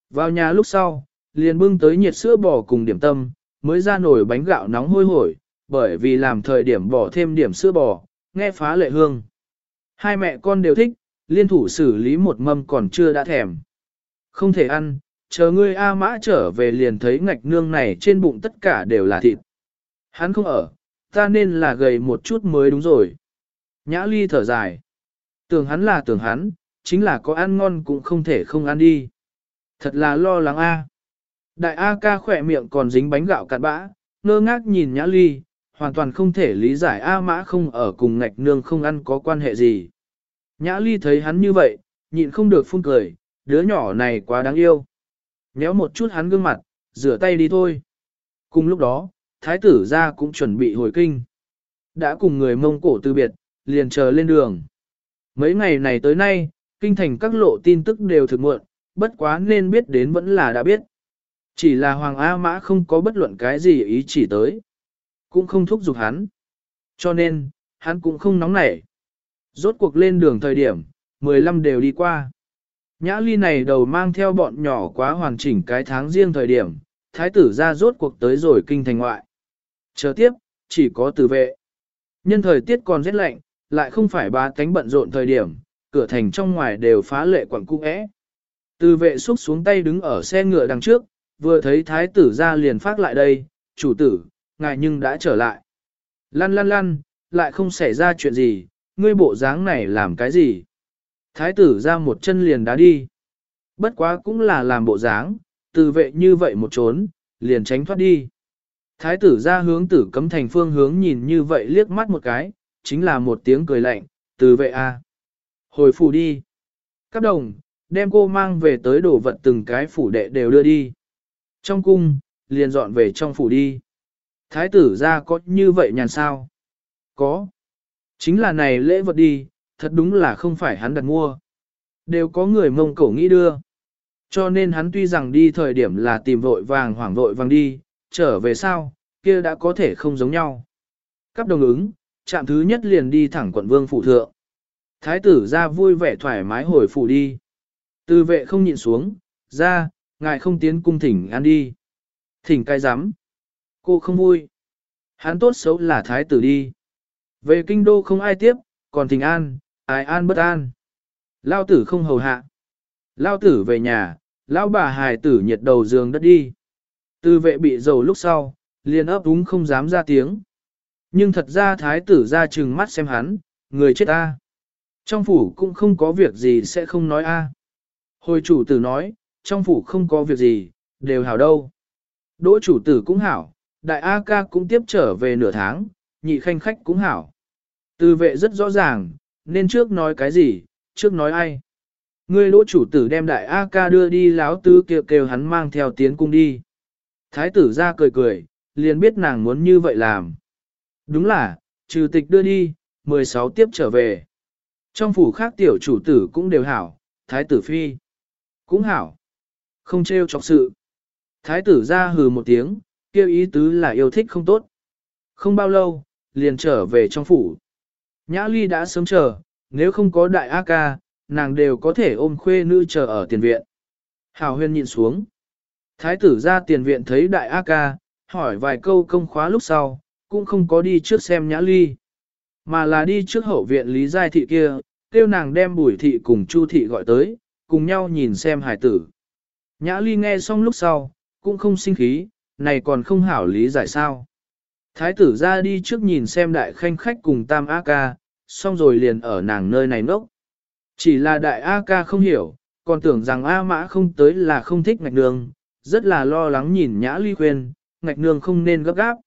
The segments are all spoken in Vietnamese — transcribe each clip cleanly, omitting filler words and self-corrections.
Vào nhà lúc sau, liền bưng tới nhiệt sữa bò cùng điểm tâm, mới ra nồi bánh gạo nóng hôi hổi, bởi vì làm thời điểm bỏ thêm điểm sữa bò, nghe phá lệ hương. Hai mẹ con đều thích, liên thủ xử lý một mâm còn chưa đã thèm. Không thể ăn, chờ ngươi A Mã trở về liền thấy ngạch nương này trên bụng tất cả đều là thịt. Hắn không ở, ta nên là gầy một chút mới đúng rồi. Nhã Ly thở dài. Tưởng hắn là tưởng hắn, chính là có ăn ngon cũng không thể không ăn đi. Thật là lo lắng a. Đại A ca khỏe miệng còn dính bánh gạo cạn bã, ngơ ngác nhìn Nhã Ly, hoàn toàn không thể lý giải A Mã không ở cùng ngạch nương không ăn có quan hệ gì. Nhã Ly thấy hắn như vậy, nhịn không được phun cười, đứa nhỏ này quá đáng yêu. Nhéo một chút hắn gương mặt, rửa tay đi thôi. Cùng lúc đó, thái tử gia cũng chuẩn bị hồi kinh. Đã cùng người Mông Cổ từ biệt, liền chờ lên đường. Mấy ngày này tới nay, kinh thành các lộ tin tức đều thực muộn, bất quá nên biết đến vẫn là đã biết. Chỉ là Hoàng A Mã không có bất luận cái gì ý chỉ tới. Cũng không thúc giục hắn. Cho nên, hắn cũng không nóng nảy. Rốt cuộc lên đường thời điểm, 15 đều đi qua. Nhã Ly này đầu mang theo bọn nhỏ quá hoàn chỉnh cái tháng riêng thời điểm, thái tử ra rốt cuộc tới rồi kinh thành ngoại. Chờ tiếp, chỉ có tử vệ. Nhân thời tiết còn rét lạnh, lại không phải ba cánh bận rộn thời điểm, cửa thành trong ngoài đều phá lệ quẩn cung ẽ. Tử vệ xúc xuống tay đứng ở xe ngựa đằng trước, vừa thấy thái tử ra liền phát lại đây, chủ tử, ngài nhưng đã trở lại. Lăn lăn lăn, lại không xảy ra chuyện gì, ngươi bộ dáng này làm cái gì? Thái tử ra một chân liền đá đi. Bất quá cũng là làm bộ dáng, tử vệ như vậy một trốn, liền tránh thoát đi. Thái tử ra hướng tử cấm thành phương hướng nhìn như vậy liếc mắt một cái, chính là một tiếng cười lạnh, tử vệ a, hồi phủ đi. Các đồng, đem cô mang về tới đồ vật từng cái phủ đệ đều đưa đi. Trong cung, liền dọn về trong phủ đi. Thái tử ra có như vậy nhàn sao? Có. Chính là này lễ vật đi, thật đúng là không phải hắn đặt mua. Đều có người Mông Cổ nghĩ đưa. Cho nên hắn tuy rằng đi thời điểm là tìm vội vàng hoảng vội vàng đi, trở về sau, kia đã có thể không giống nhau. Các đồng ứng, trạm thứ nhất liền đi thẳng quận vương phủ thượng. Thái tử ra vui vẻ thoải mái hồi phủ đi. Tư vệ không nhịn xuống, ra, ngài không tiến cung thỉnh ăn đi. Thỉnh cái rắm Cô không vui. Hắn tốt xấu là thái tử đi. Về kinh đô không ai tiếp, còn thỉnh an, ai an bất an. Lao tử không hầu hạ. Lao tử về nhà, lão bà hài tử nhiệt đầu giường đất đi. Tư vệ bị dầu lúc sau, liền ấp úng không dám ra tiếng. Nhưng thật ra thái tử ra trừng mắt xem hắn, người chết a. Trong phủ cũng không có việc gì sẽ không nói a. Hồi chủ tử nói, trong phủ không có việc gì, đều hảo đâu. Đỗ chủ tử cũng hảo, đại A ca cũng tiếp trở về nửa tháng, nhị khanh khách cũng hảo. Tư vệ rất rõ ràng, nên trước nói cái gì, trước nói ai. Ngươi đỗ chủ tử đem đại A ca đưa đi láo tứ kêu hắn mang theo tiến cung đi. Thái tử ra cười cười, liền biết nàng muốn như vậy làm. Đúng là, trừ tịch đưa đi, 16 tiếp trở về. Trong phủ khác tiểu chủ tử cũng đều hảo, thái tử phi cũng hảo. Không trêu chọc sự. Thái tử ra hừ một tiếng, kêu ý tứ là yêu thích không tốt. Không bao lâu, liền trở về trong phủ. Nhã Ly đã sớm chờ, nếu không có đại A ca, nàng đều có thể ôm khuê nữ chờ ở tiền viện. Hào Huyên nhìn xuống. Thái tử ra tiền viện thấy đại A ca, hỏi vài câu công khóa lúc sau, cũng không có đi trước xem Nhã Ly, mà là đi trước hậu viện Lý Giai Thị kia, kêu nàng đem Bùi Thị cùng Chu Thị gọi tới, cùng nhau nhìn xem hải tử. Nhã Ly nghe xong lúc sau, cũng không sinh khí, này còn không hảo lý giải sao. Thái tử ra đi trước nhìn xem đại khanh khách cùng tam A ca, xong rồi liền ở nàng nơi này ngốc. Chỉ là đại A ca không hiểu, còn tưởng rằng A mã không tới là không thích ngạch nương, rất là lo lắng nhìn Nhã Ly khuyên, ngạch nương không nên gấp gáp.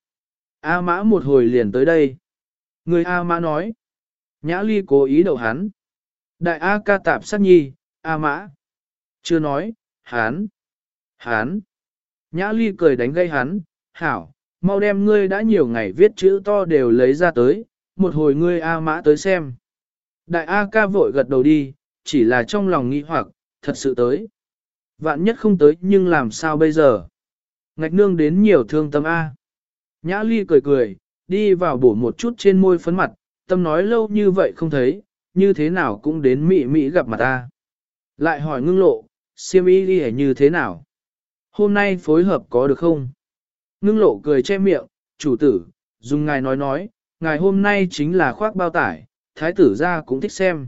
A mã một hồi liền tới đây. Người A mã nói. Nhã Ly cố ý đậu hắn. Đại A ca tạp sát nhi, A mã. Chưa nói, hán. Hán. Nhã Ly cười đánh gây hắn, hảo, mau đem ngươi đã nhiều ngày viết chữ to đều lấy ra tới, một hồi ngươi A mã tới xem. Đại A ca vội gật đầu đi, chỉ là trong lòng nghi hoặc, thật sự tới. Vạn nhất không tới nhưng làm sao bây giờ? Ngạch nương đến nhiều thương tâm A. Nhã Ly cười cười, đi vào bổ một chút trên môi phấn mặt, tâm nói lâu như vậy không thấy, như thế nào cũng đến mị mị gặp mặt ta. Lại hỏi ngưng lộ, xiêm y đi như thế nào? Hôm nay phối hợp có được không? Ngưng lộ cười che miệng, chủ tử, dùng ngài nói, ngài hôm nay chính là khoác bao tải, thái tử ra cũng thích xem.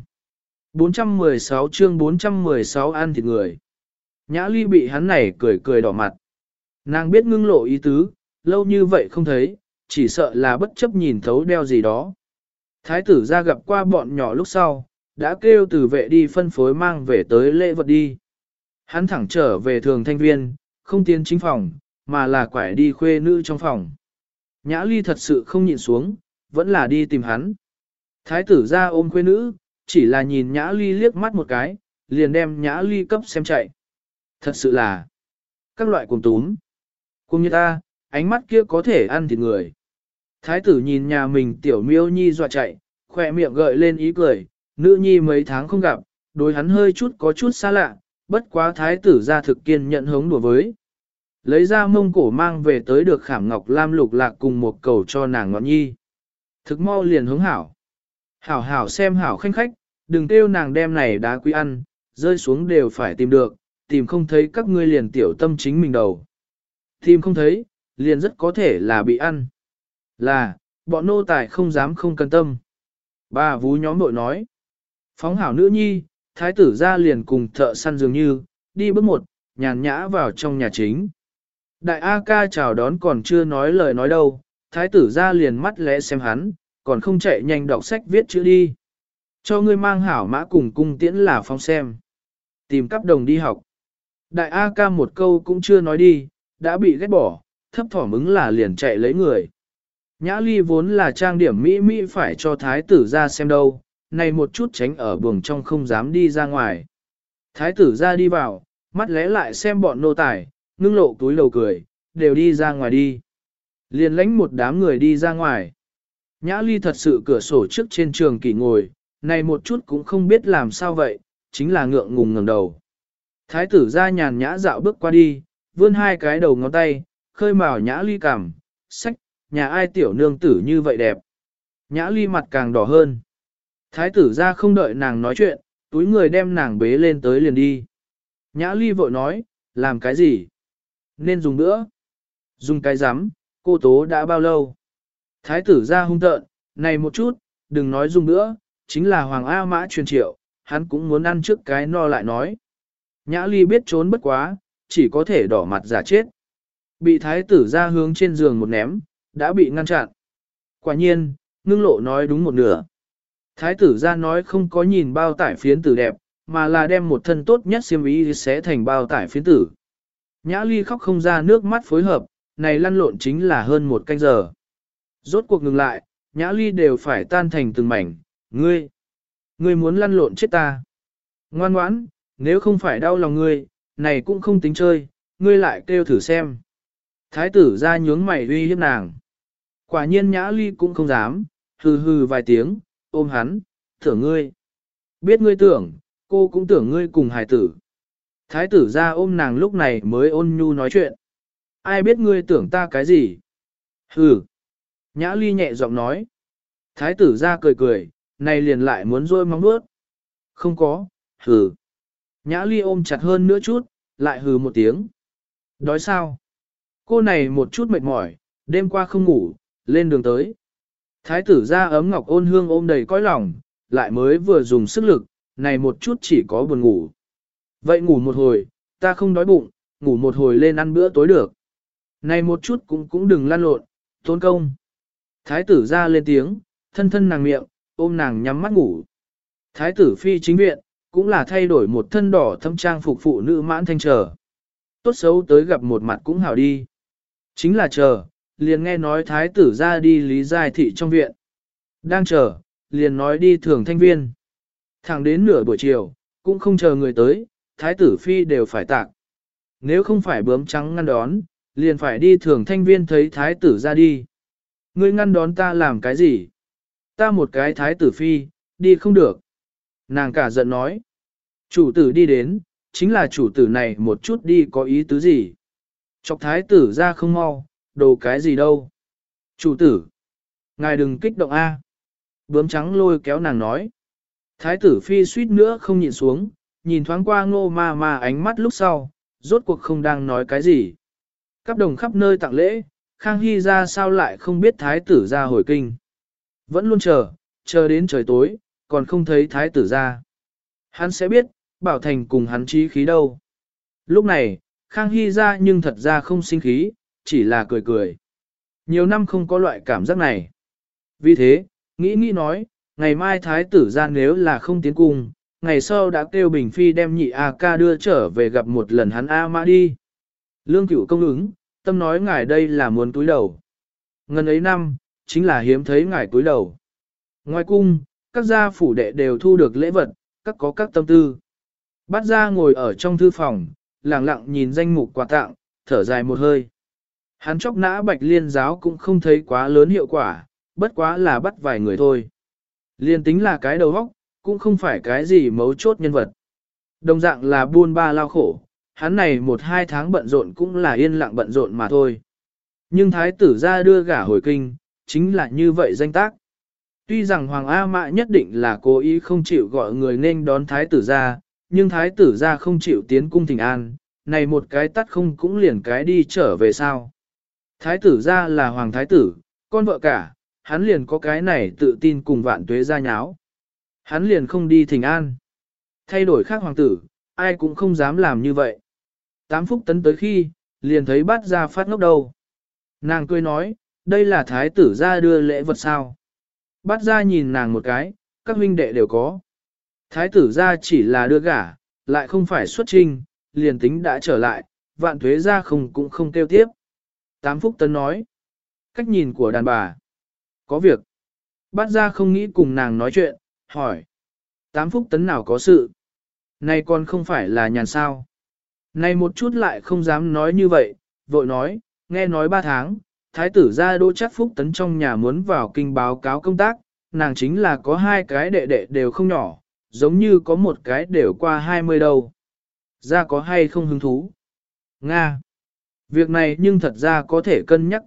416 chương 416 ăn thịt người. Nhã ly bị hắn này cười cười đỏ mặt. Nàng biết ngưng lộ ý tứ, lâu như vậy không thấy, chỉ sợ là bất chấp nhìn thấu đeo gì đó. Thái tử ra gặp qua bọn nhỏ lúc sau, đã kêu từ vệ đi phân phối mang về tới lễ vật đi. Hắn thẳng trở về thường thanh viên, không tiến chính phòng, mà là quải đi khuê nữ trong phòng. Nhã ly thật sự không nhịn xuống, vẫn là đi tìm hắn. Thái tử ra ôm khuê nữ, chỉ là nhìn nhã ly liếc mắt một cái, liền đem nhã ly cấp xem chạy. Thật sự là các loại cuồng túm. Cùng như ta, ánh mắt kia có thể ăn thịt người. Thái tử nhìn nhà mình tiểu miêu nhi dọa chạy, khỏe miệng gợi lên ý cười, nữ nhi mấy tháng không gặp, đối hắn hơi chút có chút xa lạ, bất quá thái tử ra thực kiên nhận hống đùa với. Lấy ra mông cổ mang về tới được khảm ngọc lam lục lạc cùng một cầu cho nàng ngọn nhi. Thực mau liền hống hảo. Hảo hảo xem hảo khanh khách, đừng kêu nàng đem này đá quý ăn, rơi xuống đều phải tìm được, tìm không thấy các ngươi liền tiểu tâm chính mình đầu. Tìm không thấy, liền rất có thể là bị ăn. Là, bọn nô tài không dám không cần tâm. Bà vú nhóm đội nói. Phóng hảo nữ nhi, thái tử ra liền cùng thợ săn dường như, đi bước một, nhàn nhã vào trong nhà chính. Đại A ca chào đón còn chưa nói lời nói đâu, thái tử ra liền mắt lẽ xem hắn, còn không chạy nhanh đọc sách viết chữ đi. Cho ngươi mang hảo mã cùng cung tiễn là phong xem. Tìm cắp đồng đi học. Đại A ca một câu cũng chưa nói đi, đã bị ghét bỏ, thấp thỏm ứng là liền chạy lấy người. Nhã ly vốn là trang điểm mỹ phải cho thái tử ra xem đâu, này một chút tránh ở buồng trong không dám đi ra ngoài. Thái tử ra đi vào, mắt lẽ lại xem bọn nô tài, ngưng lộ túi lầu cười, đều đi ra ngoài đi. Liền lánh một đám người đi ra ngoài. Nhã ly thật sự cửa sổ trước trên trường kỷ ngồi, này một chút cũng không biết làm sao vậy, chính là ngượng ngùng ngẩng đầu. Thái tử ra nhàn nhã dạo bước qua đi, vươn hai cái đầu ngón tay, khơi mào nhã ly cảm, sách, nhà ai tiểu nương tử như vậy đẹp. Nhã ly mặt càng đỏ hơn. Thái tử ra không đợi nàng nói chuyện, túi người đem nàng bế lên tới liền đi. Nhã ly vội nói, làm cái gì? Nên dùng nữa. Dùng cái rắm cô tố đã bao lâu? Thái tử ra hung tợn, này một chút, đừng nói dùng nữa, chính là Hoàng A Mã truyền triệu, hắn cũng muốn ăn trước cái no lại nói. Nhã ly biết trốn bất quá, chỉ có thể đỏ mặt giả chết. Bị thái tử ra hướng trên giường một ném, đã bị ngăn chặn. Quả nhiên, ngưng lộ nói đúng một nửa. Thái tử ra nói không có nhìn bao tải phiến tử đẹp, mà là đem một thân tốt nhất xiêm y xé thành bao tải phiến tử. Nhã ly khóc không ra nước mắt phối hợp, này lăn lộn chính là hơn một canh giờ. Rốt cuộc ngừng lại, nhã ly đều phải tan thành từng mảnh, ngươi muốn lăn lộn chết ta. Ngoan ngoãn, nếu không phải đau lòng ngươi, này cũng không tính chơi, ngươi lại kêu thử xem. Thái tử ra nhướng mày uy hiếp nàng. Quả nhiên nhã ly cũng không dám, hừ hừ vài tiếng, ôm hắn, thưởng ngươi. Biết ngươi tưởng, cô cũng tưởng ngươi cùng hài tử. Thái tử ra ôm nàng lúc này mới ôn nhu nói chuyện. Ai biết ngươi tưởng ta cái gì? Hừ. Nhã ly nhẹ giọng nói. Thái tử ra cười cười, này liền lại muốn rôi móng nuốt. Không có, hừ. Nhã ly ôm chặt hơn nữa chút, lại hừ một tiếng. Đói sao? Cô này một chút mệt mỏi, đêm qua không ngủ, lên đường tới. Thái tử ra ấm ngọc ôn hương ôm đầy cõi lòng, lại mới vừa dùng sức lực, này một chút chỉ có buồn ngủ. Vậy ngủ một hồi, ta không đói bụng, ngủ một hồi lên ăn bữa tối được. Này một chút cũng đừng lăn lộn, tốn công. Thái tử ra lên tiếng, thân thân nàng miệng, ôm nàng nhắm mắt ngủ. Thái tử phi chính viện, cũng là thay đổi một thân đỏ thâm trang phục phụ nữ mãn thanh chờ. Tốt xấu tới gặp một mặt cũng hảo đi. Chính là chờ, liền nghe nói thái tử ra đi Lý Giai Thị trong viện. Đang chờ, liền nói đi thường thanh viên. Thẳng đến nửa buổi chiều, cũng không chờ người tới, thái tử phi đều phải tạc. Nếu không phải bướm trắng ngăn đón, liền phải đi thường thanh viên thấy thái tử ra đi. Ngươi ngăn đón ta làm cái gì? Ta một cái thái tử phi, đi không được. Nàng cả giận nói. Chủ tử đi đến, chính là chủ tử này một chút đi có ý tứ gì? Chọc thái tử ra không mau, đồ cái gì đâu. Chủ tử, ngài đừng kích động A. Bướm trắng lôi kéo nàng nói. Thái tử phi suýt nữa không nhịn xuống, nhìn thoáng qua Ngô ma ma ánh mắt lúc sau, rốt cuộc không đang nói cái gì. Các đồng khắp nơi tặng lễ, Khang Hy ra sao lại không biết thái tử ra hồi kinh. Vẫn luôn chờ đến trời tối, còn không thấy thái tử ra. Hắn sẽ biết, Bảo Thành cùng hắn chí khí đâu. Lúc này, Khang Hy ra nhưng thật ra không sinh khí, chỉ là cười cười. Nhiều năm không có loại cảm giác này. Vì thế, nghĩ nói, ngày mai thái tử ra nếu là không tiến cung, ngày sau đã kêu Bình Phi đem nhị A ca đưa trở về gặp một lần hắn A Mã đi. Lương Cửu công ứng, tâm nói ngài đây là muốn túi đầu. Ngần ấy năm, chính là hiếm thấy ngài túi đầu. Ngoài cung, các gia phủ đệ đều thu được lễ vật, các có các tâm tư. Bát gia ngồi ở trong thư phòng, lặng lặng nhìn danh mục quà tặng, thở dài một hơi. Hắn chóc nã Bạch Liên giáo cũng không thấy quá lớn hiệu quả, bất quá là bắt vài người thôi. Liên tính là cái đầu óc, cũng không phải cái gì mấu chốt nhân vật. Đồng dạng là buôn ba lao khổ, hắn này 1-2 tháng bận rộn cũng là yên lặng bận rộn mà thôi. Nhưng thái tử ra đưa gả hồi kinh, chính là như vậy danh tác. Tuy rằng Hoàng A Mã nhất định là cố ý không chịu gọi người nên đón thái tử ra, nhưng thái tử ra không chịu tiến cung thỉnh an, này một cái tắt không cũng liền cái đi trở về sao. Thái tử ra là hoàng thái tử, con vợ cả, hắn liền có cái này tự tin cùng vạn tuế ra nháo. Hắn liền không đi thỉnh an. Thay đổi khác hoàng tử, ai cũng không dám làm như vậy. 8 phút tấn tới khi, liền thấy bát ra phát ngốc đầu. Nàng cười nói, đây là thái tử ra đưa lễ vật sao. Bát ra nhìn nàng một cái, các huynh đệ đều có. Thái tử ra chỉ là đưa gả, lại không phải xuất trinh, liền tính đã trở lại, vạn tuế ra không cũng không kêu tiếp. 8 phúc tấn nói, cách nhìn của đàn bà. Có việc. Bát ra không nghĩ cùng nàng nói chuyện, hỏi. 8 phúc tấn nào có sự? Này còn không phải là nhàn sao? Này một chút lại không dám nói như vậy, vội nói, nghe nói 3 tháng, thái tử gia Đỗ Trác Phúc Tấn trong nhà muốn vào kinh báo cáo công tác, nàng chính là có 2 cái đệ đệ đều không nhỏ, giống như có một cái đều qua 20 đâu. Ra có hay không hứng thú? Nga! Việc này nhưng thật ra có thể cân nhắc.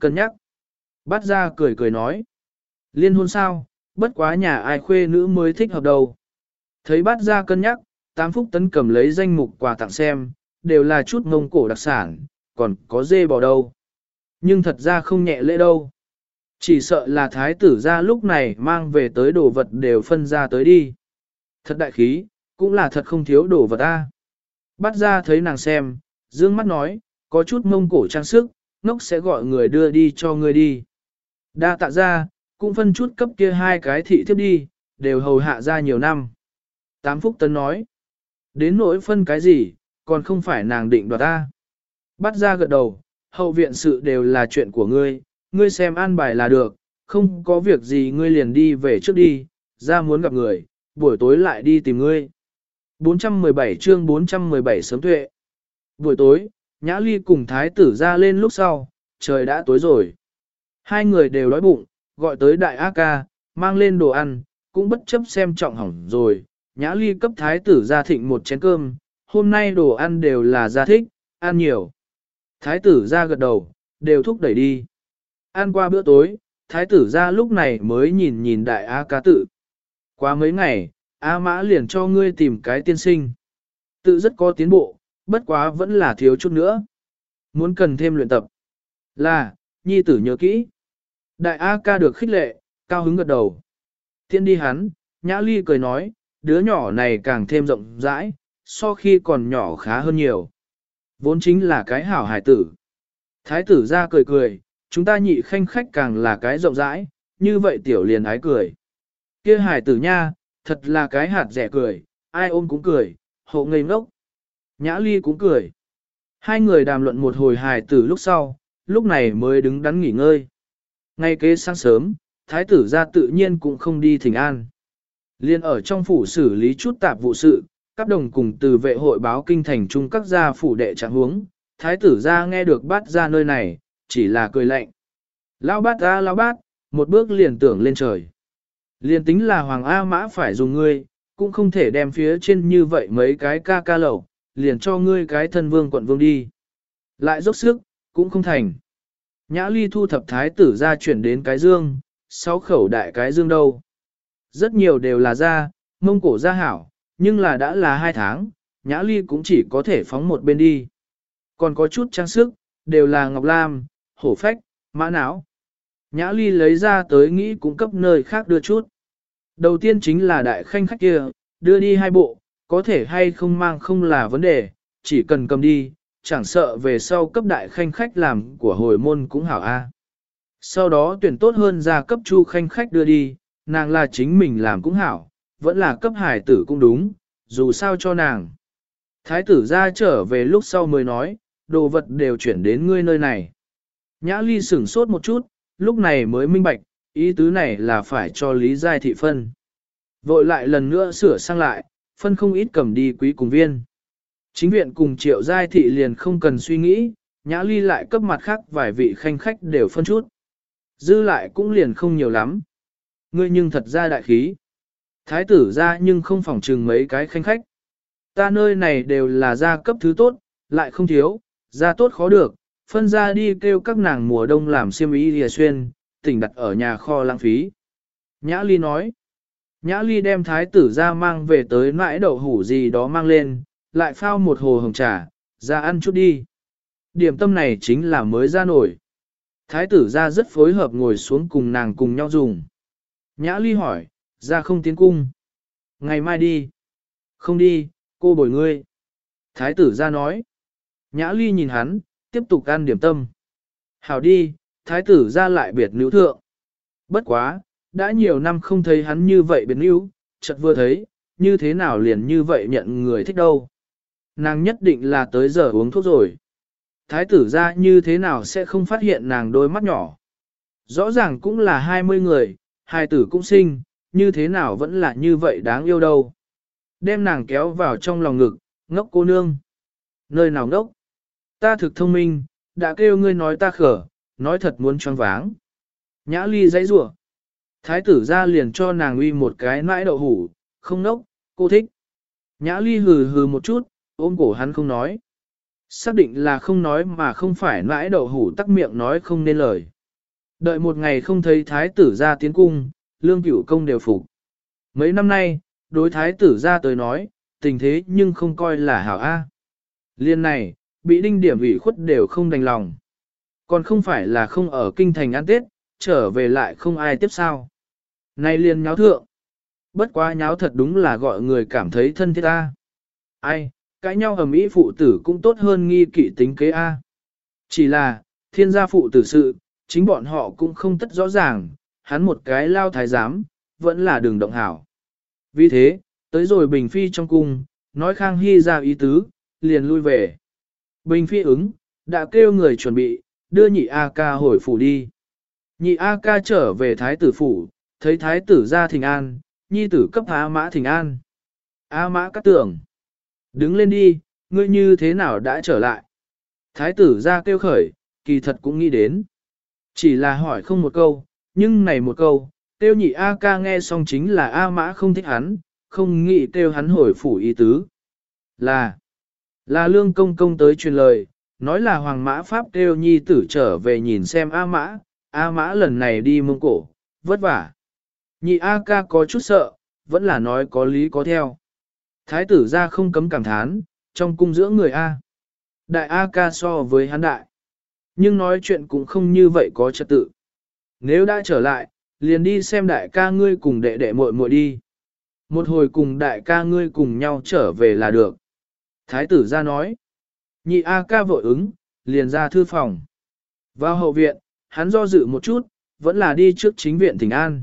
Bát ra cười nói. Liên hôn sao? Bất quá nhà ai khuê nữ mới thích hợp đâu. Thấy bát ra cân nhắc, 8 Phúc Tấn cầm lấy danh mục quà tặng xem, đều là chút Mông Cổ đặc sản, còn có dê bò đâu. Nhưng thật ra không nhẹ lễ đâu. Chỉ sợ là thái tử ra lúc này mang về tới đồ vật đều phân ra tới đi. Thật đại khí, cũng là thật không thiếu đồ vật ta. Bắt ra thấy nàng xem, dương mắt nói, có chút Mông Cổ trang sức, ngốc sẽ gọi người đưa đi cho người đi. Đa tạ ra, cũng phân chút cấp kia 2 cái thị thiếp đi, đều hầu hạ ra nhiều năm. 8 Phúc Tấn nói, đến nỗi phân cái gì, còn không phải nàng định đoạt ta. Bắt ra gật đầu, hậu viện sự đều là chuyện của ngươi, ngươi xem an bài là được, không có việc gì ngươi liền đi về trước đi, ra muốn gặp người, buổi tối lại đi tìm ngươi. 417 chương 417 sớm tuệ. Buổi tối, Nhã Ly cùng thái tử ra lên lúc sau, trời đã tối rồi. 2 người đều đói bụng, gọi tới đại A ca, mang lên đồ ăn, cũng bất chấp xem trọng hỏng rồi. Nhã Ly cấp thái tử ra thịnh một chén cơm, hôm nay đồ ăn đều là gia thích, ăn nhiều. Thái tử ra gật đầu, đều thúc đẩy đi. Ăn qua bữa tối, thái tử ra lúc này mới nhìn đại A ca tự. Qua mấy ngày, A Mã liền cho ngươi tìm cái tiên sinh. Tự rất có tiến bộ, bất quá vẫn là thiếu chút nữa. Muốn cần thêm luyện tập. Là, nhi tử nhớ kỹ. Đại A ca được khích lệ, cao hứng gật đầu. Thiên đi hắn, Nhã Ly cười nói, đứa nhỏ này càng thêm rộng rãi, so khi còn nhỏ khá hơn nhiều. Vốn chính là cái hảo hải tử. Thái tử ra cười, chúng ta nhị khanh khách càng là cái rộng rãi, như vậy tiểu liền ái cười. Kia hải tử nha, thật là cái hạt rẻ cười, ai ôm cũng cười, hộ ngây ngốc. Nhã Ly cũng cười. 2 người đàm luận một hồi hài tử lúc sau, lúc này mới đứng đắn nghỉ ngơi. Ngay kế sáng sớm, thái tử ra tự nhiên cũng không đi thỉnh an. Liên ở trong phủ xử lý chút tạp vụ sự, các đồng cùng từ vệ hội báo kinh thành trung các gia phủ đệ trạng huống, thái tử ra nghe được bát ra nơi này, chỉ là cười lạnh. Lão bát ra lão bát, một bước liền tưởng lên trời. Liên tính là Hoàng A Mã phải dùng ngươi, cũng không thể đem phía trên như vậy mấy cái ca lẩu, liền cho ngươi cái thân vương quận vương đi. Lại dốc sức, cũng không thành. Nhã Ly thu thập thái tử ra chuyển đến cái dương, 6 khẩu đại cái dương đâu. Rất nhiều đều là da, Mông Cổ da hảo, nhưng là đã là 2 tháng, Nhã Ly cũng chỉ có thể phóng một bên đi. Còn có chút trang sức, đều là ngọc lam, hổ phách, mã não. Nhã Ly lấy ra tới nghĩ cũng cấp nơi khác đưa chút. Đầu tiên chính là đại khanh khách kia, đưa đi 2 bộ, có thể hay không mang không là vấn đề, chỉ cần cầm đi, chẳng sợ về sau cấp đại khanh khách làm của hồi môn cũng hảo a. Sau đó tuyển tốt hơn ra cấp chu khanh khách đưa đi, nàng là chính mình làm cũng hảo, vẫn là cấp hải tử cũng đúng, dù sao cho nàng. Thái tử ra trở về lúc sau mới nói, đồ vật đều chuyển đến ngươi nơi này. Nhã Ly sửng sốt một chút, lúc này mới minh bạch, ý tứ này là phải cho Lý Giai Thị phân. Vội lại lần nữa sửa sang lại, phân không ít cầm đi quý cùng viên. Chính viện cùng Triệu Giai Thị liền không cần suy nghĩ, Nhã Ly lại cấp mặt khác vài vị khanh khách đều phân chút. Dư lại cũng liền không nhiều lắm. Ngươi nhưng thật ra đại khí. Thái tử ra nhưng không phỏng trừng mấy cái khanh khách. Ta nơi này đều là gia cấp thứ tốt, lại không thiếu, gia tốt khó được, phân ra đi kêu các nàng mùa đông làm xiêm y lìa xuyên, tỉnh đặt ở nhà kho lãng phí. Nhã Ly nói. Nhã Ly đem thái tử ra mang về tới nãi đậu hủ gì đó mang lên, lại phao một hồ hồng trà, ra ăn chút đi. Điểm tâm này chính là mới ra nổi. Thái tử ra rất phối hợp ngồi xuống cùng nàng cùng nhau dùng. Nhã Ly hỏi, ra không tiến cung. Ngày mai đi. Không đi, cô bồi ngươi. Thái tử ra nói. Nhã Ly nhìn hắn, tiếp tục ăn điểm tâm. Hảo đi, thái tử ra lại biệt nữ thượng. Bất quá, đã nhiều năm không thấy hắn như vậy biệt nữ, chợt vừa thấy, như thế nào liền như vậy nhận người thích đâu. Nàng nhất định là tới giờ uống thuốc rồi. Thái tử ra như thế nào sẽ không phát hiện nàng đôi mắt nhỏ. Rõ ràng cũng là 20 người, hai tử cũng sinh, như thế nào vẫn là như vậy đáng yêu đâu. Đem nàng kéo vào trong lòng ngực, ngốc cô nương. Nơi nào ngốc? Ta thực thông minh, đã kêu ngươi nói ta khở, nói thật muốn choáng váng. Nhã Ly giãy giụa. Thái tử ra liền cho nàng uy một cái nãi đậu hủ, không ngốc, cô thích. Nhã Ly hừ hừ một chút, ôm cổ hắn không nói. Xác định là không nói mà không phải nãi đậu hủ tắc miệng nói không nên lời. Đợi một ngày không thấy thái tử ra tiến cung, Lương Cửu Công đều phục. Mấy năm nay, đối thái tử ra tới nói, tình thế nhưng không coi là hảo A. Liên này, bị đinh điểm ủy khuất đều không đành lòng. Còn không phải là không ở kinh thành ăn Tết, trở về lại không ai tiếp sao. Này liền nháo thượng. Bất quá nháo thật đúng là gọi người cảm thấy thân thiết A. Ai, cãi nhau ầm ĩ phụ tử cũng tốt hơn nghi kỵ tính kế A. Chỉ là, thiên gia phụ tử sự, chính bọn họ cũng không tất rõ ràng, hắn một cái lao thái giám, vẫn là đường động hảo. Vì thế, tới rồi Bình Phi trong cung, nói Khang Hy ra ý tứ, liền lui về. Bình Phi ứng, đã kêu người chuẩn bị, đưa nhị A ca hồi phủ đi. Nhị A ca trở về thái tử phủ, thấy thái tử ra thỉnh an, nhi tử cấp A mã thỉnh an. A mã cắt tưởng. Đứng lên đi, ngươi như thế nào đã trở lại. Thái tử ra kêu khởi, kỳ thật cũng nghĩ đến. Chỉ là hỏi không một câu, nhưng này một câu, kêu nhị A ca nghe xong chính là A mã không thích hắn, không nghĩ kêu hắn hồi phủ ý tứ. Là Lương công công tới truyền lời, nói là Hoàng Mã Pháp kêu nhi tử trở về nhìn xem A mã lần này đi Mông Cổ, vất vả. Nhị A ca có chút sợ, vẫn là nói có lý có theo. Thái tử ra không cấm cảm thán, trong cung giữa người A. Đại A ca so với hắn đại. Nhưng nói chuyện cũng không như vậy có trật tự. Nếu đã trở lại, liền đi xem đại ca ngươi cùng đệ đệ muội muội đi. Một hồi cùng đại ca ngươi cùng nhau trở về là được. Thái tử ra nói. Nhị A ca vội ứng, liền ra thư phòng. Vào hậu viện, hắn do dự một chút, vẫn là đi trước chính viện thỉnh an.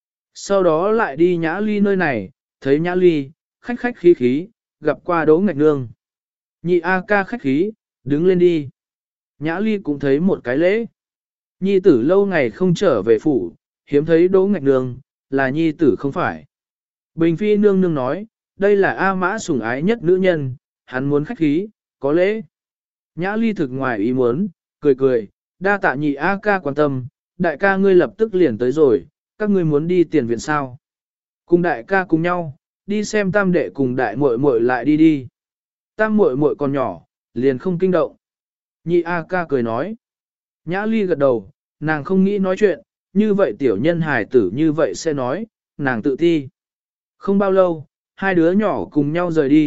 Sau đó lại đi Nhã Ly nơi này, thấy Nhã Ly, khách khách khí khí, gặp qua Đỗ Ngạch Nương. Nhị A ca khách khí, đứng lên đi. Nhã Ly cũng thấy một cái lễ. Nhi tử lâu ngày không trở về phủ, hiếm thấy Đỗ Ngạch Nương, là nhi tử không phải. Bình Phi nương nương nói, đây là A mã sủng ái nhất nữ nhân, hắn muốn khách khí, có lễ. Nhã Ly thực ngoài ý muốn, cười cười, đa tạ nhị A ca quan tâm, đại ca ngươi lập tức liền tới rồi, các ngươi muốn đi tiền viện sao. Cùng đại ca cùng nhau, đi xem tam đệ cùng đại muội muội lại đi đi. Tam muội muội còn nhỏ, liền không kinh động. Nhị A ca cười nói. Nhã Ly gật đầu, nàng không nghĩ nói chuyện, như vậy tiểu nhân hài tử như vậy sẽ nói, nàng tự ti. Không bao lâu, hai đứa nhỏ cùng nhau rời đi,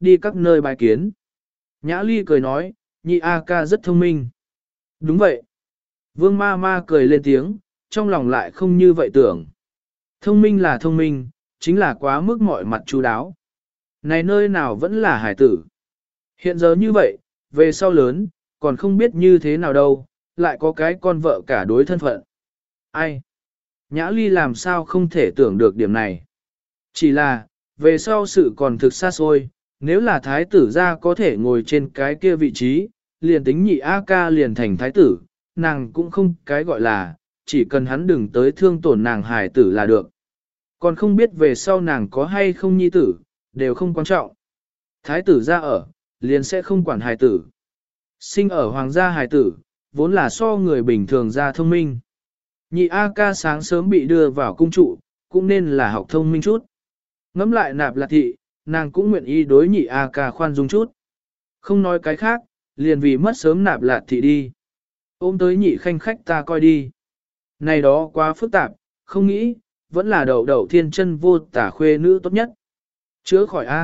đi các nơi bài kiến. Nhã Ly cười nói, nhị A ca rất thông minh. Đúng vậy. Vương ma ma cười lên tiếng, trong lòng lại không như vậy tưởng. Thông minh là thông minh, chính là quá mức mọi mặt chú đáo. Này nơi nào vẫn là hải tử. Hiện giờ như vậy, về sau lớn, còn không biết như thế nào đâu, lại có cái con vợ cả đối thân phận. Ai? Nhã Ly làm sao không thể tưởng được điểm này. Chỉ là, về sau sự còn thực xa xôi, nếu là thái tử ra có thể ngồi trên cái kia vị trí, liền tính nhị A ca liền thành thái tử, nàng cũng không cái gọi là, chỉ cần hắn đừng tới thương tổn nàng hài tử là được. Còn không biết về sau nàng có hay không nhi tử, đều không quan trọng. Thái tử ra ở, liền sẽ không quản hài tử. Sinh ở hoàng gia hài tử, vốn là so người bình thường ra thông minh. Nhị A ca sáng sớm bị đưa vào cung trụ, cũng nên là học thông minh chút. Ngắm lại Nạp Lạc thị, nàng cũng nguyện ý đối nhị A ca khoan dung chút. Không nói cái khác, liền vì mất sớm Nạp Lạc thị đi. Ôm tới nhị khanh khách ta coi đi. Này đó quá phức tạp, không nghĩ, vẫn là đậu đậu thiên chân vô tả khuê nữ tốt nhất. Chữa khỏi A.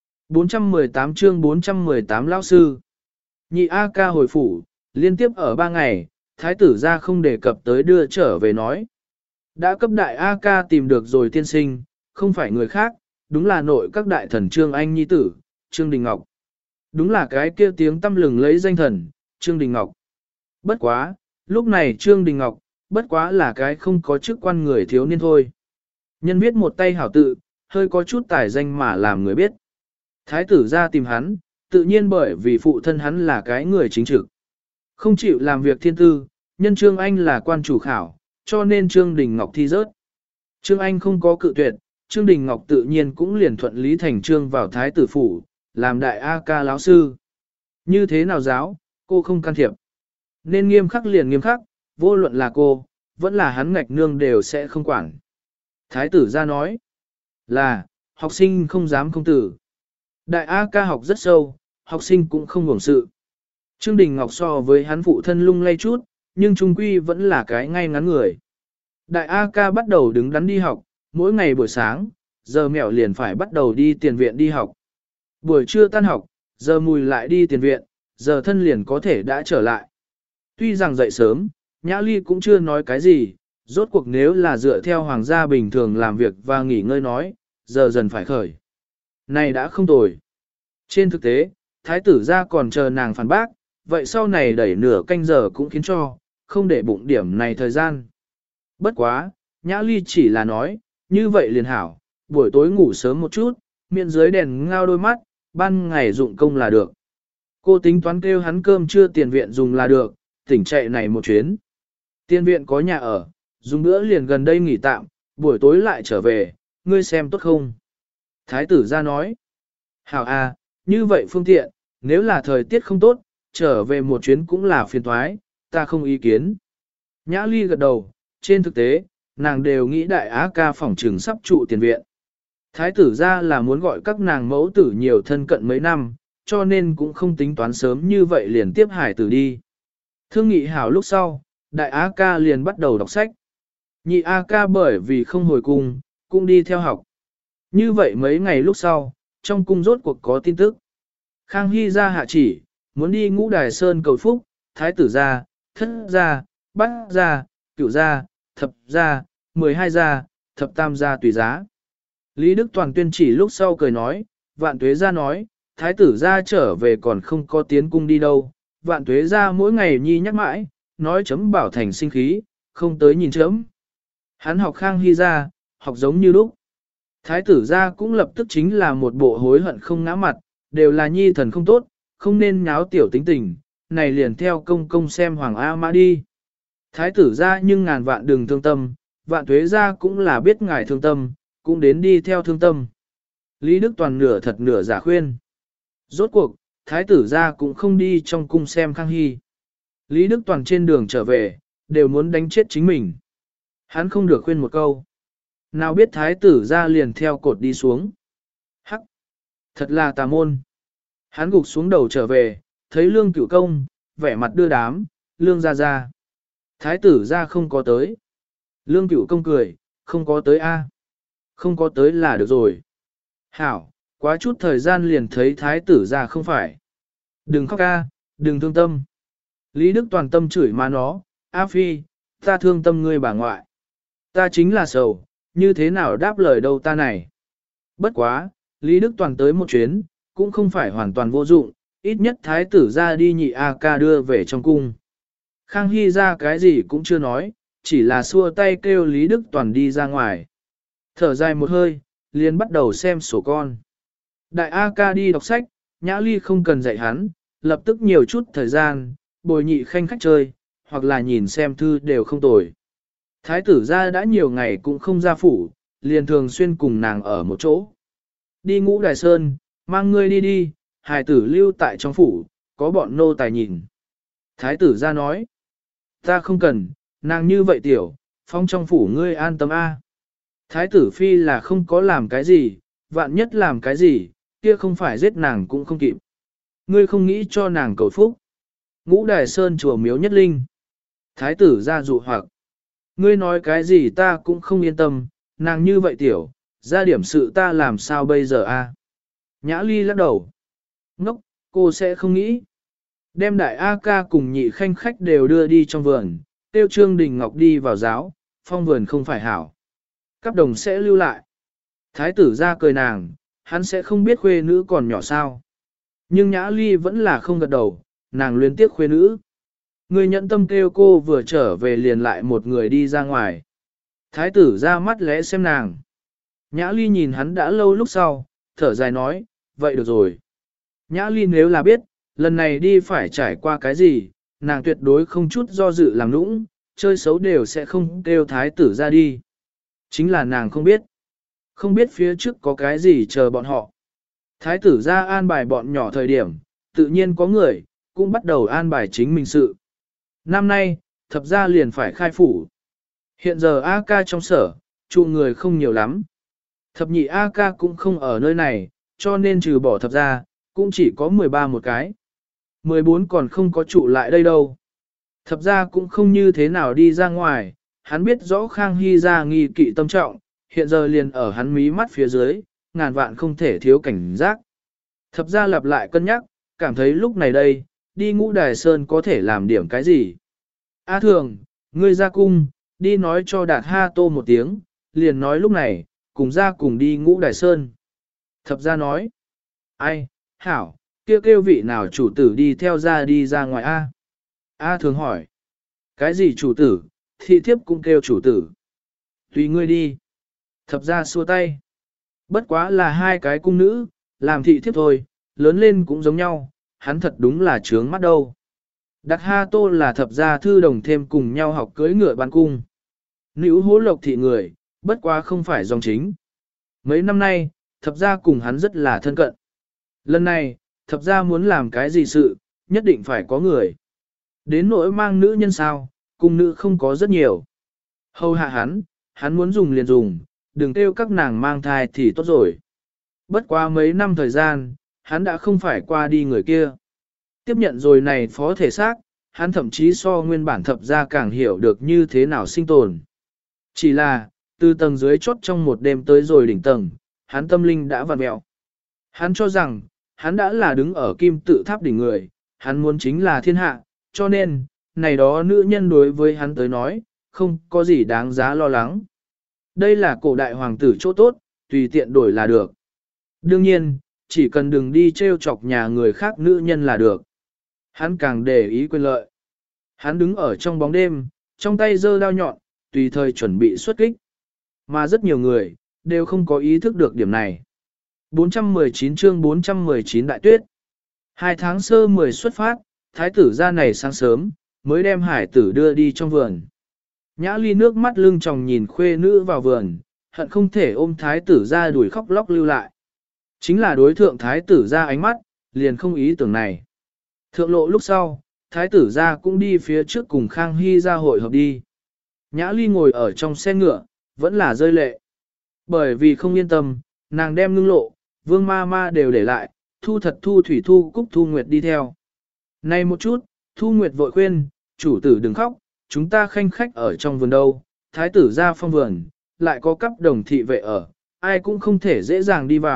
418 chương 418 lão sư. Nhị A ca hồi phủ, liên tiếp ở 3 ngày, thái tử ra không đề cập tới đưa trở về nói. Đã cấp đại A ca tìm được rồi tiên sinh, không phải người khác, đúng là nội các đại thần Trương Anh nhi tử, Trương Đình Ngọc. Đúng là cái kia tiếng tâm lừng lấy danh thần, Trương Đình Ngọc. Bất quá, lúc này Trương Đình Ngọc, bất quá là cái không có chức quan người thiếu niên thôi. Nhân viết một tay hảo tự, hơi có chút tài danh mà làm người biết. Thái tử ra tìm hắn, tự nhiên bởi vì phụ thân hắn là cái người chính trực. Không chịu làm việc thiên tư, nhân Trương Anh là quan chủ khảo, cho nên Trương Đình Ngọc thi rớt. Trương Anh không có cự tuyệt, Trương Đình Ngọc tự nhiên cũng liền thuận lý thành trương vào thái tử phủ, làm đại A ca lão sư. Như thế nào giáo, cô không can thiệp. Nên nghiêm khắc liền nghiêm khắc, vô luận là cô, vẫn là hắn ngạch nương đều sẽ không quản. Thái tử ra nói là, học sinh không dám không tử. Đại A ca học rất sâu, học sinh cũng không hưởng sự. Trương Đình Ngọc so với hắn phụ thân lung lay chút, nhưng trung quy vẫn là cái ngay ngắn người. Đại A ca bắt đầu đứng đắn đi học, mỗi ngày buổi sáng, giờ mẹo liền phải bắt đầu đi tiền viện đi học. Buổi trưa tan học, giờ mùi lại đi tiền viện, giờ thân liền có thể đã trở lại. Tuy rằng dậy sớm, Nhã Ly cũng chưa nói cái gì, rốt cuộc nếu là dựa theo hoàng gia bình thường làm việc và nghỉ ngơi nói, giờ dần phải khởi. Này đã không tồi. Trên thực tế, thái tử ra còn chờ nàng phản bác, vậy sau này đẩy nửa canh giờ cũng khiến cho, không để bụng điểm này thời gian. Bất quá, Nhã Ly chỉ là nói, như vậy liền hảo, buổi tối ngủ sớm một chút, miệng dưới đèn ngao đôi mắt, ban ngày dụng công là được. Cô tính toán kêu hắn cơm trưa tiền viện dùng là được, tỉnh chạy này một chuyến. Tiền viện có nhà ở, dùng bữa liền gần đây nghỉ tạm, buổi tối lại trở về, ngươi xem tốt không? Thái tử ra nói, hảo à, như vậy phương tiện, nếu là thời tiết không tốt, trở về một chuyến cũng là phiền toái, ta không ý kiến. Nhã Ly gật đầu, trên thực tế, nàng đều nghĩ đại á ca phỏng trừng sắp trụ tiền viện. Thái tử ra là muốn gọi các nàng mẫu tử nhiều thân cận mấy năm, cho nên cũng không tính toán sớm như vậy liền tiếp hải tử đi. Thương nghị hảo lúc sau, đại á ca liền bắt đầu đọc sách. Nhị á ca bởi vì không hồi cung, cũng đi theo học. Như vậy mấy ngày lúc sau, trong cung rốt cuộc có tin tức. Khang Hy ra hạ chỉ, muốn đi Ngũ Đài Sơn cầu phúc, thái tử ra, thất ra, bát ra, cửu ra, thập ra, 12 ra, thập tam ra tùy giá. Lý Đức Toàn tuyên chỉ lúc sau cười nói, Vạn Tuế ra nói, thái tử ra trở về còn không có tiến cung đi đâu. Vạn Tuế ra mỗi ngày nhi nhắc mãi, nói chấm bảo thành sinh khí, không tới nhìn chấm. Hắn học Khang Hy ra, học giống như lúc. Thái tử ra cũng lập tức chính là một bộ hối hận không ngã mặt, đều là nhi thần không tốt, không nên nháo tiểu tính tình, này liền theo công công xem Hoàng A Mã đi. Thái tử ra nhưng ngàn vạn đừng thương tâm, Vạn Tuế ra cũng là biết ngài thương tâm, cũng đến đi theo thương tâm. Lý Đức Toàn nửa thật nửa giả khuyên. Rốt cuộc, thái tử ra cũng không đi trong cung xem Khang Hy. Lý Đức Toàn trên đường trở về, đều muốn đánh chết chính mình. Hắn không được khuyên một câu. Nào biết thái tử ra liền theo cột đi xuống. Hắc! Thật là tà môn. Hắn gục xuống đầu trở về, thấy Lương Cửu Công, vẻ mặt đưa đám, Lương ra ra. Thái tử ra không có tới. Lương Cửu Công cười, không có tới a, không có tới là được rồi. Hảo, quá chút thời gian liền thấy thái tử ra không phải. Đừng khóc ca, đừng thương tâm. Lý Đức Toàn tâm chửi má nó, A Phi, ta thương tâm ngươi bà ngoại. Ta chính là sầu, như thế nào đáp lời đâu ta này. Bất quá, Lý Đức Toàn tới một chuyến, cũng không phải hoàn toàn vô dụng, ít nhất thái tử ra đi nhị A ca đưa về trong cung. Khang Hy ra cái gì cũng chưa nói, chỉ là xua tay kêu Lý Đức Toàn đi ra ngoài. Thở dài một hơi, liền bắt đầu xem sổ con. Đại A ca đi đọc sách, Nhã Ly không cần dạy hắn, lập tức nhiều chút thời gian, bồi nhị khanh khách chơi, hoặc là nhìn xem thư đều không tồi. Thái tử ra đã nhiều ngày cũng không ra phủ, liền thường xuyên cùng nàng ở một chỗ. Đi Ngũ Đài Sơn, mang ngươi đi đi, hài tử lưu tại trong phủ, có bọn nô tài nhìn. Thái tử ra nói, ta không cần, nàng như vậy tiểu, phong trong phủ ngươi an tâm a. Thái tử phi là không có làm cái gì, vạn nhất làm cái gì, kia không phải giết nàng cũng không kịp. Ngươi không nghĩ cho nàng cầu phúc. Ngũ Đài Sơn chùa miếu nhất linh. Thái tử ra dụ hoặc. Ngươi nói cái gì ta cũng không yên tâm, nàng như vậy tiểu, ra điểm sự ta làm sao bây giờ a? Nhã Ly lắc đầu. Ngốc, cô sẽ không nghĩ. Đem đại A ca cùng nhị khanh khách đều đưa đi trong vườn, tiêu Trương Đình Ngọc đi vào giáo, phong vườn không phải hảo. Các đồng sẽ lưu lại. Thái tử ra cười nàng, hắn sẽ không biết khuê nữ còn nhỏ sao. Nhưng Nhã Ly vẫn là không gật đầu, nàng luyến tiếc khuê nữ. Người nhận tâm kêu cô vừa trở về liền lại một người đi ra ngoài. Thái tử ra mắt lẽ xem nàng. Nhã Ly nhìn hắn đã lâu lúc sau, thở dài nói, vậy được rồi. Nhã Ly nếu là biết, lần này đi phải trải qua cái gì, nàng tuyệt đối không chút do dự làm nũng, chơi xấu đều sẽ không kêu thái tử ra đi. Chính là nàng không biết. Không biết phía trước có cái gì chờ bọn họ. Thái tử ra an bài bọn nhỏ thời điểm, tự nhiên có người, cũng bắt đầu an bài chính mình sự. Năm nay, thập gia liền phải khai phủ. Hiện giờ A ca trong sở, trụ người không nhiều lắm. Thập nhị A ca cũng không ở nơi này, cho nên trừ bỏ thập gia, cũng chỉ có 13 một cái. 14 còn không có trụ lại đây đâu. Thập gia cũng không như thế nào đi ra ngoài, hắn biết rõ Khang Hy ra nghi kỵ tâm trọng, hiện giờ liền ở hắn mí mắt phía dưới, ngàn vạn không thể thiếu cảnh giác. Thập gia lặp lại cân nhắc, cảm thấy lúc này đây, đi Ngũ Đài Sơn có thể làm điểm cái gì. A Thường, ngươi ra cung, đi nói cho Đạt Ha Tô một tiếng, liền nói lúc này, cùng ra cùng đi Ngũ Đài Sơn. Thập gia nói, ai, hảo, kêu vị nào chủ tử đi theo ra đi ra ngoài A. A Thường hỏi, cái gì chủ tử, thị thiếp cũng kêu chủ tử. Tùy ngươi đi. Thập gia xua tay. Bất quá là hai cái cung nữ, làm thị thiếp thôi, lớn lên cũng giống nhau, hắn thật đúng là trướng mắt đâu. Đạt Ha Tô là thập gia thư đồng thêm cùng nhau học cưỡi ngựa bán cung. Nữ hố lộc thị người, bất quá không phải dòng chính. Mấy năm nay, thập gia cùng hắn rất là thân cận. Lần này, thập gia muốn làm cái gì sự, nhất định phải có người. Đến nỗi mang nữ nhân sao, cung nữ không có rất nhiều. Hầu hạ hắn muốn dùng liền dùng, đừng kêu các nàng mang thai thì tốt rồi. Bất quá mấy năm thời gian, hắn đã không phải qua đi người kia. Tiếp nhận rồi này phó thể xác, hắn thậm chí so nguyên bản thập gia càng hiểu được như thế nào sinh tồn. Chỉ là, từ tầng dưới chốt trong một đêm tới rồi đỉnh tầng, hắn tâm linh đã vặn mẹo. Hắn cho rằng, hắn đã là đứng ở kim tự tháp đỉnh người, hắn muốn chính là thiên hạ, cho nên, này đó nữ nhân đối với hắn tới nói, không có gì đáng giá lo lắng. Đây là cổ đại hoàng tử chỗ tốt, tùy tiện đổi là được. Đương nhiên, chỉ cần đừng đi trêu chọc nhà người khác nữ nhân là được. Hắn càng để ý quyền lợi. Hắn đứng ở trong bóng đêm, trong tay giơ đao nhọn, tùy thời chuẩn bị xuất kích. Mà rất nhiều người, đều không có ý thức được điểm này. 419 chương 419 đại tuyết. 2 tháng sơ 10 xuất phát, thái tử ra này sáng sớm, mới đem hải tử đưa đi trong vườn. Nhã Ly nước mắt lưng tròng nhìn khuê nữ vào vườn, hận không thể ôm thái tử ra đuổi khóc lóc lưu lại. Chính là đối thượng thái tử ra ánh mắt, liền không ý tưởng này. Thượng lộ lúc sau, thái tử ra cũng đi phía trước cùng Khang Hy ra hội hợp đi. Nhã Ly ngồi ở trong xe ngựa, vẫn là rơi lệ. Bởi vì không yên tâm, nàng đem ngưng lộ, vương ma ma đều để lại, thu thật thu thủy thu cúc thu nguyệt đi theo. Này một chút, thu nguyệt vội khuyên, chủ tử đừng khóc, chúng ta khanh khách ở trong vườn đâu, thái tử ra phong vườn, lại có cấp đồng thị vệ ở, ai cũng không thể dễ dàng đi vào,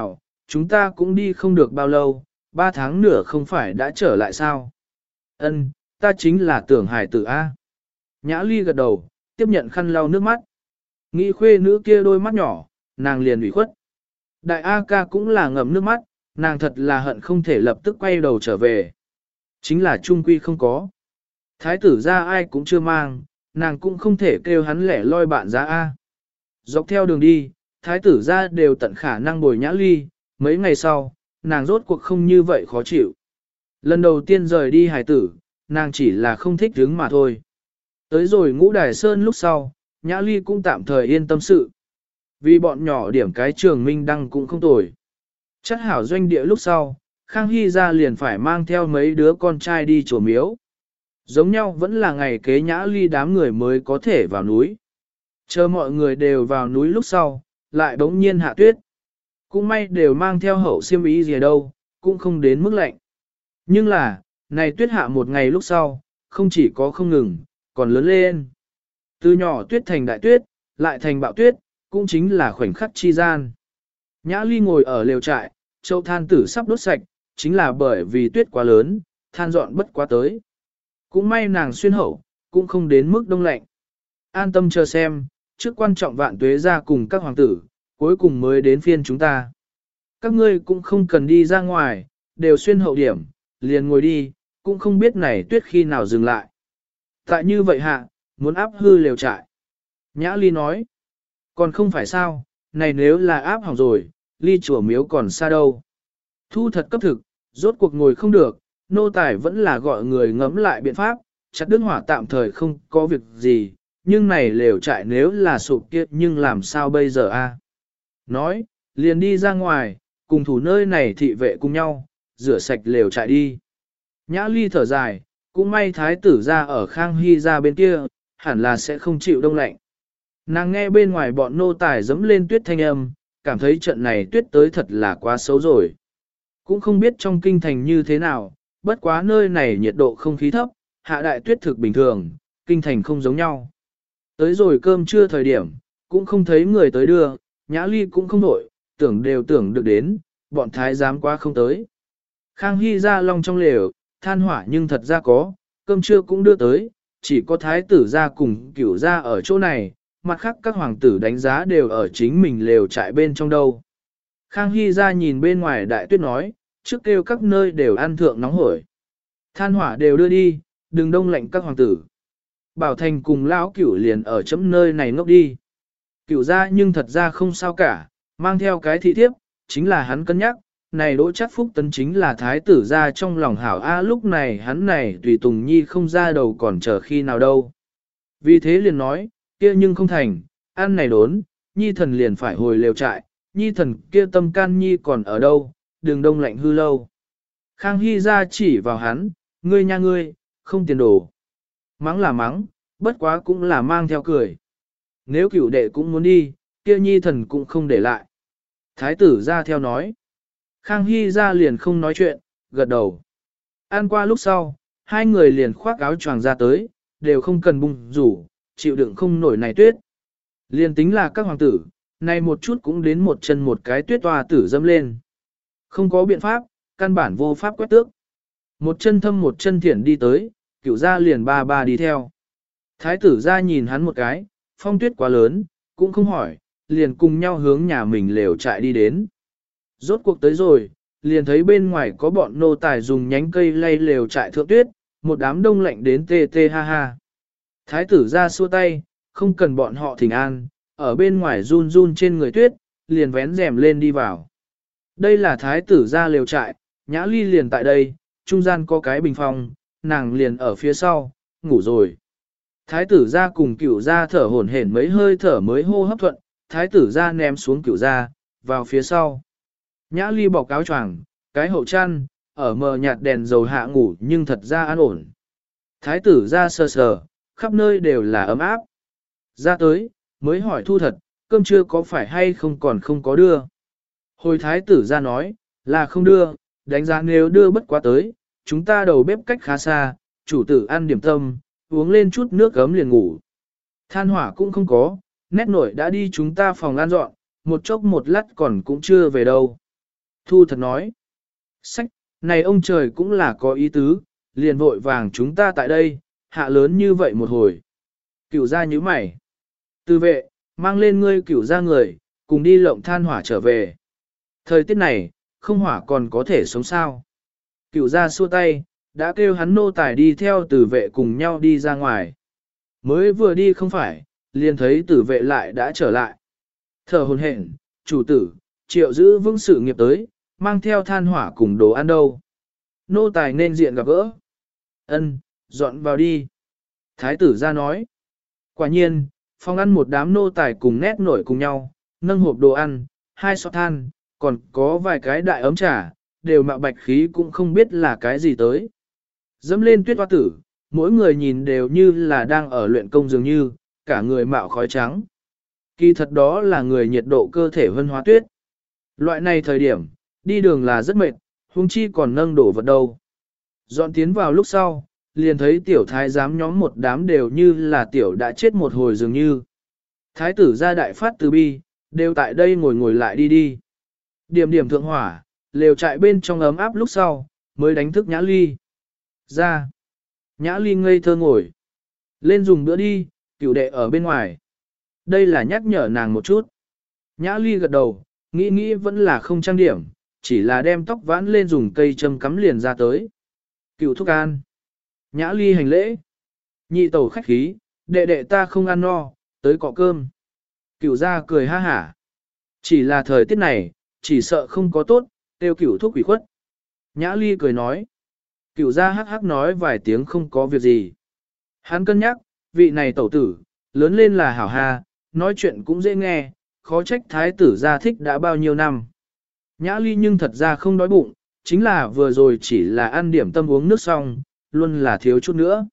chúng ta cũng đi không được bao lâu, 3 tháng nữa không phải đã trở lại sao? Ân, ta chính là tưởng hải tử A. Nhã Ly gật đầu, tiếp nhận khăn lau nước mắt. Nghĩ khuê nữ kia đôi mắt nhỏ, nàng liền ủy khuất. Đại A ca cũng là ngậm nước mắt, nàng thật là hận không thể lập tức quay đầu trở về. Chính là trung quy không có. Thái tử ra ai cũng chưa mang, nàng cũng không thể kêu hắn lẻ loi bạn giá A. Dọc theo đường đi, thái tử ra đều tận khả năng bồi Nhã Ly, mấy ngày sau, nàng rốt cuộc không như vậy khó chịu. Lần đầu tiên rời đi hài tử, nàng chỉ là không thích đứng mà thôi. Tới rồi Ngũ Đài Sơn lúc sau, Nhã Ly cũng tạm thời yên tâm sự. Vì bọn nhỏ điểm cái trường minh đăng cũng không tồi. Chắc hảo doanh địa lúc sau, Khang Hy ra liền phải mang theo mấy đứa con trai đi chùa miếu. Giống nhau vẫn là ngày kế Nhã Ly đám người mới có thể vào núi. Chờ mọi người đều vào núi lúc sau, lại bỗng nhiên hạ tuyết. Cũng may đều mang theo hậu xiêm y gì đâu, cũng không đến mức lạnh. Nhưng là, này tuyết hạ một ngày lúc sau, không chỉ có không ngừng, còn lớn lên. Từ nhỏ tuyết thành đại tuyết, lại thành bạo tuyết, cũng chính là khoảnh khắc chi gian. Nhã Ly ngồi ở lều trại, châu than tử sắp đốt sạch, chính là bởi vì tuyết quá lớn, than dọn bất quá tới. Cũng may nàng xuyên hậu, cũng không đến mức đông lạnh. An tâm chờ xem, trước quan trọng vạn tuế ra cùng các hoàng tử, cuối cùng mới đến phiên chúng ta. Các ngươi cũng không cần đi ra ngoài, đều xuyên hậu điểm, liền ngồi đi, cũng không biết này tuyết khi nào dừng lại. Tại như vậy hạ, muốn áp hư lều trại. Nhã Ly nói, còn không phải sao, này nếu là áp hỏng rồi, ly chùa miếu còn xa đâu. Thu thật cấp thực, rốt cuộc ngồi không được, nô tài vẫn là gọi người ngẫm lại biện pháp, chặt đứt hỏa tạm thời không có việc gì, nhưng này lều trại nếu là sụp kiệt nhưng làm sao bây giờ a? Nói, liền đi ra ngoài, cùng thủ nơi này thị vệ cùng nhau, rửa sạch lều trại đi. Nhã Ly thở dài, cũng may thái tử ra ở Khang Hy ra bên kia, hẳn là sẽ không chịu đông lạnh. Nàng nghe bên ngoài bọn nô tài dẫm lên tuyết thanh âm, cảm thấy trận này tuyết tới thật là quá xấu rồi. Cũng không biết trong kinh thành như thế nào, bất quá nơi này nhiệt độ không khí thấp, hạ đại tuyết thực bình thường, kinh thành không giống nhau. Tới rồi cơm trưa thời điểm, cũng không thấy người tới đưa, Nhã Ly cũng không nổi, tưởng đều tưởng được đến, bọn thái giám quá không tới. Khang Hy ra long trong lều, than hỏa nhưng thật ra có, cơm trưa cũng đưa tới, chỉ có thái tử ra cùng cửu ra ở chỗ này, mặt khác các hoàng tử đánh giá đều ở chính mình lều trại bên trong đâu. Khang Hy ra nhìn bên ngoài đại tuyết nói, trước kêu các nơi đều ăn thượng nóng hổi. Than hỏa đều đưa đi, đừng đông lạnh các hoàng tử. Bảo Thành cùng lão cửu liền ở chấm nơi này ngốc đi. Cửu ra nhưng thật ra không sao cả, mang theo cái thị thiếp, chính là hắn cân nhắc, này Đỗ Trác Phúc Tấn chính là thái tử ra trong lòng hảo A lúc này hắn này tùy Tùng Nhi không ra đầu còn chờ khi nào đâu. Vì thế liền nói, kia nhưng không thành, ăn này đốn, Nhi thần liền phải hồi lều trại, Nhi thần kia tâm can Nhi còn ở đâu, đừng đông lạnh hư lâu. Khang Hy ra chỉ vào hắn, ngươi nha ngươi, không tiền đồ. Mắng là mắng, bất quá cũng là mang theo cười. Nếu cửu đệ cũng muốn đi, kia Nhi thần cũng không để lại. Thái tử ra theo nói. Khang Hy ra liền không nói chuyện, gật đầu. Ăn qua lúc sau, hai người liền khoác áo choàng ra tới, đều không cần bung rủ, chịu đựng không nổi này tuyết. Liền tính là các hoàng tử, này một chút cũng đến một chân một cái tuyết toa tử dâm lên. Không có biện pháp, căn bản vô pháp quét tước. Một chân thâm một chân thiển đi tới, cửu ra liền ba ba đi theo. Thái tử ra nhìn hắn một cái, phong tuyết quá lớn, cũng không hỏi, liền cùng nhau hướng nhà mình lều trại đi đến. Rốt cuộc tới rồi, liền thấy bên ngoài có bọn nô tài dùng nhánh cây lay lều trại thượng tuyết, một đám đông lạnh đến tê tê ha ha. Thái tử ra xua tay, không cần bọn họ thỉnh an, ở bên ngoài run run trên người tuyết, liền vén rèm lên đi vào. Đây là thái tử ra lều trại, Nhã Ly liền tại đây, trung gian có cái bình phong, nàng liền ở phía sau, ngủ rồi. Thái tử ra cùng cửu ra thở hổn hển mấy hơi thở mới hô hấp thuận, thái tử ra ném xuống cửu ra, vào phía sau. Nhã Ly bọc áo choàng, cái hậu chăn, ở mờ nhạt đèn dầu hạ ngủ nhưng thật ra an ổn. Thái tử ra sờ sờ, khắp nơi đều là ấm áp. Ra tới, mới hỏi thu thật, cơm trưa có phải hay không còn không có đưa. Hồi thái tử ra nói, là không đưa, đánh giá nếu đưa bất quá tới, chúng ta đầu bếp cách khá xa, chủ tử ăn điểm tâm, uống lên chút nước gấm liền ngủ. Than hỏa cũng không có, nét nổi đã đi chúng ta phòng ăn dọn, một chốc một lát còn cũng chưa về đâu. Thu thật nói. Sách, này ông trời cũng là có ý tứ, liền vội vàng chúng ta tại đây, hạ lớn như vậy một hồi. Cửu gia nhíu mày. Tư vệ, mang lên ngươi cửu gia người, cùng đi lộng than hỏa trở về. Thời tiết này, không hỏa còn có thể sống sao. Cửu gia xua tay, đã kêu hắn nô tài đi theo tử vệ cùng nhau đi ra ngoài. Mới vừa đi không phải, liền thấy tử vệ lại đã trở lại. Thở hồn hển, chủ tử, triệu giữ vững sự nghiệp tới, mang theo than hỏa cùng đồ ăn đâu. Nô tài nên diện gặp gỡ. Ân, dọn vào đi. Thái tử ra nói. Quả nhiên, phòng ăn một đám nô tài cùng nét nổi cùng nhau, nâng hộp đồ ăn, hai xót than, còn có vài cái đại ấm trà, đều mạo bạch khí cũng không biết là cái gì tới. Dẫm lên tuyết hoa tử, mỗi người nhìn đều như là đang ở luyện công dường như, cả người mạo khói trắng. Kỳ thật đó là người nhiệt độ cơ thể vân hóa tuyết. Loại này thời điểm, đi đường là rất mệt, huống chi còn nâng đổ vật đâu. Dọn tiến vào lúc sau, liền thấy tiểu thái giám nhóm một đám đều như là tiểu đã chết một hồi dường như. Thái tử ra đại phát từ bi, đều tại đây ngồi ngồi lại đi đi. Điểm điểm thượng hỏa, lều trại bên trong ấm áp lúc sau, mới đánh thức Nhã Ly. Ra. Nhã Ly ngây thơ ngồi. Lên dùng bữa đi, cửu đệ ở bên ngoài. Đây là nhắc nhở nàng một chút. Nhã Ly gật đầu, nghĩ vẫn là không trang điểm, chỉ là đem tóc vãn lên dùng cây châm cắm liền ra tới. Cửu thúc an. Nhã Ly hành lễ. Nhị tẩu khách khí, đệ đệ ta không ăn no, tới cọ cơm. Cửu ra cười ha hả. Chỉ là thời tiết này, chỉ sợ không có tốt, tiêu cửu thúc quỷ khuất. Nhã Ly cười nói. Cửu ra hắc hắc nói vài tiếng không có việc gì. Hắn cân nhắc, vị này tẩu tử, lớn lên là hảo ha, nói chuyện cũng dễ nghe, khó trách thái tử gia thích đã bao nhiêu năm. Nhã Ly nhưng thật ra không đói bụng, chính là vừa rồi chỉ là ăn điểm tâm uống nước xong, luôn là thiếu chút nữa.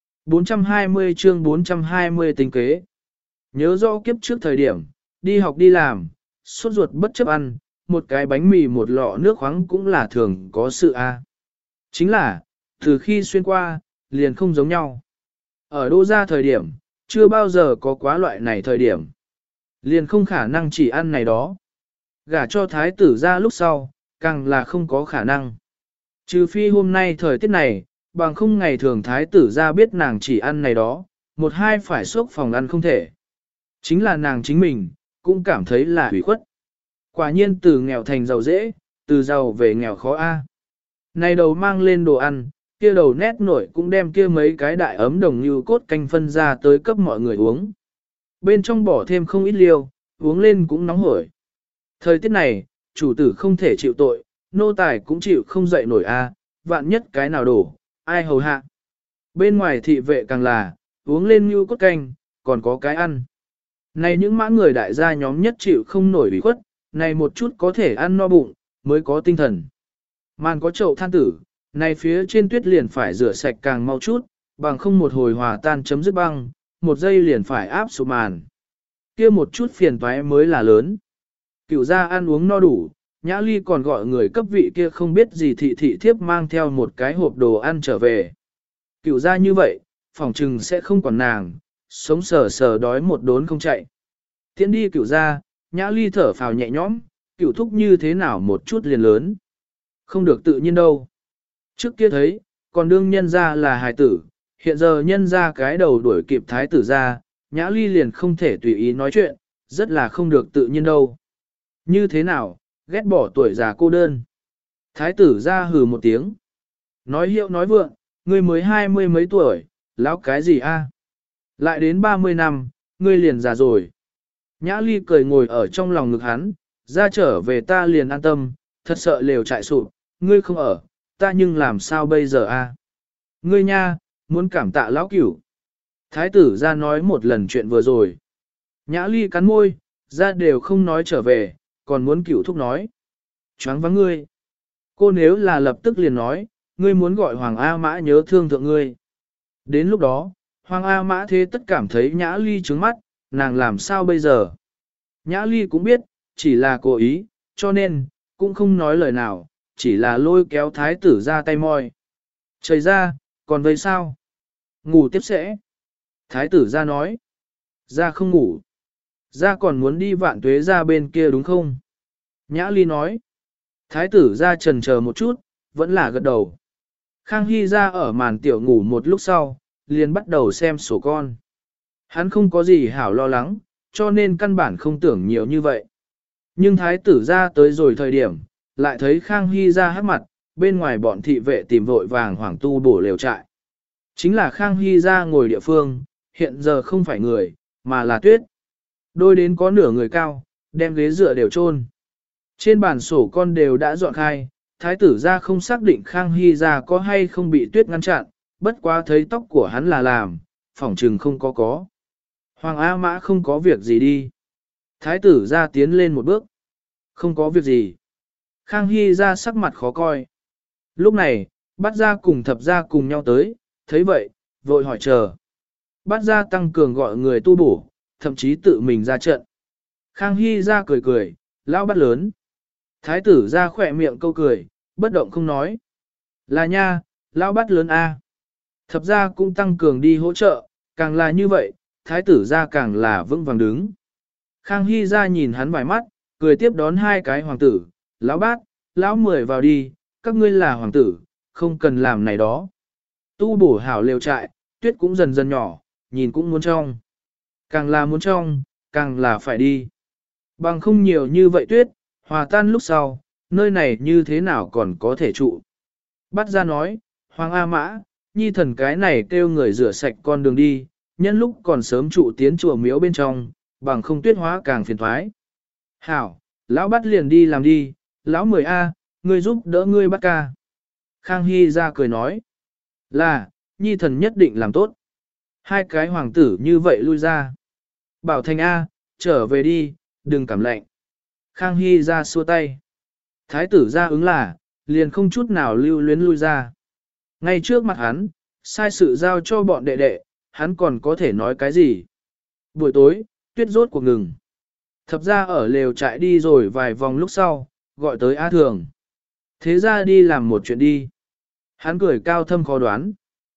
420 chương 420 tính kế. Nhớ rõ kiếp trước thời điểm, đi học đi làm, sốt ruột bất chấp ăn, một cái bánh mì một lọ nước khoáng cũng là thường có sự a. Chính là, từ khi xuyên qua, liền không giống nhau. Ở đô gia thời điểm, chưa bao giờ có quá loại này thời điểm. Liền không khả năng chỉ ăn này đó. Gả cho thái tử ra lúc sau, càng là không có khả năng. Trừ phi hôm nay thời tiết này, bằng không ngày thường thái tử ra biết nàng chỉ ăn này đó, một hai phải xốc phòng ăn không thể. Chính là nàng chính mình, cũng cảm thấy là hủy khuất. Quả nhiên từ nghèo thành giàu dễ, từ giàu về nghèo khó a. Này đầu mang lên đồ ăn, kia đầu nét nổi cũng đem kia mấy cái đại ấm đồng như cốt canh phân ra tới cấp mọi người uống. Bên trong bỏ thêm không ít liêu, uống lên cũng nóng hổi. Thời tiết này, chủ tử không thể chịu tội, nô tài cũng chịu không dậy nổi a, vạn nhất cái nào đổ, ai hầu hạ. Bên ngoài thị vệ càng là, uống lên như cốt canh, còn có cái ăn. Này những mã người đại gia nhóm nhất chịu không nổi bị khuất, này một chút có thể ăn no bụng, mới có tinh thần. Màn có chậu than tử, này phía trên tuyết liền phải rửa sạch càng mau chút, bằng không một hồi hòa tan chấm dứt băng, một giây liền phải áp sụp màn. Kia một chút phiền toái mới là lớn. Cửu gia ăn uống no đủ, Nhã Ly còn gọi người cấp vị kia không biết gì thị thị thiếp mang theo một cái hộp đồ ăn trở về. Cửu gia như vậy, phòng trừng sẽ không còn nàng, sống sờ sờ đói một đốn không chạy. Tiến đi cửu gia, Nhã Ly thở phào nhẹ nhõm, cửu thúc như thế nào một chút liền lớn. Không được tự nhiên đâu. Trước kia thấy, còn đương nhân ra là hài tử, hiện giờ nhân ra cái đầu đuổi kịp thái tử ra, Nhã Ly liền không thể tùy ý nói chuyện, rất là không được tự nhiên đâu. Như thế nào, ghét bỏ tuổi già cô đơn. Thái tử ra hừ một tiếng. Nói hiệu nói vượng, ngươi mới 20 mấy tuổi, lão cái gì a? Lại đến 30 năm, ngươi liền già rồi. Nhã Ly cười ngồi ở trong lòng ngực hắn, ra trở về ta liền an tâm, thật sợ lều trại sụp, ngươi không ở, ta nhưng làm sao bây giờ a? Ngươi nha, muốn cảm tạ lão cửu. Thái tử ra nói một lần chuyện vừa rồi. Nhã Ly cắn môi, ra đều không nói trở về, còn muốn cửu thúc nói. Choáng vắng ngươi. Cô nếu là lập tức liền nói, ngươi muốn gọi Hoàng A Mã nhớ thương thượng ngươi. Đến lúc đó, Hoàng A Mã thế tất cảm thấy Nhã Ly trướng mắt, nàng làm sao bây giờ? Nhã Ly cũng biết, chỉ là cố ý, cho nên, cũng không nói lời nào, chỉ là lôi kéo thái tử ra tay moi. Trời ra, còn vậy sao? Ngủ tiếp sẽ. Thái tử ra nói. Ra không ngủ. Ra còn muốn đi Vạn Tuế ra bên kia đúng không? Nhã Ly nói. Thái tử ra trần chờ một chút, vẫn là gật đầu. Khang Hy ra ở màn tiểu ngủ một lúc sau, liền bắt đầu xem sổ con. Hắn không có gì hảo lo lắng, cho nên căn bản không tưởng nhiều như vậy. Nhưng thái tử ra tới rồi thời điểm, lại thấy Khang Hy ra hát mặt, bên ngoài bọn thị vệ tìm vội vàng hoảng tu bổ lều trại. Chính là Khang Hy ra ngồi địa phương, hiện giờ không phải người, mà là tuyết. Đôi đến có nửa người cao, đem ghế dựa đều chôn. Trên bàn sổ con đều đã dọn khai, thái tử ra không xác định Khang Hy ra có hay không bị tuyết ngăn chặn, bất quá thấy tóc của hắn là làm, phỏng trừng không có. Hoàng A Mã không có việc gì đi. Thái tử ra tiến lên một bước. Không có việc gì. Khang Hy ra sắc mặt khó coi. Lúc này, bắt ra cùng thập ra cùng nhau tới, thấy vậy, vội hỏi chờ. Bắt ra tăng cường gọi người tu bổ, thậm chí tự mình ra trận. Khang Hy ra cười cười, lão bắt lớn. Thái tử ra khỏe miệng câu cười, bất động không nói. Là nha, lão bắt lớn A. Thập ra cũng tăng cường đi hỗ trợ, càng là như vậy, thái tử ra càng là vững vàng đứng. Khang Hy ra nhìn hắn vài mắt, cười tiếp đón hai cái hoàng tử, lão bát, lão mười vào đi, các ngươi là hoàng tử, không cần làm này đó. Tu bổ hảo lều trại, tuyết cũng dần dần nhỏ, nhìn cũng muốn trong. Càng là muốn trong, càng là phải đi. Bằng không nhiều như vậy tuyết, hòa tan lúc sau, nơi này như thế nào còn có thể trụ. Bắt ra nói, Hoàng A Mã, nhi thần cái này kêu người rửa sạch con đường đi, nhân lúc còn sớm trụ tiến chùa miếu bên trong, bằng không tuyết hóa càng phiền thoái. Hảo, lão bắt liền đi làm đi, lão mười A, ngươi giúp đỡ ngươi bắt ca. Khang Hy ra cười nói, là, nhi thần nhất định làm tốt. Hai cái hoàng tử như vậy lui ra. Bảo Thành A, trở về đi, đừng cảm lạnh. Khang Hy ra xua tay. Thái tử ra ứng là, liền không chút nào lưu luyến lui ra. Ngay trước mặt hắn, sai sự giao cho bọn đệ đệ, hắn còn có thể nói cái gì. Buổi tối, tuyết rốt cuộc ngừng. Thập ra ở lều trại đi rồi vài vòng lúc sau, gọi tới A Thường. Thế ra đi làm một chuyện đi. Hắn cười cao thâm khó đoán.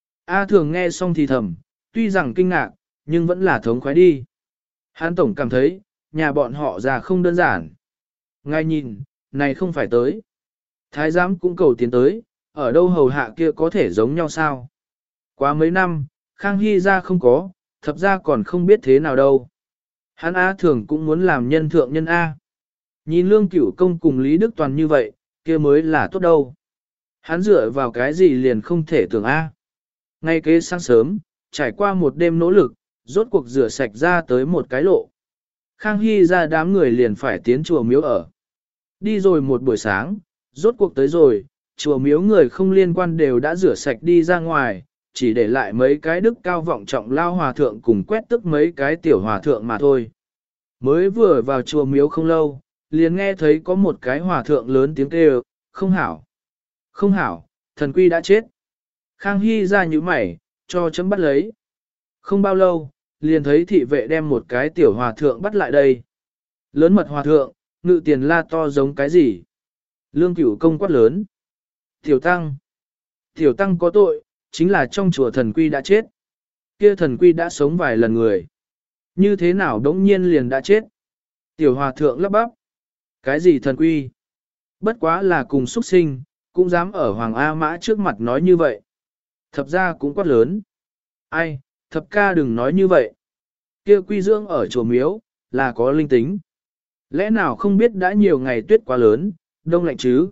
A Thường nghe xong thì thầm, tuy rằng kinh ngạc, nhưng vẫn là thống khoái đi. Hắn tổng cảm thấy, nhà bọn họ già không đơn giản. Ngay nhìn, này không phải tới. Thái giám cũng cầu tiến tới, ở đâu hầu hạ kia có thể giống nhau sao? Quá mấy năm, Khang Hy ra không có, thập ra còn không biết thế nào đâu. Hắn A Thường cũng muốn làm nhân thượng nhân A. Nhìn Lương Cửu Công cùng Lý Đức Toàn như vậy, kia mới là tốt đâu. Hắn dựa vào cái gì liền không thể tưởng A. Ngay kế sáng sớm, trải qua một đêm nỗ lực, rốt cuộc rửa sạch ra tới một cái lộ. Khang Hy ra đám người liền phải tiến chùa miếu ở. Đi rồi một buổi sáng, rốt cuộc tới rồi, chùa miếu người không liên quan đều đã rửa sạch đi ra ngoài, chỉ để lại mấy cái đức cao vọng trọng lao hòa thượng cùng quét tức mấy cái tiểu hòa thượng mà thôi. Mới vừa vào chùa miếu không lâu, liền nghe thấy có một cái hòa thượng lớn tiếng kêu, không hảo. Không hảo, thần quy đã chết. Khang Hy ra như mày, cho chấm bắt lấy. Không bao lâu, liền thấy thị vệ đem một cái tiểu hòa thượng bắt lại đây. Lớn mật hòa thượng, ngự tiền la to giống cái gì? Lương Cửu Công quát lớn. Tiểu tăng. Tiểu tăng có tội, chính là trong chùa thần quy đã chết. Kia thần quy đã sống vài lần người. Như thế nào đống nhiên liền đã chết? Tiểu hòa thượng lắp bắp. Cái gì thần quy? Bất quá là cùng xuất sinh, cũng dám ở Hoàng A Mã trước mặt nói như vậy. Thập ra cũng quát lớn. Ai, thập ca đừng nói như vậy. Kia quy dưỡng ở chùa miếu, là có linh tính. Lẽ nào không biết đã nhiều ngày tuyết quá lớn, đông lạnh chứ?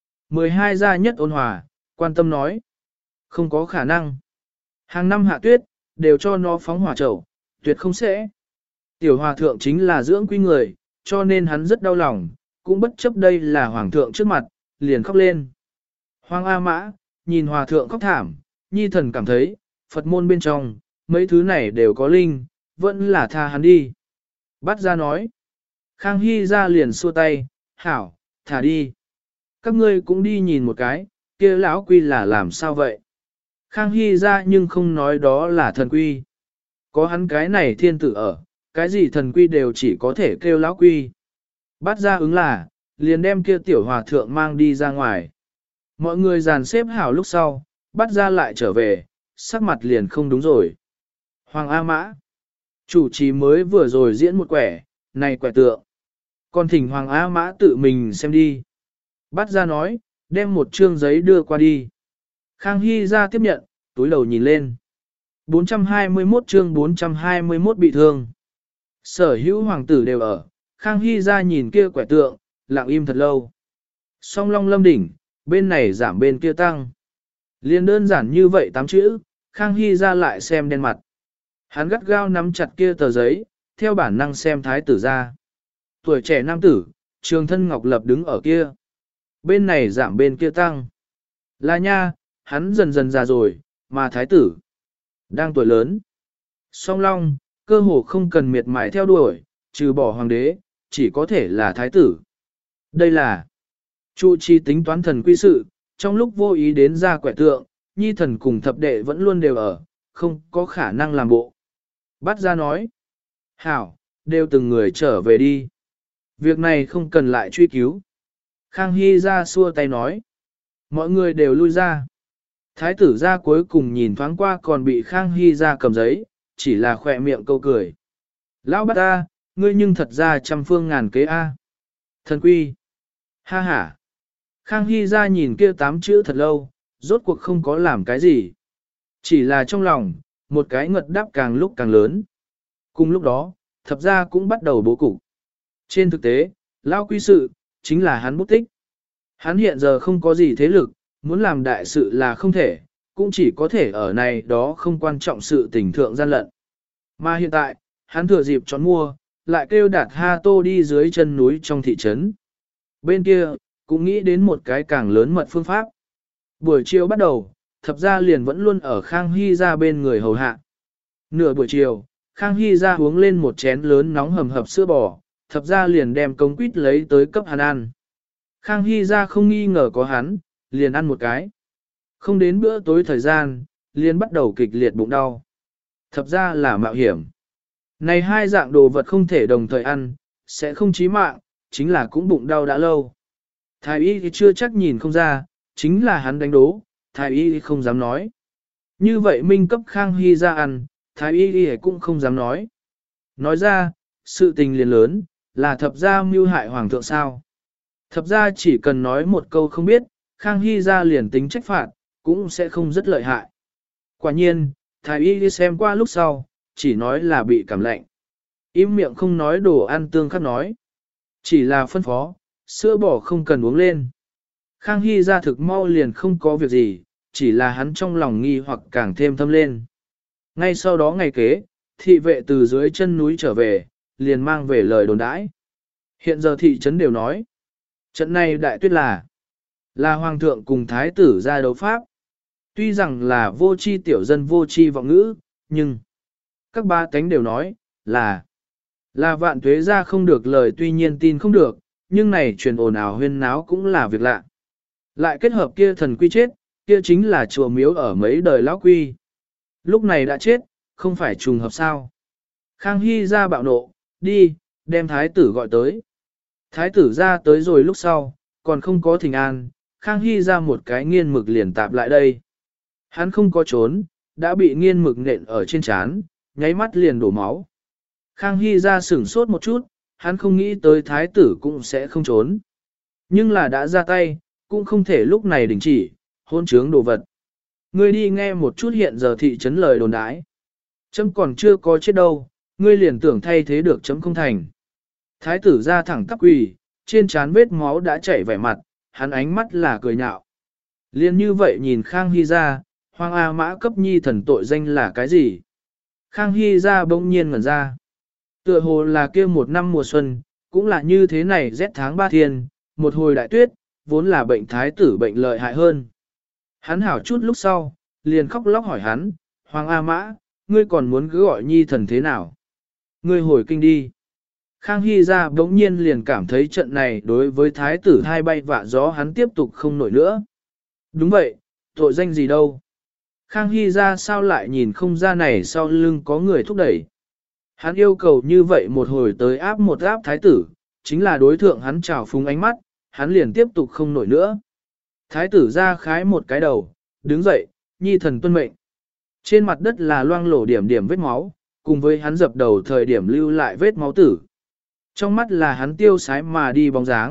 12 gia nhất ôn hòa, quan tâm nói. Không có khả năng. Hàng năm hạ tuyết, đều cho nó phóng hỏa chậu, tuyệt không sẽ. Tiểu hòa thượng chính là dưỡng quy người, cho nên hắn rất đau lòng, cũng bất chấp đây là hoàng thượng trước mặt, liền khóc lên. Hoàng A Mã, nhìn hòa thượng khóc thảm, nhi thần cảm thấy, Phật môn bên trong, mấy thứ này đều có linh, vẫn là tha hắn đi. Bắt ra nói. Khang Hy ra liền xua tay, hảo, thả đi. Các ngươi cũng đi nhìn một cái, kia lão quy là làm sao vậy? Khang Hy ra nhưng không nói đó là thần quy. Có hắn cái này thiên tử ở, cái gì thần quy đều chỉ có thể kêu lão quy. Bắt ra ứng là, liền đem kia tiểu hòa thượng mang đi ra ngoài. Mọi người dàn xếp hảo lúc sau, bắt ra lại trở về, sắc mặt liền không đúng rồi. Hoàng A Mã, chủ trì mới vừa rồi diễn một quẻ, này quẻ tượng. Còn thỉnh Hoàng A Mã tự mình xem đi. Bắt ra nói, đem một trương giấy đưa qua đi. Khang Hy ra tiếp nhận, túi đầu nhìn lên. 421 chương 421 bị thương. Sở hữu hoàng tử đều ở, Khang Hy ra nhìn kia quẻ tượng, lặng im thật lâu. Song long lâm đỉnh, bên này giảm bên kia tăng. Liên đơn giản như vậy 8 chữ, Khang Hy ra lại xem đen mặt. Hắn gắt gao nắm chặt kia tờ giấy, theo bản năng xem thái tử ra. Tuổi trẻ nam tử, trường thân ngọc lập đứng ở kia. Bên này giảm bên kia tăng. Là nha, hắn dần dần già rồi, mà thái tử đang tuổi lớn. Song long, cơ hồ không cần miệt mài theo đuổi, trừ bỏ hoàng đế, chỉ có thể là thái tử. Đây là trụ trì tính toán thần quy sự, trong lúc vô ý đến ra quẻ tượng, nhi thần cùng thập đệ vẫn luôn đều ở, không có khả năng làm bộ. Bắt ra nói, hảo, đều từng người trở về đi. Việc này không cần lại truy cứu. Khang Hy ra xua tay nói, mọi người đều lui ra. Thái tử ra cuối cùng nhìn thoáng qua còn bị Khang Hy ra cầm giấy, chỉ là khỏe miệng câu cười. Lão bắt ta, ngươi nhưng thật ra trăm phương ngàn kế A. Thần quy. Ha ha. Khang Hy ra nhìn kia 8 chữ thật lâu, rốt cuộc không có làm cái gì. Chỉ là trong lòng, một cái ngật đáp càng lúc càng lớn. Cùng lúc đó, thập gia cũng bắt đầu bố cục. Trên thực tế, Lão quy sự, chính là hắn bút tích. Hắn hiện giờ không có gì thế lực, muốn làm đại sự là không thể, cũng chỉ có thể ở này đó không quan trọng sự tình thượng gian lận. Mà hiện tại, hắn thừa dịp chọn mua, lại kêu Đạt Ha Tô đi dưới chân núi trong thị trấn. Bên kia, cũng nghĩ đến một cái càng lớn mật phương pháp. Buổi chiều bắt đầu, thập gia liền vẫn luôn ở Khang Hy ra bên người hầu hạ. Nửa buổi chiều, Khang Hy ra uống lên một chén lớn nóng hầm hập sữa bò, thập gia liền đem cống quýt lấy tới cấp hắn ăn. Khang Hy ra không nghi ngờ có hắn, liền ăn một cái. Không đến bữa tối thời gian, liền bắt đầu kịch liệt bụng đau. Thập ra là mạo hiểm. Này hai dạng đồ vật không thể đồng thời ăn, sẽ không chí mạng, chính là cũng bụng đau đã lâu. Thái y thì chưa chắc nhìn không ra, chính là hắn đánh đố, thái y thì không dám nói. Như vậy minh cấp Khang Hy ra ăn, thái y thì cũng không dám nói. Nói ra, sự tình liền lớn, là thập gia mưu hại hoàng thượng sao. Thập gia chỉ cần nói một câu không biết, Khang Hy ra liền tính trách phạt, cũng sẽ không rất lợi hại. Quả nhiên, thái y đi xem qua lúc sau, chỉ nói là bị cảm lạnh. Im miệng không nói đồ ăn tương khắc nói. Chỉ là phân phó, sữa bò không cần uống lên. Khang Hy ra thực mau liền không có việc gì, chỉ là hắn trong lòng nghi hoặc càng thêm thâm lên. Ngay sau đó ngày kế, thị vệ từ dưới chân núi trở về, liền mang về lời đồn đãi. Hiện giờ thị trấn đều nói, trận này đại tuyết là hoàng thượng cùng thái tử ra đấu pháp. Tuy rằng là vô chi tiểu dân vô chi vọng ngữ, nhưng các ba tánh đều nói là vạn tuế ra không được lời, tuy nhiên tin không được, nhưng này truyền ồn ào huyên náo cũng là việc lạ. Lại kết hợp kia thần quy chết, kia chính là chùa miếu ở mấy đời lão quy. Lúc này đã chết, không phải trùng hợp sao. Khang Hy ra bạo nộ, đi, đem thái tử gọi tới. Thái tử ra tới rồi lúc sau, còn không có thỉnh an, Khang Hy ra một cái nghiên mực liền tạp lại đây. Hắn không có trốn, đã bị nghiên mực nện ở trên trán, nháy mắt liền đổ máu. Khang Hy ra sửng sốt một chút, hắn không nghĩ tới thái tử cũng sẽ không trốn. Nhưng là đã ra tay, cũng không thể lúc này đình chỉ, hôn trướng đồ vật. Ngươi đi nghe một chút hiện giờ thị trấn lời đồn đãi. Chấm còn chưa có chết đâu, ngươi liền tưởng thay thế được chấm không thành. Thái tử ra thẳng tắp quỳ, trên trán vết máu đã chảy vẻ mặt, hắn ánh mắt là cười nhạo. Liên như vậy nhìn Khang Hy ra, Hoàng A Mã cấp nhi thần tội danh là cái gì? Khang Hy ra bỗng nhiên ngẩn ra. Tựa hồ là kia một năm mùa xuân, cũng là như thế này rét tháng 3 thiên, một hồi đại tuyết, vốn là bệnh thái tử bệnh lợi hại hơn. Hắn hảo chút lúc sau, liền khóc lóc hỏi hắn, Hoàng A Mã, ngươi còn muốn cứ gọi nhi thần thế nào? Ngươi hồi kinh đi. Khang Hy ra bỗng nhiên liền cảm thấy trận này đối với thái tử hai bay vạ gió hắn tiếp tục không nổi nữa. Đúng vậy, tội danh gì đâu. Khang Hy ra sao lại nhìn không ra này sau lưng có người thúc đẩy. Hắn yêu cầu như vậy một hồi tới áp một áp thái tử, chính là đối thượng hắn trào phúng ánh mắt, hắn liền tiếp tục không nổi nữa. Thái tử ra khái một cái đầu, đứng dậy, nhi thần tuân mệnh. Trên mặt đất là loang lổ điểm điểm vết máu, cùng với hắn dập đầu thời điểm lưu lại vết máu tử. Trong mắt là hắn tiêu sái mà đi bóng dáng,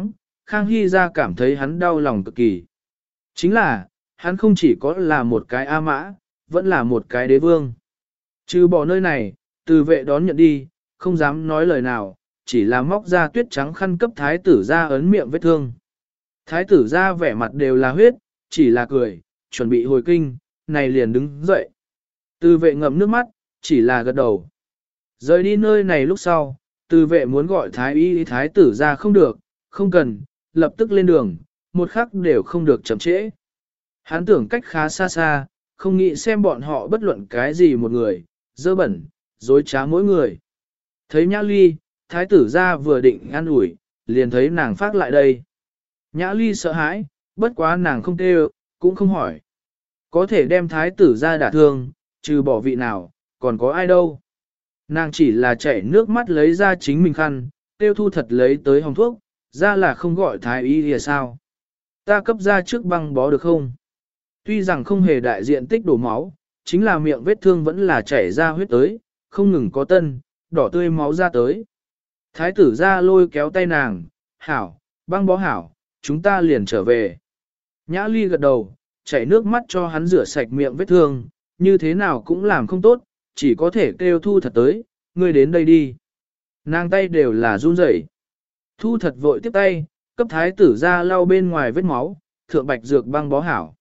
Khang Hy ra cảm thấy hắn đau lòng cực kỳ. Chính là, hắn không chỉ có là một cái A Mã, vẫn là một cái đế vương. Trừ bỏ nơi này, từ vệ đón nhận đi, không dám nói lời nào, chỉ là móc ra tuyết trắng khăn cấp thái tử ra ấn miệng vết thương. Thái tử ra vẻ mặt đều là huyết, chỉ là cười, chuẩn bị hồi kinh, này liền đứng dậy. Từ vệ ngậm nước mắt, chỉ là gật đầu. Rời đi nơi này lúc sau, từ vệ muốn gọi thái y thái tử ra không được, không cần, lập tức lên đường, một khắc đều không được chậm trễ. Hắn tưởng cách khá xa xa, không nghĩ xem bọn họ bất luận cái gì một người, dơ bẩn, dối trá mỗi người. Thấy Nhã Ly, thái tử ra vừa định an ủi, liền thấy nàng phát lại đây. Nhã Ly sợ hãi, bất quá nàng không kêu, cũng không hỏi. Có thể đem thái tử ra đả thương, trừ bỏ vị nào, còn có ai đâu. Nàng chỉ là chảy nước mắt lấy ra chính mình khăn, tiêu thu thật lấy tới hồng thuốc, ra là không gọi thái y thì sao. Ta cấp ra trước băng bó được không? Tuy rằng không hề đại diện tích đổ máu, chính là miệng vết thương vẫn là chảy ra huyết tới, không ngừng có tân, đỏ tươi máu ra tới. Thái tử ra lôi kéo tay nàng, hảo, băng bó hảo, chúng ta liền trở về. Nhã Ly gật đầu, chảy nước mắt cho hắn rửa sạch miệng vết thương, như thế nào cũng làm không tốt, chỉ có thể kêu thu thật tới, ngươi đến đây đi. Nàng tay đều là run rẩy. Thu thật vội tiếp tay, cấp thái tử ra lau bên ngoài vết máu, thượng bạch dược băng bó hảo.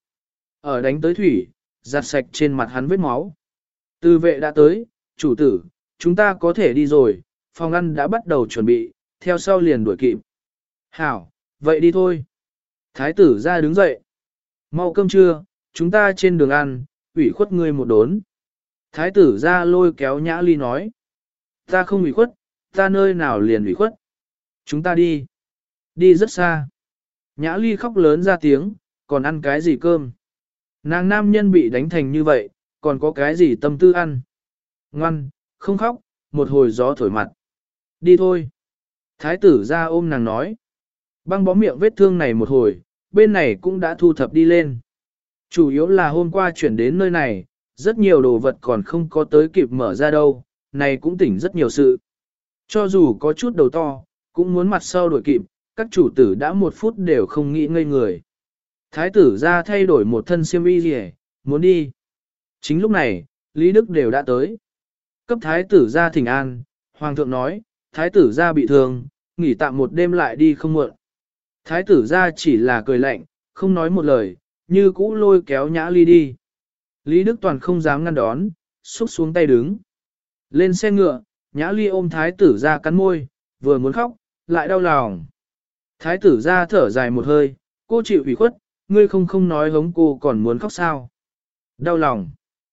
Ở đánh tới thủy, giặt sạch trên mặt hắn vết máu. Từ vệ đã tới, chủ tử, chúng ta có thể đi rồi, phòng ăn đã bắt đầu chuẩn bị, theo sau liền đuổi kịp. Hảo, vậy đi thôi. Thái tử ra đứng dậy. Mau cơm trưa, chúng ta trên đường ăn, ủy khuất ngươi một đốn. Thái tử ra lôi kéo Nhã Ly nói. Ta không ủy khuất, ta nơi nào liền ủy khuất. Chúng ta đi. Đi rất xa. Nhã Ly khóc lớn ra tiếng, còn ăn cái gì cơm. Nàng nam nhân bị đánh thành như vậy, còn có cái gì tâm tư ăn. Ngoan, không khóc, một hồi gió thổi mặt. Đi thôi. Thái tử ra ôm nàng nói. Băng bó miệng vết thương này một hồi, bên này cũng đã thu thập đi lên. Chủ yếu là hôm qua chuyển đến nơi này, rất nhiều đồ vật còn không có tới kịp mở ra đâu, này cũng tỉnh rất nhiều sự. Cho dù có chút đầu to, cũng muốn mặt sau đuổi kịp, các chủ tử đã 1 phút đều không nghĩ ngây người. Thái tử ra thay đổi một thân xiêm y gì muốn đi. Chính lúc này, Lý Đức đều đã tới. Cấp thái tử ra thỉnh an, hoàng thượng nói, thái tử ra bị thương, nghỉ tạm một đêm lại đi không muộn. Thái tử ra chỉ là cười lạnh, không nói một lời, như cũ lôi kéo Nhã Ly đi. Lý Đức Toàn không dám ngăn đón, xúc xuống tay đứng. Lên xe ngựa, Nhã Ly ôm thái tử ra cắn môi, vừa muốn khóc, lại đau lòng. Thái tử ra thở dài một hơi, cô chịu ủy khuất, ngươi không nói hống cô còn muốn khóc sao. Đau lòng.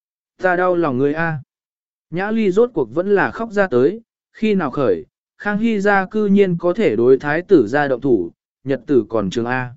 Ta đau lòng ngươi a. Nhã Ly rốt cuộc vẫn là khóc ra tới, khi nào khởi, Khang Hy ra cư nhiên có thể đối thái tử ra động thủ, nhật tử còn trường A.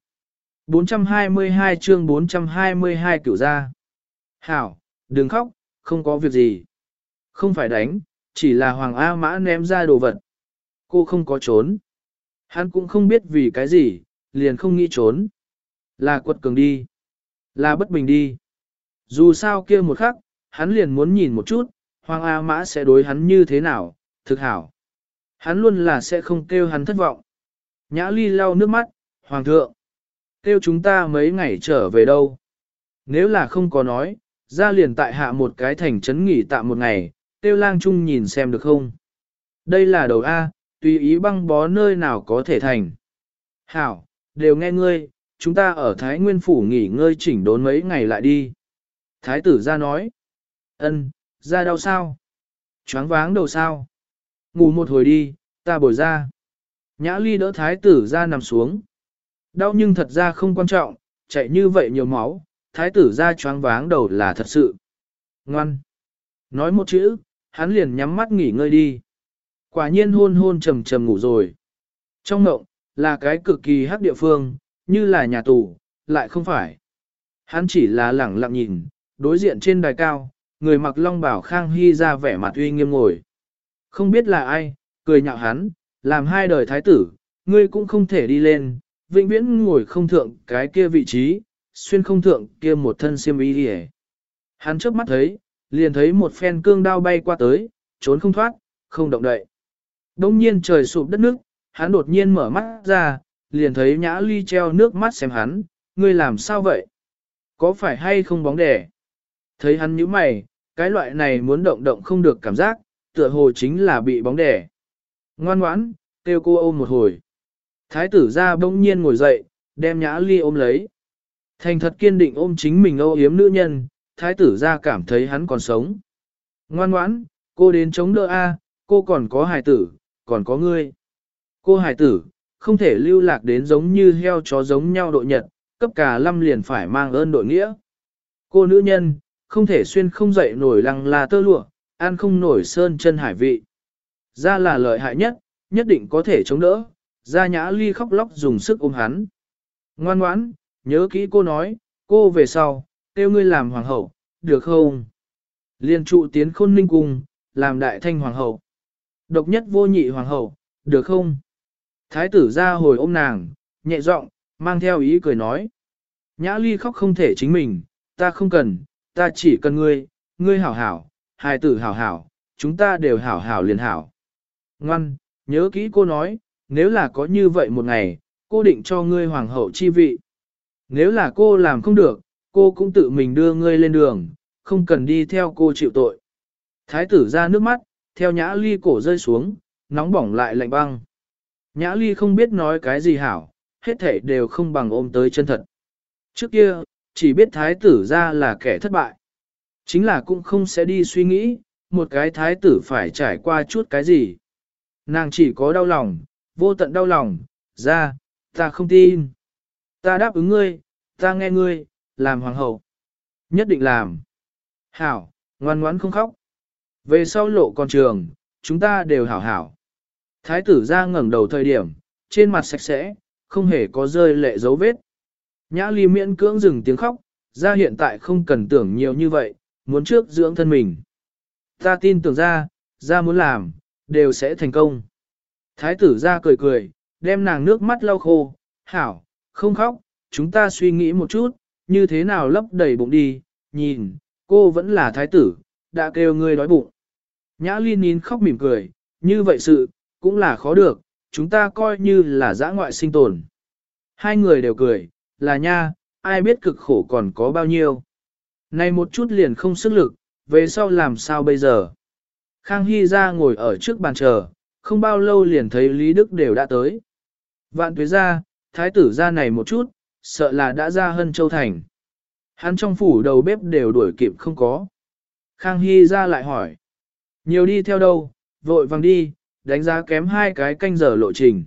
422 chương 422 cửu gia. Hảo, đừng khóc, không có việc gì. Không phải đánh, chỉ là Hoàng A Mã ném ra đồ vật. Cô không có trốn. Hắn cũng không biết vì cái gì, liền không nghĩ trốn. Là quật cường đi. Là bất bình đi. Dù sao kia một khắc, hắn liền muốn nhìn một chút, Hoàng A Mã sẽ đối hắn như thế nào, thực hảo. Hắn luôn là sẽ không kêu hắn thất vọng. Nhã Ly lau nước mắt, Hoàng thượng. Kêu chúng ta mấy ngày trở về đâu. Nếu là không có nói, ra liền tại hạ một cái thành trấn nghỉ tạm một ngày, kêu lang trung nhìn xem được không. Đây là đầu A, tùy ý băng bó nơi nào có thể thành. Hảo, đều nghe ngươi, chúng ta ở Thái Nguyên Phủ nghỉ ngơi chỉnh đốn mấy ngày lại đi. Thái tử ra nói. Ân, ra đau sao? Choáng váng đầu sao? Ngủ một hồi đi, ta bồi ra. Nhã Ly đỡ thái tử ra nằm xuống. Đau nhưng thật ra không quan trọng, chạy như vậy nhiều máu, thái tử ra choáng váng đầu là thật sự. Ngoan. Nói một chữ, hắn liền nhắm mắt nghỉ ngơi đi. Quả nhiên hôn hôn trầm trầm ngủ rồi. Trong ngộng, là cái cực kỳ hắc địa phương, như là nhà tù, lại không phải. Hắn chỉ là lẳng lặng nhìn, đối diện trên đài cao, người mặc long bào Khang Hy ra vẻ mặt uy nghiêm ngồi. Không biết là ai, cười nhạo hắn, làm 2 đời thái tử, ngươi cũng không thể đi lên, vĩnh viễn ngồi không thượng cái kia vị trí, xuyên không thượng kia một thân xiêm y đi. Hắn chớp mắt thấy, liền thấy một phen cương đao bay qua tới, trốn không thoát, không động đậy. Đông nhiên trời sụp đất nước, hắn đột nhiên mở mắt ra, liền thấy Nhã Ly treo nước mắt xem hắn, ngươi làm sao vậy? Có phải hay không bóng đẻ? Thấy hắn nhíu mày, cái loại này muốn động động không được cảm giác, tựa hồ chính là bị bóng đẻ. Ngoan ngoãn, kêu cô ôm một hồi. Thái tử ra bỗng nhiên ngồi dậy, đem Nhã Ly ôm lấy. Thành thật kiên định ôm chính mình âu yếm nữ nhân, thái tử ra cảm thấy hắn còn sống. Ngoan ngoãn, cô đến chống đỡ A, cô còn có hài tử, còn có ngươi. Cô hài tử, không thể lưu lạc đến giống như heo chó giống nhau độ nhật, cấp cả lâm liền phải mang ơn đội nghĩa. Cô nữ nhân, không thể xuyên không dậy nổi lăng là tơ lụa, ăn không nổi sơn chân hải vị. Ra là lợi hại nhất, nhất định có thể chống đỡ. Ra Nhã Ly khóc lóc dùng sức ôm hắn. Ngoan ngoãn, nhớ kỹ cô nói, cô về sau, kêu ngươi làm hoàng hậu, được không? Liên trụ tiến khôn ninh cung, làm đại thanh hoàng hậu. Độc nhất vô nhị hoàng hậu, được không? Thái tử ra hồi ôm nàng, nhẹ giọng, mang theo ý cười nói. Nhã Ly khóc không thể chính mình, ta không cần, ta chỉ cần ngươi, ngươi hảo hảo, hài tử hảo hảo, chúng ta đều hảo hảo liền hảo. Ngoan, nhớ kỹ cô nói, nếu là có như vậy một ngày, cô định cho ngươi hoàng hậu chi vị. Nếu là cô làm không được, cô cũng tự mình đưa ngươi lên đường, không cần đi theo cô chịu tội. Thái tử ra nước mắt, theo Nhã Ly cổ rơi xuống, nóng bỏng lại lạnh băng. Nhã Ly không biết nói cái gì hảo, hết thể đều không bằng ôm tới chân thật. Trước kia, chỉ biết thái tử ra là kẻ thất bại. Chính là cũng không sẽ đi suy nghĩ, một cái thái tử phải trải qua chút cái gì. Nàng chỉ có đau lòng, vô tận đau lòng, ra, ta không tin. Ta đáp ứng ngươi, ta nghe ngươi, làm hoàng hậu. Nhất định làm. Hảo, ngoan ngoãn không khóc. Về sau lộ con trường, chúng ta đều hảo hảo. Thái tử ra ngẩng đầu thời điểm, trên mặt sạch sẽ, không hề có rơi lệ dấu vết. Nhã Ly miễn cưỡng dừng tiếng khóc, ra hiện tại không cần tưởng nhiều như vậy, muốn trước dưỡng thân mình. Ta tin tưởng ra muốn làm, đều sẽ thành công. Thái tử ra cười cười, đem nàng nước mắt lau khô, hảo, không khóc, chúng ta suy nghĩ một chút, như thế nào lấp đầy bụng đi, nhìn, cô vẫn là thái tử, đã kêu ngươi đói bụng. Nhã Ly nín khóc mỉm cười, như vậy sự, cũng là khó được, chúng ta coi như là dã ngoại sinh tồn. Hai người đều cười, là nha, ai biết cực khổ còn có bao nhiêu. Này một chút liền không sức lực, về sau làm sao bây giờ. Khang Hy ra ngồi ở trước bàn chờ, không bao lâu liền thấy Lý Đức đều đã tới. Vạn tuế ra, thái tử ra này một chút, sợ là đã ra Hân Châu Thành. Hắn trong phủ đầu bếp đều đuổi kịp không có. Khang Hy ra lại hỏi. Nhiều đi theo đâu, vội vàng đi, đánh giá kém 2 cái canh giờ lộ trình.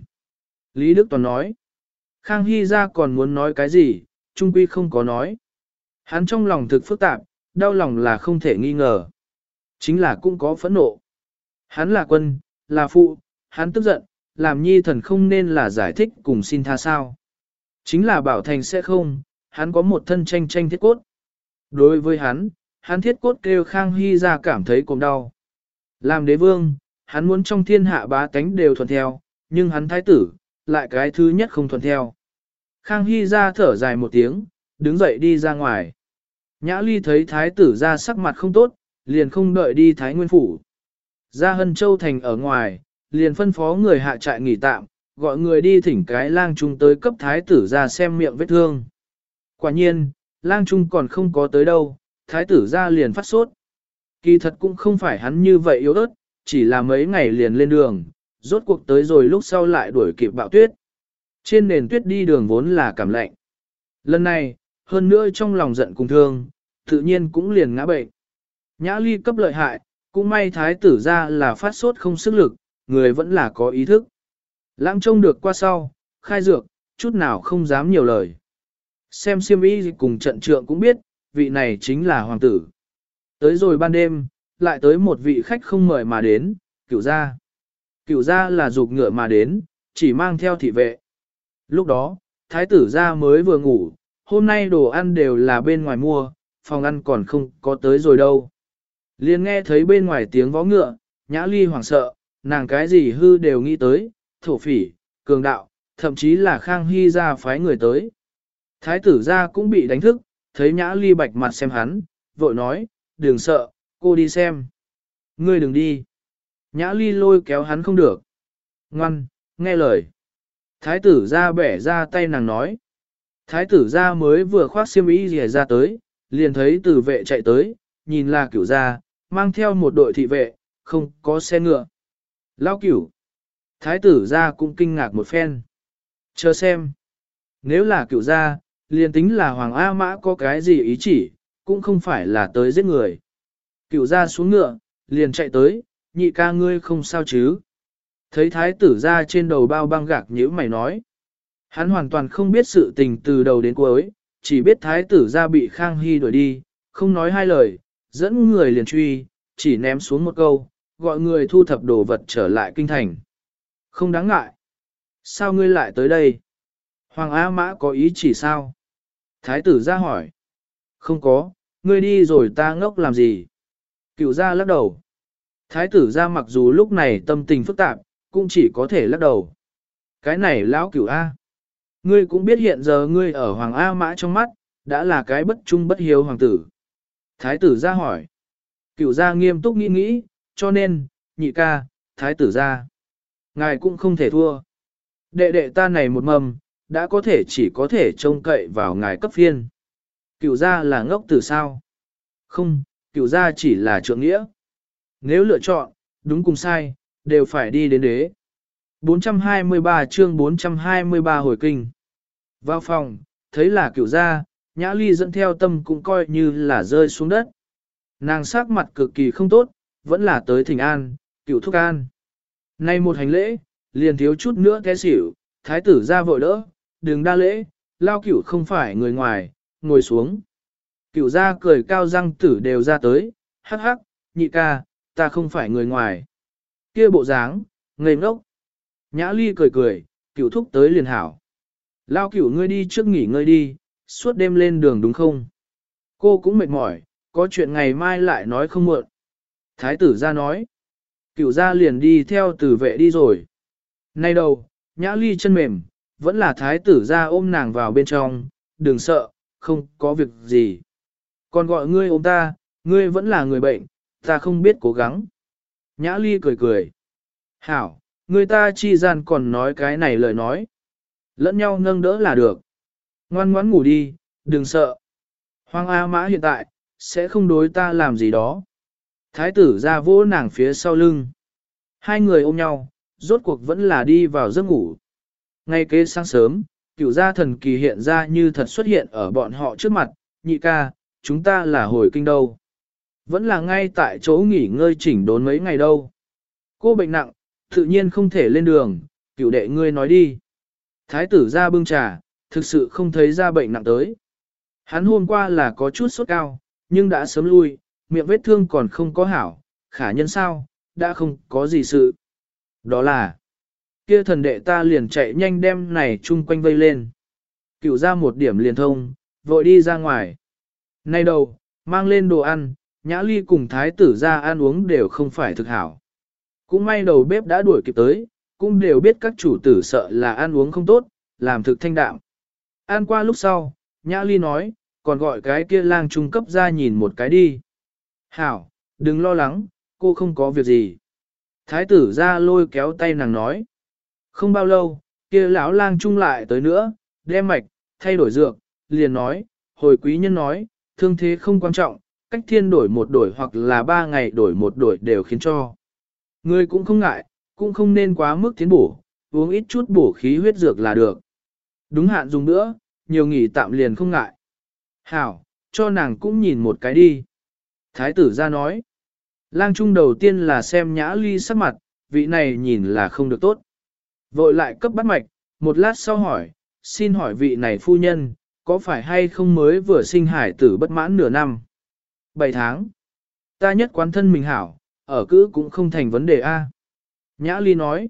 Lý Đức Toàn nói. Khang Hy ra còn muốn nói cái gì, trung quy không có nói. Hắn trong lòng thực phức tạp, đau lòng là không thể nghi ngờ. Chính là cũng có phẫn nộ. Hắn là quân, là phụ, hắn tức giận, làm nhi thần không nên là giải thích cùng xin tha sao. Chính là bảo thành sẽ không, hắn có một thân tranh tranh thiết cốt. Đối với hắn thiết cốt kêu Khang Hy ra cảm thấy cùng đau. Làm đế vương, hắn muốn trong thiên hạ bá tánh đều thuận theo, nhưng hắn thái tử, lại cái thứ nhất không thuận theo. Khang Hy ra thở dài một tiếng, đứng dậy đi ra ngoài. Nhã Ly thấy thái tử ra sắc mặt không tốt, liền không đợi đi thái nguyên phủ. Ra Hân Châu Thành ở ngoài, liền phân phó người hạ trại nghỉ tạm, gọi người đi thỉnh cái lang trung tới cấp thái tử ra xem miệng vết thương. Quả nhiên, lang trung còn không có tới đâu, thái tử ra liền phát sốt. Kỳ thật cũng không phải hắn như vậy yếu ớt, chỉ là mấy ngày liền lên đường, rốt cuộc tới rồi lúc sau lại đuổi kịp bão tuyết. Trên nền tuyết đi đường vốn là cảm lạnh. Lần này, hơn nữa trong lòng giận cùng thương, tự nhiên cũng liền ngã bệnh. Nhã Ly cấp lợi hại, cũng may thái tử ra là phát sốt không sức lực, người vẫn là có ý thức. Lãng trông được qua sau, khai dược, chút nào không dám nhiều lời. Xem siêm y cùng trận trượng cũng biết, vị này chính là hoàng tử. Tới rồi ban đêm, lại tới một vị khách không mời mà đến, Cửu gia. Cửu gia là dục ngựa mà đến, chỉ mang theo thị vệ. Lúc đó, thái tử gia mới vừa ngủ, hôm nay đồ ăn đều là bên ngoài mua, phòng ăn còn không có tới rồi đâu. Liền nghe thấy bên ngoài tiếng vó ngựa, Nhã Ly hoảng sợ, nàng cái gì hư đều nghĩ tới, thổ phỉ, cường đạo, thậm chí là Khang Hy gia phái người tới. Thái tử gia cũng bị đánh thức, thấy Nhã Ly bạch mặt xem hắn, vội nói, đừng sợ, cô đi xem. Ngươi đừng đi. Nhã Ly lôi kéo hắn không được. Ngoan, nghe lời. Thái tử ra bẻ ra tay nàng nói. Thái tử ra mới vừa khoác xiêm y rìa ra tới, liền thấy tử vệ chạy tới, nhìn là cửu gia, mang theo một đội thị vệ, không có xe ngựa. Lao cửu. Thái tử ra cũng kinh ngạc một phen. Chờ xem. Nếu là cửu gia, liền tính là Hoàng A Mã có cái gì ý chỉ, cũng không phải là tới giết người. Cửu gia xuống ngựa, liền chạy tới, nhị ca ngươi không sao chứ. Thấy thái tử ra trên đầu bao băng gạc nhíu mày nói. Hắn hoàn toàn không biết sự tình từ đầu đến cuối, chỉ biết thái tử ra bị Khang Hy đuổi đi, không nói hai lời, dẫn người liền truy, chỉ ném xuống một câu, gọi người thu thập đồ vật trở lại kinh thành. Không đáng ngại. Sao ngươi lại tới đây? Hoàng A Mã có ý chỉ sao? Thái tử ra hỏi. Không có, ngươi đi rồi ta ngốc làm gì? Cựu ra lắc đầu. Thái tử ra mặc dù lúc này tâm tình phức tạp, cũng chỉ có thể lắc đầu. Cái này lão cửu A. Ngươi cũng biết hiện giờ ngươi ở Hoàng A Mã trong mắt, đã là cái bất trung bất hiếu hoàng tử. Thái tử ra hỏi. Cửu ra nghiêm túc nghĩ nghĩ, cho nên, nhị ca, thái tử ra. Ngài cũng không thể thua. Đệ đệ ta này một mầm, đã có thể chỉ có thể trông cậy vào ngài cấp phiên. Cửu gia là ngốc từ sao? Không, cửu gia chỉ là trượng nghĩa. Nếu lựa chọn, đúng cùng sai, đều phải đi đến đế. 423 chương 423 hồi kinh. Vào phòng, thấy là cửu gia, Nhã Ly dẫn theo tâm cũng coi như là rơi xuống đất. Nàng sắc mặt cực kỳ không tốt, vẫn là tới thỉnh an, cửu thúc an. Nay một hành lễ, liền thiếu chút nữa té xỉu, thái tử ra vội đỡ, đừng đa lễ, lao cửu không phải người ngoài, ngồi xuống. Cửu gia cười cao răng tử đều ra tới, hắc hắc, nhị ca, ta không phải người ngoài. Kia bộ dáng, ngây ngốc. Nhã Ly cười cười, cửu thúc tới liền hảo. Lao cửu ngươi đi trước nghỉ ngơi đi, suốt đêm lên đường đúng không? Cô cũng mệt mỏi, có chuyện ngày mai lại nói không muộn. Thái tử ra nói. Cửu gia liền đi theo tử vệ đi rồi. Nay đầu, Nhã Ly chân mềm, vẫn là thái tử ra ôm nàng vào bên trong, đừng sợ, không có việc gì. Còn gọi ngươi ôm ta, ngươi vẫn là người bệnh, ta không biết cố gắng. Nhã Ly cười cười. Hảo, người ta chi gian còn nói cái này lời nói. Lẫn nhau nâng đỡ là được. Ngoan ngoãn ngủ đi, đừng sợ. Hoàng A Mã hiện tại, sẽ không đối ta làm gì đó. Thái tử ra vỗ nàng phía sau lưng. Hai người ôm nhau, rốt cuộc vẫn là đi vào giấc ngủ. Ngay kế sáng sớm, cửu gia thần kỳ hiện ra như thật xuất hiện ở bọn họ trước mặt, nhị ca, chúng ta là hồi kinh đâu. Vẫn là ngay tại chỗ nghỉ ngơi chỉnh đốn mấy ngày đâu. Cô bệnh nặng, tự nhiên không thể lên đường, cửu đệ ngươi nói đi. Thái tử ra bưng trà, thực sự không thấy ra bệnh nặng tới. Hắn hôm qua là có chút sốt cao, nhưng đã sớm lui, miệng vết thương còn không có hảo, khả nhân sao, đã không có gì sự. Đó là, kia thần đệ ta liền chạy nhanh đem này chung quanh vây lên. Cửu ra một điểm liền thông, vội đi ra ngoài. Nay đầu, mang lên đồ ăn, Nhã Ly cùng thái tử ra ăn uống đều không phải thực hảo. Cũng may đầu bếp đã đuổi kịp tới, cũng đều biết các chủ tử sợ là ăn uống không tốt, làm thực thanh đạm. Ăn qua lúc sau, Nhã Ly nói, còn gọi cái kia lang trung cấp ra nhìn một cái đi. Hảo, đừng lo lắng, cô không có việc gì. Thái tử ra lôi kéo tay nàng nói. Không bao lâu, kia lão lang trung lại tới nữa, đem mạch, thay đổi dược, liền nói, hồi quý nhân nói, thương thế không quan trọng, cách thiên đổi một đổi hoặc là 3 ngày đổi một đổi đều khiến cho. Người cũng không ngại, cũng không nên quá mức tiến bổ, uống ít chút bổ khí huyết dược là được. Đúng hạn dùng nữa, nhiều nghỉ tạm liền không ngại. Hảo, cho nàng cũng nhìn một cái đi. Thái tử ra nói. Lang trung đầu tiên là xem Nhã Ly sắc mặt, vị này nhìn là không được tốt. Vội lại cấp bắt mạch, một lát sau hỏi, xin hỏi vị này phu nhân, có phải hay không mới vừa sinh hải tử bất mãn nửa năm? 7 tháng. Ta nhất quán thân mình hảo, ở cữ cũng không thành vấn đề a. Nhã Ly nói,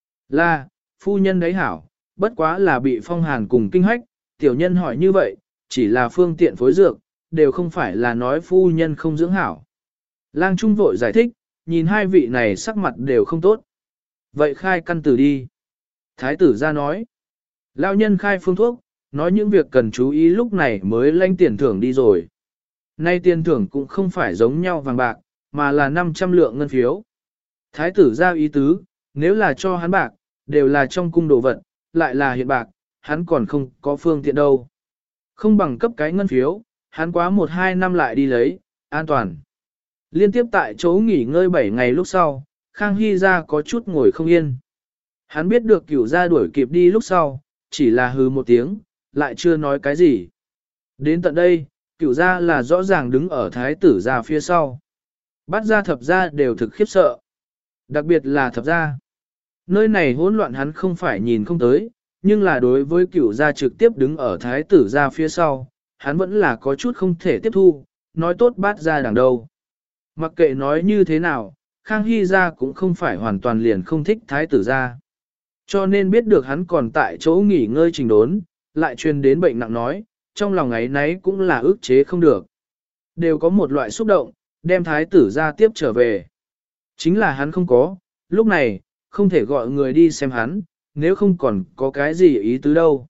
là, phu nhân đấy hảo, bất quá là bị phong hàn cùng kinh hách, tiểu nhân hỏi như vậy, chỉ là phương tiện phối dược, đều không phải là nói phu nhân không dưỡng hảo. Lang Trung vội giải thích, nhìn hai vị này sắc mặt đều không tốt. Vậy khai căn tử đi. Thái tử ra nói, lão nhân khai phương thuốc, nói những việc cần chú ý lúc này mới lãnh tiền thưởng đi rồi. Nay tiền thưởng cũng không phải giống nhau vàng bạc, mà là 500 lượng ngân phiếu. Thái tử ra ý tứ, nếu là cho hắn bạc, đều là trong cung đồ vật, lại là hiện bạc, hắn còn không có phương tiện đâu. Không bằng cấp cái ngân phiếu, hắn quá 1-2 năm lại đi lấy, an toàn. Liên tiếp tại chỗ nghỉ ngơi 7 ngày lúc sau, Khang Hy ra có chút ngồi không yên. Hắn biết được Cửu gia đuổi kịp đi lúc sau, chỉ là hừ một tiếng, lại chưa nói cái gì. Đến tận đây, Cửu gia là rõ ràng đứng ở thái tử gia phía sau. Bát gia thập gia đều thực khiếp sợ. Đặc biệt là thập gia. Nơi này hỗn loạn hắn không phải nhìn không tới, nhưng là đối với Cửu gia trực tiếp đứng ở thái tử gia phía sau, hắn vẫn là có chút không thể tiếp thu, nói tốt bát gia đằng đâu. Mặc kệ nói như thế nào, Khang Hy gia cũng không phải hoàn toàn liền không thích thái tử gia. Cho nên biết được hắn còn tại chỗ nghỉ ngơi trình đốn, lại truyền đến bệnh nặng nói, trong lòng ấy nấy cũng là ức chế không được. Đều có một loại xúc động, đem thái tử gia tiếp trở về. Chính là hắn không có, lúc này, không thể gọi người đi xem hắn, nếu không còn có cái gì ý tứ đâu.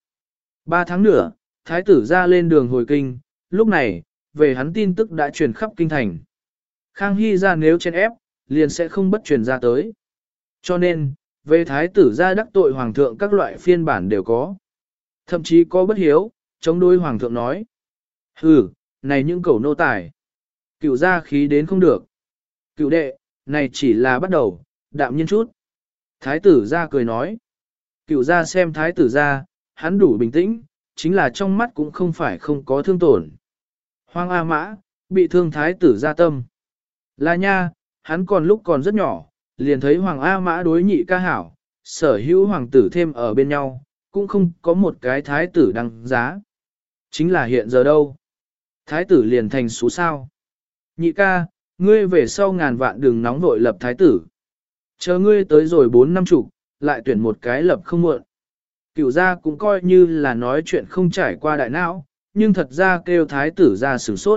3 tháng nữa, thái tử gia lên đường hồi kinh, lúc này, về hắn tin tức đã truyền khắp kinh thành. Khang Hy gia nếu chen ép, liền sẽ không bất truyền ra tới. Cho nên, về thái tử gia đắc tội hoàng thượng các loại phiên bản đều có. Thậm chí có bất hiếu, chống đối hoàng thượng nói. Hừ, này những cẩu nô tài. Cựu gia khí đến không được. Cựu đệ, này chỉ là bắt đầu, đạm nhiên chút. Thái tử gia cười nói. Cựu gia xem thái tử gia, hắn đủ bình tĩnh, chính là trong mắt cũng không phải không có thương tổn. Hoàng A Mã, bị thương thái tử gia tâm. Là nha, hắn còn lúc còn rất nhỏ, liền thấy Hoàng A Mã đối nhị ca hảo, sở hữu hoàng tử thêm ở bên nhau, cũng không có một cái thái tử đăng giá. Chính là hiện giờ đâu? Thái tử liền thành số sao. Nhị ca, ngươi về sau ngàn vạn đừng nóng vội lập thái tử. Chờ ngươi tới rồi 4 năm chục, lại tuyển một cái lập không muộn. Cửu gia cũng coi như là nói chuyện không trải qua đại não, nhưng thật ra kêu thái tử ra sửng sốt.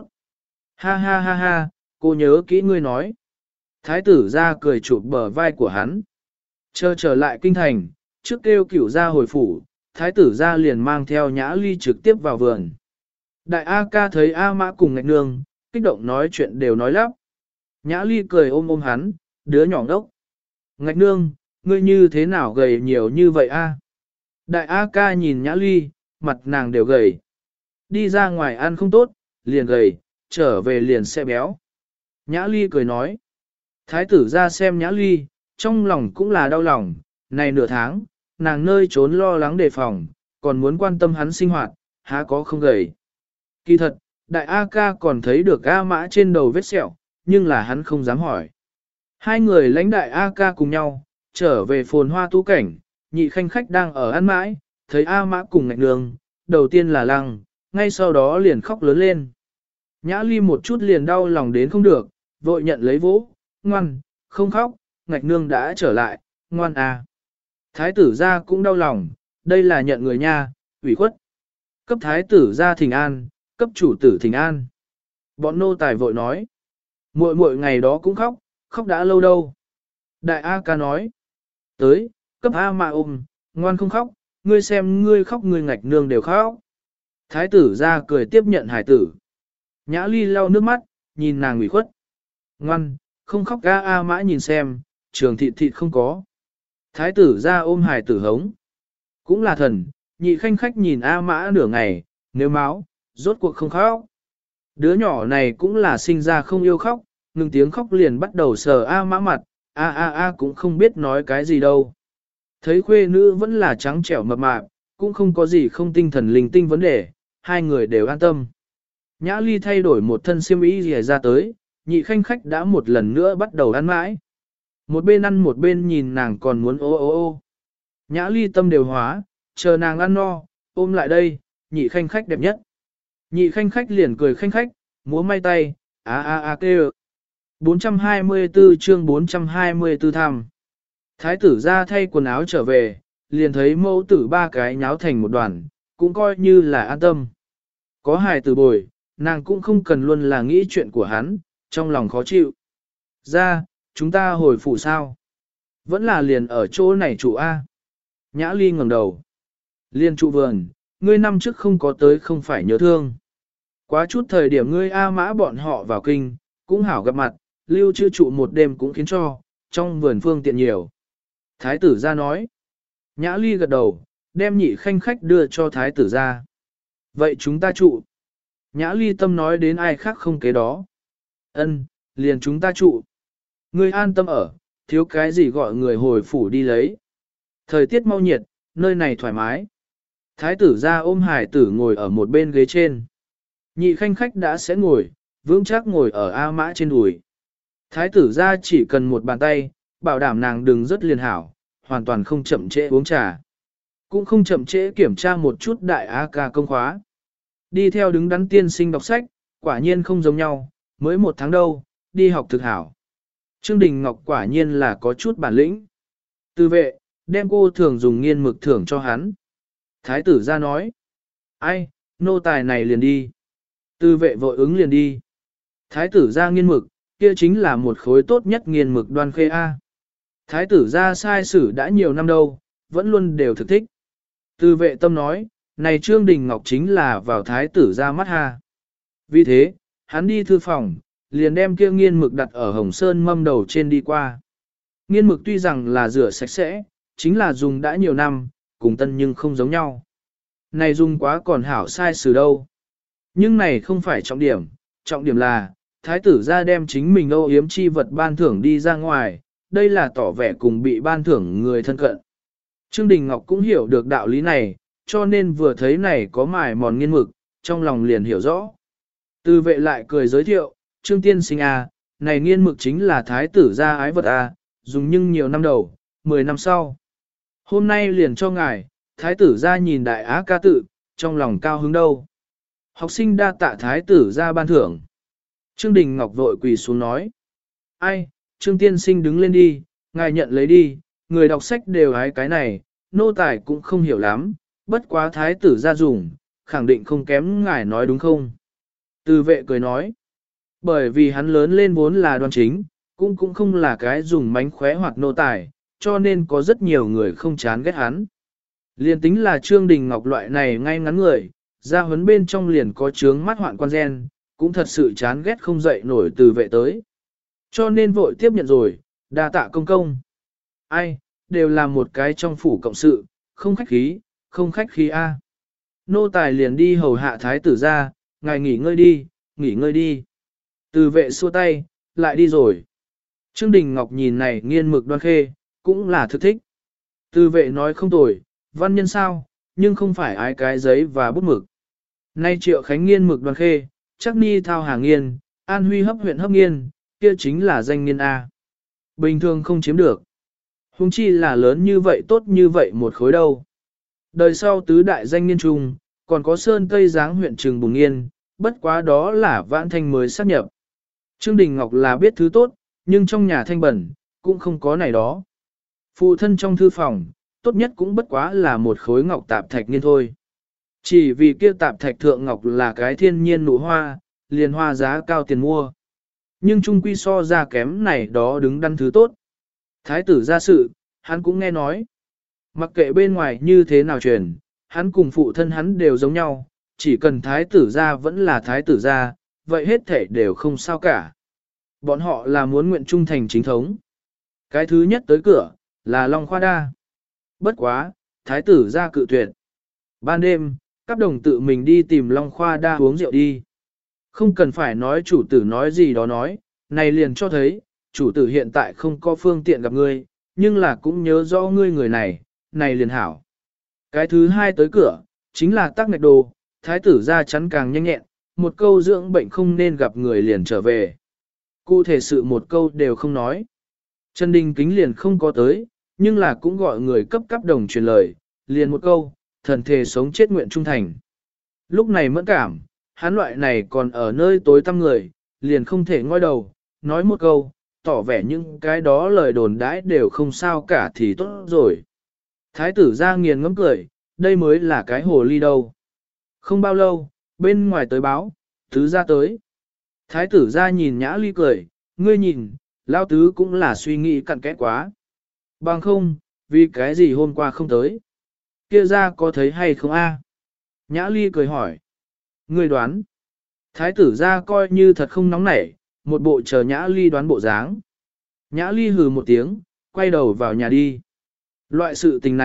Ha ha ha ha, cô nhớ kỹ ngươi nói. Thái tử ra cười chụp bờ vai của hắn. Chờ trở lại kinh thành, trước kêu Cửu gia hồi phủ, thái tử ra liền mang theo Nhã Ly trực tiếp vào vườn. Đại A ca thấy A Mã cùng Ngạch Nương, kích động nói chuyện đều nói lắp. Nhã Ly cười ôm ôm hắn, đứa nhỏ ngốc. Ngạch Nương, ngươi như thế nào gầy nhiều như vậy a? Đại A ca nhìn Nhã Ly, mặt nàng đều gầy. Đi ra ngoài ăn không tốt, liền gầy, trở về liền sẽ béo. Nhã Ly cười nói. Thái tử ra xem Nhã Ly, trong lòng cũng là đau lòng, này nửa tháng, nàng nơi trốn lo lắng đề phòng, còn muốn quan tâm hắn sinh hoạt, há có không gầy. Kỳ thật, đại A ca còn thấy được A Mã trên đầu vết sẹo, nhưng là hắn không dám hỏi. Hai người lãnh đại A ca cùng nhau, trở về phồn hoa tú cảnh, nhị khanh khách đang ở ăn mãi, thấy A Mã cùng Ngạch Nương, đầu tiên là lăng, ngay sau đó liền khóc lớn lên. Nhã Ly một chút liền đau lòng đến không được, vội nhận lấy vỗ, ngoan, không khóc, Ngạch Nương đã trở lại, ngoan à. Thái tử ra cũng đau lòng, đây là nhận người nha, ủy khuất. Cấp thái tử ra thỉnh an, cấp chủ tử thỉnh an. Bọn nô tài vội nói, muội muội ngày đó cũng khóc, khóc đã lâu đâu. Đại A ca nói, tới, cấp A Mã ôm, ngoan không khóc, ngươi xem ngươi khóc ngươi Ngạch Nương đều khóc. Thái tử ra cười tiếp nhận hải tử. Nhã Ly lau nước mắt, nhìn nàng ủy khuất. Ngoan, không khóc ga A Mã nhìn xem, trường thịt thịt không có. Thái tử ra ôm hải tử hống. Cũng là thần, nhị khanh khách nhìn A Mã nửa ngày, nếu máu, rốt cuộc không khóc. Đứa nhỏ này cũng là sinh ra không yêu khóc, ngừng tiếng khóc liền bắt đầu sờ A Mã mặt, A cũng không biết nói cái gì đâu. Thấy khuê nữ vẫn là trắng trẻo mập mạp, cũng không có gì không tinh thần linh tinh vấn đề, hai người đều an tâm. Nhã Ly thay đổi một thân xiêm y rìa ra tới, nhị khanh khách đã một lần nữa bắt đầu ăn mãi. Một bên ăn một bên nhìn nàng còn muốn ô ô ô. Nhã Ly tâm đều hóa, chờ nàng ăn no, ôm lại đây, nhị khanh khách đẹp nhất. Nhị khanh khách liền cười khanh khách, múa may tay, kêu. 424 chương 424 thăm. Thái tử ra thay quần áo trở về, liền thấy mẫu tử ba cái nháo thành một đoàn, cũng coi như là an tâm. Có hài tử bồi, nàng cũng không cần luôn là nghĩ chuyện của hắn, trong lòng khó chịu. Ra, chúng ta hồi phủ sao? Vẫn là liền ở chỗ này trụ A. Nhã Ly ngẩng đầu. Liên trụ vườn, ngươi năm trước không có tới không phải nhớ thương. Quá chút thời điểm ngươi A Mã bọn họ vào kinh, cũng hảo gặp mặt, lưu trữ trụ một đêm cũng khiến cho, trong vườn phương tiện nhiều. Thái tử ra nói. Nhã Ly gật đầu, đem nhị khanh khách đưa cho thái tử ra. Vậy chúng ta trụ. Nhã ly tâm nói đến ai khác không kế đó. Ân, liền chúng ta trụ. Ngươi an tâm ở, thiếu cái gì gọi người hồi phủ đi lấy. Thời tiết mau nhiệt, nơi này thoải mái. Thái tử ra ôm hải tử ngồi ở một bên ghế trên. Nhị khanh khách đã sẽ ngồi, vững chắc ngồi ở A mã trên đùi. Thái tử ra chỉ cần một bàn tay, bảo đảm nàng đừng rất liền hảo, hoàn toàn không chậm trễ uống trà. Cũng không chậm trễ kiểm tra một chút đại A ca công khóa. Đi theo đứng đắn tiên sinh đọc sách, quả nhiên không giống nhau, mới 1 tháng đâu, đi học thực hảo. Trương Đình Ngọc quả nhiên là có chút bản lĩnh. Từ vệ, đem cô thường dùng nghiên mực thưởng cho hắn. Thái tử ra nói, ai, nô tài này liền đi. Từ vệ vội ứng liền đi. Thái tử ra nghiên mực, kia chính là một khối tốt nhất nghiên mực Đoan Khê A. Thái tử ra sai sử đã nhiều năm đâu, vẫn luôn đều thực thích. Từ vệ tâm nói, này Trương Đình Ngọc chính là vào thái tử ra mắt ha. Vì thế, hắn đi thư phòng, liền đem kia nghiên mực đặt ở hồng sơn mâm đầu trên đi qua. Nghiên mực tuy rằng là rửa sạch sẽ, chính là dùng đã nhiều năm, cùng tân nhưng không giống nhau. Này dùng quá còn hảo sai sử đâu. Nhưng này không phải trọng điểm là, thái tử ra đem chính mình âu yếm chi vật ban thưởng đi ra ngoài, đây là tỏ vẻ cùng bị ban thưởng người thân cận. Trương Đình Ngọc cũng hiểu được đạo lý này, cho nên vừa thấy này có mài mòn nghiên mực, trong lòng liền hiểu rõ. Từ vệ lại cười giới thiệu, Trương Tiên Sinh à, này nghiên mực chính là thái tử gia ái vật à, dùng nhưng nhiều năm đầu, 10 năm sau. Hôm nay liền cho ngài, thái tử gia nhìn đại á ca tự, trong lòng cao hứng đâu. Học sinh đa tạ thái tử gia ban thưởng. Trương Đình Ngọc vội quỳ xuống nói. Ai, Trương Tiên Sinh đứng lên đi, ngài nhận lấy đi, người đọc sách đều hái cái này, nô tài cũng không hiểu lắm, bất quá thái tử gia dùng, khẳng định không kém ngài nói đúng không? Từ vệ cười nói. Bởi vì hắn lớn lên vốn là đoan chính, cũng không là cái dùng mánh khóe hoặc nô tài, cho nên có rất nhiều người không chán ghét hắn. Liên tính là Trương Đình Ngọc loại này ngay ngắn người, ra huấn bên trong liền có chướng mắt hoạn quan gen, cũng thật sự chán ghét không dậy nổi từ vệ tới. Cho nên vội tiếp nhận rồi, đa tạ công công. Ai, đều là một cái trong phủ cộng sự, không khách khí a. Nô tài liền đi hầu hạ thái tử ra, ngài nghỉ ngơi đi. Từ vệ xua tay, lại đi rồi. Trương Đình Ngọc nhìn này nghiên mực Đoan Khê, cũng là thực thích. Từ vệ nói không tồi, văn nhân sao, nhưng không phải ai cái giấy và bút mực. Nay Triệu Khánh nghiên mực Đoan Khê, chắc ni thao hàng nghiên, An Huy hấp huyện hấp nghiên, kia chính là danh nghiên A. Bình thường không chiếm được. Hùng chi là lớn như vậy tốt như vậy một khối đâu. Đời sau tứ đại danh nghiên trung, còn có Sơn Tây Giáng huyện Trường Bùng Nghiên, bất quá đó là Vãn Thanh mới sáp nhập. Trương Đình Ngọc là biết thứ tốt, nhưng trong nhà thanh bẩn, cũng không có này đó. Phụ thân trong thư phòng, tốt nhất cũng bất quá là một khối ngọc tạp thạch nghiên thôi. Chỉ vì kia tạp thạch thượng ngọc là cái thiên nhiên nụ hoa, liền hoa giá cao tiền mua. Nhưng trung quy so ra kém này đó đứng đắn thứ tốt. Thái tử ra sự, hắn cũng nghe nói. Mặc kệ bên ngoài như thế nào truyền, hắn cùng phụ thân hắn đều giống nhau, chỉ cần thái tử ra vẫn là thái tử ra, vậy hết thể đều không sao cả. Bọn họ là muốn nguyện trung thành chính thống. Cái thứ nhất tới cửa, là Long Khoa Đa. Bất quá, thái tử ra cự tuyệt. Ban đêm, các đồng tự mình đi tìm Long Khoa Đa uống rượu đi. Không cần phải nói chủ tử nói gì đó nói, này liền cho thấy, chủ tử hiện tại không có phương tiện gặp ngươi, nhưng là cũng nhớ rõ ngươi người này, này liền hảo. Cái thứ hai tới cửa, chính là tắc ngạch đồ, thái tử ra chắn càng nhanh nhẹn, một câu dưỡng bệnh không nên gặp người liền trở về. Cụ thể sự một câu đều không nói. Trần Đình Kính liền không có tới, nhưng là cũng gọi người cấp cấp đồng truyền lời, liền một câu, thần thề sống chết nguyện trung thành. Lúc này mẫn cảm, hắn loại này còn ở nơi tối tăm người, liền không thể ngoi đầu, nói một câu, tỏ vẻ những cái đó lời đồn đãi đều không sao cả thì tốt rồi. Thái tử ra nghiền ngẫm cười, đây mới là cái hồ ly đâu. Không bao lâu, bên ngoài tới báo, tứ ra tới. Thái tử ra nhìn Nhã Ly cười, ngươi nhìn, lao tứ cũng là suy nghĩ cặn kẽ quá. Bằng không, vì cái gì hôm qua không tới. Kia ra có thấy hay không a? Nhã Ly cười hỏi. Ngươi đoán. Thái tử ra coi như thật không nóng nảy, một bộ chờ Nhã Ly đoán bộ dáng. Nhã Ly hừ một tiếng, quay đầu vào nhà đi. Loại sự tình này,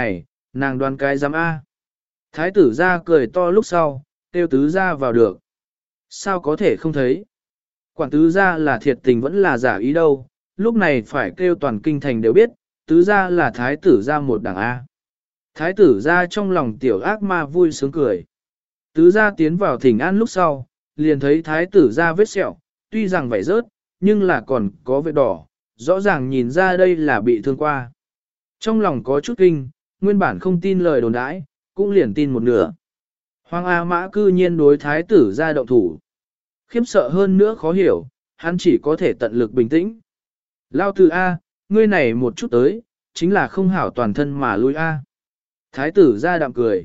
nàng đoán cái giám A. Thái tử ra cười to lúc sau, tiêu tứ ra vào được. Sao có thể không thấy? Quản tứ ra là thiệt tình vẫn là giả ý đâu, lúc này phải kêu toàn kinh thành đều biết, tứ ra là thái tử ra một đảng A. Thái tử ra trong lòng tiểu ác ma vui sướng cười. Tứ ra tiến vào thỉnh an lúc sau, liền thấy thái tử ra vết sẹo, tuy rằng vảy rớt, nhưng là còn có vết đỏ, rõ ràng nhìn ra đây là bị thương qua. Trong lòng có chút kinh, nguyên bản không tin lời đồn đãi, cũng liền tin một nửa. Hoàng A Mã cư nhiên đối thái tử ra động thủ. Khiếp sợ hơn nữa khó hiểu, hắn chỉ có thể tận lực bình tĩnh. Lao tử A, ngươi này một chút tới, chính là không hảo toàn thân mà lui A. Thái tử ra đạm cười.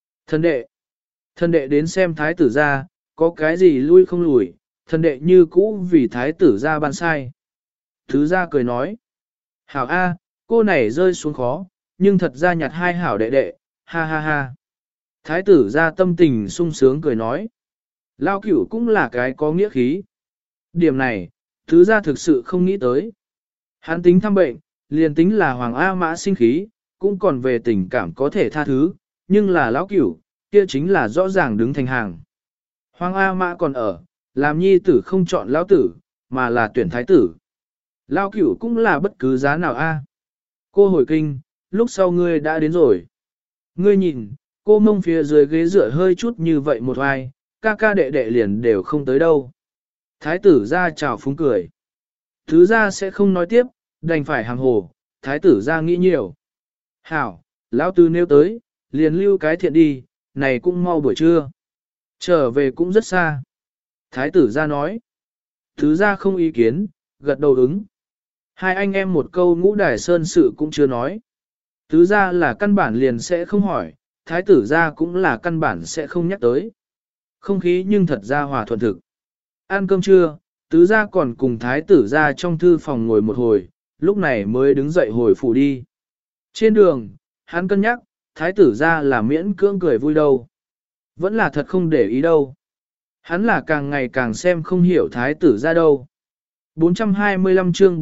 Thân đệ đến xem thái tử ra, có cái gì lui không lùi, thân đệ như cũ vì thái tử ra ban sai. Thứ ra cười nói. Hảo A, cô này rơi xuống khó, nhưng thật ra nhặt hai hảo đệ đệ, ha ha ha. Thái tử ra tâm tình sung sướng cười nói. Lao cửu cũng là cái có nghĩa khí. Điểm này, thứ ra thực sự không nghĩ tới. Hắn tính thăm bệnh, liền tính là Hoàng A Mã sinh khí, cũng còn về tình cảm có thể tha thứ, nhưng là lão cửu, kia chính là rõ ràng đứng thành hàng. Hoàng A Mã còn ở, làm nhi tử không chọn lão tử, mà là tuyển thái tử. Lão cửu cũng là bất cứ giá nào a. Cô hồi kinh, lúc sau ngươi đã đến rồi. Ngươi nhìn, cô mông phía dưới ghế dựa hơi chút như vậy một hoài, ca ca đệ đệ liền đều không tới đâu. Thái tử ra chào phúng cười. Thứ ra sẽ không nói tiếp, đành phải hàng hồ, thái tử ra nghĩ nhiều. Hảo, lão tư nếu tới, liền lưu cái thiện đi, này cũng mau buổi trưa. Trở về cũng rất xa. Thái tử ra nói. Thứ ra không ý kiến, gật đầu ứng. Hai anh em một câu ngũ đài sơn sự cũng chưa nói. Tứ ra là căn bản liền sẽ không hỏi, thái tử ra cũng là căn bản sẽ không nhắc tới. Không khí nhưng thật ra hòa thuận thực. Ăn cơm trưa, tứ ra còn cùng thái tử ra trong thư phòng ngồi một hồi, lúc này mới đứng dậy hồi phủ đi. Trên đường, hắn cân nhắc, thái tử ra là miễn cưỡng cười vui đâu. Vẫn là thật không để ý đâu. Hắn là càng ngày càng xem không hiểu thái tử ra đâu. 425 chương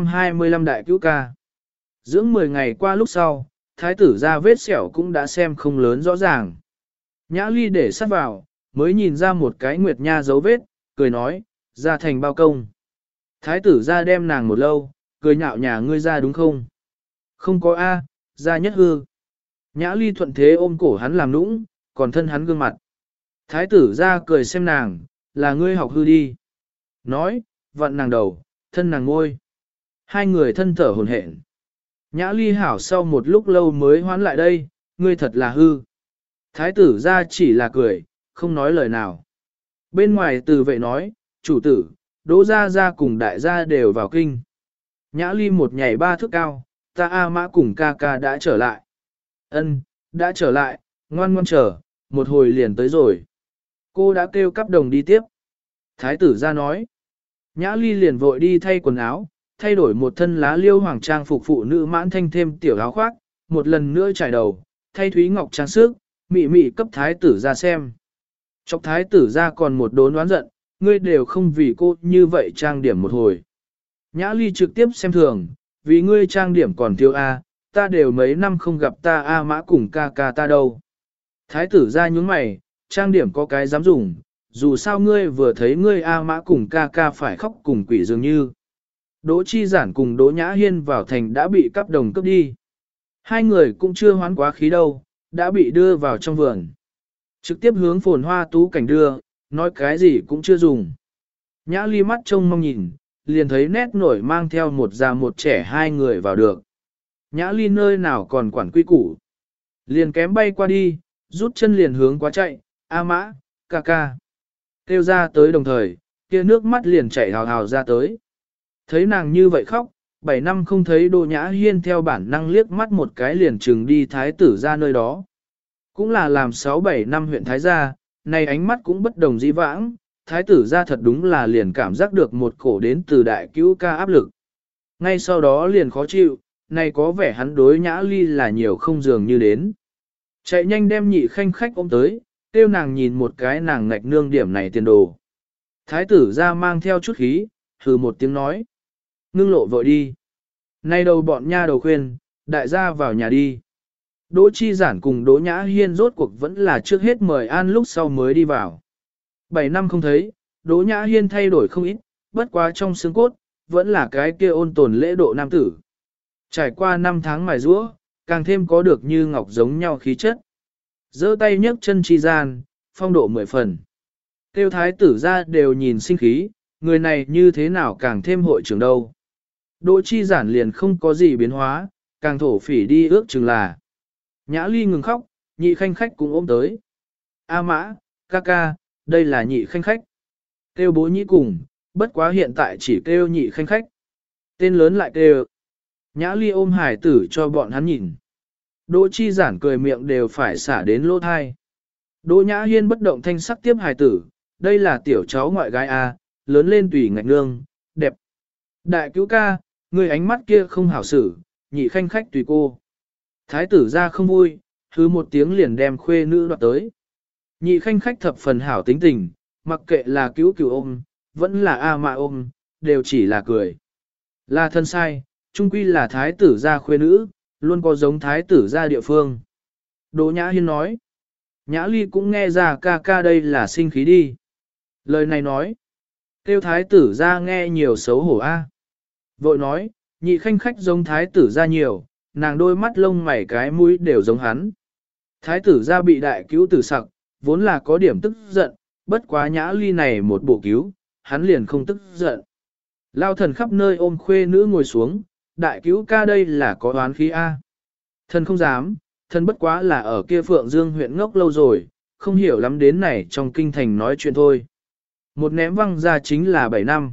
425 đại cứu ca. Dưỡng 10 ngày qua lúc sau, thái tử ra vết sẹo cũng đã xem không lớn rõ ràng. Nhã ly để sát vào, mới nhìn ra một cái nguyệt nha dấu vết, cười nói, ra thành bao công. Thái tử ra đem nàng một lâu, cười nhạo nhà ngươi ra đúng không? Không có A, ra nhất hư. Nhã ly thuận thế ôm cổ hắn làm nũng, còn thân hắn gương mặt. Thái tử ra cười xem nàng, là ngươi học hư đi. Nói, vặn nàng đầu, thân nàng ngôi. Hai người thân thở hồn hển. Nhã ly hảo sau một lúc lâu mới hoán lại đây, ngươi thật là hư. Thái tử ra chỉ là cười, không nói lời nào. Bên ngoài từ vệ nói, chủ tử, đỗ gia gia cùng đại gia đều vào kinh. Nhã ly một nhảy 3 thước cao, ta A Mã cùng ca ca đã trở lại. Ân, đã trở lại, ngoan ngoan chờ, một hồi liền tới rồi. Cô đã kêu cắp đồng đi tiếp. Thái tử ra nói. Nhã ly liền vội đi thay quần áo, thay đổi một thân lá liêu hoàng trang phục phụ nữ mãn thanh thêm tiểu áo khoác, một lần nữa trải đầu, thay thúy ngọc trang sức, mị mị cấp thái tử ra xem. Chọc thái tử ra còn một đốn đoán giận, ngươi đều không vì cô như vậy trang điểm một hồi. Nhã ly trực tiếp xem thường, vì ngươi trang điểm còn thiếu A, ta đều mấy năm không gặp ta A Mã cùng ca ca ta đâu. Thái tử ra nhướng mày, trang điểm có cái dám dùng, dù sao ngươi vừa thấy ngươi A Mã cùng ca ca phải khóc cùng quỷ dường như. Đỗ Chi Giản cùng Đỗ Nhã Hiên vào thành đã bị cắp đồng cướp đi. Hai người cũng chưa hoán quá khí đâu, đã bị đưa vào trong vườn. Trực tiếp hướng phồn hoa tú cảnh đưa, nói cái gì cũng chưa dùng. Nhã ly mắt trông mong nhìn, liền thấy nét nổi mang theo một già một trẻ hai người vào được. Nhã ly nơi nào còn quản quy củ. Liền kém bay qua đi, rút chân liền hướng quá chạy, A Mã, ca ca. Kêu ra tới đồng thời, kia nước mắt liền chảy hào hào ra tới. Thấy nàng như vậy khóc, 7 năm không thấy Đỗ Nhã Hiên theo bản năng liếc mắt một cái liền trừng đi thái tử ra nơi đó. Cũng là làm 6-7 năm huyện thái gia, này ánh mắt cũng bất đồng dĩ vãng, thái tử ra thật đúng là liền cảm giác được một cổ đến từ đại cứu ca áp lực. Ngay sau đó liền khó chịu, này có vẻ hắn đối Nhã ly là nhiều không dường như đến. Chạy nhanh đem nhị khanh khách ôm tới, tiêu nàng nhìn một cái nàng ngạch nương điểm này tiền đồ. Thái tử ra mang theo chút khí, hừ một tiếng nói. Ngưng lộ vội đi. Nay đầu bọn nha đầu khuyên, đại gia vào nhà đi. Đỗ Chi Giản cùng Đỗ Nhã Hiên rốt cuộc vẫn là trước hết mời an lúc sau mới đi vào. 7 năm không thấy, Đỗ Nhã Hiên thay đổi không ít, bất quá trong xương cốt, vẫn là cái kia ôn tồn lễ độ nam tử. Trải qua 5 tháng mài giũa, càng thêm có được như ngọc giống nhau khí chất. Giơ tay nhấc chân chi gian, phong độ 10 phần. Tiêu thái tử ra đều nhìn sinh khí, người này như thế nào càng thêm hội trưởng đâu. Đỗ Chi Giản liền không có gì biến hóa, càng thổ phỉ đi ước chừng là. Nhã Ly ngừng khóc, nhị khanh khách cũng ôm tới. A Mã, ca ca, đây là nhị khanh khách. Kêu bố nhĩ cùng, bất quá hiện tại chỉ kêu nhị khanh khách. Tên lớn lại kêu. Nhã Ly ôm hải tử cho bọn hắn nhìn. Đỗ Chi Giản cười miệng đều phải xả đến lỗ thai. Đỗ Nhã Hiên bất động thanh sắc tiếp hải tử, đây là tiểu cháu ngoại gái A, lớn lên tùy ngạch nương, đẹp. Đại cứu ca, người ánh mắt kia không hảo xử, nhị khanh khách tùy cô. Thái tử ra không vui, hứ một tiếng liền đem khuê nữ đoạt tới. Nhị khanh khách thập phần hảo tính tình, mặc kệ là cứu cứu ôm, vẫn là A Mã ôm, đều chỉ là cười. Là thân sai, chung quy là thái tử gia khuê nữ, luôn có giống thái tử gia địa phương. Đỗ Nhã Hiên nói. Nhã Ly cũng nghe ra ca ca đây là sinh khí đi. Lời này nói. Kêu thái tử gia nghe nhiều xấu hổ a. Vội nói, nhị khanh khách giống thái tử gia nhiều, nàng đôi mắt lông mày cái mũi đều giống hắn. Thái tử gia bị đại cứu tử sặc, vốn là có điểm tức giận, bất quá Nhã Ly này một bộ cứu, hắn liền không tức giận. Lao thần khắp nơi ôm khuê nữ ngồi xuống, đại cứu ca đây là có oán khí A. Thần không dám, thần bất quá là ở kia Phượng Dương huyện ngốc lâu rồi, không hiểu lắm đến này trong kinh thành nói chuyện thôi. Một ném văng ra chính là 7 năm.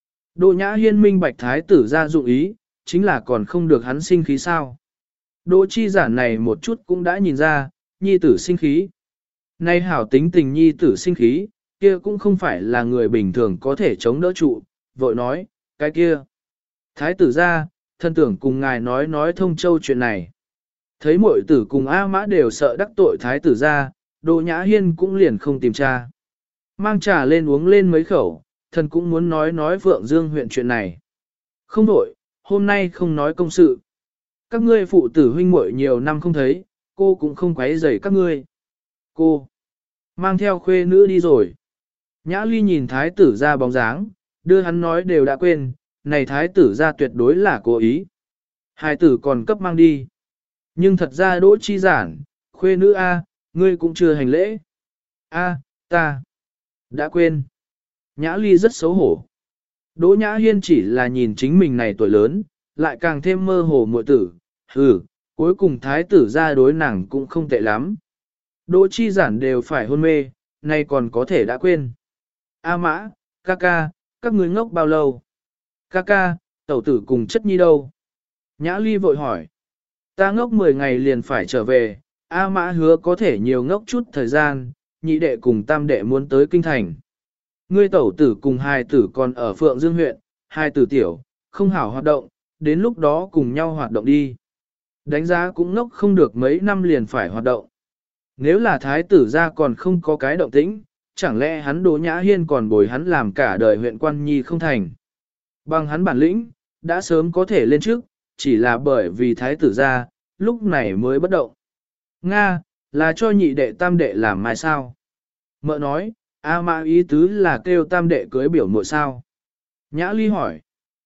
Đỗ Nhã Hiên minh bạch thái tử ra dụng ý, chính là còn không được hắn sinh khí sao. Đỗ Chi Giản này một chút cũng đã nhìn ra, nhi tử sinh khí. Nay hảo tính tình nhi tử sinh khí, kia cũng không phải là người bình thường có thể chống đỡ trụ, vội nói, cái kia. Thái tử ra, thân tưởng cùng ngài nói thông châu chuyện này. Thấy muội tử cùng A Mã đều sợ đắc tội thái tử ra, Đỗ Nhã Hiên cũng liền không tìm tra. Mang trà lên uống lên mấy khẩu, thần cũng muốn nói Phượng Dương huyện chuyện này. Không đổi, hôm nay không nói công sự. Các ngươi phụ tử huynh muội nhiều năm không thấy, cô cũng không quấy rầy các ngươi. Cô mang theo khuê nữ đi rồi. Nhã Ly nhìn thái tử ra bóng dáng, đưa hắn nói đều đã quên, này thái tử ra tuyệt đối là cố ý. Hai tử còn cấp mang đi. Nhưng thật ra Đỗ Chi Giản, khuê nữ A, ngươi cũng chưa hành lễ. A, ta đã quên. Nhã Ly rất xấu hổ. Đỗ Nhã Hiên chỉ là nhìn chính mình này tuổi lớn, lại càng thêm mơ hồ muội tử. Cuối cùng thái tử ra đối nàng cũng không tệ lắm. Đỗ Chi Giản đều phải hôn mê, nay còn có thể đã quên. A Mã, ca ca, các ngươi ngốc bao lâu? Ca ca, tẩu tử cùng chất nhi đâu? Nhã Ly vội hỏi. Ta ngốc 10 ngày liền phải trở về, A Mã hứa có thể nhiều ngốc chút thời gian, nhị đệ cùng tam đệ muốn tới kinh thành. Ngươi tẩu tử cùng hai tử còn ở Phượng Dương huyện, hai tử tiểu, không hảo hoạt động, đến lúc đó cùng nhau hoạt động đi. Đánh giá cũng ngốc không được mấy năm liền phải hoạt động. Nếu là thái tử ra còn không có cái động tĩnh, chẳng lẽ hắn Đỗ Nhã Hiên còn bồi hắn làm cả đời huyện quan nhi không thành. Bằng hắn bản lĩnh, đã sớm có thể lên trước, chỉ là bởi vì thái tử ra, lúc này mới bất động. Nga, là cho nhị đệ tam đệ làm mai sao? Mợ nói, A Mã ý tứ là kêu tam đệ cưới biểu muội sao? Nhã Ly hỏi.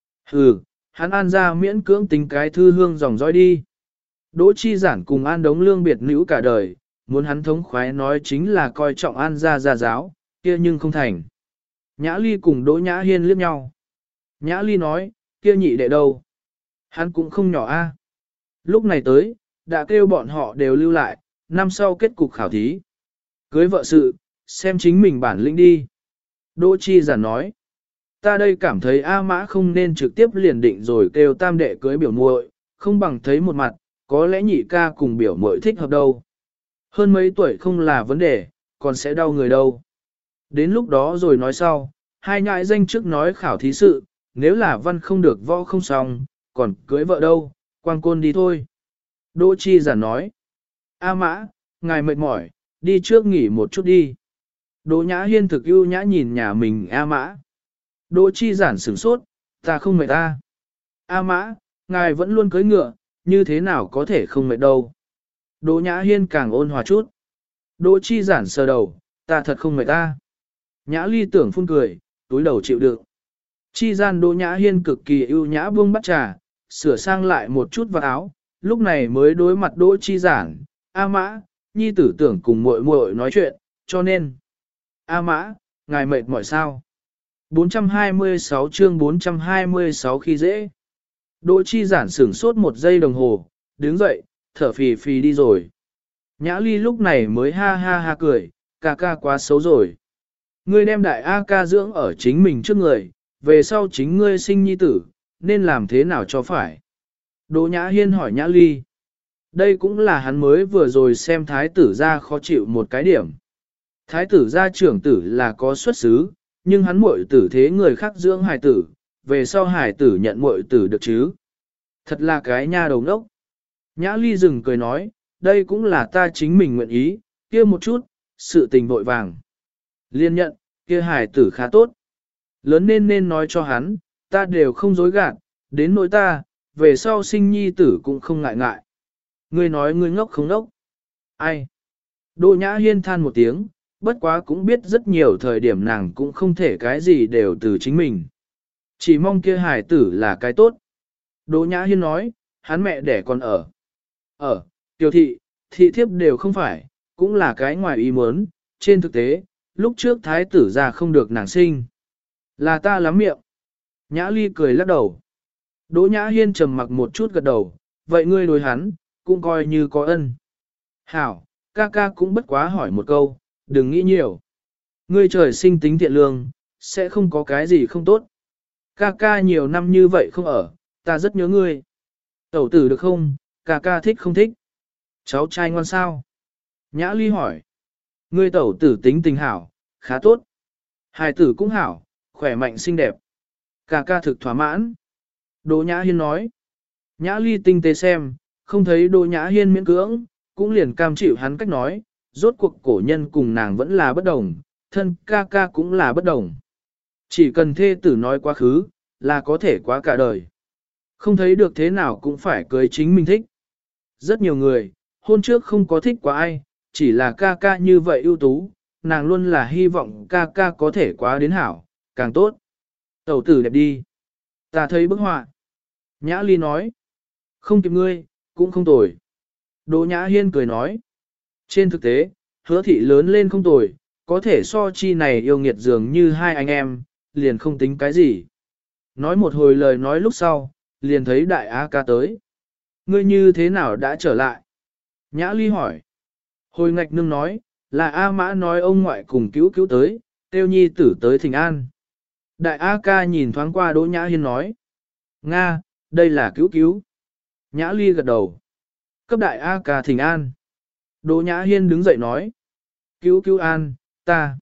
Hắn An ra miễn cưỡng tính cái thư hương dòng dõi đi. Đỗ Chi Giản cùng An Đống Lương biệt nữ cả đời, muốn hắn thống khoái nói chính là coi trọng An gia gia giáo, kia nhưng không thành. Nhã Ly cùng Đỗ Nhã Hiên liếc nhau. Nhã Ly nói, kia nhị đệ đâu? Hắn cũng không nhỏ a. Lúc này tới, đã kêu bọn họ đều lưu lại, năm sau kết cục khảo thí. Cưới vợ sự, xem chính mình bản lĩnh đi. Đỗ Chi Giản nói, ta đây cảm thấy A Mã không nên trực tiếp liền định rồi kêu tam đệ cưới biểu muội, không bằng thấy một mặt, có lẽ nhị ca cùng biểu muội thích hợp đâu. Hơn mấy tuổi không là vấn đề, còn sẽ đau người đâu. Đến lúc đó rồi nói sau, hai nhãi danh trước nói khảo thí sự, nếu là văn không được võ không xong, còn cưới vợ đâu, quang côn đi thôi. Đỗ Chi Giản nói, A Mã, ngài mệt mỏi, đi trước nghỉ một chút đi. Đỗ Nhã Hiên thực ưu nhã nhìn nhà mình A Mã. Đỗ Chi Giản sửng sốt, ta không mệt ta. A Mã, ngài vẫn luôn cưỡi ngựa, như thế nào có thể không mệt đâu. Đỗ Nhã Hiên càng ôn hòa chút. Đỗ Chi Giản sờ đầu, ta thật không mệt ta. Nhã Ly tưởng phun cười, túi đầu chịu đựng. Chi gian Đỗ Nhã Hiên cực kỳ ưu nhã buông bắt trà, sửa sang lại một chút vào áo, lúc này mới đối mặt Đỗ Chi Giản, A Mã, nhi tử tưởng cùng muội muội nói chuyện, cho nên. A Mã, ngài mệt mỏi sao? 426 chương 426 khi dễ. Đỗ Chi Giản sửng sốt một giây đồng hồ, đứng dậy, thở phì phì đi rồi. Nhã Ly lúc này mới ha ha ha cười, ca ca quá xấu rồi. Ngươi đem đại A ca dưỡng ở chính mình trước người, về sau chính ngươi sinh nhi tử, nên làm thế nào cho phải? Đỗ Nhã Hiên hỏi Nhã Ly. Đây cũng là hắn mới vừa rồi xem thái tử gia khó chịu một cái điểm. Thái tử gia trưởng tử là có xuất xứ, nhưng hắn muội tử thế người khác dưỡng hài tử, về sau hài tử nhận muội tử được chứ. Thật là cái nha đầu ngốc. Nhã Ly dừng cười nói, đây cũng là ta chính mình nguyện ý, kia một chút, sự tình vội vàng. Liên nhận, kia hài tử khá tốt. Lớn nên nói cho hắn, ta đều không dối gạt, đến nỗi ta, về sau sinh nhi tử cũng không ngại ngại. Ngươi nói ngươi ngốc không ngốc. Ai? Đỗ Nhã Hiên than một tiếng, bất quá cũng biết rất nhiều thời điểm nàng cũng không thể cái gì đều từ chính mình. Chỉ mong kia hài tử là cái tốt. Đỗ Nhã Hiên nói, hắn mẹ đẻ còn ở. Tiểu thị, thị thiếp đều không phải, cũng là cái ngoài ý muốn. Trên thực tế, lúc trước thái tử ra không được nàng sinh. Là ta lắm miệng. Nhã Ly cười lắc đầu. Đỗ Nhã Hiên trầm mặc một chút gật đầu, vậy ngươi đối hắn, cũng coi như có ân. Hảo, ca ca cũng bất quá hỏi một câu, đừng nghĩ nhiều. Ngươi trời sinh tính thiện lương, sẽ không có cái gì không tốt. Ca ca nhiều năm như vậy không ở, ta rất nhớ ngươi. Tẩu tử được không, ca ca thích không thích? Cháu trai ngoan sao? Nhã Ly hỏi. Ngươi tẩu tử tính tình hảo, khá tốt. Hài tử cũng hảo, khỏe mạnh xinh đẹp. Ca ca thực thỏa mãn. Đỗ Nhã Hiên nói. Nhã Ly tinh tế xem, không thấy Đỗ Nhã Hiên miễn cưỡng, cũng liền cam chịu hắn cách nói, rốt cuộc cổ nhân cùng nàng vẫn là bất đồng, thân ca ca cũng là bất đồng. Chỉ cần thê tử nói quá khứ, là có thể quá cả đời. Không thấy được thế nào cũng phải cưới chính mình thích. Rất nhiều người, hôn trước không có thích quá ai, chỉ là ca ca như vậy ưu tú, nàng luôn là hy vọng ca ca có thể quá đến hảo, càng tốt. Tẩu tử đẹp đi. Ta thấy bức họa. Nhã Ly nói. Không kịp ngươi, cũng không tồi. Đỗ Nhã Hiên cười nói. Trên thực tế, Hứa thị lớn lên không tồi, có thể so chi này yêu nghiệt dường như hai anh em, liền không tính cái gì. Nói một hồi lời nói lúc sau, liền thấy đại A ca tới. Ngươi như thế nào đã trở lại? Nhã Ly hỏi. Hồi ngạch nương nói, là A Mã nói ông ngoại cùng cứu cứu tới, tiêu nhi tử tới thỉnh an. Đại A ca nhìn thoáng qua Đỗ Nhã Hiên nói. Nga, đây là cứu cứu. Nhã Ly gật đầu. Cấp đại A ca thỉnh an. Đỗ Nhã Hiên đứng dậy nói. Cứu cứu an, ta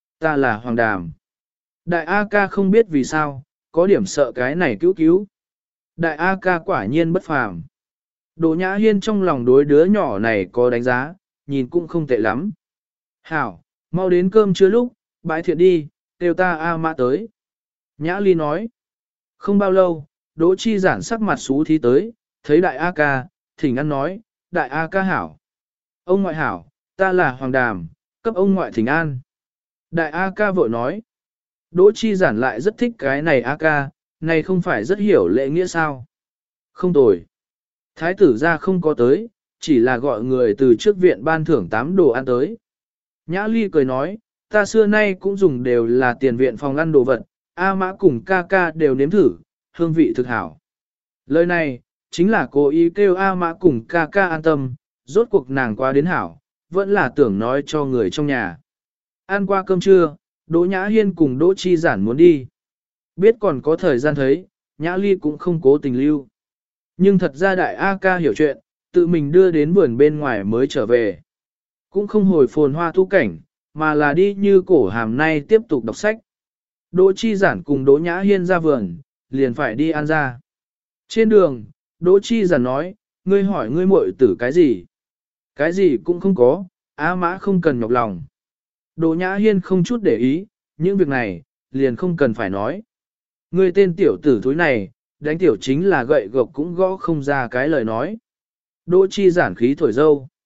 là Hoàng Đàm. Đại A ca không biết vì sao, có điểm sợ cái này cứu cứu. Đại A ca quả nhiên bất phàm. Đỗ Nhã Hiên trong lòng đối đứa nhỏ này có đánh giá, nhìn cũng không tệ lắm. Hảo, mau đến cơm chưa lúc, bãi thiện đi, kêu ta A Mã tới. Nhã Ly nói. Không bao lâu, Đỗ Chi Giản sắc mặt xú thí tới, thấy đại A ca, thỉnh ăn nói, đại A ca hảo. Ông ngoại hảo, ta là Hoàng Đàm, cấp ông ngoại thỉnh an. Đại A ca vội nói. Đỗ Chi Giản lại rất thích cái này A ca, này không phải rất hiểu lễ nghĩa sao. Không tồi. Thái tử ra không có tới, chỉ là gọi người từ trước viện ban thưởng 8 đồ ăn tới. Nhã Ly cười nói, ta xưa nay cũng dùng đều là tiền viện phòng ăn đồ vật, A Mã cùng ca ca đều nếm thử, hương vị thực hảo. Lời này, chính là cố ý kêu A Mã cùng ca ca an tâm, rốt cuộc nàng qua đến hảo, vẫn là tưởng nói cho người trong nhà. Ăn qua cơm trưa, Đỗ Nhã Hiên cùng Đỗ Chi Giản muốn đi. Biết còn có thời gian thấy, Nhã Ly cũng không cố tình lưu. Nhưng thật ra đại A ca hiểu chuyện, tự mình đưa đến vườn bên ngoài mới trở về. Cũng không hồi phồn hoa thu cảnh, mà là đi như cổ hàm nay tiếp tục đọc sách. Đỗ Chi Giản cùng Đỗ Nhã Hiên ra vườn, liền phải đi ăn ra. Trên đường, Đỗ Chi Giản nói, ngươi hỏi ngươi muội tử cái gì? Cái gì cũng không có, A Mã không cần nhọc lòng. Đỗ Nhã Hiên không chút để ý, những việc này, liền không cần phải nói. Ngươi tên tiểu tử thúi này, đánh tiểu chính là gậy gộc cũng gõ không ra cái lời nói. Đỗ Chi Giản khí thổi dâu.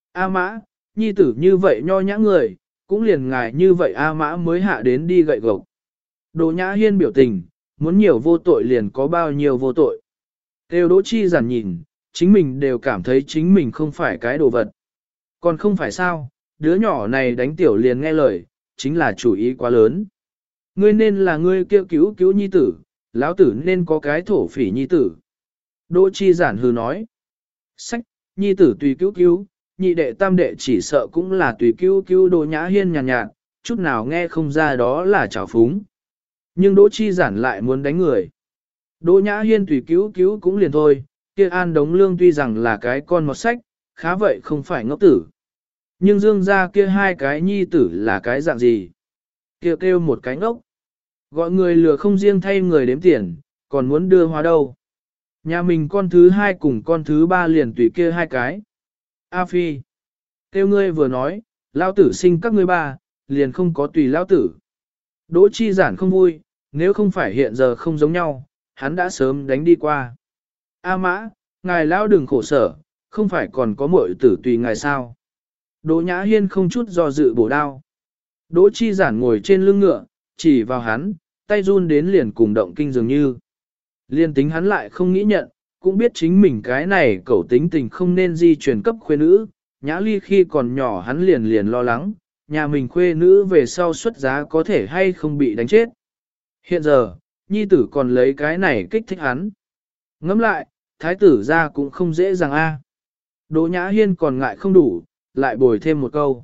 A Mã, nhi tử như vậy nho nhã người, cũng liền ngài như vậy A Mã mới hạ đến đi gậy gộc. Đỗ Nhã Hiên biểu tình, muốn nhiều vô tội liền có bao nhiêu vô tội. Tiêu Đỗ Chi giản nhìn, chính mình đều cảm thấy chính mình không phải cái đồ vật. Còn không phải sao, đứa nhỏ này đánh tiểu liền nghe lời, chính là chủ ý quá lớn. Ngươi nên là ngươi kêu cứu cứu nhi tử, lão tử nên có cái thổ phỉ nhi tử. Đỗ Chi giản hừ nói. Sách, nhi tử tùy cứu cứu, nhị đệ tam đệ chỉ sợ cũng là tùy cứu cứu. Đỗ Nhã Hiên nhàn nhạt, chút nào nghe không ra đó là trào phúng. Nhưng Đỗ Chi giản lại muốn đánh người. Đỗ Nhã Hiên tùy cứu cứu cũng liền thôi, kia An Đống Lương tuy rằng là cái con một sách, khá vậy không phải ngốc tử. Nhưng Dương gia kia hai cái nhi tử là cái dạng gì? Kêu một cái ngốc. Gọi người lừa không riêng thay người đếm tiền, còn muốn đưa hóa đâu. Nhà mình con thứ hai cùng con thứ ba liền tùy kia hai cái. A Phi. Kêu ngươi vừa nói, lao tử sinh các ngươi ba, liền không có tùy lao tử. Đỗ Chi giản không vui, nếu không phải hiện giờ không giống nhau, hắn đã sớm đánh đi qua. A Mã, ngài lao đừng khổ sở, không phải còn có muội tử tùy ngài sao. Đỗ Nhã Hiên không chút do dự bổ đao. Đỗ Chi giản ngồi trên lưng ngựa, chỉ vào hắn, tay run đến liền cùng động kinh dường như. Liên tính hắn lại không nghĩ nhận, cũng biết chính mình cái này cẩu tính tình không nên di truyền cấp khuê nữ. Nhã Ly khi còn nhỏ hắn liền lo lắng, nhà mình khuê nữ về sau xuất giá có thể hay không bị đánh chết. Hiện giờ, nhi tử còn lấy cái này kích thích hắn. Ngẫm lại, thái tử ra cũng không dễ dàng a. Đỗ Nhã Hiên còn ngại không đủ, lại bồi thêm một câu.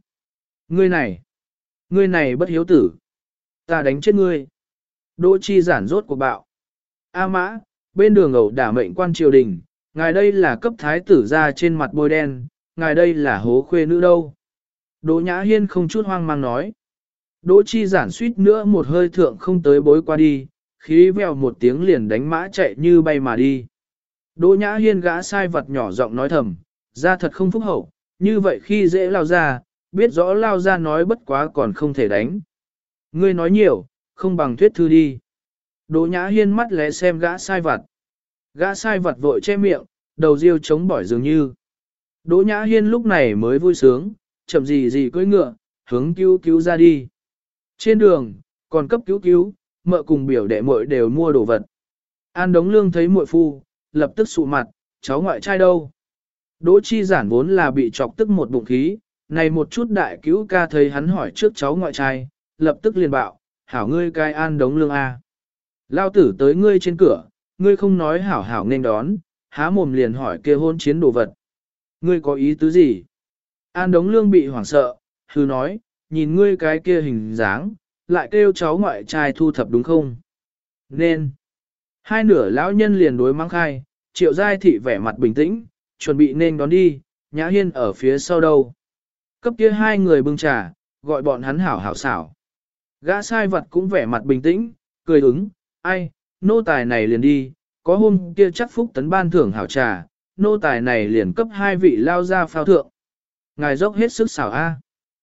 Ngươi này bất hiếu tử. Ta đánh chết ngươi. Đỗ Chi giản rốt cuộc bạo. A Mã, bên đường ẩu đả mệnh quan triều đình, ngài đây là cấp thái tử ra trên mặt bôi đen, ngài đây là hố khuê nữ đâu. Đỗ Nhã Hiên không chút hoang mang nói. Đỗ Chi giản suýt nữa một hơi thượng không tới bối qua đi, khí vèo một tiếng liền đánh mã chạy như bay mà đi. Đỗ Nhã Hiên gã sai vật nhỏ giọng nói thầm, ra thật không phúc hậu, như vậy khi dễ lao ra, biết rõ lao ra nói bất quá còn không thể đánh. Ngươi nói nhiều, không bằng thuyết thư đi. Đỗ Nhã Hiên mắt lẽ xem gã sai vật. Gã sai vật vội che miệng, đầu riêu chống bỏi dường như. Đỗ Nhã Hiên lúc này mới vui sướng, chậm gì cưỡi ngựa, hướng cứu ra đi. Trên đường, còn cấp cứu, mợ cùng biểu đệ muội đều mua đồ vật. An Đống Lương thấy muội phu, lập tức sụ mặt, cháu ngoại trai đâu. Đỗ Chi giản vốn là bị chọc tức một bụng khí, này một chút đại cứu ca thấy hắn hỏi trước cháu ngoại trai, lập tức liền bạo, hảo ngươi cai An Đống Lương a. Lao tử tới ngươi trên cửa, ngươi không nói hảo hảo nên đón, há mồm liền hỏi kia hôn chiến đồ vật. Ngươi có ý tứ gì? An Đống Lương bị hoảng sợ, hư nói, nhìn ngươi cái kia hình dáng, lại kêu cháu ngoại trai thu thập đúng không? Nên. Hai nửa lão nhân liền đối mang khai, Triệu Giai Thị vẻ mặt bình tĩnh, chuẩn bị nên đón đi, Nhã Hiên ở phía sau đâu. Cấp kia hai người bưng trà, gọi bọn hắn hảo hảo xảo. Gã sai vật cũng vẻ mặt bình tĩnh, cười ứng, ai, nô tài này liền đi, có hôm kia chắc phúc tấn ban thưởng hảo trà, nô tài này liền cấp hai vị lao ra phao thượng. Ngài dốc hết sức xảo A.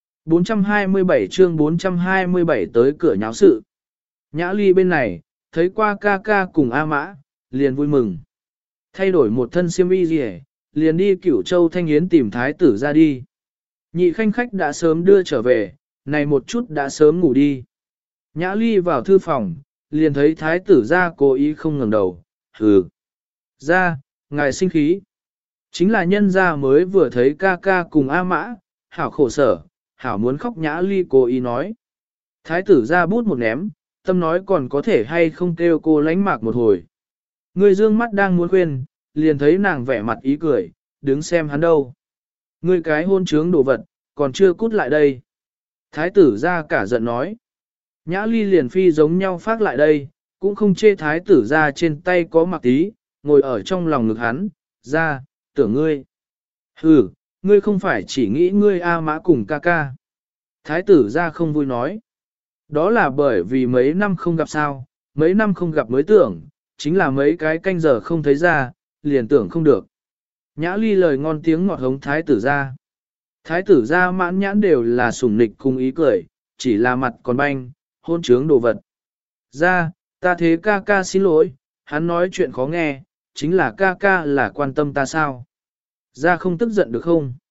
427 chương 427 tới cửa nháo sự. Nhã Ly bên này, thấy qua ca ca cùng A Mã, liền vui mừng. Thay đổi một thân xiêm y gì liền đi Cửu Châu Thanh Yến tìm thái tử ra đi. Nhị khanh khách đã sớm đưa trở về, này một chút đã sớm ngủ đi. Nhã Ly vào thư phòng, liền thấy thái tử ra cố ý không ngẩng đầu, hừ. Ra, ngài sinh khí. Chính là nhân gia mới vừa thấy ca ca cùng A Mã, hảo khổ sở, hảo muốn khóc. Nhã Ly cố ý nói. Thái tử ra bút một ném, tâm nói còn có thể hay không kêu cô lánh mạc một hồi. Người dương mắt đang muốn khuyên, liền thấy nàng vẻ mặt ý cười, đứng xem hắn đâu. Ngươi cái hôn trướng đồ vật, còn chưa cút lại đây. Thái tử ra cả giận nói. Nhã Ly liền phi giống nhau phát lại đây, cũng không chê thái tử ra trên tay có mặc tí, ngồi ở trong lòng ngực hắn, ra, tưởng ngươi. Ừ, ngươi không phải chỉ nghĩ ngươi A Mã cùng ca ca. Thái tử ra không vui nói. Đó là bởi vì mấy năm không gặp sao, mấy năm không gặp mới tưởng, chính là mấy cái canh giờ không thấy ra, liền tưởng không được. Nhã Ly lời ngon tiếng ngọt hống thái tử ra. Thái tử ra mãn nhãn đều là sủng nịch cùng ý cười, chỉ là mặt còn banh, hôn trướng đồ vật. Ra, ta thế ca ca xin lỗi, hắn nói chuyện khó nghe, chính là ca ca là quan tâm ta sao. Ra không tức giận được không?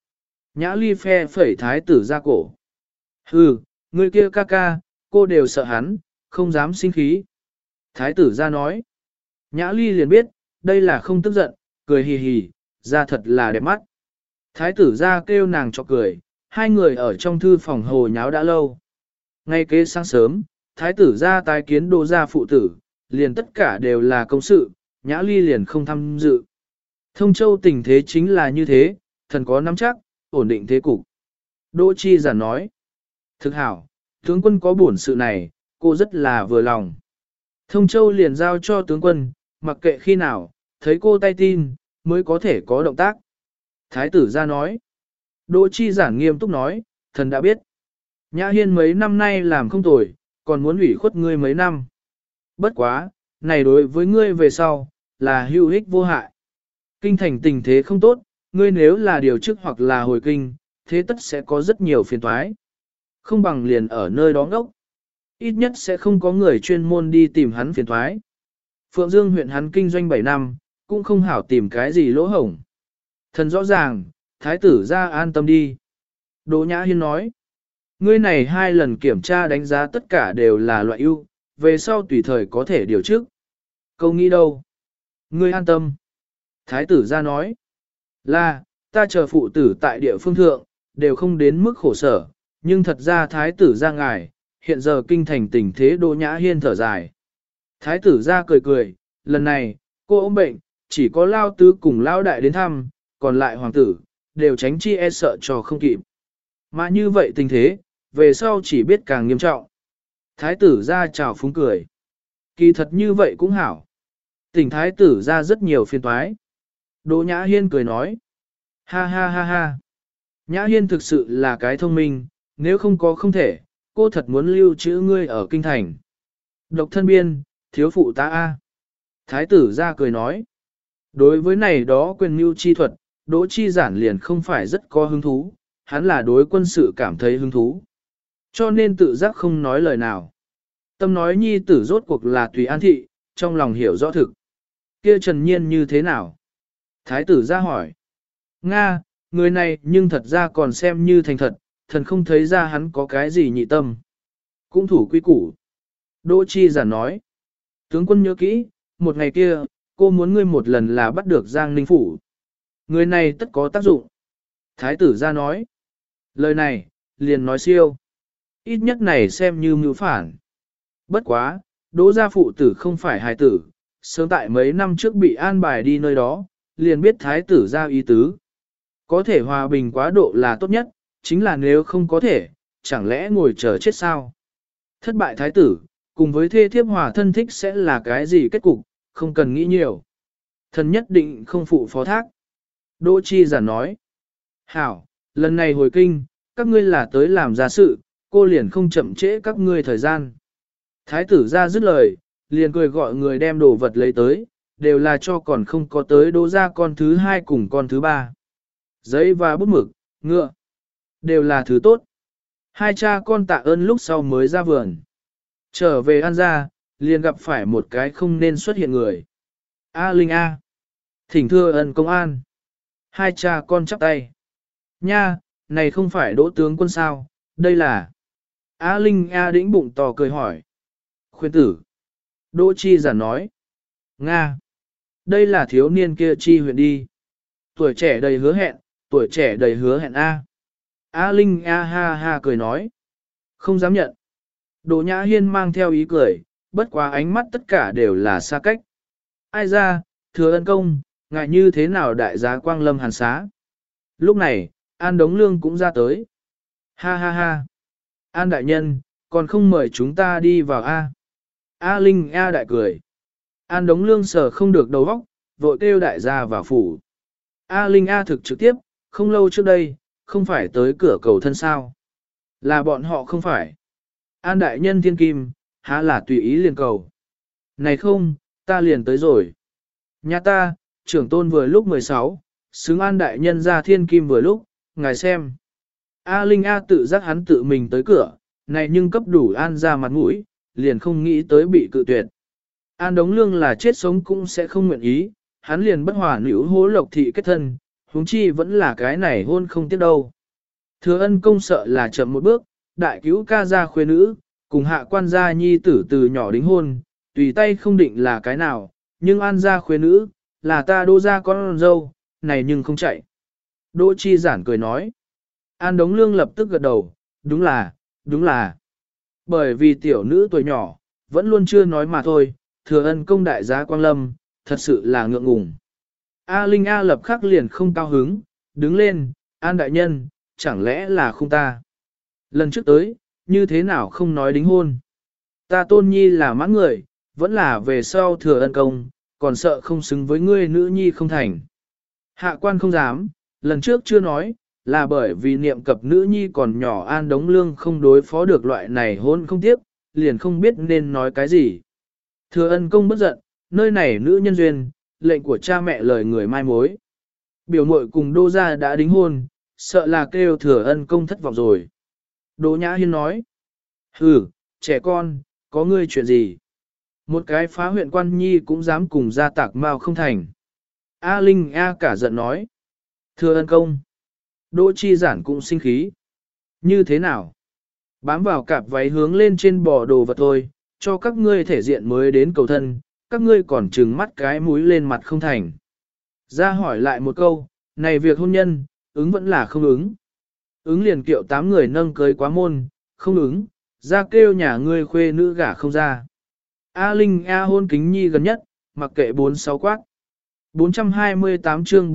Nhã Ly phe phẩy thái tử ra cổ. Hừ, người kia ca ca, cô đều sợ hắn, không dám sinh khí. Thái tử ra nói. Nhã Ly liền biết, đây là không tức giận, cười hì hì, ra thật là đẹp mắt. Thái tử ra kêu nàng cho cười, hai người ở trong thư phòng hồ nháo đã lâu. Ngay kế sáng sớm, thái tử ra tái kiến Đỗ gia phụ tử, liền tất cả đều là công sự, Nhã Ly liền không tham dự. Thông Châu tình thế chính là như thế, thần có nắm chắc, ổn định thế cục. Đỗ Chi giản nói, thực hảo, tướng quân có bổn sự này, cô rất là vừa lòng. Thông Châu liền giao cho tướng quân, mặc kệ khi nào, thấy cô tay tin, mới có thể có động tác. Thái tử ra nói, Đỗ Chi giản nghiêm túc nói, thần đã biết. Nhã Hiên mấy năm nay làm không tồi, còn muốn ủy khuất ngươi mấy năm. Bất quá, này đối với ngươi về sau, là hữu ích vô hại. Kinh thành tình thế không tốt, ngươi nếu là điều chức hoặc là hồi kinh, thế tất sẽ có rất nhiều phiền toái. Không bằng liền ở nơi đó ngốc. Ít nhất sẽ không có người chuyên môn đi tìm hắn phiền toái. Phượng Dương huyện hắn kinh doanh 7 năm, cũng không hảo tìm cái gì lỗ hổng. Thần rõ ràng, thái tử ra an tâm đi. Đỗ Nhã Hiên nói, ngươi này 2 lần kiểm tra đánh giá tất cả đều là loại ưu, về sau tùy thời có thể điều trước. Câu nghĩ đâu? Ngươi an tâm. Thái tử ra nói, là, ta chờ phụ tử tại địa phương thượng, đều không đến mức khổ sở, nhưng thật ra thái tử ra ngài, hiện giờ kinh thành tình thế. Đỗ Nhã Hiên thở dài. Thái tử ra cười cười, lần này, cô ốm bệnh, chỉ có lao tứ cùng lao đại đến thăm, còn lại hoàng tử, đều tránh chi e sợ cho không kịp. Mà như vậy tình thế, về sau chỉ biết càng nghiêm trọng. Thái tử ra chào phúng cười. Kỳ thật như vậy cũng hảo. Tỉnh thái tử ra rất nhiều phiên toái. Đỗ Nhã Hiên cười nói. Ha ha ha ha. Nhã Hiên thực sự là cái thông minh, nếu không có không thể, cô thật muốn lưu trữ ngươi ở kinh thành. Độc thân biên, thiếu phụ ta A. Thái tử ra cười nói. Đối với này đó quyền mưu chi thuật, Đỗ Chi giản liền không phải rất có hứng thú, hắn là đối quân sự cảm thấy hứng thú. Cho nên tự giác không nói lời nào. Tâm nói nhi tử rốt cuộc là Tùy An thị, trong lòng hiểu rõ thực. Kia Trần Nhiên như thế nào? Thái tử ra hỏi. Nga, người này nhưng thật ra còn xem như thành thật, thần không thấy ra hắn có cái gì nhị tâm. Cũng thủ quy củ. Đỗ Chi giản nói. Tướng quân nhớ kỹ, một ngày kia, cô muốn ngươi một lần là bắt được Giang Ninh Phủ. Người này tất có tác dụng. Thái tử ra nói. Lời này, liền nói siêu. Ít nhất này xem như mưu phản. Bất quá, Đỗ gia phụ tử không phải hài tử, sớm tại mấy năm trước bị an bài đi nơi đó, liền biết thái tử ra ý tứ. Có thể hòa bình quá độ là tốt nhất, chính là nếu không có thể, chẳng lẽ ngồi chờ chết sao? Thất bại thái tử, cùng với thê thiếp hòa thân thích sẽ là cái gì kết cục, không cần nghĩ nhiều. Thần nhất định không phụ phó thác. Đỗ Chi giản nói. Hảo, lần này hồi kinh, các ngươi là tới làm gia sự, cô liền không chậm trễ các ngươi thời gian. Thái tử ra dứt lời, liền cười gọi người đem đồ vật lấy tới, đều là cho còn không có tới Đỗ gia con thứ 2 cùng con thứ 3. Giấy và bút mực, ngựa, đều là thứ tốt. Hai cha con tạ ơn lúc sau mới ra vườn. Trở về An gia, liền gặp phải một cái không nên xuất hiện người. A Linh A. Thỉnh thưa ân công an. Hai cha con chắp tay. Nha, này không phải Đỗ tướng quân sao, đây là. A Linh A đĩnh bụng to cười hỏi. Khuyên tử. Đỗ Chi giản nói. Nga. Đây là thiếu niên kia Chi huyện đi. Tuổi trẻ đầy hứa hẹn, tuổi trẻ đầy hứa hẹn A. A Linh A ha ha cười nói. Không dám nhận. Đỗ Nhã Hiên mang theo ý cười, bất quá ánh mắt tất cả đều là xa cách. Ai ra, thừa ân công, ngại như thế nào đại giá quang lâm hàn xá. Lúc này, An Đống Lương cũng ra tới. Ha ha ha. An đại nhân, còn không mời chúng ta đi vào A. A Linh A đại cười. An Đống Lương sở không được đầu óc, vội kêu đại gia vào phủ. A Linh A thực trực tiếp, không lâu trước đây, không phải tới cửa cầu thân sao. Là bọn họ không phải. An đại nhân thiên kim, há là tùy ý liền cầu. Này không, ta liền tới rồi. Nhà ta, trưởng tôn vừa lúc 16, xứng An đại nhân ra thiên kim vừa lúc, ngài xem. A Linh A tự giác hắn tự mình tới cửa, này nhưng cấp đủ An ra mặt mũi, liền không nghĩ tới bị cự tuyệt. An Đống Lương là chết sống cũng sẽ không nguyện ý, hắn liền bất hòa nữ hố lộc thị kết thân, huống chi vẫn là cái này hôn không tiếc đâu. Thừa ân công sợ là chậm một bước, đại cứu ca gia khuê nữ, cùng hạ quan gia nhi tử từ nhỏ đính hôn, tùy tay không định là cái nào, nhưng an gia khuê nữ, là ta Đỗ gia con dâu, này nhưng không chạy. Đỗ Chi Giản cười nói. An Đống Lương lập tức gật đầu, đúng là. Bởi vì tiểu nữ tuổi nhỏ, vẫn luôn chưa nói mà thôi, thừa ân công đại giá Quang Lâm, thật sự là ngượng ngùng. A Linh A lập khắc liền không cao hứng, đứng lên, An đại nhân, chẳng lẽ là không ta. Lần trước tới, như thế nào không nói đính hôn. Ta tôn nhi là mãn người, vẫn là về sau thừa ân công, còn sợ không xứng với ngươi nữ nhi không thành. Hạ quan không dám, lần trước chưa nói, là bởi vì niệm cập nữ nhi còn nhỏ An Đống Lương không đối phó được loại này hôn không tiếp, liền không biết nên nói cái gì. Thừa ân công bất giận, nơi này nữ nhân duyên, lệnh của cha mẹ lời người mai mối. Biểu muội cùng Đô gia đã đính hôn, sợ là kêu thừa ân công thất vọng rồi. Đỗ Nhã Hiên nói, trẻ con, có ngươi chuyện gì? Một cái phá huyện quan nhi cũng dám cùng gia tạc mau không thành. A Linh A cả giận nói, thừa ân công. Đỗ Chi Giản cũng sinh khí. Như thế nào? Bám vào cạp váy hướng lên trên bò đồ vật thôi, cho các ngươi thể diện mới đến cầu thân, các ngươi còn trừng mắt cái mũi lên mặt không thành. Ra hỏi lại một câu, này việc hôn nhân, ứng vẫn là không ứng. Ứng liền kiệu 8 người nâng cưới quá môn, không ứng, ra kêu nhà ngươi khuê nữ gả không ra. A Linh A hôn kính nhi gần nhất, mặc kệ 46 quát. 428 chương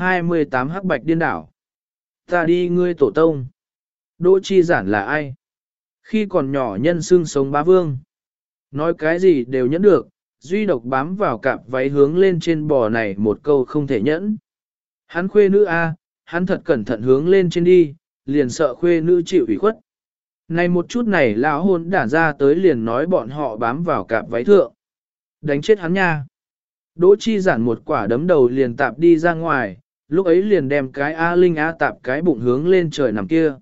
428 hắc bạch điên đảo. Ta đi ngươi tổ tông. Đỗ Chi Giản là ai? Khi còn nhỏ nhân xương sống bá vương. Nói cái gì đều nhẫn được, duy độc bám vào cạp váy hướng lên trên bò này một câu không thể nhẫn. Hắn khuê nữ A, hắn thật cẩn thận hướng lên trên đi, liền sợ khuê nữ chịu ủy khuất. Này một chút này lão hôn đản ra tới liền nói bọn họ bám vào cạp váy thượng. Đánh chết hắn nha. Đỗ Chi Giản một quả đấm đầu liền tạp đi ra ngoài, lúc ấy liền đem cái A Linh A tạp cái bụng hướng lên trời nằm kia.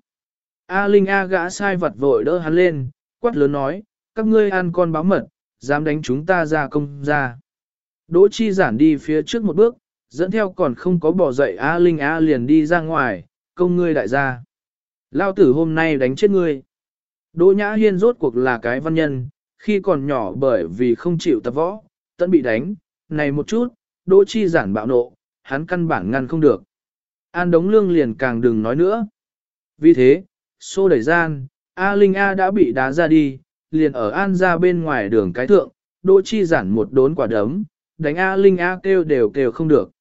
A Linh A gã sai vật vội đỡ hắn lên, quát lớn nói, các ngươi ăn con báo mật, dám đánh chúng ta ra công ra. Đỗ Chi Giản đi phía trước một bước, dẫn theo còn không có bỏ dậy A Linh A liền đi ra ngoài, công ngươi đại gia. Lao tử hôm nay đánh chết ngươi. Đỗ Nhã Hiên rốt cuộc là cái văn nhân, khi còn nhỏ bởi vì không chịu tập võ, tận bị đánh, này một chút, Đỗ Chi Giản bạo nộ, hắn căn bản ngăn không được. An Đống Lương liền càng đừng nói nữa. Vì thế, xô đẩy gian, A Linh A đã bị đá ra đi, liền ở An ra bên ngoài đường cái thượng, Đỗ Chi Giản một đốn quả đấm, đánh A Linh A kêu đều kêu không được.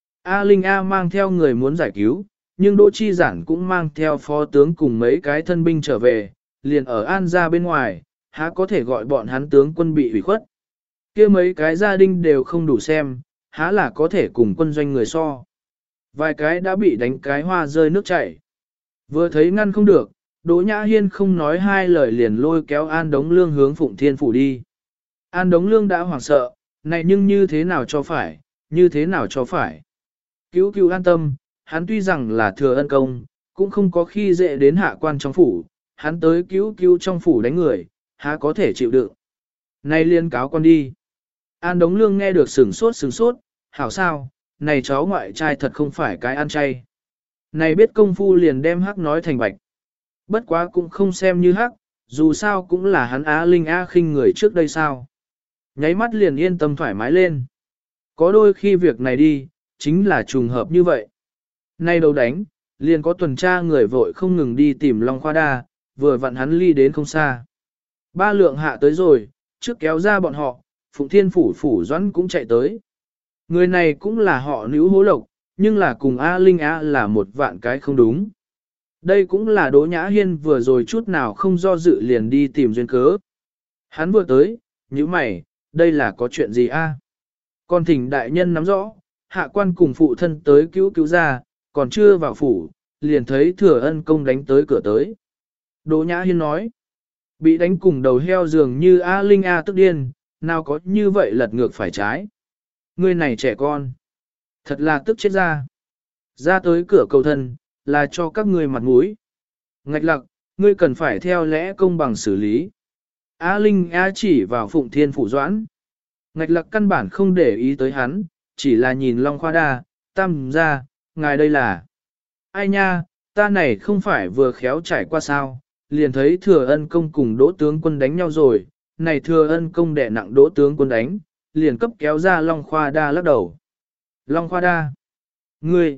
A Linh A mang theo người muốn giải cứu, nhưng Đỗ Chi Giản cũng mang theo phó tướng cùng mấy cái thân binh trở về, liền ở An ra bên ngoài, há có thể gọi bọn hắn tướng quân bị hủy khuất. Kia mấy cái gia đình đều không đủ xem, há là có thể cùng quân doanh người so. Vài cái đã bị đánh cái hoa rơi nước chảy. Vừa thấy ngăn không được, Đỗ Nhã Hiên không nói hai lời liền lôi kéo An Đống Lương hướng Phụng Thiên Phủ đi. An Đống Lương đã hoảng sợ, này nhưng như thế nào cho phải, như thế nào cho phải. Cứu cứu an tâm, hắn tuy rằng là thừa ân công, cũng không có khi dễ đến hạ quan trong phủ, hắn tới cứu cứu trong phủ đánh người, há có thể chịu đựng. Này liên cáo con đi. An Đống Lương nghe được sửng sốt, hảo sao, này cháu ngoại trai thật không phải cái ăn chay. Này biết công phu liền đem hắc nói thành bạch. Bất quá cũng không xem như hắc, dù sao cũng là hắn Á Linh A khinh người trước đây sao. Nháy mắt liền yên tâm thoải mái lên. Có đôi khi việc này đi, chính là trùng hợp như vậy. Nay đầu đánh, liền có tuần tra người vội không ngừng đi tìm Long Khoa Đa, vừa vặn hắn ly đến không xa. 3 lượng hạ tới rồi, trước kéo ra bọn họ, Phụng Thiên Phủ Doãn cũng chạy tới. Người này cũng là họ Nữ Hố Lộc, nhưng là cùng A Linh A là một vạn cái không đúng. Đây cũng là Đỗ Nhã Hiên vừa rồi chút nào không do dự liền đi tìm duyên cớ. Hắn vừa tới, như mày, đây là có chuyện gì a? Còn thỉnh đại nhân nắm rõ, hạ quan cùng phụ thân tới cứu ra, còn chưa vào phủ, liền thấy thừa ân công đánh tới cửa tới. Đỗ Nhã Hiên nói, bị đánh cùng đầu heo dường như A Linh A tức điên, nào có như vậy lật ngược phải trái. Người này trẻ con, thật là tức chết ra tới cửa cầu thân, là cho các ngươi mặt mũi. Ngạch lặc, ngươi cần phải theo lẽ công bằng xử lý. A Linh A chỉ vào Phụng Thiên Phủ Doãn. Ngạch lặc căn bản không để ý tới hắn, chỉ là nhìn Long Khoa Đa, tam ra, ngài đây là. Ai nha, ta này không phải vừa khéo trải qua sao, liền thấy thừa ân công cùng đỗ tướng quân đánh nhau rồi, này thừa ân công đè nặng đỗ tướng quân đánh, liền cấp kéo ra Long Khoa Đa lắc đầu. Long Khoa Đa, ngươi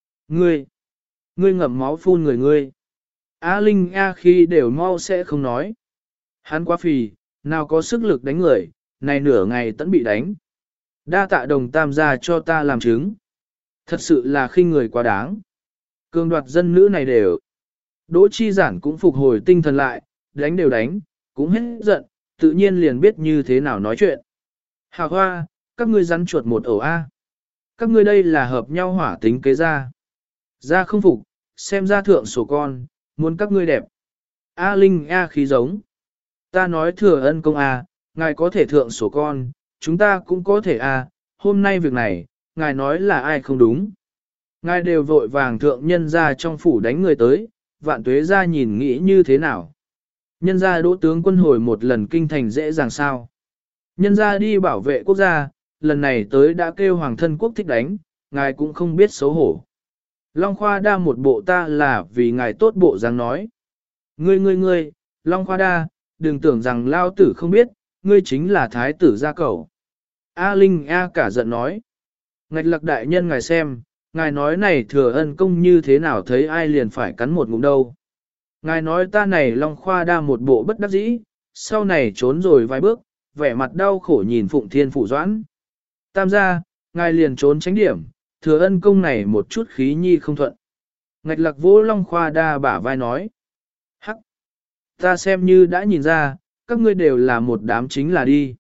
ngậm máu phun người ngươi. A Linh A khi đều mau sẽ không nói. Hắn quá phì, nào có sức lực đánh người, này nửa ngày tẫn bị đánh. Đa tạ đồng tam gia cho ta làm chứng. Thật sự là khinh người quá đáng. Cường đoạt dân nữ này đều. Đỗ Chi Giản cũng phục hồi tinh thần lại, đánh đều đánh, cũng hết giận, tự nhiên liền biết như thế nào nói chuyện. Hà Hoa, các ngươi rắn chuột một ổ A. Các ngươi đây là hợp nhau hỏa tính kế ra. Ra không phục, xem ra thượng sổ con, muốn các ngươi đẹp. A Linh A khí giống. Ta nói thừa ân công A, ngài có thể thượng sổ con, chúng ta cũng có thể A, hôm nay việc này, ngài nói là ai không đúng. Ngài đều vội vàng thượng nhân ra trong phủ đánh người tới, vạn tuế ra nhìn nghĩ như thế nào. Nhân ra đỗ tướng quân hồi một lần kinh thành dễ dàng sao. Nhân ra đi bảo vệ quốc gia, lần này tới đã kêu hoàng thân quốc thích đánh, ngài cũng không biết xấu hổ. Long Khoa Đa một bộ ta là vì ngài tốt bộ dáng nói. Ngươi, Long Khoa Đa, đừng tưởng rằng lao tử không biết, ngươi chính là thái tử gia cẩu. A Linh A cả giận nói. Ngạch Lặc đại nhân ngài xem, ngài nói này thừa ân công như thế nào thấy ai liền phải cắn một ngụm đâu. Ngài nói ta này Long Khoa Đa một bộ bất đắc dĩ, sau này trốn rồi vài bước, vẻ mặt đau khổ nhìn Phụng Thiên Phủ Doãn. Tam gia, ngài liền trốn tránh điểm, thừa ân công này một chút khí nhi không thuận. Ngạch Lặc vỗ Long Khoa Đa bả vai nói. Hắc! Ta xem như đã nhìn ra, các ngươi đều là một đám chính là đi.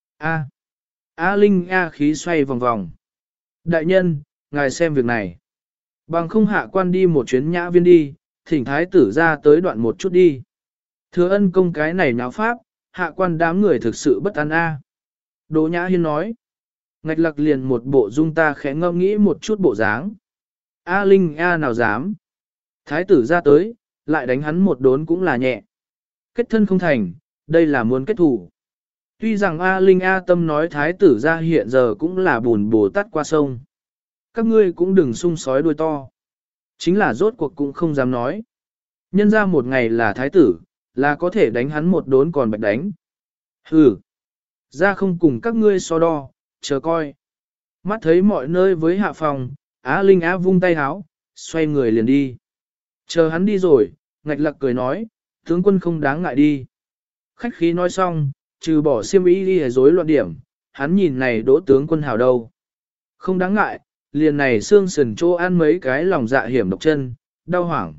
A Linh A khí xoay vòng vòng. Đại nhân, ngài xem việc này. Bằng không hạ quan đi một chuyến nhã viên đi, thỉnh thái tử ra tới đoạn một chút đi. Thừa ân công cái này nháo pháp, hạ quan đám người thực sự bất an A. Đỗ Nhã Hiên nói. Ngạch Lặc liền một bộ dung ta khẽ ngẫm nghĩ một chút bộ dáng. A Linh A nào dám. Thái tử ra tới, lại đánh hắn một đốn cũng là nhẹ. Kết thân không thành, đây là muốn kết thủ. Tuy rằng A Linh A tâm nói thái tử ra hiện giờ cũng là bùn bồ tát qua sông. Các ngươi cũng đừng sung sói đuôi to. Chính là rốt cuộc cũng không dám nói. Nhân ra một ngày là thái tử, là có thể đánh hắn một đốn còn bạch đánh. Hừ, ra không cùng các ngươi so đo, chờ coi. Mắt thấy mọi nơi với hạ phòng, Á Linh Á vung tay háo, xoay người liền đi. Chờ hắn đi rồi, Ngạch Lặc cười nói, tướng quân không đáng ngại đi. Khách khí nói xong, trừ bỏ xiêm y đi rối loạn điểm, hắn nhìn này đỗ tướng quân hào đâu. Không đáng ngại, liền này xương sườn chỗ ăn mấy cái lòng dạ hiểm độc chân, đau hoảng.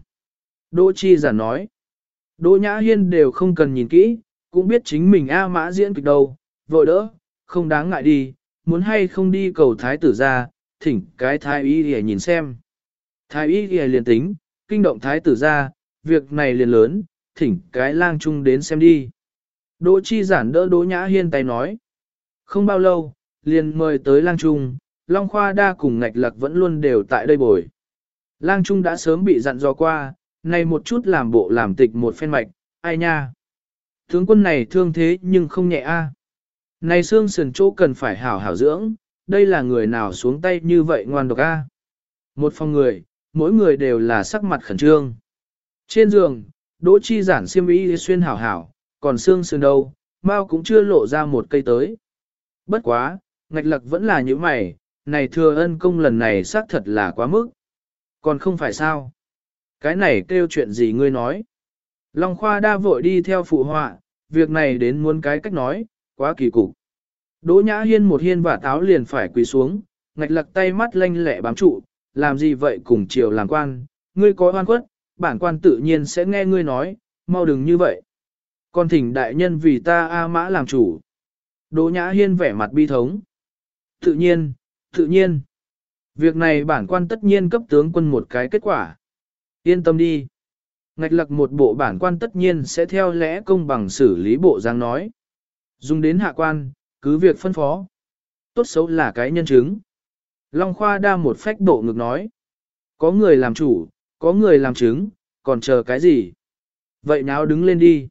Đỗ Chi Giản nói, Đỗ Nhã Hiên đều không cần nhìn kỹ, cũng biết chính mình A Mã diễn kịch đâu, vội đỡ, không đáng ngại đi, muốn hay không đi cầu thái tử ra, thỉnh cái thái y để nhìn xem. Thái y để liền tính, kinh động thái tử ra, việc này liền lớn, thỉnh cái lang trung đến xem đi. Đỗ Chi Giản đỡ Đỗ Nhã Hiên tay nói. Không bao lâu, liền mời tới lang trung, Long Khoa Đa cùng Ngạch Lặc vẫn luôn đều tại đây bồi. Lang trung đã sớm bị dặn dò qua, này một chút làm bộ làm tịch một phen mạch, ai nha. Tướng quân này thương thế nhưng không nhẹ a. Này xương sườn chỗ cần phải hảo hảo dưỡng, đây là người nào xuống tay như vậy ngoan độc a. Một phòng người, mỗi người đều là sắc mặt khẩn trương. Trên giường, Đỗ Chi Giản xiêm y xuyên hảo hảo, còn xương sườn đâu, Mao cũng chưa lộ ra một cây tới. Bất quá, Ngạch Lặc vẫn là như mày, này thừa ân công lần này xác thật là quá mức. Còn không phải sao? Cái này kêu chuyện gì ngươi nói? Long Khoa Đa vội đi theo phụ họa, việc này đến muốn cái cách nói, quá kỳ cục. Đỗ Nhã Hiên một hiên và táo liền phải quỳ xuống, Ngạch Lặc tay mắt lanh lẹ bám trụ, làm gì vậy cùng triều làm quan, ngươi có oan khuất, bản quan tự nhiên sẽ nghe ngươi nói, mau đừng như vậy. Còn thỉnh đại nhân vì ta A Mã làm chủ. Đỗ Nhã Hiên vẻ mặt bi thống. Tự nhiên. Việc này bản quan tất nhiên cấp tướng quân một cái kết quả. Yên tâm đi. Ngạch Lặc một bộ bản quan tất nhiên sẽ theo lẽ công bằng xử lý bộ dáng nói. Dùng đến hạ quan, cứ việc phân phó. Tốt xấu là cái nhân chứng. Long Khoa Đa một phách bộ ngực nói. Có người làm chủ, có người làm chứng, còn chờ cái gì? Vậy nào đứng lên đi.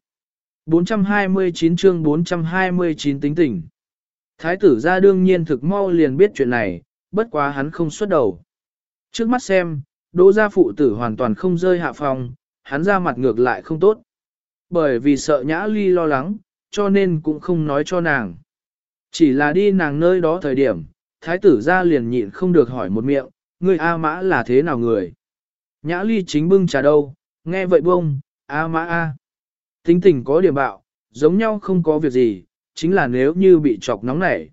429 chương 429 tính tình. Thái tử ra đương nhiên thực mau liền biết chuyện này, bất quá hắn không xuất đầu. Trước mắt xem, Đỗ gia phụ tử hoàn toàn không rơi hạ phòng, hắn ra mặt ngược lại không tốt. Bởi vì sợ Nhã Ly lo lắng, cho nên cũng không nói cho nàng. Chỉ là đi nàng nơi đó thời điểm, thái tử ra liền nhịn không được hỏi một miệng, người A Mã là thế nào người? Nhã Ly chính bưng trà đâu, nghe vậy bông, A Mã A. Tính tình có điểm bạo, giống nhau không có việc gì, chính là nếu như bị chọc nóng nảy,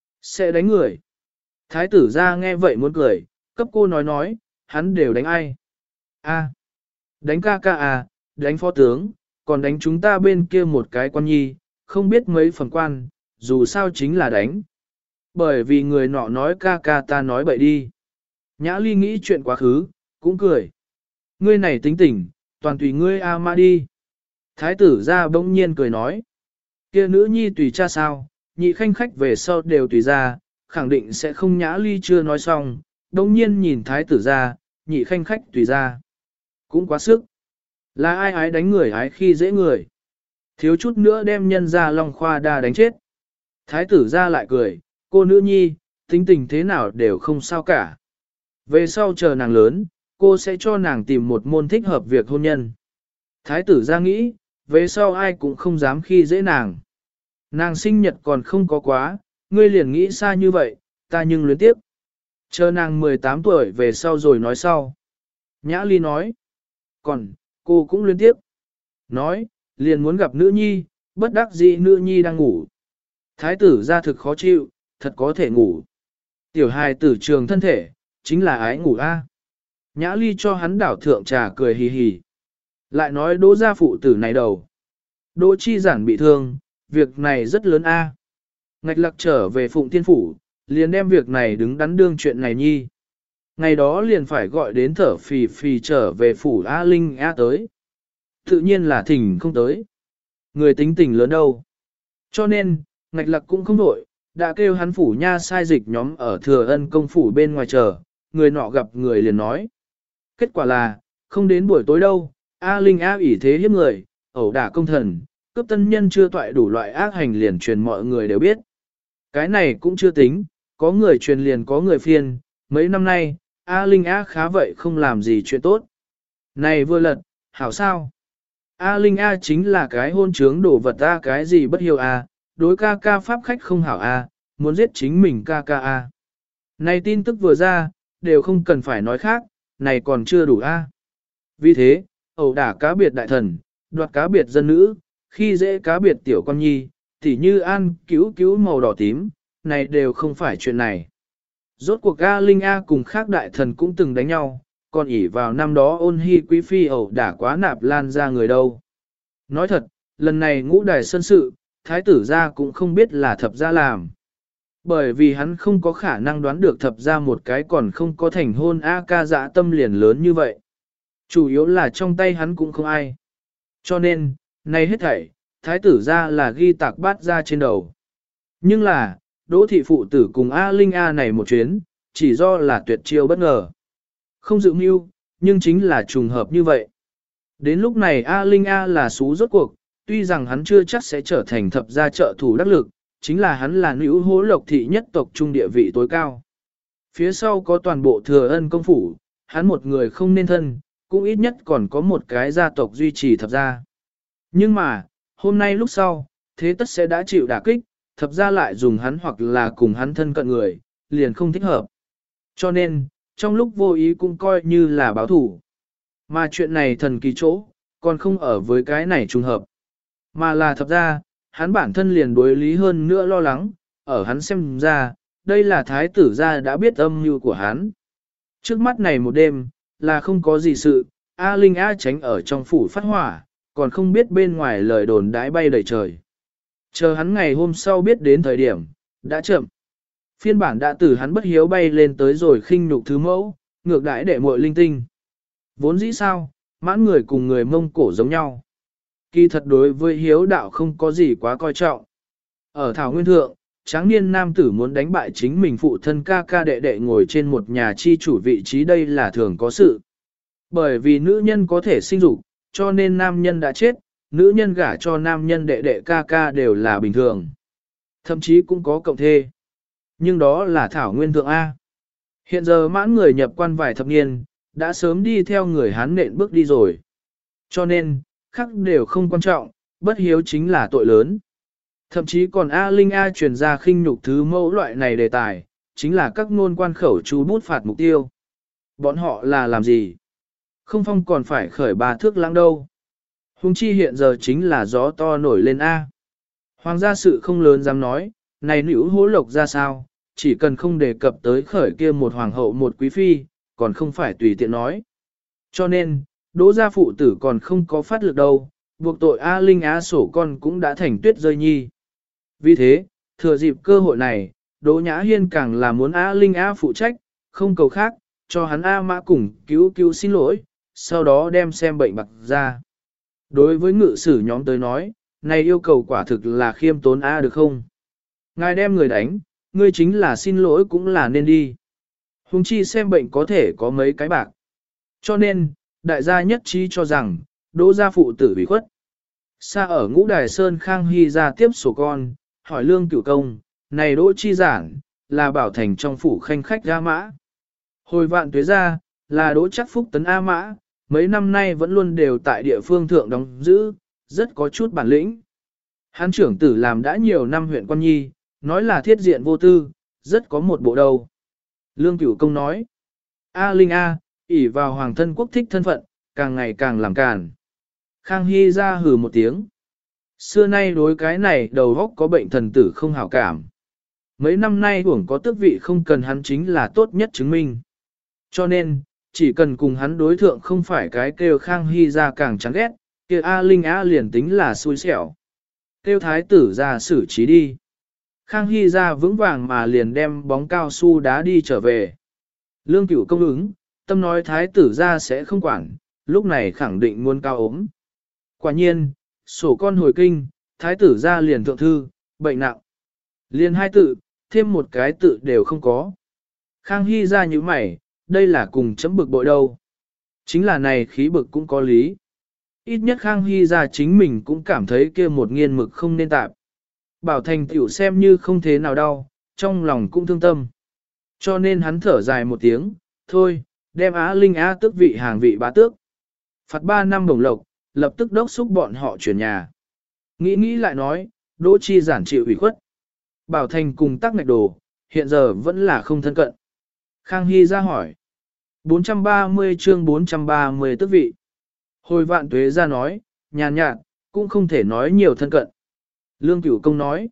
sẽ đánh người. Thái tử ra nghe vậy muốn cười, cấp cô nói, hắn đều đánh ai? A. Đánh ca ca à, đánh phó tướng, còn đánh chúng ta bên kia một cái quan nhi, không biết mấy phần quan, dù sao chính là đánh. Bởi vì người nọ nói ca ca ta nói bậy đi. Nhã Ly nghĩ chuyện quá khứ, cũng cười. Ngươi này tính tình, toàn tùy ngươi A Mã đi. Thái tử ra bỗng nhiên cười nói. Kia nữ nhi tùy cha sao, nhị khanh khách về sau đều tùy ra, khẳng định sẽ không. Nhã Ly chưa nói xong, bỗng nhiên nhìn thái tử ra, nhị khanh khách tùy ra. Cũng quá sức. Là ai ái đánh người ái khi dễ người. Thiếu chút nữa đem nhân ra Long Khoa Đa đánh chết. Thái tử ra lại cười, cô nữ nhi, tính tình thế nào đều không sao cả. Về sau chờ nàng lớn, cô sẽ cho nàng tìm một môn thích hợp việc hôn nhân. Thái tử ra nghĩ, về sau ai cũng không dám khi dễ nàng. Nàng sinh nhật còn không có quá, ngươi liền nghĩ xa như vậy, ta nhưng luyến tiếp. Chờ nàng 18 tuổi về sau rồi nói sau. Nhã Ly nói, còn, cô cũng luyến tiếp. Nói, liền muốn gặp nữ nhi, bất đắc dĩ nữ nhi đang ngủ. Thái tử ra thực khó chịu, thật có thể ngủ. Tiểu hài tử trường thân thể, chính là ái ngủ a. Nhã Ly cho hắn đảo thượng trà cười hì hì. Lại nói Đỗ gia phụ tử này đầu. Đỗ Chi Giản bị thương, việc này rất lớn a. Ngạch Lặc trở về Phụng Thiên Phủ, liền đem việc này đứng đắn đương chuyện này nhi. Ngày đó liền phải gọi đến thở phì phì trở về Phủ A Linh A tới. Tự nhiên là thỉnh không tới. Người tính tình lớn đâu. Cho nên, Ngạch Lặc cũng không đổi, đã kêu hắn phủ nha sai dịch nhóm ở Thừa Ân công phủ bên ngoài chờ, người nọ gặp người liền nói. Kết quả là, không đến buổi tối đâu, A Linh A ủy thế hiếp người, ẩu đả công thần, cướp tân nhân chưa toại đủ loại ác hành liền truyền mọi người đều biết. Cái này cũng chưa tính, có người truyền liền có người phiên, mấy năm nay, A Linh A khá vậy không làm gì chuyện tốt. Này vừa lật, hảo sao? A Linh A chính là cái hôn trướng đổ vật A cái gì bất hiếu A, đối ca ca pháp khách không hảo A, muốn giết chính mình ca ca A. Này tin tức vừa ra, đều không cần phải nói khác, này còn chưa đủ A. Vì thế, ẩu đả cá biệt đại thần, đoạt cá biệt dân nữ, khi dễ cá biệt tiểu con nhi, tỉ như an cứu cứu màu đỏ tím, này đều không phải chuyện này. Rốt cuộc A Linh A cùng khác đại thần cũng từng đánh nhau, còn ỷ vào năm đó Ôn Hy quý phi ẩu đả quá Nạp Lan ra người đâu. Nói thật, lần này ngũ đài sân sự, thái tử gia cũng không biết là thập gia làm. Bởi vì hắn không có khả năng đoán được thập gia một cái còn không có thành hôn A ca dã tâm liền lớn như vậy. Chủ yếu là trong tay hắn cũng không ai. Cho nên, này hết thảy, thái tử gia là ghi tạc bát ra trên đầu. Nhưng là, Đỗ thị phụ tử cùng A Linh A này một chuyến, chỉ do là tuyệt chiêu bất ngờ. Không dự mưu, nhưng chính là trùng hợp như vậy. Đến lúc này A Linh A là xú rốt cuộc, tuy rằng hắn chưa chắc sẽ trở thành thập gia trợ thủ đắc lực, chính là hắn là nữ hố lộc thị nhất tộc trung địa vị tối cao. Phía sau có toàn bộ Thừa Ân công phủ, hắn một người không nên thân, cũng ít nhất còn có một cái gia tộc duy trì thập gia. Nhưng mà, hôm nay lúc sau, thế tất sẽ đã chịu đả kích, thập gia lại dùng hắn hoặc là cùng hắn thân cận người, liền không thích hợp. Cho nên, trong lúc vô ý cũng coi như là báo thủ. Mà chuyện này thần kỳ chỗ, còn không ở với cái này trùng hợp. Mà là thập gia, hắn bản thân liền đối lý hơn nữa lo lắng, ở hắn xem ra, đây là thái tử gia đã biết âm mưu của hắn. Trước mắt này một đêm, là không có gì sự, A Linh A tránh ở trong phủ phát hỏa, còn không biết bên ngoài lời đồn đãi bay đầy trời. Chờ hắn ngày hôm sau biết đến thời điểm, đã chậm. Phiên bản đã từ hắn bất hiếu bay lên tới rồi khinh nhục thứ mẫu, ngược đãi để muội linh tinh. Vốn dĩ sao, mãn người cùng người Mông Cổ giống nhau. Kỳ thật đối với hiếu đạo không có gì quá coi trọng. Ở Thảo Nguyên Thượng, tráng niên nam tử muốn đánh bại chính mình phụ thân ca ca đệ đệ ngồi trên một nhà chi chủ vị trí đây là thường có sự. Bởi vì nữ nhân có thể sinh dục, cho nên nam nhân đã chết, nữ nhân gả cho nam nhân đệ đệ ca ca đều là bình thường. Thậm chí cũng có cộng thê. Nhưng đó là Thảo Nguyên Thượng A. Hiện giờ mãn người nhập quan vài thập niên, đã sớm đi theo người Hán nện bước đi rồi. Cho nên, khắc đều không quan trọng, bất hiếu chính là tội lớn. Thậm chí còn A Linh A truyền ra khinh nhục thứ mẫu loại này đề tài, chính là các ngôn quan khẩu chú bút phạt mục tiêu. Bọn họ là làm gì? Không phong còn phải khởi 3 thước lãng đâu. Hùng chi hiện giờ chính là gió to nổi lên A. Hoàng gia sự không lớn dám nói, này nữ hố lộc ra sao, chỉ cần không đề cập tới khởi kia một hoàng hậu một quý phi, còn không phải tùy tiện nói. Cho nên, đỗ gia phụ tử còn không có phát lực đâu, buộc tội A Linh Á sổ con cũng đã thành tuyết rơi nhi. Vì thế, thừa dịp cơ hội này, Đỗ Nhã Hiên càng là muốn A Linh Á phụ trách, không cầu khác, cho hắn A Mã cùng cứu cứu xin lỗi, sau đó đem xem bệnh bạc ra. Đối với ngự sử nhóm tới nói, này yêu cầu quả thực là khiêm tốn A được không? Ngài đem người đánh, ngươi chính là xin lỗi cũng là nên đi. Hùng chi xem bệnh có thể có mấy cái bạc. Cho nên, đại gia nhất trí cho rằng, Đỗ gia phụ tử bị khuất. Xa ở Ngũ Đài Sơn Khang Hy ra tiếp sổ con, hỏi Lương Cửu Công, này Đỗ chi giản, là bảo thành trong phủ khanh khách A Mã. Hồi Vạn Tuế ra, là Đỗ Chắc Phúc tấn A Mã, mấy năm nay vẫn luôn đều tại địa phương thượng đóng giữ, rất có chút bản lĩnh. Hán trưởng tử làm đã nhiều năm huyện quan nhi, nói là thiết diện vô tư, rất có một bộ đầu. Lương Cửu Công nói, A Linh A, ỷ vào hoàng thân quốc thích thân phận, càng ngày càng làm càn. Khang Hy ra hừ một tiếng. Xưa nay đối cái này đầu góc có bệnh thần tử không hảo cảm. Mấy năm nay uổng có tước vị không cần hắn chính là tốt nhất chứng minh. Cho nên, chỉ cần cùng hắn đối thượng không phải cái kêu Khang Hy ra càng chán ghét, kia A Linh A liền tính là xui xẻo. Kêu thái tử ra xử trí đi. Khang Hy ra vững vàng mà liền đem bóng cao su đá đi trở về. Lương Cửu Công ứng, tâm nói thái tử ra sẽ không quản, lúc này khẳng định muốn cao ốm. Quả nhiên, sổ con hồi kinh, thái tử ra liền thượng thư, bệnh nặng. Liền 2 tự, thêm một cái tự đều không có. Khang Hy ra như mày, đây là cùng chấm bực bội đâu. Chính là này khí bực cũng có lý. Ít nhất Khang Hy ra chính mình cũng cảm thấy kia một nghiên mực không nên tạp. Bảo Thành tiểu xem như không thế nào đau, trong lòng cũng thương tâm. Cho nên hắn thở dài một tiếng, thôi, đem Á Linh Á tước vị hàng vị bá tước. Phạt 3 năm đồng lộc, lập tức đốc xúc bọn họ chuyển nhà. Nghĩ lại nói, Đỗ Chi giản chịu ủy khuất. Bảo Thành cùng Tắc Ngạch Đồ, hiện giờ vẫn là không thân cận. Khang Hy ra hỏi. 430 chương 430 tước vị. Hồi Vạn Tuế ra nói, nhàn nhạt, cũng không thể nói nhiều thân cận. Lương Cửu Công nói.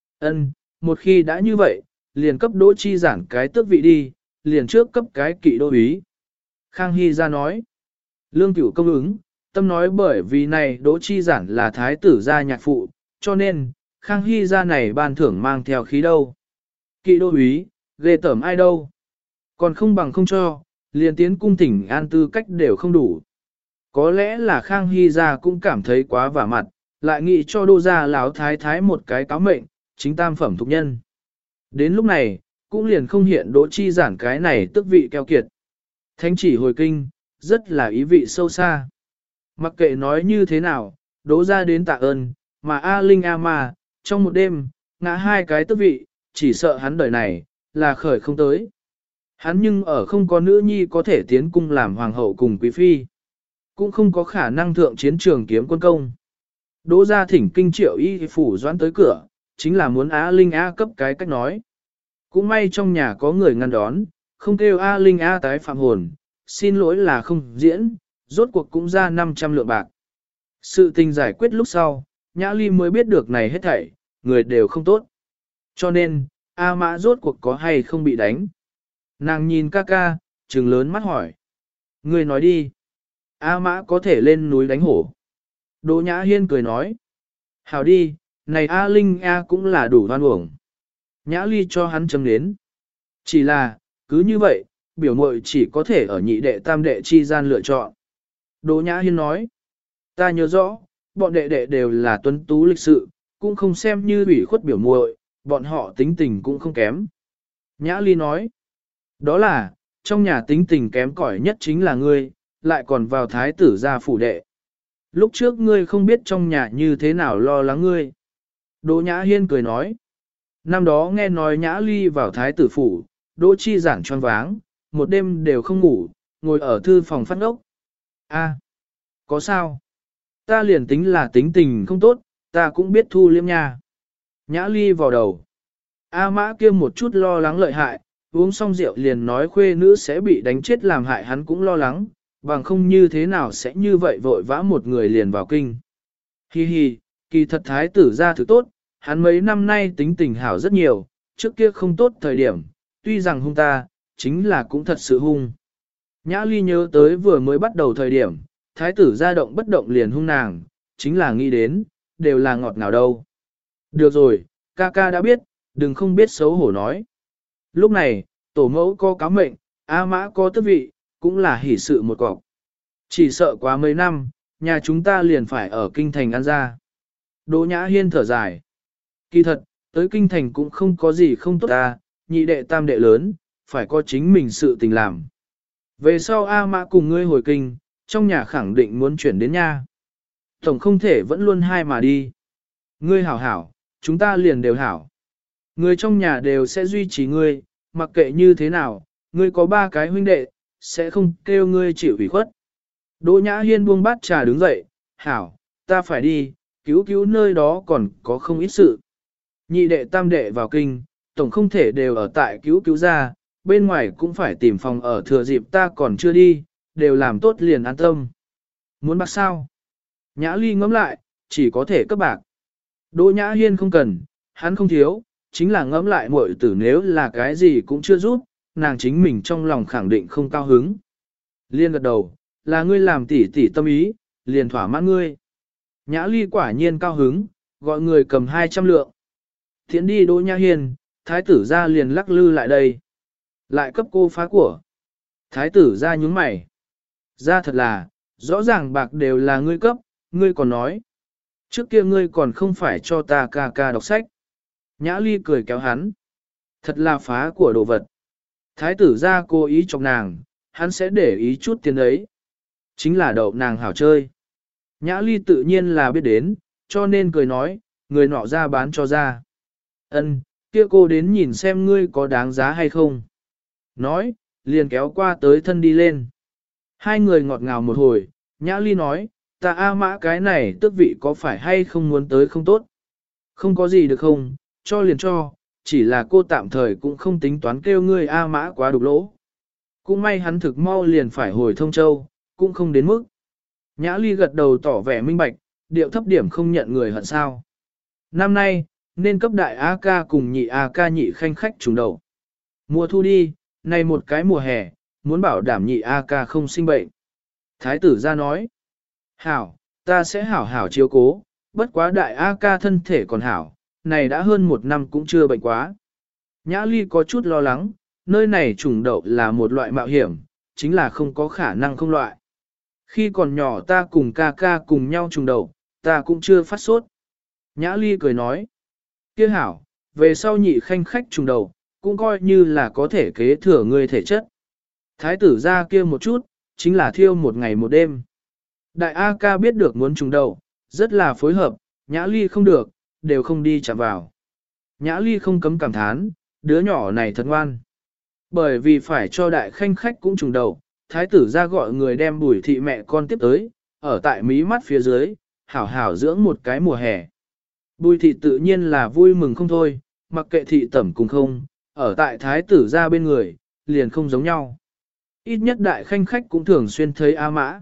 Một khi đã như vậy, liền cấp Đỗ Chi giản cái tước vị đi, liền trước cấp cái kỵ đô úy. Khang Hy ra nói. Lương Cửu Công ứng, tâm nói bởi vì này Đỗ Chi giản là thái tử gia nhạc phụ, cho nên, Khang Hy ra này ban thưởng mang theo khí đâu. Kỵ đô úy, ghê tởm ai đâu. Còn không bằng không cho, liền tiến cung thỉnh an tư cách đều không đủ. Có lẽ là Khang Hy ra cũng cảm thấy quá vả mặt, lại nghĩ cho Đỗ gia lão thái thái một cái cáo mệnh, chính tam phẩm thục nhân. Đến lúc này, cũng liền không hiện Đỗ Chi giản cái này tức vị keo kiệt. Thánh chỉ hồi kinh, rất là ý vị sâu xa. Mặc kệ nói như thế nào, Đỗ gia đến tạ ơn, mà A Linh A Ma, trong một đêm, ngã 2 cái tước vị, chỉ sợ hắn đời này, là khởi không tới. Hắn nhưng ở không có nữ nhi có thể tiến cung làm hoàng hậu cùng quý phi. Cũng không có khả năng thượng chiến trường kiếm quân công. Đỗ gia thỉnh kinh triệu y phủ doãn tới cửa, chính là muốn A Linh A cấp cái cách nói. Cũng may trong nhà có người ngăn đón, không kêu A Linh A tái phạm hồn, xin lỗi là không diễn, rốt cuộc cũng ra 500 lượng bạc. Sự tình giải quyết lúc sau, Nhã Ly mới biết được này hết thảy, người đều không tốt. Cho nên, A Mã rốt cuộc có hay không bị đánh. Nàng nhìn ca ca, trừng lớn mắt hỏi. Người nói đi. A Mã có thể lên núi đánh hổ. Đỗ Nhã Hiên cười nói. Hảo đi, này A Linh A cũng là đủ hoan uổng. Nhã Ly cho hắn chấm đến. Chỉ là, cứ như vậy, biểu muội chỉ có thể ở nhị đệ tam đệ chi gian lựa chọn. Đỗ Nhã Hiên nói. Ta nhớ rõ, bọn đệ đệ đều là tuấn tú lịch sự, cũng không xem như ủy khuất biểu muội, bọn họ tính tình cũng không kém. Nhã Ly nói. Đó là, trong nhà tính tình kém cỏi nhất chính là ngươi, lại còn vào thái tử gia phủ đệ. Lúc trước ngươi không biết trong nhà như thế nào lo lắng ngươi. Đỗ Nhã Hiên cười nói. Năm đó nghe nói Nhã Ly vào thái tử phủ, Đỗ Chi giản choáng váng, một đêm đều không ngủ, ngồi ở thư phòng phát ngốc. A, có sao? Ta liền tính là tính tình không tốt, ta cũng biết thu liêm nha. Nhã Ly vào đầu. A Mã kia một chút lo lắng lợi hại, uống xong rượu liền nói khuê nữ sẽ bị đánh chết làm hại hắn cũng lo lắng, bằng không như thế nào sẽ như vậy vội vã một người liền vào kinh. Hi hi, kỳ thật thái tử ra thực tốt, hắn mấy năm nay tính tình hảo rất nhiều, trước kia không tốt thời điểm, tuy rằng hung ta, chính là cũng thật sự hung. Nhã Ly nhớ tới vừa mới bắt đầu thời điểm, thái tử ra động bất động liền hung nàng, chính là nghĩ đến, đều là ngọt ngào đâu. Được rồi, ca ca đã biết, đừng không biết xấu hổ nói. Lúc này, tổ mẫu có cáo mệnh, A Mã có tước vị, cũng là hỷ sự một cọc. Chỉ sợ quá mấy năm, nhà chúng ta liền phải ở kinh thành ăn ra. Đỗ Nhã Hiên thở dài. Kỳ thật, tới kinh thành cũng không có gì không tốt ta, nhị đệ tam đệ lớn, phải có chính mình sự tình làm. Về sau A Mã cùng ngươi hồi kinh, trong nhà khẳng định muốn chuyển đến nha. Tổng không thể vẫn luôn hai mà đi. Ngươi hảo hảo, chúng ta liền đều hảo. Người trong nhà đều sẽ duy trì ngươi, mặc kệ như thế nào, ngươi có 3 cái huynh đệ, sẽ không kêu ngươi chịu ủy khuất. Đỗ Nhã Hiên buông bát trà đứng dậy, hảo, ta phải đi, cứu cứu nơi đó còn có không ít sự. Nhị đệ tam đệ vào kinh, tổng không thể đều ở tại cứu cứu ra, bên ngoài cũng phải tìm phòng ở thừa dịp ta còn chưa đi, đều làm tốt liền an tâm. Muốn bạc sao? Nhã Ly ngẫm lại, chỉ có thể cấp bạc. Đỗ Nhã Hiên không cần, hắn không thiếu, chính là ngẫm lại muội tử nếu là cái gì cũng chưa rút, nàng chính mình trong lòng khẳng định không cao hứng. Liên gật đầu, là ngươi làm tỉ tỉ tâm ý, liền thỏa mãn ngươi. Nhã Ly quả nhiên cao hứng, gọi người cầm 200 lượng. Thiện đi Đỗ Nhã Hiên, thái tử ra liền lắc lư lại đây. Lại cấp cô phá của. Thái tử ra nhúng mày. Ra thật là, rõ ràng bạc đều là ngươi cấp, ngươi còn nói. Trước kia ngươi còn không phải cho ta ca ca đọc sách. Nhã Ly cười kéo hắn. Thật là phá của đồ vật. Thái tử ra cố ý chọc nàng, hắn sẽ để ý chút tiền ấy. Chính là đậu nàng hảo chơi. Nhã Ly tự nhiên là biết đến, cho nên cười nói, người nọ ra bán cho ra. Ân, kia cô đến nhìn xem ngươi có đáng giá hay không. Nói, liền kéo qua tới thân đi lên. Hai người ngọt ngào một hồi, Nhã Ly nói, ta A Mã cái này tước vị có phải hay không muốn tới không tốt. Không có gì được không, cho liền cho, chỉ là cô tạm thời cũng không tính toán kêu ngươi A Mã quá đục lỗ. Cũng may hắn thực mau liền phải hồi Thông Châu, cũng không đến mức. Nhã Ly gật đầu tỏ vẻ minh bạch, điệu thấp điểm không nhận người hận sao. Năm nay, nên cấp đại A ca cùng nhị A ca nhị khanh khách trùng đầu. Mùa thu đi, này một cái mùa hè, muốn bảo đảm nhị A ca không sinh bệnh. Thái tử ra nói, hảo, ta sẽ hảo hảo chiếu cố, bất quá đại A ca thân thể còn hảo, này đã hơn 1 năm cũng chưa bệnh quá. Nhã Ly có chút lo lắng, nơi này trùng đậu là một loại mạo hiểm, chính là không có khả năng không loại. Khi còn nhỏ ta cùng ca ca cùng nhau trùng đậu, ta cũng chưa phát sốt. Nhã Ly cười nói, kia hảo, về sau nhị khanh khách trùng đậu, cũng coi như là có thể kế thừa người thể chất. Thái tử ra kia một chút, chính là thiêu một ngày một đêm. Đại A ca biết được muốn trùng đậu, rất là phối hợp, Nhã Ly không được, đều không đi chạm vào. Nhã Ly không cấm cảm thán, đứa nhỏ này thật ngoan. Bởi vì phải cho đại khanh khách cũng trùng đầu, thái tử ra gọi người đem Bùi thị mẹ con tiếp tới, ở tại mí mắt phía dưới, hảo hảo dưỡng một cái mùa hè. Bùi thị tự nhiên là vui mừng không thôi, mặc kệ thị tẩm cùng không, ở tại thái tử ra bên người, liền không giống nhau. Ít nhất đại khanh khách cũng thường xuyên thấy A Mã.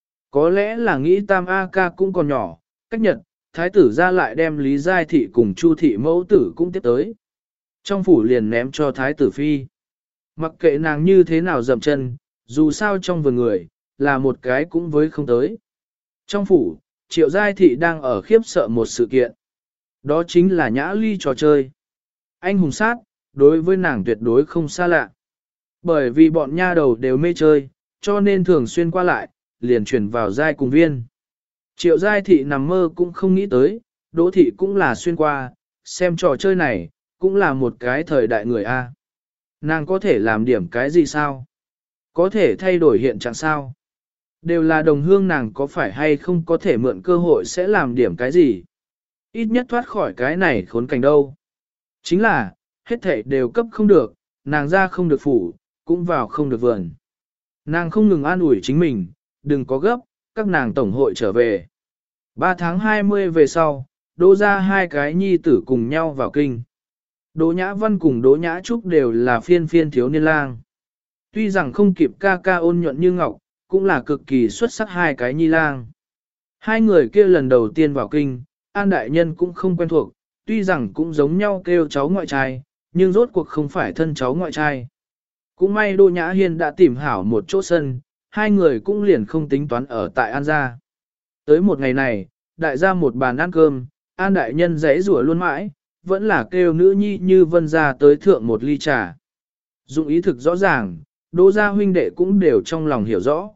Có lẽ là nghĩ tam A ca cũng còn nhỏ, cách nhật, thái tử ra lại đem Lý Giai thị cùng Chu thị mẫu tử cũng tiếp tới. Trong phủ liền ném cho thái tử phi. Mặc kệ nàng như thế nào dậm chân, dù sao trong vườn người, là một cái cũng với không tới. Trong phủ, Triệu Giai thị đang ở khiếp sợ một sự kiện. Đó chính là Nhã Ly trò chơi. Anh hùng sát, đối với nàng tuyệt đối không xa lạ. Bởi vì bọn nha đầu đều mê chơi, cho nên thường xuyên qua lại, liền chuyển vào giai cùng viên. Triệu Giai thị nằm mơ cũng không nghĩ tới, Đỗ thị cũng là xuyên qua, xem trò chơi này, cũng là một cái thời đại người A. Nàng có thể làm điểm cái gì sao? Có thể thay đổi hiện trạng sao? Đều là đồng hương nàng có phải hay không có thể mượn cơ hội sẽ làm điểm cái gì? Ít nhất thoát khỏi cái này khốn cảnh đâu. Chính là, hết thể đều cấp không được, nàng ra không được phủ, cũng vào không được vườn. Nàng không ngừng an ủi chính mình, đừng có gấp, các nàng tổng hội trở về. 3 tháng 20 về sau, Đỗ ra hai cái nhi tử cùng nhau vào kinh. Đỗ Nhã Văn cùng Đỗ Nhã Trúc đều là phiên phiên thiếu niên lang. Tuy rằng không kịp ca ca ôn nhuận như ngọc, cũng là cực kỳ xuất sắc hai cái nhi lang. Hai người kia lần đầu tiên vào kinh, An Đại Nhân cũng không quen thuộc, tuy rằng cũng giống nhau kêu cháu ngoại trai, nhưng rốt cuộc không phải thân cháu ngoại trai. Cũng may Đỗ Nhã Hiên đã tìm hảo một chỗ sân, hai người cũng liền không tính toán ở tại An gia. Tới một ngày này, đại gia một bàn ăn cơm, An Đại Nhân giãy rủa luôn mãi, vẫn là kêu nữ nhi Như Vân ra tới thượng một ly trà. Dụng ý thực rõ ràng, Đỗ gia huynh đệ cũng đều trong lòng hiểu rõ.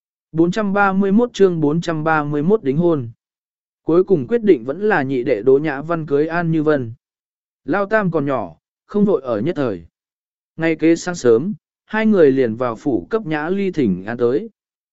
431 chương 431 đính hôn. Cuối cùng quyết định vẫn là nhị đệ Đỗ Nhã Văn cưới An Như Vân. Lao Tam còn nhỏ, không vội ở nhất thời. Ngay kế sáng sớm, hai người liền vào phủ cấp Nhã Ly thỉnh an tới.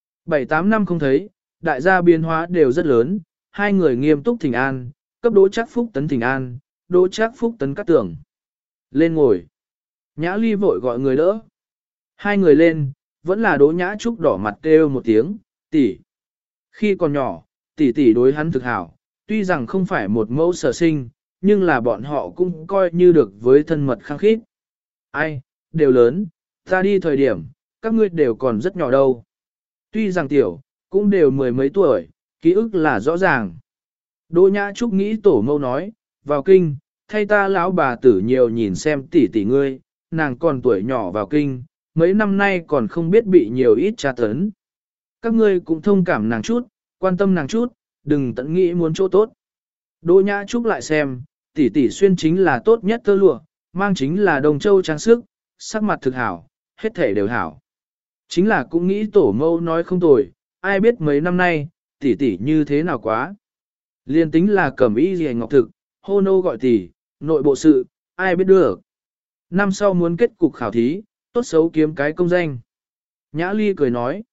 7-8 năm không thấy, đại gia biến hóa đều rất lớn, hai người nghiêm túc thỉnh an, cấp Đỗ Trác Phúc tấn thỉnh an, Đỗ Trác Phúc tấn cắt tưởng. Lên ngồi. Nhã Ly vội gọi người đỡ. Hai người lên, vẫn là Đỗ Nhã Trúc đỏ mặt kêu một tiếng, tỷ. Khi còn nhỏ, tỷ tỷ đối hắn thực hảo, tuy rằng không phải một mẫu sở sinh, nhưng là bọn họ cũng coi như được với thân mật khăng khít. Ai, đều lớn, ta đi thời điểm, các ngươi đều còn rất nhỏ đâu. Tuy rằng tiểu, cũng đều mười mấy tuổi, ký ức là rõ ràng. Đỗ Nhã Trúc nghĩ tổ mâu nói, vào kinh, thay ta lão bà tử nhiều nhìn xem tỷ tỷ ngươi, nàng còn tuổi nhỏ vào kinh, mấy năm nay còn không biết bị nhiều ít tra tấn. Các ngươi cũng thông cảm nàng chút, quan tâm nàng chút, đừng tận nghĩ muốn chỗ tốt. Đỗ Nhã Trúc lại xem, tỷ tỷ xuyên chính là tốt nhất tơ lụa, mang chính là đồng châu trang sức, sắc mặt thực hảo, hết thể đều hảo. Chính là cũng nghĩ tổ mâu nói không tồi, ai biết mấy năm nay, tỷ tỷ như thế nào quá. Liên tính là cẩm y gì ngọc thực, hô nô gọi tỷ, nội bộ sự, ai biết được. Năm sau muốn kết cục khảo thí, tốt xấu kiếm cái công danh. Nhã Ly cười nói,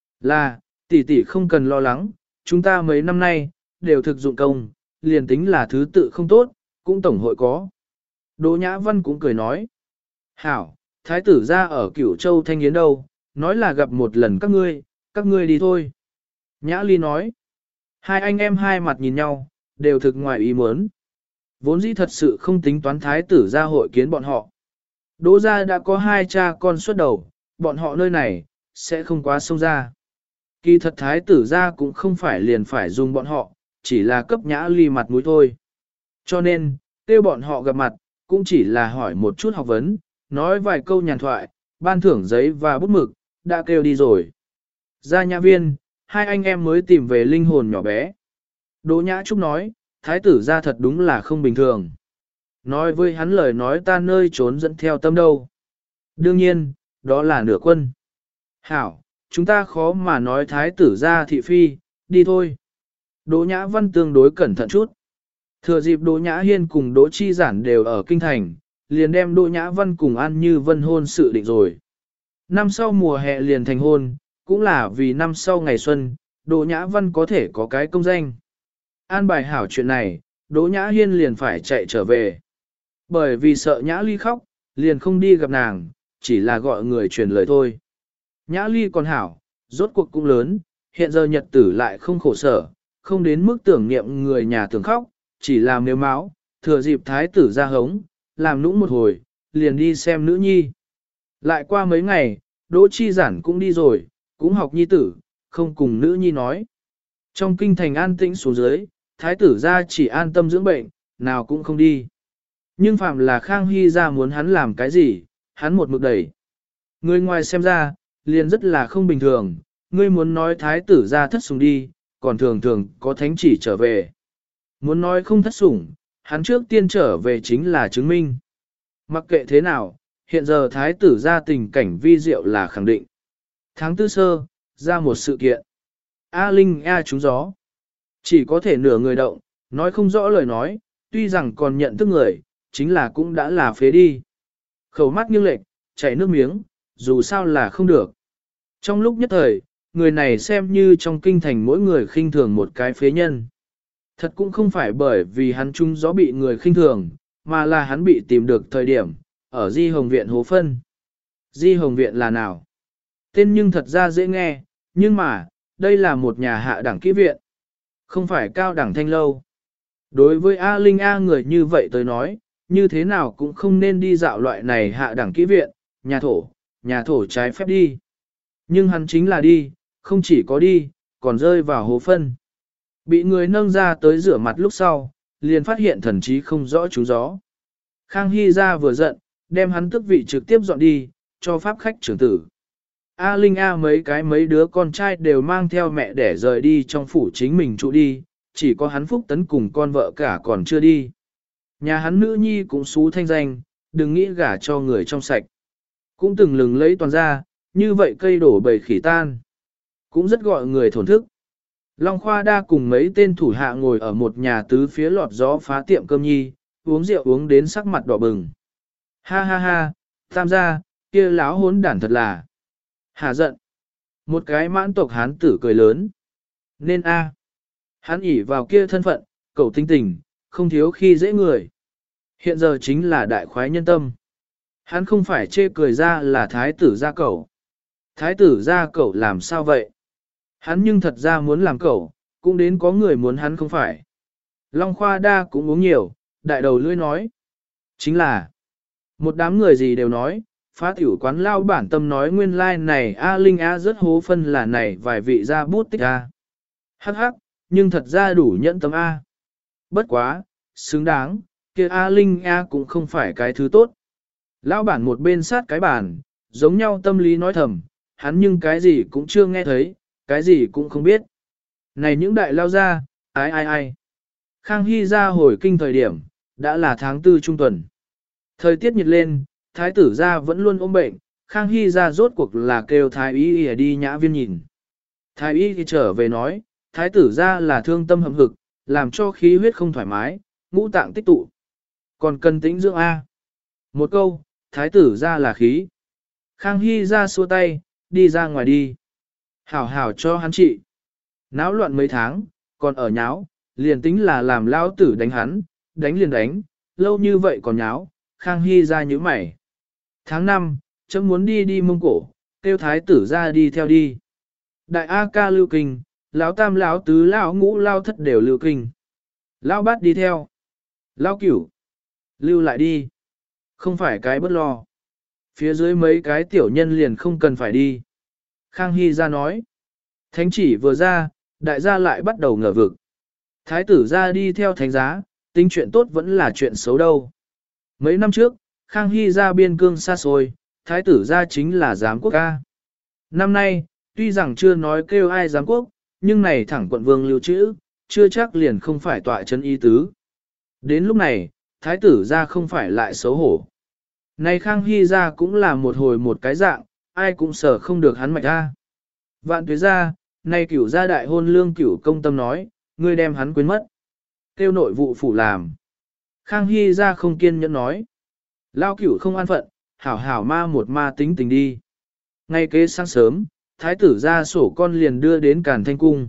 là, tỷ tỷ không cần lo lắng, chúng ta mấy năm nay, đều thực dụng công, liền tính là thứ tự không tốt, cũng tổng hội có. Đỗ Nhã Văn cũng cười nói, hảo, thái tử ra ở Cửu Châu Thanh Yến đâu, nói là gặp một lần các ngươi đi thôi. Nhã Ly nói, hai anh em hai mặt nhìn nhau, đều thực ngoài ý muốn. Vốn dĩ thật sự không tính toán thái tử ra hội kiến bọn họ. Đỗ gia đã có hai cha con xuất đầu, bọn họ nơi này, sẽ không quá sâu ra. Kỳ thật thái tử ra cũng không phải liền phải dùng bọn họ, chỉ là cấp Nhã Ly mặt mũi thôi. Cho nên, kêu bọn họ gặp mặt, cũng chỉ là hỏi một chút học vấn, nói vài câu nhàn thoại, ban thưởng giấy và bút mực, đã kêu đi rồi. Ra nhã viên, hai anh em mới tìm về linh hồn nhỏ bé. Đỗ Nhã Trúc nói, thái tử ra thật đúng là không bình thường. Nói với hắn lời nói ta nơi trốn dẫn theo tâm đâu. Đương nhiên, đó là nửa quân. Hảo, chúng ta khó mà nói thái tử ra thị phi, đi thôi. Đỗ Nhã Văn tương đối cẩn thận chút. Thừa dịp Đỗ Nhã Hiên cùng Đỗ Chi Giản đều ở kinh thành, liền đem Đỗ Nhã Văn cùng An Như Vân hôn sự định rồi. Năm sau mùa hè liền thành hôn, cũng là vì năm sau ngày xuân, Đỗ Nhã Văn có thể có cái công danh. An bài hảo chuyện này, Đỗ Nhã Hiên liền phải chạy trở về. Bởi vì sợ Nhã Ly khóc, liền không đi gặp nàng, chỉ là gọi người truyền lời thôi. Nhã Ly còn hảo, rốt cuộc cũng lớn, hiện giờ nhật tử lại không khổ sở, không đến mức tưởng niệm người nhà tưởng khóc, chỉ làm nếu máu, thừa dịp thái tử ra hống, làm nũng một hồi, liền đi xem nữ nhi. Lại qua mấy ngày, Đỗ Chi Giản cũng đi rồi, cũng học nhi tử, không cùng nữ nhi nói. Trong kinh thành an tĩnh xuống dưới, thái tử ra chỉ an tâm dưỡng bệnh, nào cũng không đi. Nhưng phạm là Khang Hy ra muốn hắn làm cái gì, hắn một mực đẩy. Người ngoài xem ra, liền rất là không bình thường, ngươi muốn nói thái tử ra thất sủng đi, còn thường thường có thánh chỉ trở về. Muốn nói không thất sủng, hắn trước tiên trở về chính là chứng minh. Mặc kệ thế nào, hiện giờ thái tử ra tình cảnh vi diệu là khẳng định. Tháng tư sơ, ra một sự kiện. A Linh A trúng gió. Chỉ có thể nửa người động, nói không rõ lời nói, tuy rằng còn nhận thức người, chính là cũng đã là phế đi. Khẩu mắt nghiêng lệch, chảy nước miếng, dù sao là không được. Trong lúc nhất thời, người này xem như trong kinh thành mỗi người khinh thường một cái phế nhân. Thật cũng không phải bởi vì hắn trúng gió bị người khinh thường, mà là hắn bị tìm được thời điểm, ở Di Hồng Viện hố phân. Di Hồng Viện là nào? Tên nhưng thật ra dễ nghe, nhưng mà, đây là một nhà hạ đẳng kỹ viện, không phải cao đẳng thanh lâu. Đối với A Linh A người như vậy tới nói, như thế nào cũng không nên đi dạo loại này hạ đẳng kỹ viện, nhà thổ trái phép đi. Nhưng hắn chính là đi, không chỉ có đi, còn rơi vào hố phân. Bị người nâng ra tới rửa mặt lúc sau, liền phát hiện thần trí không rõ chú gió. Khang Hy ra vừa giận, đem hắn tước vị trực tiếp dọn đi, cho pháp khách trưởng tử. A Linh A mấy đứa con trai đều mang theo mẹ để rời đi trong phủ chính mình trụ đi, chỉ có hắn Phúc Tấn cùng con vợ cả còn chưa đi. Nhà hắn nữ nhi cũng xú thanh danh, đừng nghĩ gả cho người trong sạch. Cũng từng lừng lấy toàn ra, như vậy cây đổ bầy khỉ tan. Cũng rất gọi người thổn thức. Long Khoa Đa cùng mấy tên thủ hạ ngồi ở một nhà tứ phía lọt gió phá tiệm cơm nhi, uống rượu uống đến sắc mặt đỏ bừng. Ha ha ha, tam gia, kia láo hốn đản thật là. Hà giận. Một cái mãn tộc hán tử cười lớn. Nên a, hắn ỉ vào kia thân phận, cậu tinh tình, không thiếu khi dễ người. Hiện giờ chính là đại khoái nhân tâm. Hắn không phải chê cười ra là thái tử gia cậu. Thái tử gia cậu làm sao vậy? Hắn nhưng thật ra muốn làm cậu, cũng đến có người muốn hắn không phải. Long Khoa Đa cũng uống nhiều, đại đầu lưỡi nói. Chính là, một đám người gì đều nói, phá tiểu quán lao bản tâm nói nguyên lai like này A Linh A rất hố phân là này vài vị ra bút tích A. Hắc hắc, nhưng thật ra đủ nhẫn tâm A. Bất quá, xứng đáng, kia A Linh A cũng không phải cái thứ tốt. Lão bản một bên sát cái bản, giống nhau tâm lý nói thầm, hắn nhưng cái gì cũng chưa nghe thấy, cái gì cũng không biết. Này những đại lao ra, ai. Khang Hy ra hồi kinh thời điểm, đã là tháng 4 trung tuần. Thời tiết nhiệt lên, thái tử gia vẫn luôn ôm bệnh, Khang Hy ra rốt cuộc là kêu thái y đi nhã viên nhìn. Thái y thì trở về nói, thái tử gia là thương tâm hậm hực, làm cho khí huyết không thoải mái, ngũ tạng tích tụ. Còn cần tĩnh dưỡng A. Một câu, thái tử gia là khí. Khang Hy ra xua tay, đi ra ngoài đi. Hảo hảo cho hắn trị. Náo loạn mấy tháng, còn ở nháo, liền tính là làm lao tử đánh hắn, đánh liền đánh, lâu như vậy còn nháo, Khang Hy ra như mày. Tháng 5, chấm muốn đi Mông Cổ, tiêu thái tử ra đi theo đi. Đại A ca lưu kinh, lão tam lão tứ lão ngũ lão thất đều lưu kinh. Lão bát đi theo. Lão cửu, lưu lại đi. Không phải cái bất lo. Phía dưới mấy cái tiểu nhân liền không cần phải đi. Khang Hy ra nói. Thánh chỉ vừa ra, đại gia lại bắt đầu ngờ vực. Thái tử ra đi theo thánh giá, tính chuyện tốt vẫn là chuyện xấu đâu. Mấy năm trước, Khang Hy ra biên cương xa xôi, thái tử ra chính là giám quốc ca. Năm nay, tuy rằng chưa nói kêu ai giám quốc, nhưng này thẳng quận vương lưu trữ, chưa chắc liền không phải tọa chân y tứ. Đến lúc này, thái tử ra không phải lại xấu hổ. Này Khang Hy ra cũng là một hồi một cái dạng, ai cũng sợ không được hắn mạch ra. Vạn tuế ra, này cửu gia đại hôn lương cửu công tâm nói, ngươi đem hắn quên mất. Tiêu nội vụ phủ làm. Khang Hy ra không kiên nhẫn nói. Lao cửu không an phận, hảo hảo ma một ma tính tình đi. Ngay kế sáng sớm, thái tử ra sổ con liền đưa đến Càn Thanh Cung.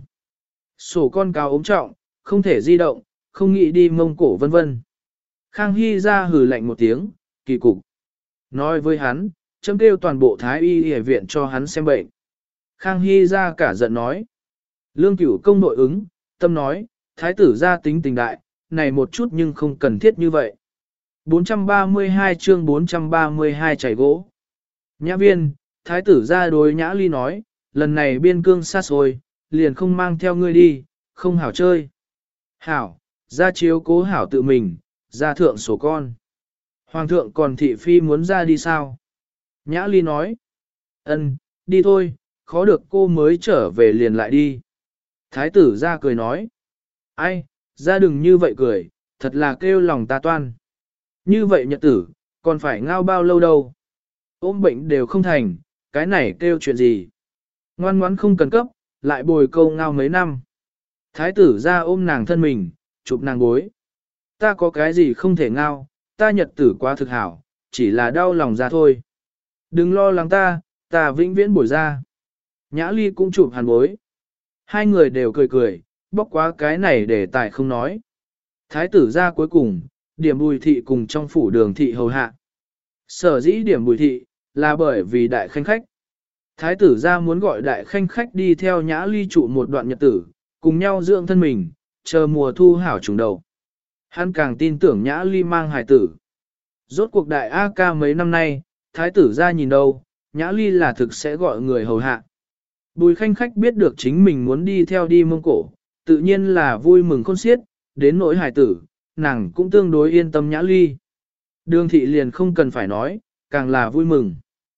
Sổ con cao ốm trọng, không thể di động, không nghĩ đi Mông Cổ vân vân. Khang Hy ra hừ lạnh một tiếng, kỳ cục. Nói với hắn, chấm kêu toàn bộ thái y y viện cho hắn xem bệnh. Khang Hy ra cả giận nói. Lương cửu công nội ứng, tâm nói, thái tử ra tính tình đại, này một chút nhưng không cần thiết như vậy. 432 chương 432 chảy gỗ. Nhã viên, thái tử ra đối nhã ly nói, lần này biên cương xa xôi, liền không mang theo ngươi đi, không hảo chơi. Hảo, ra chiếu cố hảo tự mình, ra thượng sổ con. Hoàng thượng còn thị phi muốn ra đi sao? Nhã ly nói, ân, đi thôi, khó được cô mới trở về liền lại đi. Thái tử ra cười nói, ai, ra đừng như vậy cười, thật là kêu lòng ta toan. Như vậy nhật tử, còn phải ngao bao lâu đâu. Ôm bệnh đều không thành, cái này kêu chuyện gì. Ngoan ngoãn không cần cấp, lại bồi câu ngao mấy năm. Thái tử ra ôm nàng thân mình, chụp nàng gối. Ta có cái gì không thể ngao, ta nhật tử quá thực hảo, chỉ là đau lòng ra thôi. Đừng lo lắng ta vĩnh viễn bồi ra. Nhã ly cũng chụp hàn bối. Hai người đều cười cười, bóc quá cái này để tài không nói. Thái tử ra cuối cùng, điểm bùi thị cùng trong phủ đường thị hầu hạ. Sở dĩ điểm bùi thị, là bởi vì đại khanh khách. Thái tử ra muốn gọi đại khanh khách đi theo Nhã Ly trụ một đoạn nhật tử, cùng nhau dưỡng thân mình, chờ mùa thu hảo trùng đầu. Hắn càng tin tưởng Nhã Ly mang hài tử. Rốt cuộc đại A ca mấy năm nay, thái tử ra nhìn đâu, Nhã Ly là thực sẽ gọi người hầu hạ. Bùi khanh khách biết được chính mình muốn đi theo đi Mông Cổ, tự nhiên là vui mừng khôn xiết, đến nỗi hài tử, nàng cũng tương đối yên tâm Nhã Ly. Đường thị liền không cần phải nói, càng là vui mừng.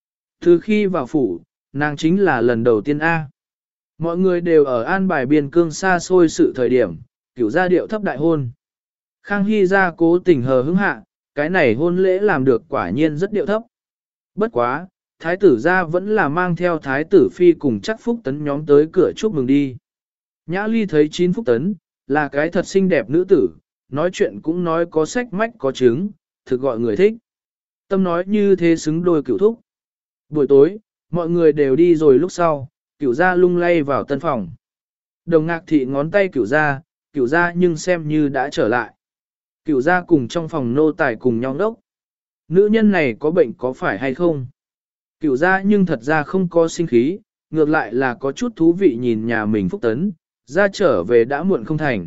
Từ khi vào phủ, nàng chính là lần đầu tiên A. Mọi người đều ở an bài biên cương xa xôi sự thời điểm, kiểu ra điệu thấp đại hôn. Khang Hy ra cố tình hờ hững hạ, cái này hôn lễ làm được quả nhiên rất điệu thấp. Bất quá, thái tử gia vẫn là mang theo thái tử phi cùng chắc Phúc Tấn nhóm tới cửa chúc mừng đi. Nhã Ly thấy Chín Phúc Tấn, là cái thật xinh đẹp nữ tử, nói chuyện cũng nói có sách mách có chứng, thực gọi người thích. Tâm nói như thế xứng đôi cửu thúc. Buổi tối, mọi người đều đi rồi lúc sau, cửu gia lung lay vào tân phòng. Đồng Ngạc Thị ngón tay cửu gia nhưng xem như đã trở lại. Cửu gia cùng trong phòng nô tài cùng nhau đốc. Nữ nhân này có bệnh có phải hay không? Cửu gia nhưng thật ra không có sinh khí, ngược lại là có chút thú vị nhìn nhà mình Phúc Tấn, ra trở về đã muộn không thành.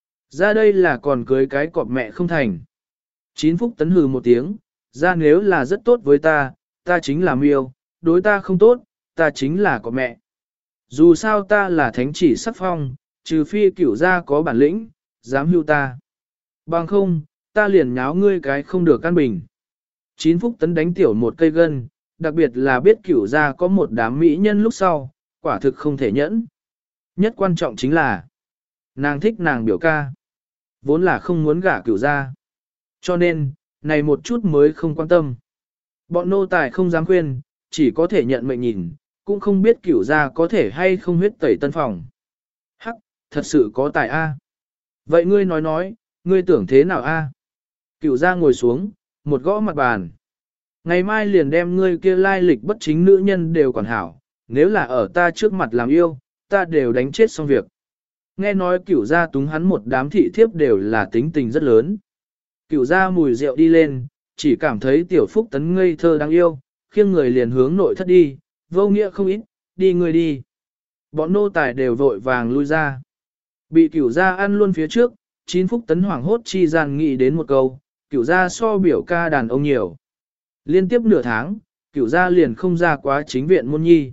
Ra đây là còn cưới cái cọp mẹ không thành. Chín Phúc Tấn hừ một tiếng, ra nếu là rất tốt với ta, ta chính là miêu, đối ta không tốt, ta chính là cọp mẹ. Dù sao ta là thánh chỉ sắc phong, trừ phi cửu gia có bản lĩnh, dám hưu ta. Bằng không, ta liền nháo ngươi cái không được căn bình. Chín Phúc Tấn đánh tiểu một cây gân, đặc biệt là biết cửu gia có một đám mỹ nhân lúc sau, quả thực không thể nhẫn. Nhất quan trọng chính là, nàng thích nàng biểu ca. Vốn là không muốn gả cửu gia. Cho nên, này một chút mới không quan tâm. Bọn nô tài không dám khuyên, chỉ có thể nhận mệnh nhìn, cũng không biết cửu gia có thể hay không huyết tẩy tân phòng. Hắc, thật sự có tài A. Vậy ngươi nói, ngươi tưởng thế nào A? Cửu gia ngồi xuống, một gõ mặt bàn. Ngày mai liền đem ngươi kia lai lịch bất chính nữ nhân đều quản hảo, nếu là ở ta trước mặt làm yêu, ta đều đánh chết xong việc. Nghe nói cửu gia túng hắn một đám thị thiếp đều là tính tình rất lớn. Cửu gia mùi rượu đi lên, chỉ cảm thấy tiểu Phúc Tấn ngây thơ đáng yêu, khiêng người liền hướng nội thất đi, vô nghĩa không ít, đi người đi. Bọn nô tài đều vội vàng lui ra. Bị cửu gia ăn luôn phía trước, Chín Phúc Tấn hoảng hốt chi gian nghĩ đến một câu, cửu gia so biểu ca đàn ông nhiều. Liên tiếp nửa tháng, cửu gia liền không ra quá chính viện môn nhi.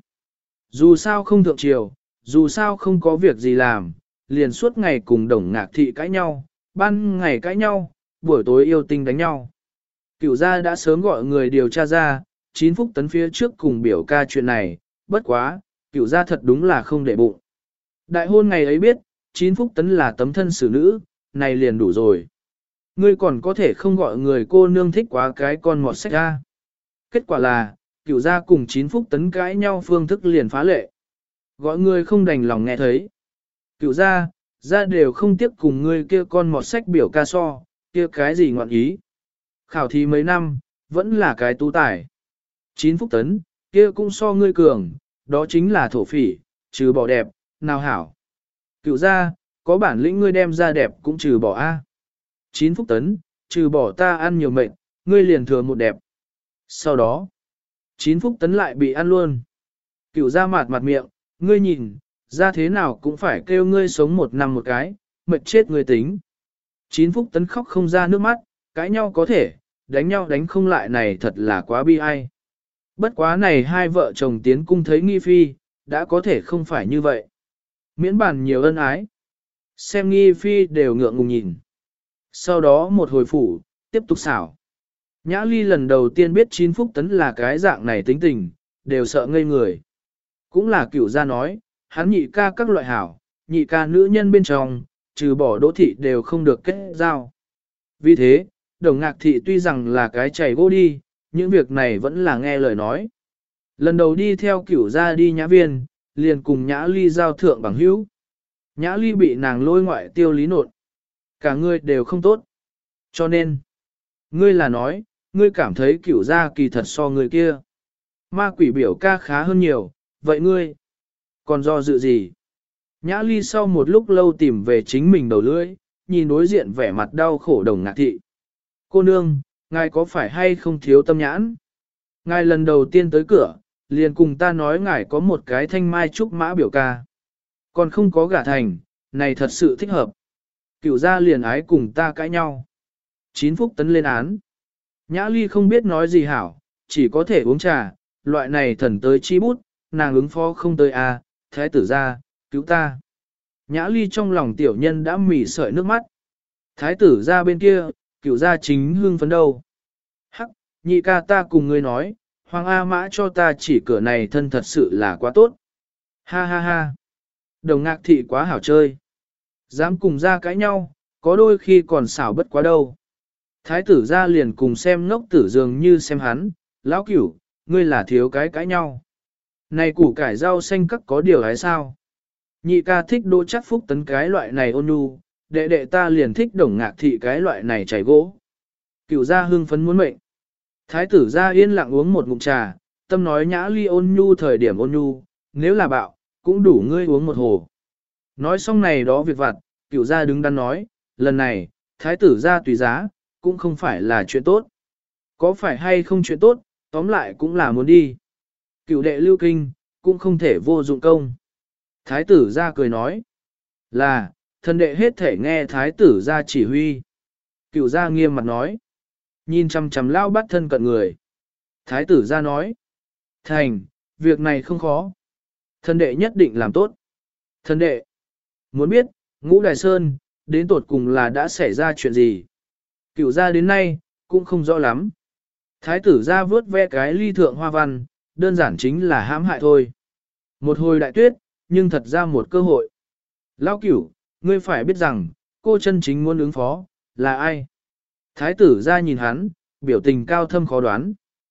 Dù sao không thượng triều, dù sao không có việc gì làm, liền suốt ngày cùng Đồng Ngạc Thị cãi nhau, ban ngày cãi nhau, buổi tối yêu tinh đánh nhau. Cửu gia đã sớm gọi người điều tra ra, Chín Phúc Tấn phía trước cùng biểu ca chuyện này, bất quá, cửu gia thật đúng là không để bụng. Đại hôn ngày ấy biết, Chín Phúc Tấn là tấm thân xử nữ, này liền đủ rồi. Ngươi còn có thể không gọi người cô nương thích quá cái con mọt sách ra. Kết quả là, cửu gia cùng Chín Phúc Tấn cãi nhau phương thức liền phá lệ. Gọi người không đành lòng nghe thấy. Cửu gia đều không tiếc cùng ngươi kia con mọt sách biểu ca so, kia cái gì ngoạn ý. Khảo thí mấy năm, vẫn là cái tú tài. Chín Phúc Tấn, kia cũng so ngươi cường, đó chính là thổ phỉ, trừ bỏ đẹp, nào hảo. Cửu gia, có bản lĩnh ngươi đem ra đẹp cũng trừ bỏ A. Chín Phúc Tấn, trừ bỏ ta ăn nhiều mệnh, ngươi liền thừa một đẹp. Sau đó, Chín Phúc Tấn lại bị ăn luôn. Cửu gia mạt mặt miệng, ngươi nhìn, ra thế nào cũng phải kêu ngươi sống một năm một cái, mệt chết ngươi tính. Chín Phúc Tấn khóc không ra nước mắt, cãi nhau có thể, đánh nhau đánh không lại này thật là quá bi ai. Bất quá này hai vợ chồng tiến cung thấy nghi phi, đã có thể không phải như vậy. Miễn bàn nhiều ân ái. Xem nghi phi đều ngượng ngùng nhìn. Sau đó một hồi phủ, tiếp tục xảo. Nhã Ly lần đầu tiên biết Chín Phúc Tấn là cái dạng này tính tình, đều sợ ngây người. Cũng là cửu gia nói, hắn nhị ca các loại hảo, nhị ca nữ nhân bên trong, trừ bỏ Đỗ Thị đều không được kết giao. Vì thế, Đồng Ngạc Thị tuy rằng là cái chảy gỗ đi, những việc này vẫn là nghe lời nói. Lần đầu đi theo cửu gia đi Nhã Viên, liền cùng Nhã Ly giao thượng bằng hữu. Nhã Ly bị nàng lôi ngoại tiêu lý nột. Cả ngươi đều không tốt. Cho nên, ngươi là nói, ngươi cảm thấy cửu gia kỳ thật so người kia. Ma quỷ biểu ca khá hơn nhiều, vậy ngươi, còn do dự gì? Nhã Ly sau một lúc lâu tìm về chính mình đầu lưỡi, nhìn đối diện vẻ mặt đau khổ Đồng Ngạc Thị. Cô nương, ngài có phải hay không thiếu tâm nhãn? Ngài lần đầu tiên tới cửa, liền cùng ta nói ngài có một cái thanh mai trúc mã biểu ca. Còn không có gả thành, này thật sự thích hợp. Cửu gia liền ái cùng ta cãi nhau. 9 phúc tấn lên án. Nhã Ly không biết nói gì hảo, chỉ có thể uống trà, loại này thần tới chi bút, nàng ứng phó không tới a, thái tử gia, cứu ta. Nhã Ly trong lòng tiểu nhân đã mỉ sợi nước mắt. Thái tử gia bên kia, cửu gia chính hưng phấn đâu. Hắc, nhị ca ta cùng ngươi nói, Hoàng A Mã cho ta chỉ cửa này thân thật sự là quá tốt. Ha ha ha. Đồng Ngạc Thị quá hảo chơi. Dám cùng ra cãi nhau, có đôi khi còn xảo bất quá đâu. Thái tử ra liền cùng xem ngốc tử dường như xem hắn, lão cửu, ngươi là thiếu cái cãi nhau. Này củ cải rau xanh các có điều hay sao? Nhị ca thích Đỗ Chắc Phúc Tấn cái loại này ôn nhu, đệ đệ ta liền thích Đồng Ngạc Thị cái loại này chảy gỗ. Cửu gia hưng phấn muốn mệnh. Thái tử ra yên lặng uống một ngụm trà, tâm nói Nhã Ly ôn nhu thời điểm ôn nhu, nếu là bạo, cũng đủ ngươi uống một hồ. Nói xong này đó việc vặt, cửu gia đứng đắn nói, lần này, thái tử gia tùy giá, cũng không phải là chuyện tốt. Có phải hay không chuyện tốt, tóm lại cũng là muốn đi. Cửu đệ lưu kinh, cũng không thể vô dụng công. Thái tử gia cười nói, là, thần đệ hết thể nghe thái tử gia chỉ huy. Cửu gia nghiêm mặt nói, nhìn chằm chằm lao bắt thân cận người. Thái tử gia nói, thành, việc này không khó. Thần đệ nhất định làm tốt. Thần đệ, muốn biết, Ngũ Đài Sơn, đến tột cùng là đã xảy ra chuyện gì? Cửu gia đến nay, cũng không rõ lắm. Thái tử gia vớt ve cái ly thượng hoa văn, đơn giản chính là hãm hại thôi. Một hồi đại tuyết, nhưng thật ra một cơ hội. Lão Cửu, ngươi phải biết rằng, cô chân chính muốn ứng phó, là ai? Thái tử gia nhìn hắn, biểu tình cao thâm khó đoán.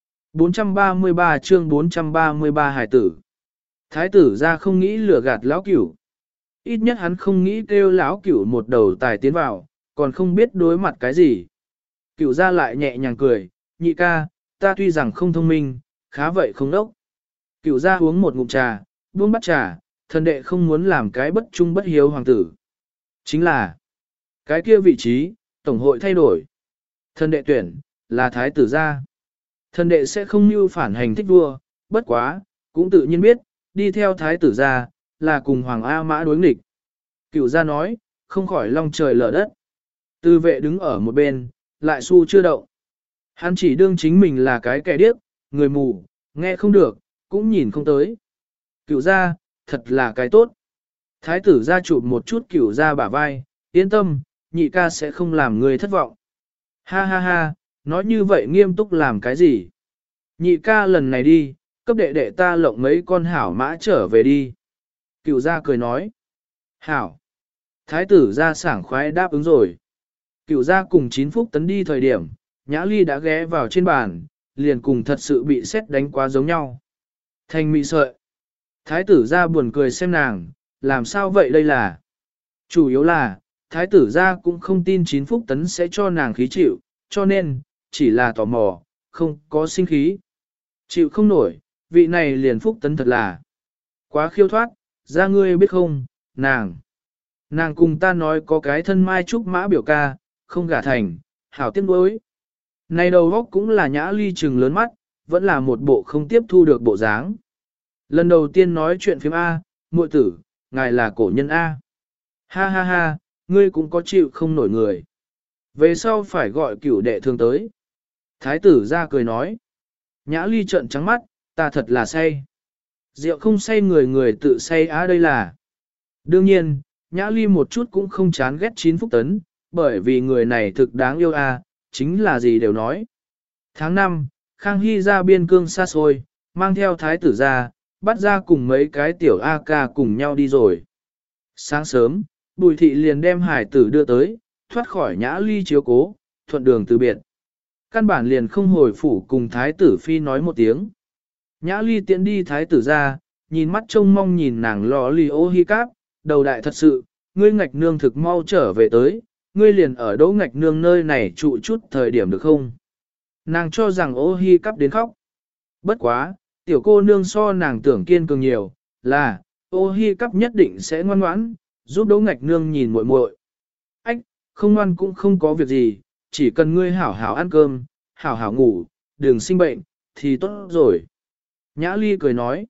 433 chương 433 hải tử. Thái tử gia không nghĩ lừa gạt lão Cửu. Ít nhất hắn không nghĩ kêu lão Cửu một đầu tài tiến vào, còn không biết đối mặt cái gì. Cửu gia lại nhẹ nhàng cười, nhị ca, ta tuy rằng không thông minh, khá vậy không đốc. Cửu gia uống một ngụm trà, buông bát trà, thần đệ không muốn làm cái bất trung bất hiếu hoàng tử. Chính là, cái kia vị trí, tổng hội thay đổi. Thần đệ tuyển, là thái tử gia. Thần đệ sẽ không mưu phản hành thích vua, bất quá, cũng tự nhiên biết, đi theo thái tử gia, là cùng Hoàng A Mã đối nghịch. Cửu gia nói, không khỏi long trời lở đất. Tư vệ đứng ở một bên, lại su chưa động. Hắn chỉ đương chính mình là cái kẻ điếc, người mù, nghe không được, cũng nhìn không tới. Cửu gia, thật là cái tốt. Thái tử gia chụp một chút cửu gia bả vai, yên tâm, nhị ca sẽ không làm người thất vọng. Ha ha ha, nói như vậy nghiêm túc làm cái gì? Nhị ca lần này đi, cấp đệ đệ ta lộng mấy con hảo mã trở về đi. Cửu gia cười nói. Hảo. Thái tử gia sảng khoái đáp ứng rồi. Cửu gia cùng 9 phúc tấn đi thời điểm, Nhã Ly đã ghé vào trên bàn, liền cùng thật sự bị sét đánh quá giống nhau. Thành mị sợi. Thái tử gia buồn cười xem nàng, làm sao vậy đây là? Chủ yếu là, thái tử gia cũng không tin 9 phúc tấn sẽ cho nàng khí chịu, cho nên, chỉ là tò mò, không có sinh khí. Chịu không nổi, vị này liền phúc tấn thật là quá khiêu thoát, ra ngươi biết không, nàng cùng ta nói có cái thân mai trúc mã biểu ca, không gả thành, hảo tiếc nuối. Này đầu góc cũng là Nhã Ly trừng lớn mắt, vẫn là một bộ không tiếp thu được bộ dáng. Lần đầu tiên nói chuyện phim A, muội tử, ngài là cổ nhân A. Ha ha ha, ngươi cũng có chịu không nổi người. Về sau phải gọi cửu đệ thương tới. Thái tử ra cười nói. Nhã Ly trợn trắng mắt, ta thật là say. Rượu không say người người tự say á đây là. Đương nhiên, Nhã Ly một chút cũng không chán ghét 9 phúc tấn, bởi vì người này thực đáng yêu a, chính là gì đều nói. Tháng 5, Khang Hy ra biên cương xa xôi, mang theo thái tử ra, bắt ra cùng mấy cái tiểu A ca cùng nhau đi rồi. Sáng sớm, Bùi thị liền đem hải tử đưa tới, thoát khỏi Nhã Ly chiếu cố, thuận đường từ biệt. Căn bản liền không hồi phủ cùng thái tử phi nói một tiếng. Nhã Ly tiễn đi thái tử ra, nhìn mắt trông mong nhìn nàng lò lì ô hi cáp, đầu đại thật sự, ngươi ngạch nương thực mau trở về tới, ngươi liền ở đỗ ngạch nương nơi này trụ chút thời điểm được không? Nàng cho rằng ô hi cắp đến khóc. Bất quá, tiểu cô nương so nàng tưởng kiên cường nhiều, là, ô hi cắp nhất định sẽ ngoan ngoãn, giúp đỗ ngạch nương nhìn muội muội. Ách, không ngoan cũng không có việc gì, chỉ cần ngươi hảo hảo ăn cơm, hảo hảo ngủ, đừng sinh bệnh, thì tốt rồi. Nhã Ly cười nói.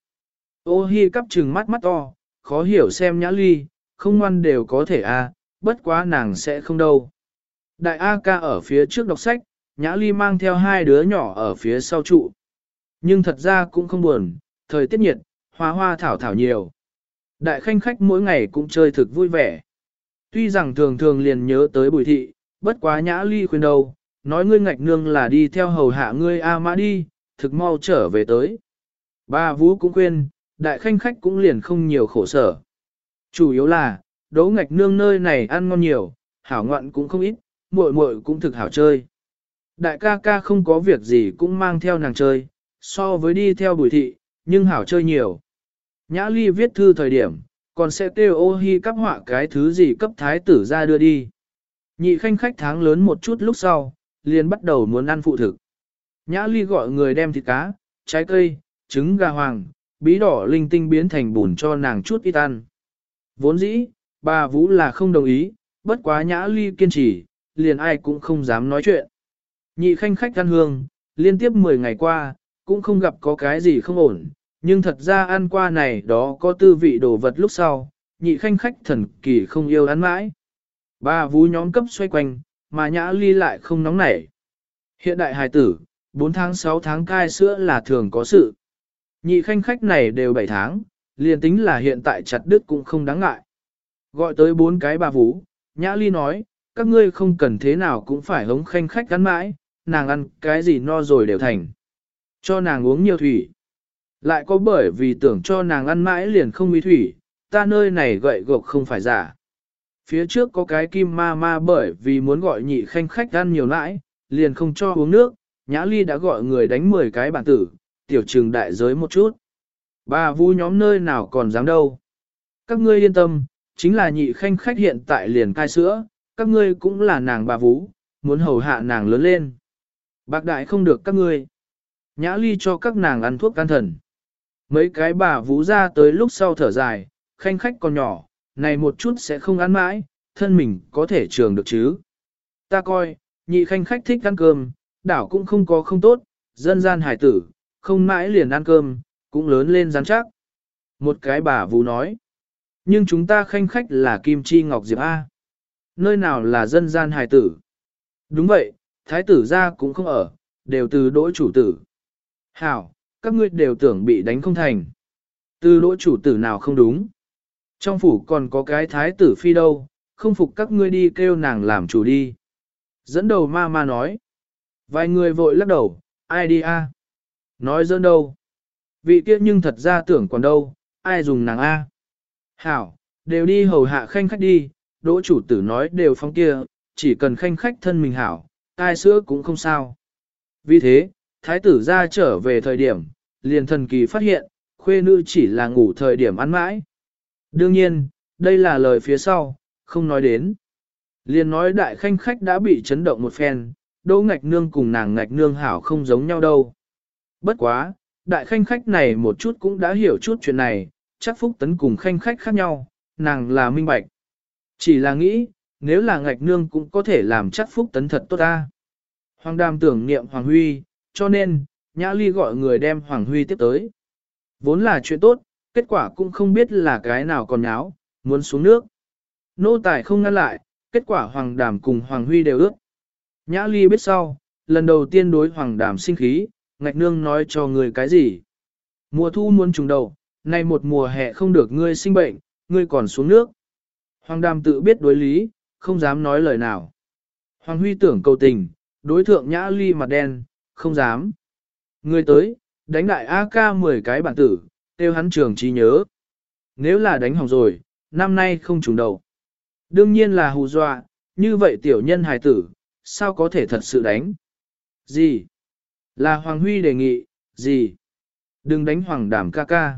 Ô hi cắp trừng mắt mắt to, khó hiểu xem Nhã Ly, không ngoan đều có thể à, bất quá nàng sẽ không đâu. Đại A ca ở phía trước đọc sách, Nhã Ly mang theo hai đứa nhỏ ở phía sau trụ. Nhưng thật ra cũng không buồn, thời tiết nhiệt, hoa hoa thảo thảo nhiều. Đại khanh khách mỗi ngày cũng chơi thực vui vẻ. Tuy rằng thường thường liền nhớ tới Bùi thị, bất quá Nhã Ly khuyên đâu, nói ngươi ngạch nương là đi theo hầu hạ ngươi A Mã đi, thực mau trở về tới. Ba Vũ cũng khuyên, đại khanh khách cũng liền không nhiều khổ sở. Chủ yếu là, đỗ ngạch nương nơi này ăn ngon nhiều, hảo ngoạn cũng không ít, muội muội cũng thực hảo chơi. Đại ca ca không có việc gì cũng mang theo nàng chơi, so với đi theo Bùi thị, nhưng hảo chơi nhiều. Nhã Ly viết thư thời điểm, còn sẽ kêu Ô Hi cắp họa cái thứ gì cấp thái tử ra đưa đi. Nhị khanh khách tháng lớn một chút lúc sau, liền bắt đầu muốn ăn phụ thực. Nhã Ly gọi người đem thịt cá, trái cây, trứng gà hoàng, bí đỏ linh tinh biến thành bùn cho nàng chút ít ăn. Vốn dĩ, bà Vũ là không đồng ý, bất quá Nhã Ly kiên trì, liền ai cũng không dám nói chuyện. Nhị khanh khách ăn hương, liên tiếp 10 ngày qua, cũng không gặp có cái gì không ổn, nhưng thật ra ăn qua này đó có tư vị đồ vật lúc sau, nhị khanh khách thần kỳ không yêu ăn mãi. Bà Vũ nhóm cấp xoay quanh, mà Nhã Ly lại không nóng nảy. Hiện đại hài tử, 4 tháng 6 tháng cai sữa là thường có sự. Nhị khanh khách này đều 7 tháng, liền tính là hiện tại chặt đứt cũng không đáng ngại. Gọi tới 4 cái bà Vũ, Nhã Ly nói, các ngươi không cần thế nào cũng phải hống khanh khách ăn mãi, nàng ăn cái gì no rồi đều thành. Cho nàng uống nhiều thủy. Lại có bởi vì tưởng cho nàng ăn mãi liền không uy thủy, ta nơi này gậy gộc không phải giả. Phía trước có cái kim ma ma bởi vì muốn gọi nhị khanh khách ăn nhiều nãi, liền không cho uống nước, Nhã Ly đã gọi người đánh 10 cái bản tử, tiểu trừng đại giới một chút. Bà Vu nhóm nơi nào còn dám đâu. Các ngươi yên tâm, chính là nhị khanh khách hiện tại liền cai sữa, các ngươi cũng là nàng bà Vũ, muốn hầu hạ nàng lớn lên. Bạc đại không được các ngươi. Nhã Ly cho các nàng ăn thuốc can thần. Mấy cái bà Vũ ra tới lúc sau thở dài, khanh khách còn nhỏ, này một chút sẽ không ăn mãi, thân mình có thể trường được chứ. Ta coi, nhị khanh khách thích ăn cơm, đảo cũng không có không tốt, dân gian hải tử, không mãi liền ăn cơm, cũng lớn lên rắn chắc. Một cái bà Vũ nói, nhưng chúng ta khanh khách là Kim Chi Ngọc Diệp A. Nơi nào là dân gian hài tử? Đúng vậy, thái tử ra cũng không ở, đều từ đỗ chủ tử. Hảo, các ngươi đều tưởng bị đánh không thành. Từ đỗ chủ tử nào không đúng? Trong phủ còn có cái thái tử phi đâu, không phục các ngươi đi kêu nàng làm chủ đi. Dẫn đầu ma ma nói. Vài người vội lắc đầu, ai đi a? Nói dẫn đâu? Vị kia nhưng thật ra tưởng còn đâu, ai dùng nàng a? Hảo, đều đi hầu hạ khanh khách đi, đỗ chủ tử nói đều phong kia, chỉ cần khanh khách thân mình hảo, ai sữa cũng không sao. Vì thế, thái tử ra trở về thời điểm, liền thần kỳ phát hiện, khuê nữ chỉ là ngủ thời điểm ăn mãi. Đương nhiên, đây là lời phía sau, không nói đến. Liền nói đại khanh khách đã bị chấn động một phen, đỗ ngạch nương cùng nàng ngạch nương hảo không giống nhau đâu. Bất quá, đại khanh khách này một chút cũng đã hiểu chút chuyện này, chắc Phúc Tấn cùng khanh khách khác nhau, nàng là minh bạch. Chỉ là nghĩ, nếu là ngạch nương cũng có thể làm chắc Phúc Tấn thật tốt ta. Hoàng Đàm tưởng niệm Hoàng Huy, cho nên, Nhã Ly gọi người đem Hoàng Huy tiếp tới. Vốn là chuyện tốt, kết quả cũng không biết là cái nào còn nháo, muốn xuống nước. Nô tài không ngăn lại, kết quả Hoàng Đàm cùng Hoàng Huy đều ước. Nhã Ly biết sau, lần đầu tiên đối Hoàng Đàm sinh khí, ngạch nương nói cho người cái gì. Mùa thu muốn trùng đầu, nay một mùa hè không được ngươi sinh bệnh, ngươi còn xuống nước. Hoàng Đàm tự biết đối lý, không dám nói lời nào. Hoàng Huy tưởng cầu tình, đối thượng Nhã Ly mặt đen, không dám. Người tới, đánh đại AK 10 cái bản tử, tiêu hắn trường trí nhớ. Nếu là đánh hỏng rồi, năm nay không trùng đầu. Đương nhiên là hù dọa, như vậy tiểu nhân hài tử, sao có thể thật sự đánh? Gì? Là Hoàng Huy đề nghị, gì? Đừng đánh Hoàng Đàm ca ca.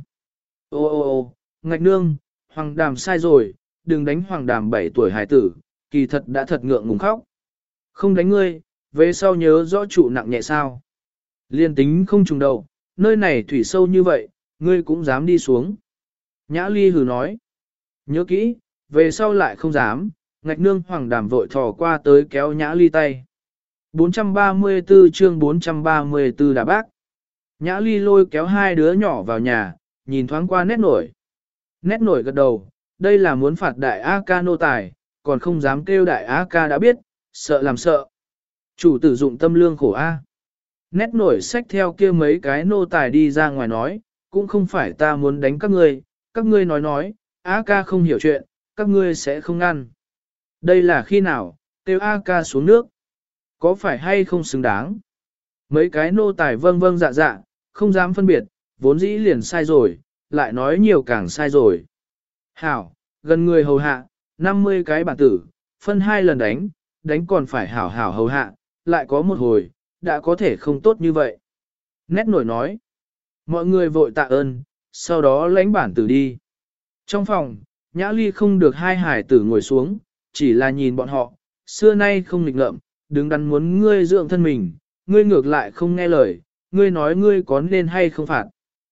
Ô, ngạch nương, Hoàng Đàm sai rồi, đừng đánh Hoàng Đàm 7 tuổi hài tử, kỳ thật đã thật ngượng ngùng khóc. Không đánh ngươi, về sau nhớ rõ trụ nặng nhẹ sao. Liên tính không trùng đầu, nơi này thủy sâu như vậy, ngươi cũng dám đi xuống. Nhã Ly hừ nói. Nhớ kỹ, về sau lại không dám, ngạch nương Hoàng Đàm vội thò qua tới kéo Nhã Ly tay. 434 chương 434 đà bác. Nhã Ly lôi kéo hai đứa nhỏ vào nhà, nhìn thoáng qua nét nổi. Nét nổi gật đầu, đây là muốn phạt đại A ca nô tài, còn không dám kêu đại A ca đã biết, sợ làm sợ. Chủ tử dụng tâm lương khổ A. Nét nổi xách theo kia mấy cái nô tài đi ra ngoài nói, cũng không phải ta muốn đánh các ngươi nói, A ca không hiểu chuyện, các ngươi sẽ không ngăn. Đây là khi nào, kêu A ca xuống nước. Có phải hay không xứng đáng? Mấy cái nô tài vâng vâng dạ dạ, không dám phân biệt, vốn dĩ liền sai rồi, lại nói nhiều càng sai rồi. Hảo, gần người hầu hạ, 50 cái bản tử, phân 2 lần đánh còn phải hảo hảo hầu hạ, lại có một hồi, đã có thể không tốt như vậy. Nét nổi nói, mọi người vội tạ ơn, sau đó lãnh bản tử đi. Trong phòng, Nhã Ly không được hai hải tử ngồi xuống, chỉ là nhìn bọn họ, xưa nay không nghịch ngợm, đứng đắn muốn ngươi dưỡng thân mình, ngươi ngược lại không nghe lời, ngươi nói ngươi có nên hay không phạt.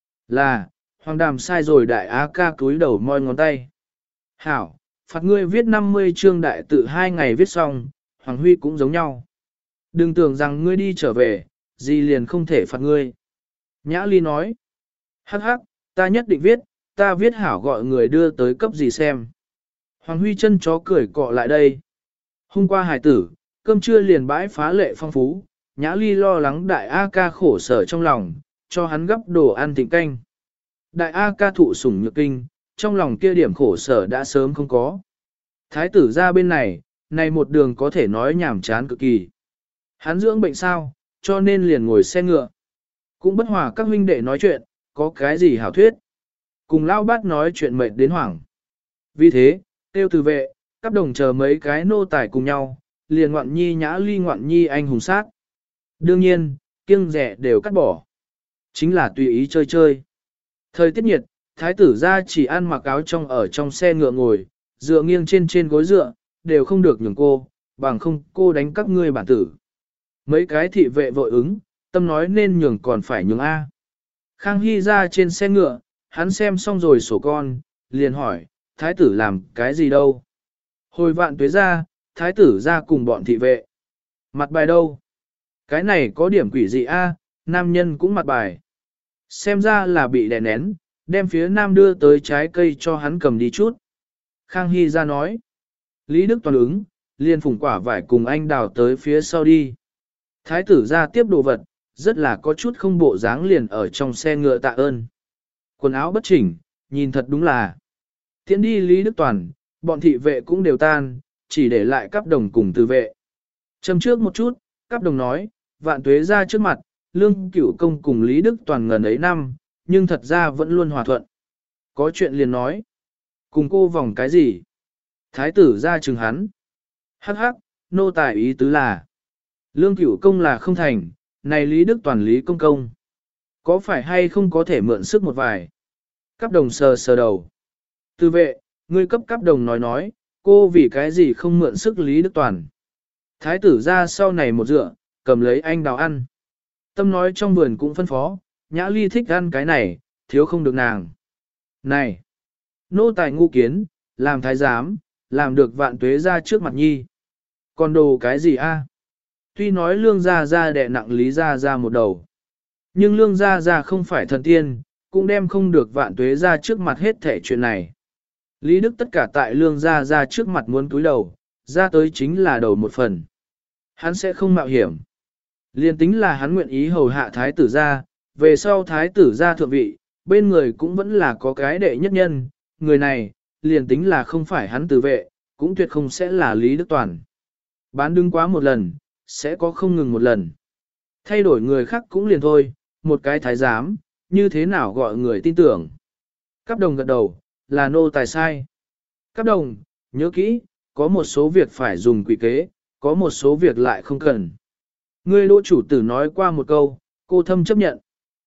Là, Hoàng Đàm sai rồi đại á ca cúi đầu moi ngón tay. Hảo, phạt ngươi viết 50 chương đại tự 2 ngày viết xong, Hoàng Huy cũng giống nhau. Đừng tưởng rằng ngươi đi trở về, gì liền không thể phạt ngươi. Nhã Ly nói, hắc hắc, ta nhất định viết, ta viết hảo gọi người đưa tới cấp gì xem. Hoàng Huy chân chó cười cọ lại đây. Hôm qua hải tử, cơm trưa liền bãi phá lệ phong phú, Nhã Ly lo lắng đại A ca khổ sở trong lòng, cho hắn gấp đồ ăn thịnh canh. Đại A ca thụ sủng nhược kinh, trong lòng kia điểm khổ sở đã sớm không có. Thái tử ra bên này, này một đường có thể nói nhảm chán cực kỳ. Hắn dưỡng bệnh sao, cho nên liền ngồi xe ngựa. Cũng bất hòa các huynh đệ nói chuyện, có cái gì hảo thuyết. Cùng lao bát nói chuyện mệt đến hoảng. Vì thế, tiêu từ vệ, các đồng chờ mấy cái nô tài cùng nhau, liền ngoạn nhi Nhã Ly ngoạn nhi anh hùng sát. Đương nhiên, kiêng rẻ đều cắt bỏ. Chính là tùy ý chơi chơi. Thời tiết nhiệt, thái tử ra chỉ ăn mặc áo trong ở trong xe ngựa ngồi, dựa nghiêng trên gối dựa, đều không được nhường cô, bằng không cô đánh các ngươi bản tử. Mấy cái thị vệ vội ứng, tâm nói nên nhường còn phải nhường A. Khang Hy ra trên xe ngựa, hắn xem xong rồi sổ con, liền hỏi, thái tử làm cái gì đâu? Hồi Vạn Tuế ra, thái tử ra cùng bọn thị vệ. Mặt bài đâu? Cái này có điểm quỷ dị A, nam nhân cũng mặt bài. Xem ra là bị đè nén, đem phía nam đưa tới trái cây cho hắn cầm đi chút. Khang Hy ra nói. Lý Đức Toàn ứng, liền phủng quả vải cùng anh đào tới phía sau đi. Thái tử ra tiếp đồ vật, rất là có chút không bộ dáng liền ở trong xe ngựa tạ ơn. Quần áo bất chỉnh, nhìn thật đúng là. Tiễn đi Lý Đức Toàn, bọn thị vệ cũng đều tan, chỉ để lại Cáp Đồng cùng Từ vệ. Châm trước một chút, Cáp Đồng nói, Vạn Tuế ra trước mặt, Lương Cửu Công cùng Lý Đức Toàn ngần ấy năm, nhưng thật ra vẫn luôn hòa thuận. Có chuyện liền nói. Cùng cô vòng cái gì? Thái tử ra chừng hắn. Hắc hắc, nô tài ý tứ là. Lương Cửu Công là không thành, này Lý Đức Toàn Lý Công Công. Có phải hay không có thể mượn sức một vài? Cáp Đồng sờ sờ đầu. Từ vệ, ngươi cấp Cáp Đồng nói, cô vì cái gì không mượn sức Lý Đức Toàn? Thái tử ra sau này một dựa, cầm lấy anh đào ăn. Tâm nói trong vườn cũng phân phó, Nhã Ly thích ăn cái này, thiếu không được nàng. Này, nô tài ngu kiến, làm thái giám, làm được Vạn Tuế ra trước mặt nhi. Còn đồ cái gì a? Tuy nói lương gia gia đè nặng Lý gia gia một đầu. Nhưng lương gia gia không phải thần tiên, cũng đem không được Vạn Tuế ra trước mặt hết thể chuyện này. Lý Đức tất cả tại lương gia gia trước mặt muốn cúi đầu, ra tới chính là đầu một phần. Hắn sẽ không mạo hiểm. Liên tính là hắn nguyện ý hầu hạ thái tử gia, về sau thái tử gia thượng vị, bên người cũng vẫn là có cái đệ nhất nhân, người này, liền tính là không phải hắn tử vệ, cũng tuyệt không sẽ là Lý Đức Toàn. Bán đứng quá một lần, sẽ có không ngừng một lần. Thay đổi người khác cũng liền thôi, một cái thái giám, như thế nào gọi người tin tưởng. Cáp Đồng gật đầu, là nô tài sai. Cáp Đồng, nhớ kỹ, có một số việc phải dùng quỷ kế, có một số việc lại không cần. Ngươi Đỗ chủ tử nói qua một câu, cô thâm chấp nhận.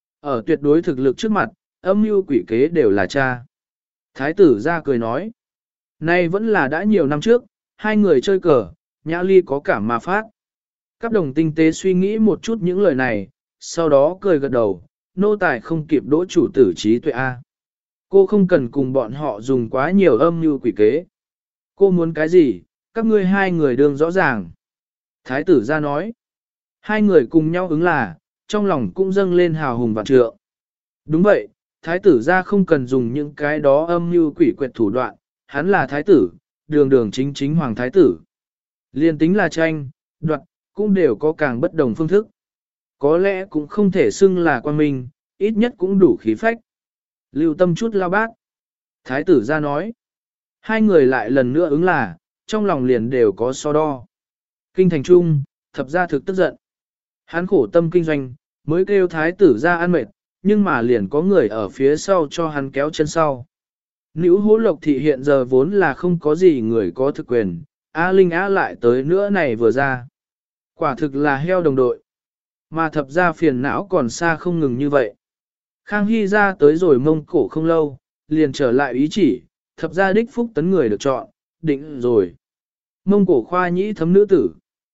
Ở tuyệt đối thực lực trước mặt, âm mưu quỷ kế đều là cha. Thái tử ra cười nói. Nay vẫn là đã nhiều năm trước, hai người chơi cờ, Nhã Ly có cảm mà phát. Cáp Đồng tinh tế suy nghĩ một chút những lời này, sau đó cười gật đầu, nô tài không kịp Đỗ chủ tử trí tuệ A. Cô không cần cùng bọn họ dùng quá nhiều âm mưu quỷ kế. Cô muốn cái gì, các ngươi hai người đương rõ ràng. Thái tử ra nói. Hai người cùng nhau ứng là, trong lòng cũng dâng lên hào hùng vạn trượng. Đúng vậy, thái tử ra không cần dùng những cái đó âm mưu quỷ quyệt thủ đoạn, hắn là thái tử, đường đường chính chính hoàng thái tử. Liên tính là tranh, đoạt, cũng đều có càng bất đồng phương thức. Có lẽ cũng không thể xưng là quan minh, ít nhất cũng đủ khí phách. Lưu tâm chút lao bác. Thái tử ra nói. Hai người lại lần nữa ứng là, trong lòng liền đều có so đo. Kinh thành trung, thập ra thực tức giận. Hắn khổ tâm kinh doanh, mới kêu thái tử ra ăn mệt, nhưng mà liền có người ở phía sau cho hắn kéo chân sau. Nữ hố lộc thị hiện giờ vốn là không có gì người có thực quyền, A Linh Á lại tới nữa này vừa ra. Quả thực là heo đồng đội. Mà thập ra phiền não còn xa không ngừng như vậy. Khang Hy ra tới rồi Mông Cổ không lâu, liền trở lại ý chỉ, thập ra đích phúc tấn người được chọn, định rồi. Mông Cổ khoa nhĩ thấm nữ tử.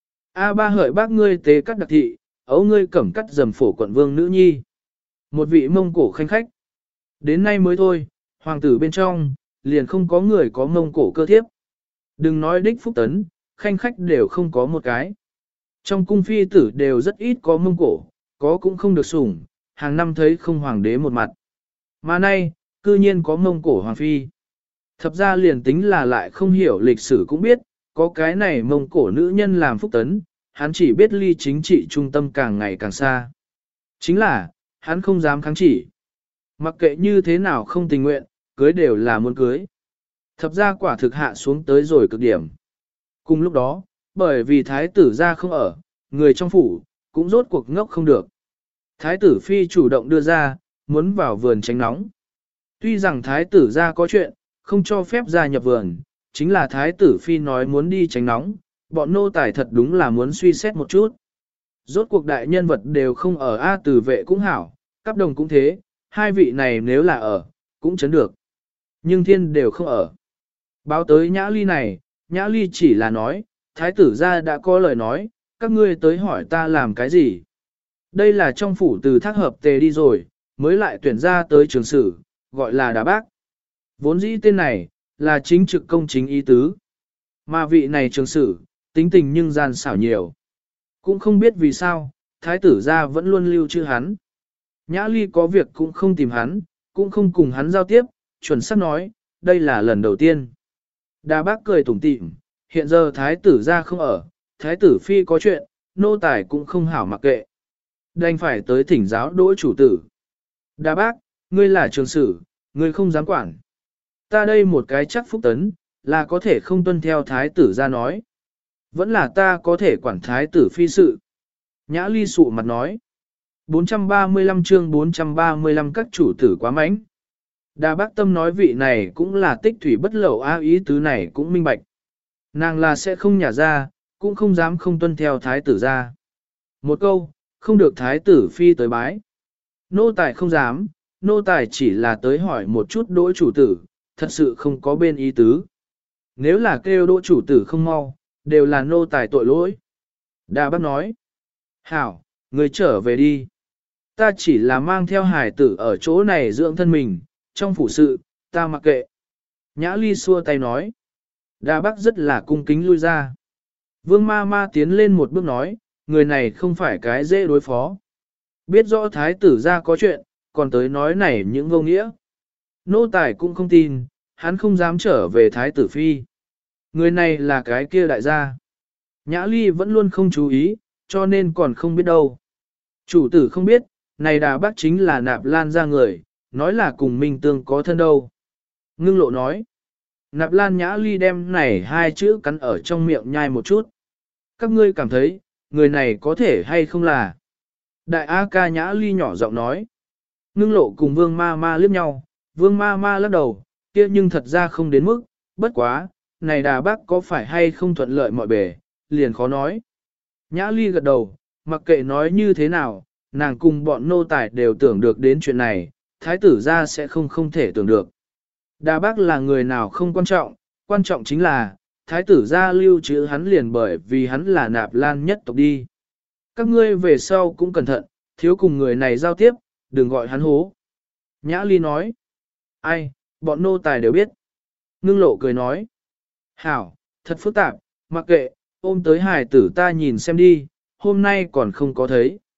A ba hợi bác ngươi tế cắt đặc thị, ấu ngươi cẩm cắt dầm phổ quận vương nữ nhi. Một vị Mông Cổ khanh khách. Đến nay mới thôi, hoàng tử bên trong, liền không có người có Mông Cổ cơ thiếp. Đừng nói đích phúc tấn, khanh khách đều không có một cái. Trong cung phi tử đều rất ít có Mông Cổ, có cũng không được sủng, hàng năm thấy không hoàng đế một mặt. Mà nay, cư nhiên có Mông Cổ hoàng phi. Thập ra liền tính là lại không hiểu lịch sử cũng biết, có cái này Mông Cổ nữ nhân làm phúc tấn, hắn chỉ biết ly chính trị trung tâm càng ngày càng xa. Chính là, hắn không dám kháng chỉ. Mặc kệ như thế nào không tình nguyện, cưới đều là muốn cưới. Thập ra quả thực hạ xuống tới rồi cực điểm. Cùng lúc đó, bởi vì thái tử ra không ở, người trong phủ, cũng rốt cuộc ngốc không được. Thái tử phi chủ động đưa ra, muốn vào vườn tránh nóng. Tuy rằng thái tử ra có chuyện, không cho phép ra nhập vườn, chính là thái tử phi nói muốn đi tránh nóng, bọn nô tài thật đúng là muốn suy xét một chút. Rốt cuộc đại nhân vật đều không ở A Tử vệ cũng hảo, cấp đồng cũng thế, hai vị này nếu là ở, cũng chấn được. Nhưng thiên đều không ở. Báo tới Nhã Ly này, Nhã Ly chỉ là nói, thái tử ra đã có lời nói, các ngươi tới hỏi ta làm cái gì. Đây là trong phủ từ thác hợp tề đi rồi, mới lại tuyển ra tới trường sử, gọi là đá bác. Vốn dĩ tên này, là chính trực công chính ý tứ. Mà vị này trường sử, tính tình nhưng gian xảo nhiều. Cũng không biết vì sao, thái tử ra vẫn luôn lưu trữ hắn. Nhã Ly có việc cũng không tìm hắn, cũng không cùng hắn giao tiếp, chuẩn xác nói, đây là lần đầu tiên. Đà bác cười tủm tỉm, hiện giờ thái tử ra không ở, thái tử phi có chuyện, nô tài cũng không hảo mặc kệ. Đành phải tới thỉnh giáo đỗ chủ tử. Đà bác, ngươi là trường sử, ngươi không dám quản. Ta đây một cái chắc phúc tấn, là có thể không tuân theo thái tử ra nói. Vẫn là ta có thể quản thái tử phi sự. Nhã Ly sụ mặt nói. 435 chương 435 các chủ tử quá mánh. Đà bác tâm nói vị này cũng là tích thủy bất lậu á, ý tứ này cũng minh bạch. Nàng là sẽ không nhả ra, cũng không dám không tuân theo thái tử ra. Một câu, không được thái tử phi tới bái. Nô tài không dám, nô tài chỉ là tới hỏi một chút đỗ chủ tử, thật sự không có bên ý tứ. Nếu là kêu đỗ chủ tử không mau, đều là nô tài tội lỗi. Đà bác nói. Hảo, người trở về đi. Ta chỉ là mang theo hải tử ở chỗ này dưỡng thân mình, trong phủ sự, ta mặc kệ. Nhã Ly xua tay nói. Đà bác rất là cung kính lui ra. Vương ma ma tiến lên một bước nói, người này không phải cái dễ đối phó. Biết rõ thái tử ra có chuyện, còn tới nói này những vô nghĩa. Nô tài cũng không tin, hắn không dám trở về thái tử phi. Người này là cái kia đại gia. Nhã Ly vẫn luôn không chú ý, cho nên còn không biết đâu. Chủ tử không biết, này Đà bác chính là Nạp Lan ra người, nói là cùng Minh Tương có thân đâu. Ngưng Lộ nói. Nạp Lan Nhã Ly đem này hai chữ cắn ở trong miệng nhai một chút. Các ngươi cảm thấy, người này có thể hay không là. Đại A ca Nhã Ly nhỏ giọng nói. Ngưng Lộ cùng Vương Ma Ma liếc nhau, Vương Ma Ma lắc đầu, kia nhưng thật ra không đến mức, bất quá, này Đà bác có phải hay không thuận lợi mọi bề, liền khó nói. Nhã Ly gật đầu, mặc kệ nói như thế nào, nàng cùng bọn nô tài đều tưởng được đến chuyện này, thái tử ra sẽ không thể tưởng được. Đà bác là người nào không quan trọng chính là, thái tử ra lưu trữ hắn liền bởi vì hắn là Nạp Lan nhất tộc đi. Các ngươi về sau cũng cẩn thận, thiếu cùng người này giao tiếp, đừng gọi hắn hố. Nhã Ly nói. Ai, bọn nô tài đều biết. Ngưng Lộ cười nói. Hảo, thật phức tạp, mặc kệ, ôm tới hài tử ta nhìn xem đi, hôm nay còn không có thấy.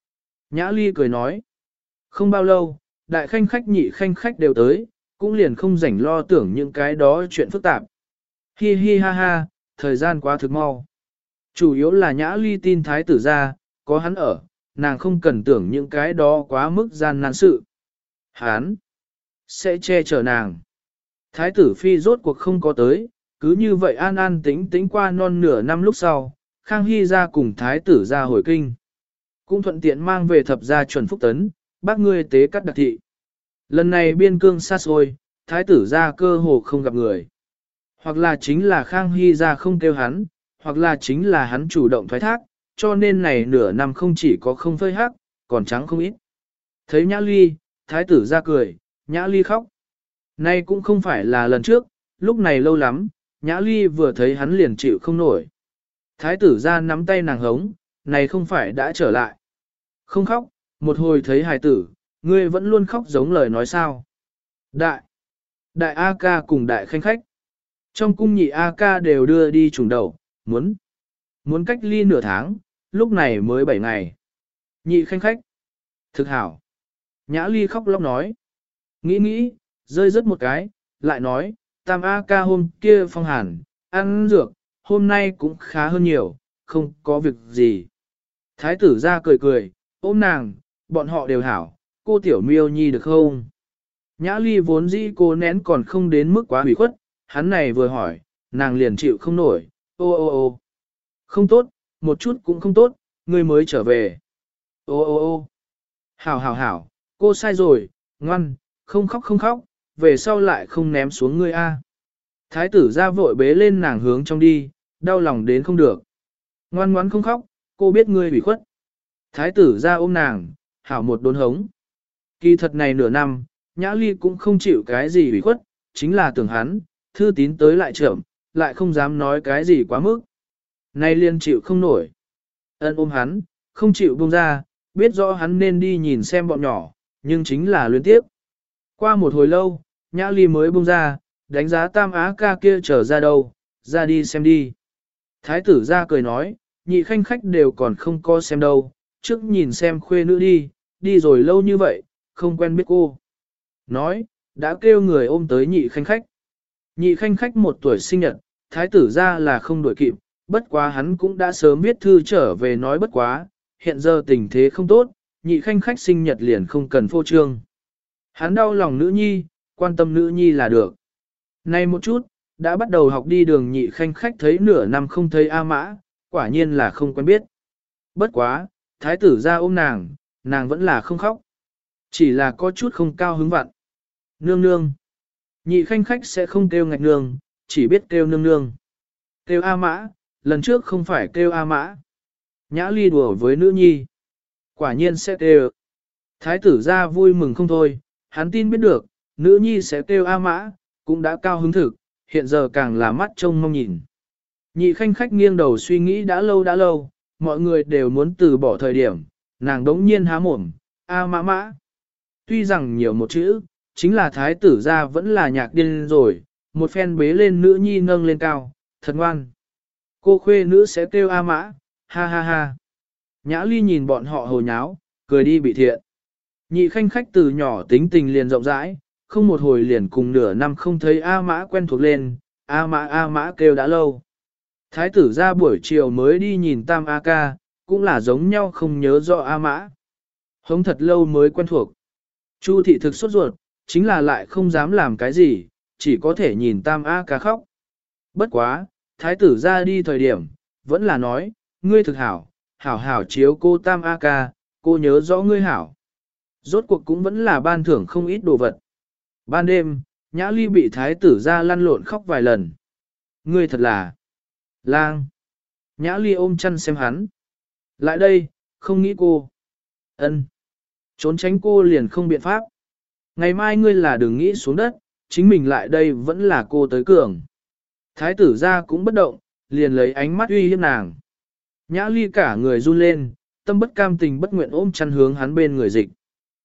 Nhã Ly cười nói. Không bao lâu, đại khanh khách nhị khanh khách đều tới, cũng liền không rảnh lo tưởng những cái đó chuyện phức tạp. Hi hi ha ha, thời gian quá thực mau. Chủ yếu là Nhã Ly tin thái tử ra, có hắn ở, nàng không cần tưởng những cái đó quá mức gian nan sự. Hắn sẽ che chở nàng. Thái tử phi rốt cuộc không có tới, cứ như vậy an an tĩnh tĩnh qua non nửa năm lúc sau, Khang Hy ra cùng thái tử ra hồi kinh. Cũng thuận tiện mang về thập gia chuẩn phúc tấn, bác ngươi tế cắt đặc thị. Lần này biên cương xa xôi, thái tử ra cơ hồ không gặp người. Hoặc là chính là Khang Hy ra không kêu hắn, hoặc là chính là hắn chủ động thoái thác, cho nên này nửa năm không chỉ có không phơi hắc, còn trắng không ít. Thấy Nhã Ly, thái tử ra cười, Nhã Ly khóc. Nay cũng không phải là lần trước, lúc này lâu lắm, Nhã Ly vừa thấy hắn liền chịu không nổi. Thái tử ra nắm tay nàng hống, này không phải đã trở lại. Không khóc, một hồi thấy hài tử, ngươi vẫn luôn khóc giống lời nói sao. Đại A ca cùng đại khanh khách. Trong cung nhị A ca đều đưa đi trùng đầu, muốn cách ly nửa tháng, lúc này mới 7 ngày. Nhị khanh khách. Thực hảo. Nhã Ly khóc lóc nói. Nghĩ, rơi rớt một cái, lại nói, tam A ca hôm kia phong hàn, ăn dược, hôm nay cũng khá hơn nhiều, không có việc gì. Thái tử ra cười, ôm nàng, bọn họ đều hảo, cô tiểu miêu nhi được không? Nhã Ly vốn dĩ cô nén còn không đến mức quá hủy khuất, hắn này vừa hỏi, nàng liền chịu không nổi, ô. Không tốt, một chút cũng không tốt, ngươi mới trở về. Ô. Hảo, cô sai rồi, ngoan, không khóc, về sau lại không ném xuống ngươi a. Thái tử ra vội bế lên nàng hướng trong đi, đau lòng đến không được. Ngoan ngoãn không khóc, cô biết ngươi bị khuất. Thái tử ra ôm nàng, hảo một đốn hống. Kỳ thật này nửa năm, Nhã Ly cũng không chịu cái gì bị khuất, chính là tưởng hắn, thư tín tới lại trưởng, lại không dám nói cái gì quá mức. Nay liên chịu không nổi. Ân ôm hắn, không chịu buông ra, biết rõ hắn nên đi nhìn xem bọn nhỏ, nhưng chính là luyến tiếp. Qua một hồi lâu, Nhã Ly mới buông ra, đánh giá tam á ca kia trở ra đâu, ra đi xem đi. Thái tử ra cười nói, nhị khanh khách đều còn không có xem đâu, trước nhìn xem khuê nữ đi rồi lâu như vậy, không quen biết cô. Nói, đã kêu người ôm tới nhị khanh khách. Nhị khanh khách 1 tuổi sinh nhật, thái tử ra là không đuổi kịp, bất quá hắn cũng đã sớm viết thư trở về nói bất quá, hiện giờ tình thế không tốt, nhị khanh khách sinh nhật liền không cần phô trương. Hắn đau lòng nữ nhi, quan tâm nữ nhi là được. Nay một chút, đã bắt đầu học đi đường nhị khanh khách thấy nửa năm không thấy A Mã, quả nhiên là không quen biết. Bất quá, thái tử ra ôm nàng vẫn là không khóc. Chỉ là có chút không cao hứng vặn. Nương. Nhị khanh khách sẽ không kêu ngạch nương, chỉ biết kêu nương. Kêu A Mã, lần trước không phải kêu A Mã. Nhã Ly đùa với nữ nhi. Quả nhiên sẽ kêu. Thái tử ra vui mừng không thôi, hắn tin biết được, nữ nhi sẽ kêu A Mã, cũng đã cao hứng thực, hiện giờ càng là mắt trông mong nhìn. Nhị khanh khách nghiêng đầu suy nghĩ đã lâu, mọi người đều muốn từ bỏ thời điểm, nàng đống nhiên há mồm, A Mã. Tuy rằng nhiều một chữ, chính là thái tử ra vẫn là nhạc điên rồi, một phen bế lên nữ nhi nâng lên cao, thật ngoan. Cô khuê nữ sẽ kêu A Mã, ha. Nhã Ly nhìn bọn họ hồ nháo, cười đi bị thiện. Nhị khanh khách từ nhỏ tính tình liền rộng rãi, không một hồi liền cùng nửa năm không thấy A Mã quen thuộc lên, A Mã kêu đã lâu. Thái tử ra buổi chiều mới đi nhìn Tam A Ca, cũng là giống nhau không nhớ rõ A Mã. Hống thật lâu mới quen thuộc. Chu thị thực sốt ruột, chính là lại không dám làm cái gì, chỉ có thể nhìn Tam A Ca khóc. Bất quá, thái tử ra đi thời điểm, vẫn là nói, ngươi thực hảo chiếu cô Tam A Ca, cô nhớ rõ ngươi hảo. Rốt cuộc cũng vẫn là ban thưởng không ít đồ vật. Ban đêm, Nhã Ly bị thái tử ra lăn lộn khóc vài lần. Ngươi thật là lang. Nhã Ly ôm chăn xem hắn. Lại đây, không nghĩ cô. Ân. Trốn tránh cô liền không biện pháp. Ngày mai ngươi là đừng nghĩ xuống đất, chính mình lại đây vẫn là cô tới cường. Thái tử ra cũng bất động, liền lấy ánh mắt uy hiếp nàng. Nhã Ly cả người run lên, tâm bất cam tình bất nguyện ôm chăn hướng hắn bên người dịch.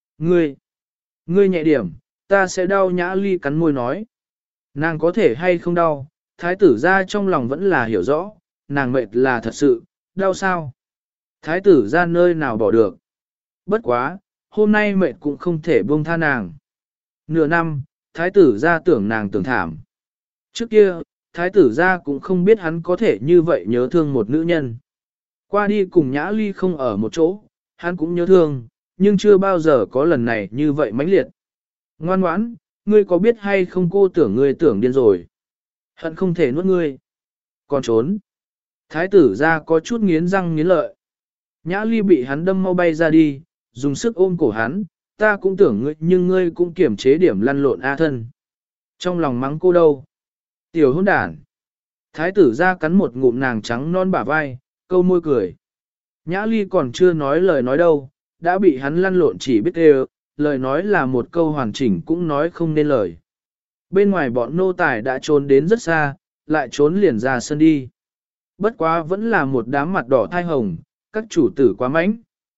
Ngươi nhẹ điểm, ta sẽ đau. Nhã Ly cắn môi nói. Nàng có thể hay không đau, thái tử ra trong lòng vẫn là hiểu rõ, nàng mệt là thật sự, đau sao? Thái tử ra nơi nào bỏ được. Bất quá, hôm nay mệt cũng không thể buông tha nàng. Nửa năm, thái tử ra tưởng nàng tưởng thảm. Trước kia, thái tử ra cũng không biết hắn có thể như vậy nhớ thương một nữ nhân. Qua đi cùng Nhã Ly không ở một chỗ, hắn cũng nhớ thương, nhưng chưa bao giờ có lần này như vậy mãnh liệt. Ngoan ngoãn, ngươi có biết hay không cô tưởng ngươi tưởng điên rồi. Hận không thể nuốt ngươi. Còn trốn. Thái tử ra có chút nghiến răng nghiến lợi. Nhã Ly bị hắn đâm mau bay ra đi, dùng sức ôm cổ hắn, ta cũng tưởng ngươi nhưng ngươi cũng kiểm chế điểm lăn lộn A thân. Trong lòng mắng cô đâu? Tiểu hôn đản. Thái tử ra cắn một ngụm nàng trắng non bả vai, câu môi cười. Nhã Ly còn chưa nói lời nói đâu, đã bị hắn lăn lộn chỉ biết đều, lời nói là một câu hoàn chỉnh cũng nói không nên lời. Bên ngoài bọn nô tài đã trốn đến rất xa, lại trốn liền ra sân đi. Bất quá vẫn là một đám mặt đỏ thai hồng, các chủ tử quá mãnh.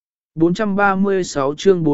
436 chương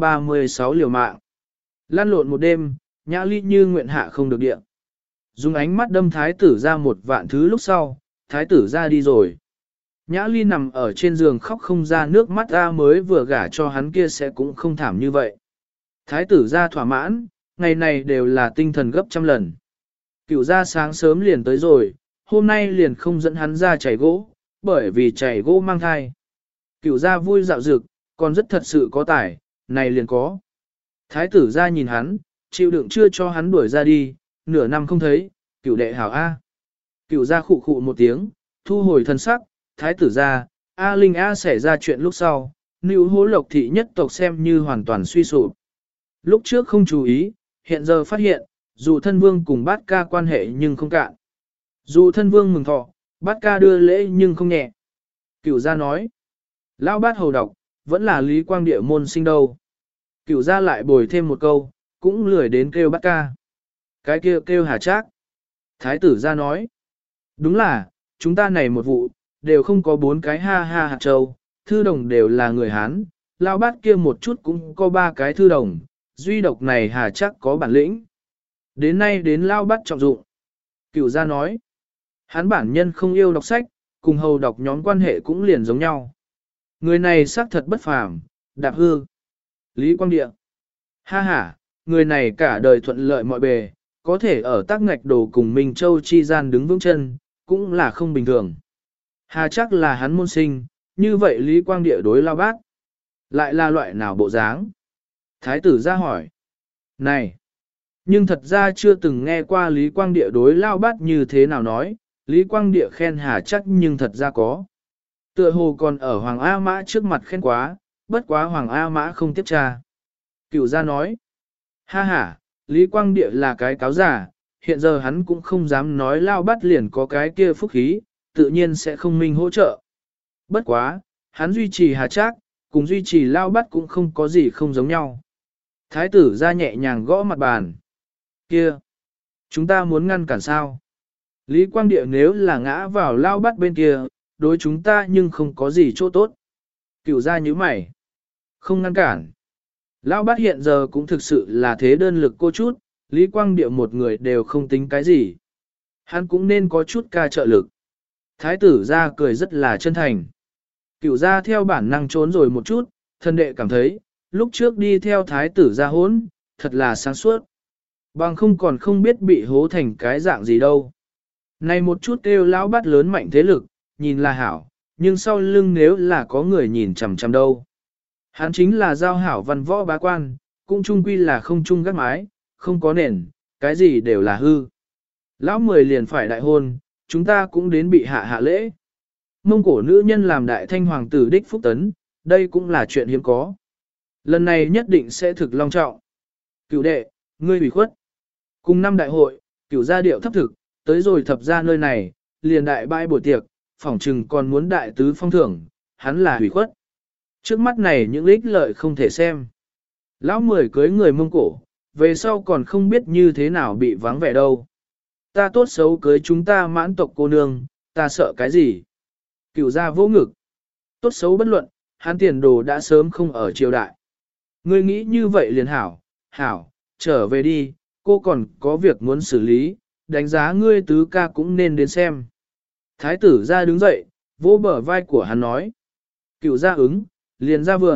436 liều mạng. Lan lộn một đêm, Nhã Ly như nguyện hạ không được điện. Dùng ánh mắt đâm thái tử ra một vạn thứ lúc sau, thái tử ra đi rồi. Nhã Ly nằm ở trên giường khóc không ra nước mắt ra mới vừa gả cho hắn kia sẽ cũng không thảm như vậy. Thái tử ra thỏa mãn, ngày này đều là tinh thần gấp trăm lần. Cửu ra sáng sớm liền tới rồi, hôm nay liền không dẫn hắn ra chảy gỗ, bởi vì chảy gỗ mang thai. Cửu ra vui dạo dực, còn rất thật sự có tài, này liền có. Thái tử ra nhìn hắn, chịu đựng chưa cho hắn đuổi ra đi, nửa năm không thấy, cửu đệ hảo A. Cửu ra khụ khụ một tiếng, thu hồi thân sắc, thái tử ra, A Linh A xảy ra chuyện lúc sau, Nữu Hố Lộc thị nhất tộc xem như hoàn toàn suy sụp. Lúc trước không chú ý, hiện giờ phát hiện, dù thân vương cùng bát ca quan hệ nhưng không cạn. Dù thân vương mừng thọ, bát ca đưa lễ nhưng không nhẹ. Cửu gia nói, lão bát hầu độc, vẫn là Lý Quang Địa môn sinh đâu. Cửu gia lại bồi thêm một câu, cũng lười đến kêu bát ca. Cái kia kêu Hà Trác. Thái tử gia nói, đúng là, chúng ta này một vụ, đều không có 4 cái ha ha hạt châu, thư đồng đều là người Hán, lão bát kia một chút cũng có 3 cái thư đồng, duy độc này Hà Trác có bản lĩnh. Đến nay đến lão bát trọng dụng. Cửu gia nói, hắn bản nhân không yêu đọc sách, cùng hầu đọc nhóm quan hệ cũng liền giống nhau. Người này xác thật bất phàm, đạp hư. Lý Quang Địa. Ha ha, người này cả đời thuận lợi mọi bề, có thể ở tác ngạch đồ cùng Minh Châu chi gian đứng vững chân, cũng là không bình thường. Hà chắc là hắn môn sinh, như vậy Lý Quang Địa đối lao bát. Lại là loại nào bộ dáng? Thái tử ra hỏi. Này! Nhưng thật ra chưa từng nghe qua Lý Quang Địa đối lao bát như thế nào nói, Lý Quang Địa khen Hà chắc nhưng thật ra có. Tựa hồ còn ở Hoàng A Mã trước mặt khen quá, bất quá Hoàng A Mã không tiếp tra. Cửu gia nói. Ha ha, Lý Quang Địa là cái cáo giả, hiện giờ hắn cũng không dám nói lao bát liền có cái kia phúc khí, tự nhiên sẽ không minh hỗ trợ. Bất quá, hắn duy trì Hà Trác, cùng duy trì lao bát cũng không có gì không giống nhau. Thái tử ra nhẹ nhàng gõ mặt bàn. Kia! Chúng ta muốn ngăn cản sao? Lý Quang Địa nếu là ngã vào lao bát bên kia, đối chúng ta nhưng không có gì chỗ tốt. Cửu gia như mày. Không ngăn cản. Lao bát hiện giờ cũng thực sự là thế đơn lực cô chút, Lý Quang Địa một người đều không tính cái gì. Hắn cũng nên có chút ca trợ lực. Thái tử ra cười rất là chân thành. Cửu gia theo bản năng trốn rồi một chút, thân đệ cảm thấy, lúc trước đi theo thái tử ra hốn, thật là sáng suốt. Bằng không còn không biết bị hố thành cái dạng gì đâu. Này một chút kêu lão bát lớn mạnh thế lực, nhìn là hảo, nhưng sau lưng nếu là có người nhìn chằm chằm đâu. Hắn chính là giao hảo văn võ bá quan, cũng chung quy là không chung gác mái, không có nền, cái gì đều là hư. Lão 10 liền phải đại hôn, chúng ta cũng đến bị hạ lễ. Mông cổ nữ nhân làm đại thanh hoàng tử đích phúc tấn, đây cũng là chuyện hiếm có. Lần này nhất định sẽ thực long trọng. Cửu đệ, ngươi ủy khuất. Cùng năm đại hội, cửu gia điệu thấp thực, tới rồi thập gia nơi này, liền đại bãi buổi tiệc, phỏng trừng còn muốn đại tứ phong thưởng, hắn là ủy khuất. Trước mắt này những ích lợi không thể xem. Lão 10 cưới người Mông Cổ, về sau còn không biết như thế nào bị vắng vẻ đâu. Ta tốt xấu cưới chúng ta mãn tộc cô nương, ta sợ cái gì? Cửu gia vô ngực. Tốt xấu bất luận, hắn tiền đồ đã sớm không ở triều đại. Ngươi nghĩ như vậy liền hảo, hảo, trở về đi, cô còn có việc muốn xử lý, đánh giá ngươi tứ ca cũng nên đến xem. Thái tử ra đứng dậy, vỗ bờ vai của hắn nói. Cửu gia ứng, liền ra vườn,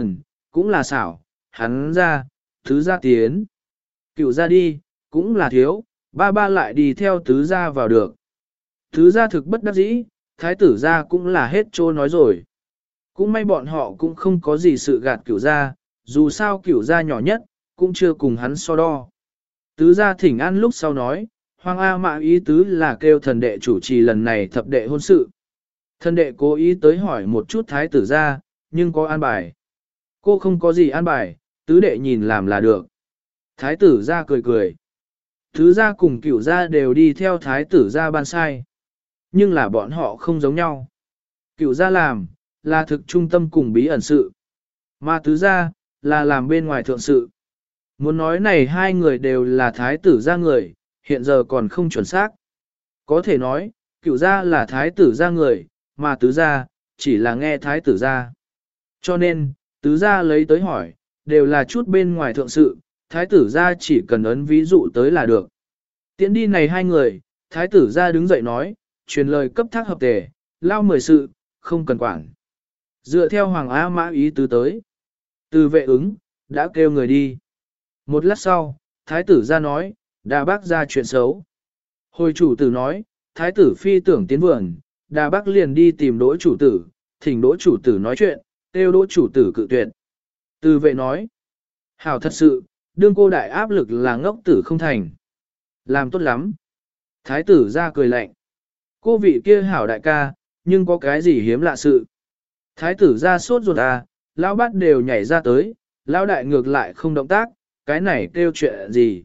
cũng là xảo, hắn ra, tứ gia tiến. Cựu gia đi, cũng là thiếu, ba ba lại đi theo tứ gia vào được. Tứ gia thực bất đắc dĩ, thái tử gia cũng là hết trô nói rồi. Cũng may bọn họ cũng không có gì sự gạt cửu gia, dù sao cửu gia nhỏ nhất, cũng chưa cùng hắn so đo. Tứ gia thỉnh an lúc sau nói, Hoàng A Mã ý tứ là kêu thần đệ chủ trì lần này thập đệ hôn sự. Thần đệ cố ý tới hỏi một chút thái tử gia, nhưng có an bài. Cô không có gì an bài, tứ đệ nhìn làm là được. Thái tử gia cười cười. Tứ gia cùng cửu gia đều đi theo thái tử gia ban sai. Nhưng là bọn họ không giống nhau. Cửu gia làm, là thực trung tâm cùng bí ẩn sự. Mà tứ gia, là làm bên ngoài thượng sự. Muốn nói này hai người đều là thái tử gia người, hiện giờ còn không chuẩn xác. Có thể nói, cửu gia là thái tử gia người, mà tứ gia, chỉ là nghe thái tử gia. Cho nên, tứ gia lấy tới hỏi, đều là chút bên ngoài thượng sự, thái tử gia chỉ cần ấn ví dụ tới là được. Tiễn đi này hai người, thái tử gia đứng dậy nói, truyền lời cấp thác hợp tề, lao 10 sự, không cần quản. Dựa theo Hoàng A Mã ý tứ tới. Từ vệ ứng, đã kêu người đi. Một lát sau, thái tử ra nói, đà bác ra chuyện xấu. Hồi chủ tử nói, thái tử phi tưởng tiến vườn, đà bác liền đi tìm đỗ chủ tử, thỉnh đỗ chủ tử nói chuyện, kêu đỗ chủ tử cự tuyệt. Từ vệ nói, hảo thật sự, đương cô đại áp lực là ngốc tử không thành. Làm tốt lắm. Thái tử ra cười lạnh. Cô vị kia hảo đại ca, nhưng có cái gì hiếm lạ sự. Thái tử ra sốt ruột à, lão bát đều nhảy ra tới, lão đại ngược lại không động tác, cái này kêu chuyện gì.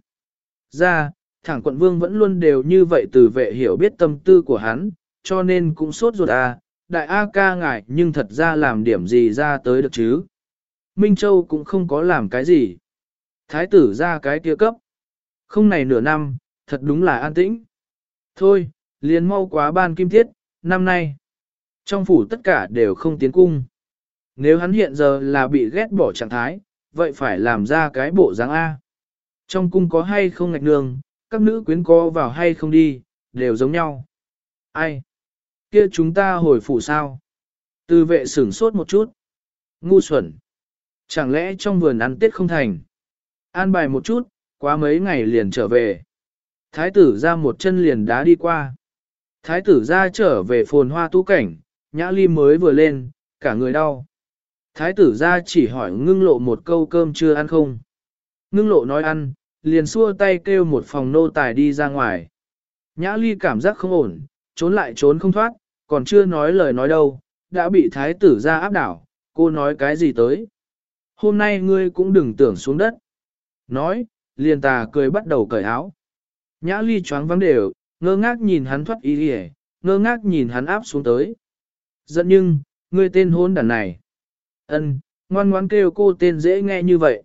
Ra, thẳng quận vương vẫn luôn đều như vậy, từ vệ hiểu biết tâm tư của hắn, cho nên cũng sốt ruột à, đại A ca ngại nhưng thật ra làm điểm gì ra tới được chứ. Minh Châu cũng không có làm cái gì. Thái tử ra cái kia cấp. Không này nửa năm, thật đúng là an tĩnh. Thôi, liền mau quá ban kim tiết, năm nay. Trong phủ tất cả đều không tiến cung. Nếu hắn hiện giờ là bị ghét bỏ trạng thái, vậy phải làm ra cái bộ dáng A. Trong cung có hay không ngạch nương, các nữ quyến có vào hay không đi, đều giống nhau. Ai? Kia chúng ta hồi phủ sao? Từ vệ sửng sốt một chút. Ngu xuẩn. Chẳng lẽ trong vườn ăn tết không thành? An bài một chút, quá mấy ngày liền trở về. Thái tử ra một chân liền đá đi qua. Thái tử ra trở về phồn hoa tu cảnh, Nhã Ly mới vừa lên, cả người đau. Thái tử ra chỉ hỏi Ngưng Lộ một câu cơm chưa ăn không. Ngưng Lộ nói ăn, liền xua tay kêu một phòng nô tài đi ra ngoài. Nhã Ly cảm giác không ổn, trốn lại trốn không thoát, còn chưa nói lời nói đâu, đã bị thái tử ra áp đảo, cô nói cái gì tới. Hôm nay ngươi cũng đừng tưởng xuống đất. Nói, liền tà cười bắt đầu cởi áo. Nhã Ly choáng vắng đều, ngơ ngác nhìn hắn thoát y đi, ngơ ngác nhìn hắn áp xuống tới. Giận nhưng, ngươi tên hôn đàn này. Ân, ngoan ngoãn kêu cô tên dễ nghe như vậy.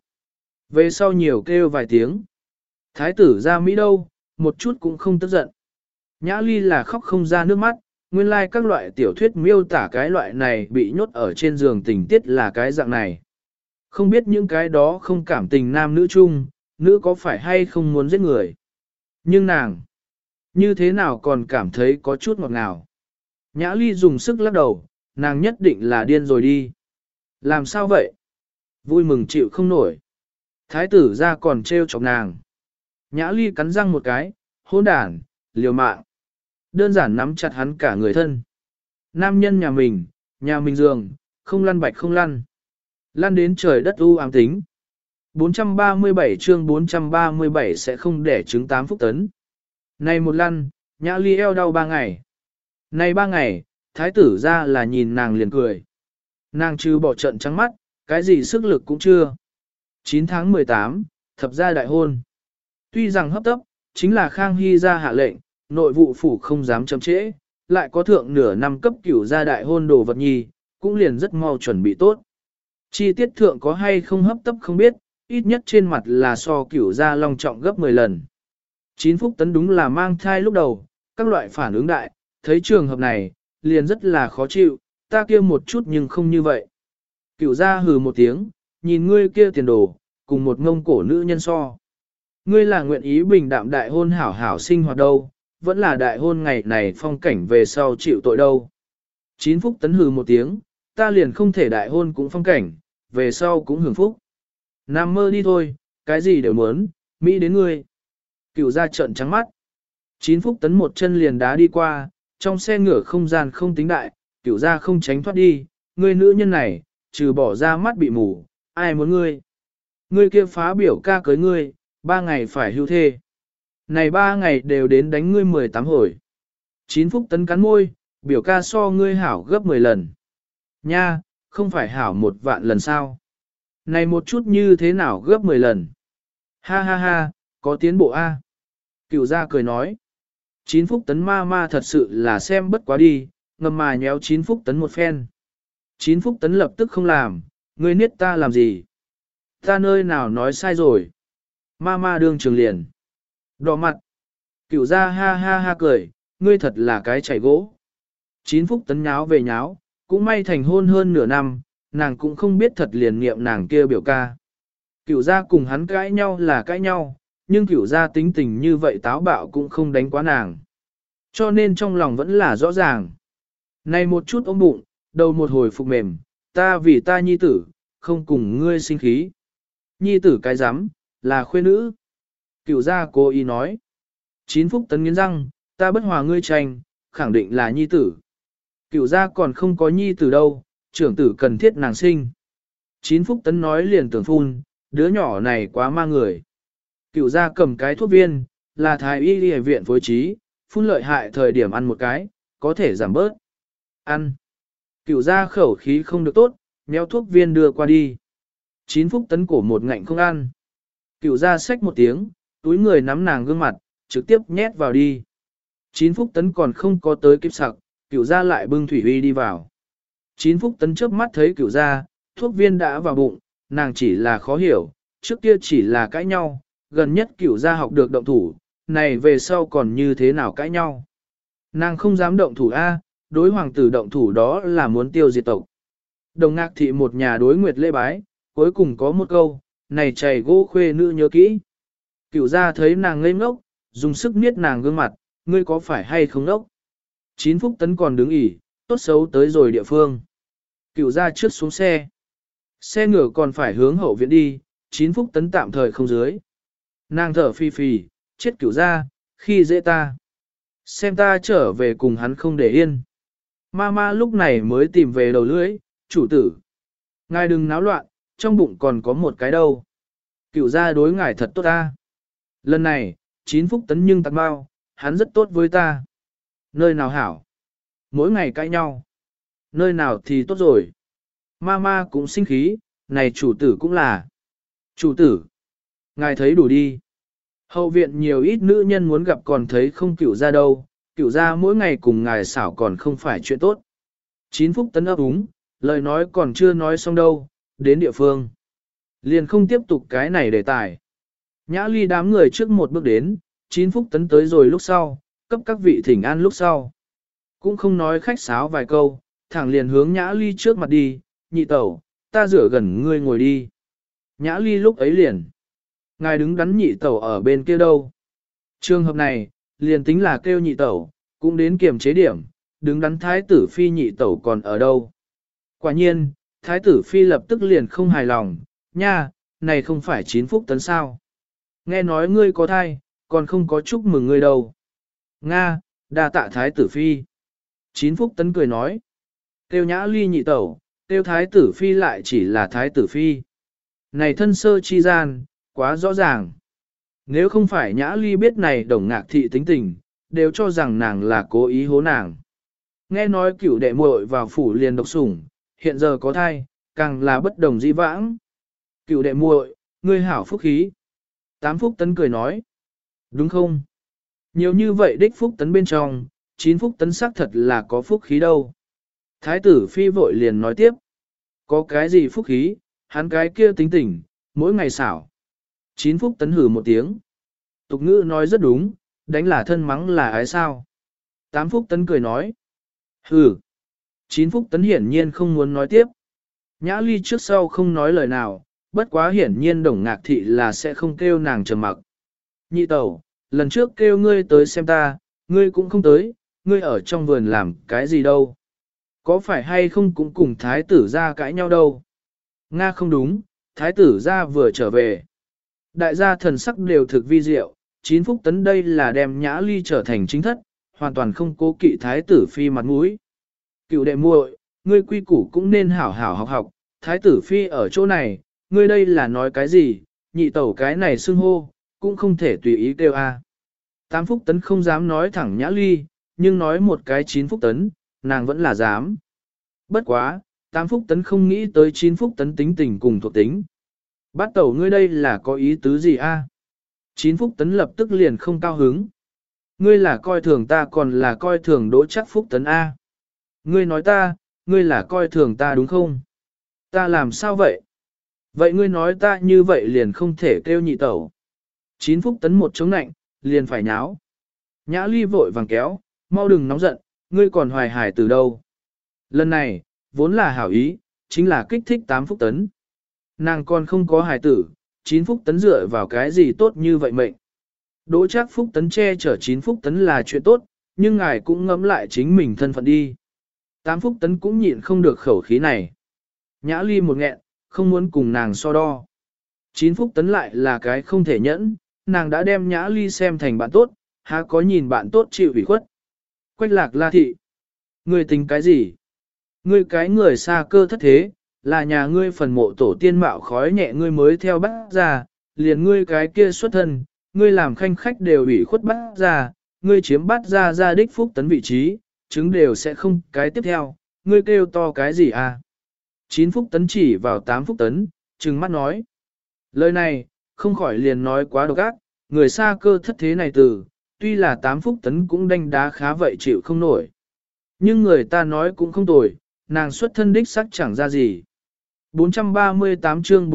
Về sau nhiều kêu vài tiếng. Thái tử ra Mỹ đâu, một chút cũng không tức giận. Nhã Ly là khóc không ra nước mắt, nguyên lai like các loại tiểu thuyết miêu tả cái loại này bị nhốt ở trên giường tình tiết là cái dạng này. Không biết những cái đó không cảm tình nam nữ chung, nữ có phải hay không muốn giết người. Nhưng nàng, như thế nào còn cảm thấy có chút ngọt ngào. Nhã Ly dùng sức lắc đầu, nàng nhất định là điên rồi đi. Làm sao vậy? Vui mừng chịu không nổi. Thái tử ra còn trêu chọc nàng. Nhã Ly cắn răng một cái, hỗn đản, liều mạng. Đơn giản nắm chặt hắn cả người thân. Nam nhân nhà mình giường, không lăn bạch không lăn. Lăn đến trời đất u ám tính. 437 chương 437 sẽ không để trứng 8 phúc tấn. Này một lăn, Nhã Ly eo đau 3 ngày. Này 3 ngày, thái tử ra là nhìn nàng liền cười. Nàng trừ bỏ trận trắng mắt, cái gì sức lực cũng chưa. 9 tháng 18, thập gia đại hôn. Tuy rằng hấp tấp, chính là Khang Hy ra hạ lệnh, nội vụ phủ không dám chậm trễ, lại có thượng nửa năm cấp cửu gia đại hôn đồ vật nhi, cũng liền rất mau chuẩn bị tốt. Chi tiết thượng có hay không hấp tấp không biết, ít nhất trên mặt là so cửu gia long trọng gấp 10 lần. 9 phúc tấn đúng là mang thai lúc đầu, các loại phản ứng đại, thấy trường hợp này, liền rất là khó chịu, ta kia một chút nhưng không như vậy. Cửu gia hừ một tiếng, nhìn ngươi kia tiền đồ, cùng một ngông cổ nữ nhân so. Ngươi là nguyện ý bình đạm đại hôn hảo hảo sinh hoạt đâu, vẫn là đại hôn ngày này phong cảnh về sau chịu tội đâu. 9 phúc tấn hừ một tiếng, ta liền không thể đại hôn cũng phong cảnh, về sau cũng hưởng phúc. Nằm mơ đi thôi, cái gì đều muốn, Mỹ đến ngươi. Cửu gia trợn trắng mắt. 9 Phúc Tấn một chân liền đá đi qua, trong xe ngựa không gian không tính đại, Cửu gia không tránh thoát đi, ngươi nữ nhân này, trừ bỏ ra mắt bị mù, ai muốn ngươi. Ngươi kia phá biểu ca cưới ngươi, 3 ngày phải hưu thê. Này 3 ngày đều đến đánh ngươi 18 hồi. 9 Phúc Tấn cắn môi, biểu ca so ngươi hảo gấp 10 lần. Nha, không phải hảo 1 vạn lần sao? Này một chút như thế nào gấp 10 lần? Ha ha ha, có tiến bộ a. Cửu gia cười nói. 9 Phúc Tấn ma ma thật sự là xem bất quá đi, ngầm mà nhéo 9 Phúc Tấn một phen. 9 Phúc Tấn lập tức không làm, ngươi niết ta làm gì? Ta nơi nào nói sai rồi? Ma ma đương trường liền. Đỏ mặt. Cửu gia ha ha ha cười, ngươi thật là cái chảy gỗ. 9 Phúc Tấn nháo về nháo, cũng may thành hôn hơn nửa năm, nàng cũng không biết thật liền nghiệm nàng kia biểu ca. Cửu gia cùng hắn cãi nhau là cãi nhau, nhưng cửu gia tính tình như vậy táo bạo cũng không đánh quá nàng. Cho nên trong lòng vẫn là rõ ràng. Này một chút ôm bụng, đầu một hồi phục mềm, ta vì ta nhi tử, không cùng ngươi sinh khí. Nhi tử cái rắm là khuê nữ. Cửu gia cố ý nói. 9 Phúc Tấn nghiến răng, ta bất hòa ngươi tranh, khẳng định là nhi tử. Cửu gia còn không có nhi tử đâu, trưởng tử cần thiết nàng sinh. 9 Phúc Tấn nói liền tưởng phun, đứa nhỏ này quá ma người. Cửu gia cầm cái thuốc viên, là thái y y viện phối trí, phun lợi hại thời điểm ăn một cái, có thể giảm bớt. Ăn. Cửu gia khẩu khí không được tốt, méo thuốc viên đưa qua đi. 9 Phúc Tấn cổ một ngạnh không ăn. Cửu gia xách một tiếng, túi người nắm nàng gương mặt, trực tiếp nhét vào đi. 9 Phúc Tấn còn không có tới kịp sặc, Cửu gia lại bưng thủy uy đi vào. 9 Phúc Tấn chớp mắt thấy Cửu gia, thuốc viên đã vào bụng, nàng chỉ là khó hiểu, trước kia chỉ là cãi nhau, gần nhất Cửu gia học được động thủ, này về sau còn như thế nào cãi nhau. Nàng không dám động thủ A, đối hoàng tử động thủ đó là muốn tiêu diệt tộc. Đồng Ngạc thị một nhà đối nguyệt lễ bái, cuối cùng có một câu, này chảy gỗ khuê nữ nhớ kỹ. Cửu gia thấy nàng ngây ngốc, dùng sức niết nàng gương mặt, ngươi có phải hay không ngốc? 9 Phúc Tấn còn đứng ỉ, tốt xấu tới rồi địa phương. Cửu gia trước xuống xe. Xe ngựa còn phải hướng hậu viện đi, 9 Phúc Tấn tạm thời không dưới. Nàng thở phì phì, chết Cửu gia, khi dễ ta. Xem ta trở về cùng hắn không để yên. Mama lúc này mới tìm về đầu lưỡi, chủ tử. Ngài đừng náo loạn, trong bụng còn có một cái đâu. Cửu gia đối ngài thật tốt ta. Lần này, 9 Phúc Tấn nhưng tặng bao, hắn rất tốt với ta. Nơi nào hảo? Mỗi ngày cãi nhau. Nơi nào thì tốt rồi. Mama cũng sinh khí, này chủ tử cũng là. Chủ tử, ngài thấy đủ đi. Hậu viện nhiều ít nữ nhân muốn gặp còn thấy không Cửu gia đâu, Cửu gia mỗi ngày cùng ngài xảo còn không phải chuyện tốt. 9 Phúc Tấn ấp úng, lời nói còn chưa nói xong đâu, đến địa phương. Liền không tiếp tục cái này đề tài. Nhã Ly đám người trước một bước đến, 9 Phúc Tấn tới rồi lúc sau, cấp các vị thỉnh an lúc sau. Cũng không nói khách sáo vài câu, thẳng liền hướng Nhã Ly trước mặt đi, nhị tẩu, ta rửa gần ngươi ngồi đi. Nhã Ly lúc ấy liền. Ngài đứng đắn nhị tẩu ở bên kia đâu. Trường hợp này, liền tính là kêu nhị tẩu, cũng đến kiềm chế điểm, đứng đắn thái tử phi nhị tẩu còn ở đâu. Quả nhiên, thái tử phi lập tức liền không hài lòng, nha, này không phải 9 Phúc Tấn sao. Nghe nói ngươi có thai, còn không có chúc mừng ngươi đâu. Nga, đa tạ thái tử phi. 9 Phúc Tấn cười nói. Tiêu Nhã Ly nhị tẩu, tiêu thái tử phi lại chỉ là thái tử phi. Này thân sơ chi gian, quá rõ ràng. Nếu không phải Nhã Ly biết này Đồng Ngạc thị tính tình, đều cho rằng nàng là cố ý hố nàng. Nghe nói cửu đệ muội vào phủ liền độc sủng, hiện giờ có thai, càng là bất đồng di vãng. Cửu đệ muội, ngươi hảo phúc khí. 8 Phúc Tấn cười nói. Đúng không? Nhiều như vậy đích Phúc Tấn bên trong, 9 Phúc Tấn xác thật là có phúc khí đâu. Thái tử phi vội liền nói tiếp. Có cái gì phúc khí, hắn cái kia tính tình, mỗi ngày xảo. 9 Phúc Tấn hử một tiếng. Tục ngữ nói rất đúng, đánh là thân mắng là ái sao. 8 Phúc Tấn cười nói. Hử. 9 Phúc Tấn hiển nhiên không muốn nói tiếp. Nhã Ly trước sau không nói lời nào, bất quá hiển nhiên Đồng Ngạc thị là sẽ không kêu nàng trầm mặc. Nhị tẩu, lần trước kêu ngươi tới xem ta, ngươi cũng không tới, ngươi ở trong vườn làm cái gì đâu. Có phải hay không cũng cùng thái tử ra cãi nhau đâu. Nga không đúng, thái tử gia vừa trở về. Đại gia thần sắc đều thực vi diệu, 9 phúc tấn đây là đem Nhã Ly trở thành chính thất, hoàn toàn không cố kỵ thái tử phi mặt mũi. Cựu đệ muội, ngươi quy củ cũng nên hảo hảo học học, thái tử phi ở chỗ này, ngươi đây là nói cái gì, nhị tẩu cái này xưng hô, cũng không thể tùy ý kêu a. 8 phúc tấn không dám nói thẳng Nhã Ly, nhưng nói một cái 9 phúc tấn, nàng vẫn là dám. Bất quá, 8 phúc tấn không nghĩ tới 9 phúc tấn tính tình cùng thuộc tính. Bát tẩu ngươi đây là có ý tứ gì a? 9 phúc tấn lập tức liền không cao hứng. Ngươi là coi thường ta còn là coi thường Đỗ Trác phúc tấn a? Ngươi nói ta, ngươi là coi thường ta đúng không? Ta làm sao vậy? Vậy ngươi nói ta như vậy liền không thể kêu nhị tẩu. 9 phúc tấn một chống nạnh, liền phải nháo. Nhã Ly vội vàng kéo, mau đừng nóng giận, ngươi còn hoài hài từ đâu. Lần này, vốn là hảo ý, chính là kích thích 8 phúc tấn. Nàng còn không có hài tử, 9 phúc tấn dựa vào cái gì tốt như vậy mệnh. Đỗ Trác phúc tấn che chở 9 phúc tấn là chuyện tốt, nhưng ngài cũng ngẫm lại chính mình thân phận đi. 8 phúc tấn cũng nhịn không được khẩu khí này. Nhã Ly một nghẹn, không muốn cùng nàng so đo. 9 phúc tấn lại là cái không thể nhẫn, nàng đã đem Nhã Ly xem thành bạn tốt, há có nhìn bạn tốt chịu ủy khuất. Quách Lạc La thị, ngươi tính cái gì? Ngươi cái người xa cơ thất thế, là nhà ngươi phần mộ tổ tiên mạo khói nhẹ ngươi mới theo bắt ra, liền ngươi cái kia xuất thân, ngươi làm khanh khách đều ủy khuất bắt ra, ngươi chiếm bắt ra đích phúc tấn vị trí, chứng đều sẽ không cái tiếp theo, ngươi kêu to cái gì à? 9 phúc tấn chỉ vào 8 phúc tấn, trừng mắt nói. Lời này, không khỏi liền nói quá độc ác, người xa cơ thất thế này từ, tuy là 8 phúc tấn cũng đanh đá khá vậy chịu không nổi. Nhưng người ta nói cũng không tồi, nàng xuất thân đích sắc chẳng ra gì. 438 chương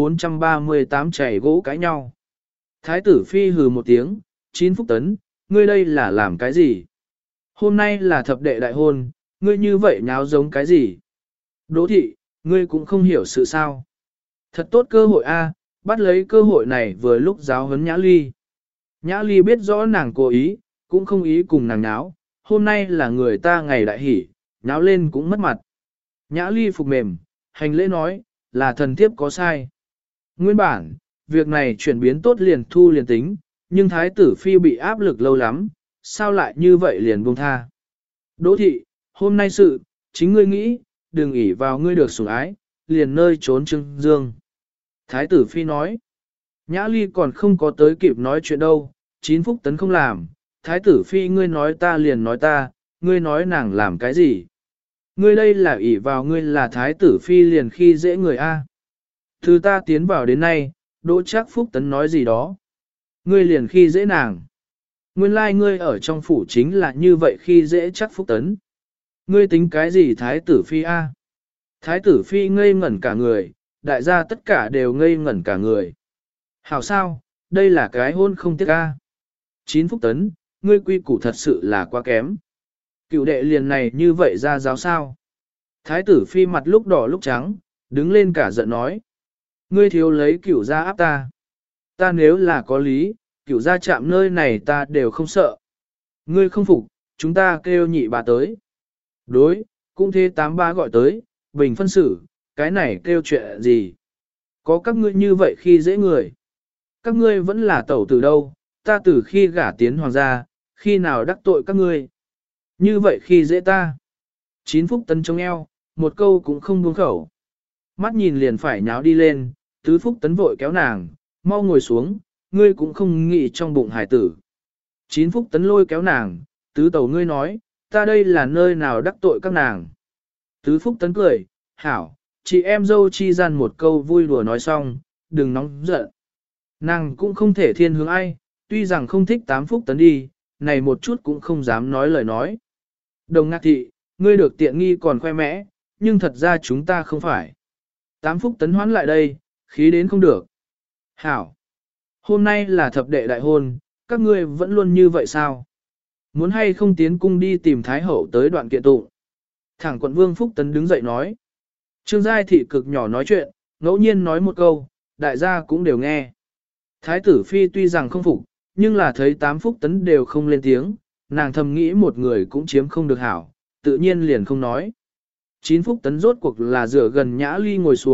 438 chảy gỗ cãi nhau. Thái tử phi hừ một tiếng, 9 phúc tấn, ngươi đây là làm cái gì? Hôm nay là thập đệ đại hôn, ngươi như vậy nháo giống cái gì? Đỗ thị, ngươi cũng không hiểu sự sao. Thật tốt cơ hội a, bắt lấy cơ hội này vừa lúc giáo huấn Nhã Ly. Nhã Ly biết rõ nàng cố ý, cũng không ý cùng nàng nháo, hôm nay là người ta ngày đại hỷ, nháo lên cũng mất mặt. Nhã Ly phục mềm, hành lễ nói, là thần thiếp có sai. Nguyên bản, việc này chuyển biến tốt liền thu liền tính, nhưng thái tử phi bị áp lực lâu lắm, sao lại như vậy liền buông tha. Đỗ thị, hôm nay sự, chính ngươi nghĩ, đừng ỷ vào ngươi được sủng ái, liền nơi trốn trưng dương. Thái tử phi nói, Nhã Ly còn không có tới kịp nói chuyện đâu, 9 phúc tấn không làm, thái tử phi ngươi nói ta liền nói ta, ngươi nói nàng làm cái gì. Ngươi đây là ỷ vào ngươi là thái tử phi liền khi dễ người A. Từ ta tiến vào đến nay, Đỗ Trác phúc tấn nói gì đó. Ngươi liền khi dễ nàng. Nguyên lai ngươi ở trong phủ chính là như vậy khi dễ chắc phúc tấn. Ngươi tính cái gì thái tử phi A? Thái tử phi ngây ngẩn cả người, đại gia tất cả đều ngây ngẩn cả người. Hảo sao, đây là cái hôn không tiếc A. 9 phúc tấn, ngươi quy củ thật sự là quá kém. Cựu đệ liền này như vậy ra giáo sao? Thái tử phi mặt lúc đỏ lúc trắng, đứng lên cả giận nói. Ngươi thiếu lấy cựu gia áp ta. Ta nếu là có lý, cựu gia chạm nơi này ta đều không sợ. Ngươi không phục, chúng ta kêu nhị bà tới. Đối, cũng thế 83 gọi tới, bình phân xử, cái này kêu chuyện gì? Có các ngươi như vậy khi dễ người. Các ngươi vẫn là tẩu từ đâu, ta từ khi gả tiến hoàng gia, khi nào đắc tội các ngươi. Như vậy khi dễ ta. 9 phúc tấn chống eo, một câu cũng không buông khẩu. Mắt nhìn liền phải nháo đi lên, tứ phúc tấn vội kéo nàng, mau ngồi xuống, ngươi cũng không nghĩ trong bụng hải tử. 9 phúc tấn lôi kéo nàng, tứ tẩu ngươi nói, ta đây là nơi nào đắc tội các nàng. Tứ phúc tấn cười, hảo, chị em dâu chi gian một câu vui đùa nói xong, đừng nóng giận. Nàng cũng không thể thiên hướng ai, tuy rằng không thích 8 phúc tấn đi, này một chút cũng không dám nói lời nói. Đồng Ngạc thị, ngươi được tiện nghi còn khoe mẽ, nhưng thật ra chúng ta không phải. 8 phúc tấn hoán lại đây, khí đến không được. Hảo, hôm nay là thập đệ đại hôn, các ngươi vẫn luôn như vậy sao? Muốn hay không tiến cung đi tìm Thái Hậu tới đoạn kiện tụng? Thẳng quận Vương Phúc Tấn đứng dậy nói. Trương Giai thị cực nhỏ nói chuyện, ngẫu nhiên nói một câu, đại gia cũng đều nghe. Thái tử Phi tuy rằng không phục, nhưng là thấy 8 Phúc Tấn đều không lên tiếng, nàng thầm nghĩ một người cũng chiếm không được hảo, tự nhiên liền không nói. 9 Phúc Tấn rốt cuộc là dựa gần Nhã Ly ngồi xuống,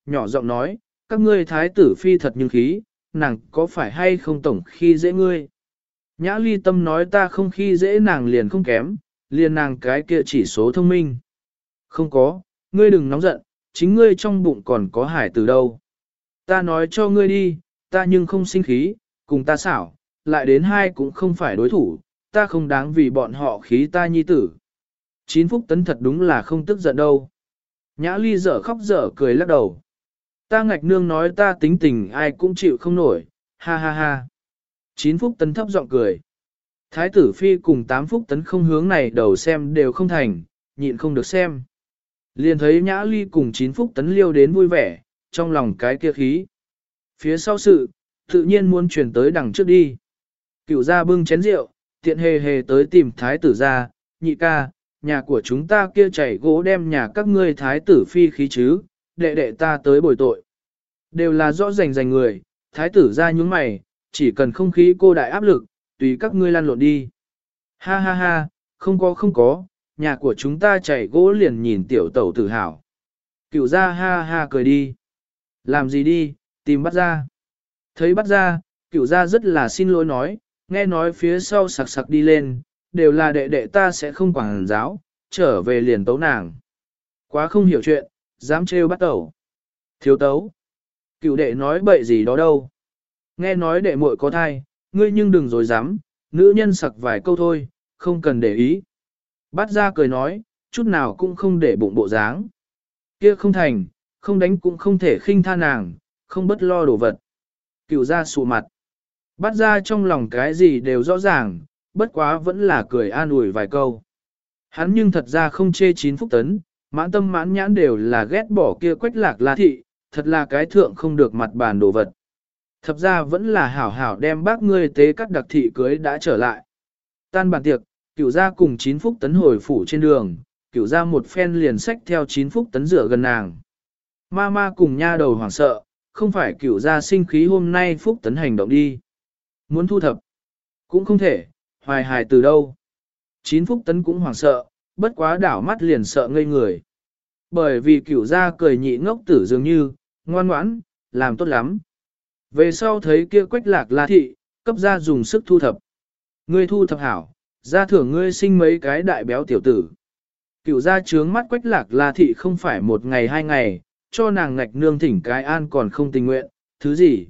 nhỏ giọng nói, các ngươi thái tử phi thật nhưng khí, nàng có phải hay không tổng khi dễ ngươi. Nhã ly tâm nói ta không khi dễ nàng liền không kém, liền nàng cái kia chỉ số thông minh. Không có, ngươi đừng nóng giận, chính ngươi trong bụng còn có hải từ đâu. Ta nói cho ngươi đi, ta nhưng không sinh khí, cùng ta xảo, lại đến hai cũng không phải đối thủ, ta không đáng vì bọn họ khí ta nhi tử. Chín Phúc Tấn thật đúng là không tức giận đâu. Nhã ly dở khóc dở cười lắc đầu. Ta ngạch nương nói ta tính tình ai cũng chịu không nổi, ha ha ha. Chín Phúc Tấn thấp giọng cười. Thái tử phi cùng 8 Phúc Tấn không hướng này đầu xem đều không thành, nhịn không được xem. Liền thấy Nhã ly cùng 9 Phúc Tấn liêu đến vui vẻ, trong lòng cái kia khí. Phía sau sự, tự nhiên muốn chuyển tới đằng trước đi. Cửu gia bưng chén rượu, tiện hề hề tới tìm thái tử gia, nhị ca, nhà của chúng ta kia chảy gỗ đem nhà các ngươi thái tử phi khí chứ, đệ đệ ta tới bồi tội. Đều là rõ rành người, thái tử gia nhúng mày, chỉ cần không khí cô đại áp lực, tùy các ngươi lăn lộn đi. Ha ha ha, không có, nhà của chúng ta chảy gỗ liền nhìn tiểu tẩu tử hảo. Cửu gia ha ha cười đi. Làm gì đi, tìm bắt ra. Thấy bắt ra, cửu gia rất là xin lỗi nói, nghe nói phía sau sặc sặc đi lên, đều là đệ đệ ta sẽ không quản giáo, trở về liền tấu nàng. Quá không hiểu chuyện, dám trêu bắt tẩu. Thiếu tấu. Cửu đệ nói bậy gì đó đâu. Nghe nói đệ muội có thai, ngươi nhưng đừng dối dám, nữ nhân sặc vài câu thôi, không cần để ý. Bắt ra cười nói, chút nào cũng không để bụng bộ dáng. Kia không thành, không đánh cũng không thể khinh tha nàng, không bất lo đồ vật. Cửu ra sụ mặt. Bắt ra trong lòng cái gì đều rõ ràng, bất quá vẫn là cười an ủi vài câu. Hắn nhưng thật ra không chê 9 Phúc Tấn, mãn tâm mãn nhãn đều là ghét bỏ kia Quách Lạc La thị, thật là cái thượng không được mặt bàn đồ vật. Thật ra vẫn là hảo hảo đem bác ngươi tế cắt đặc thị cưới đã trở lại. Tan bàn tiệc, cửu gia cùng 9 Phúc Tấn hồi phủ trên đường, cửu gia một phen liền sách theo 9 Phúc Tấn rửa gần nàng. Ma ma cùng nha đầu hoảng sợ, không phải cửu gia sinh khí hôm nay Phúc Tấn hành động đi. Muốn thu thập, cũng không thể, hoài hài từ đâu. 9 Phúc Tấn cũng hoảng sợ, bất quá đảo mắt liền sợ ngây người. Bởi vì cửu gia cười nhị ngốc tử dường như, ngoan ngoãn, làm tốt lắm. Về sau thấy kia Quách Lạc La thị, cấp gia dùng sức thu thập. Ngươi thu thập hảo, gia thưởng ngươi sinh mấy cái đại béo tiểu tử. Cửu gia trướng mắt Quách Lạc La thị không phải một ngày hai ngày, cho nàng ngạch nương thỉnh cái an còn không tình nguyện, thứ gì.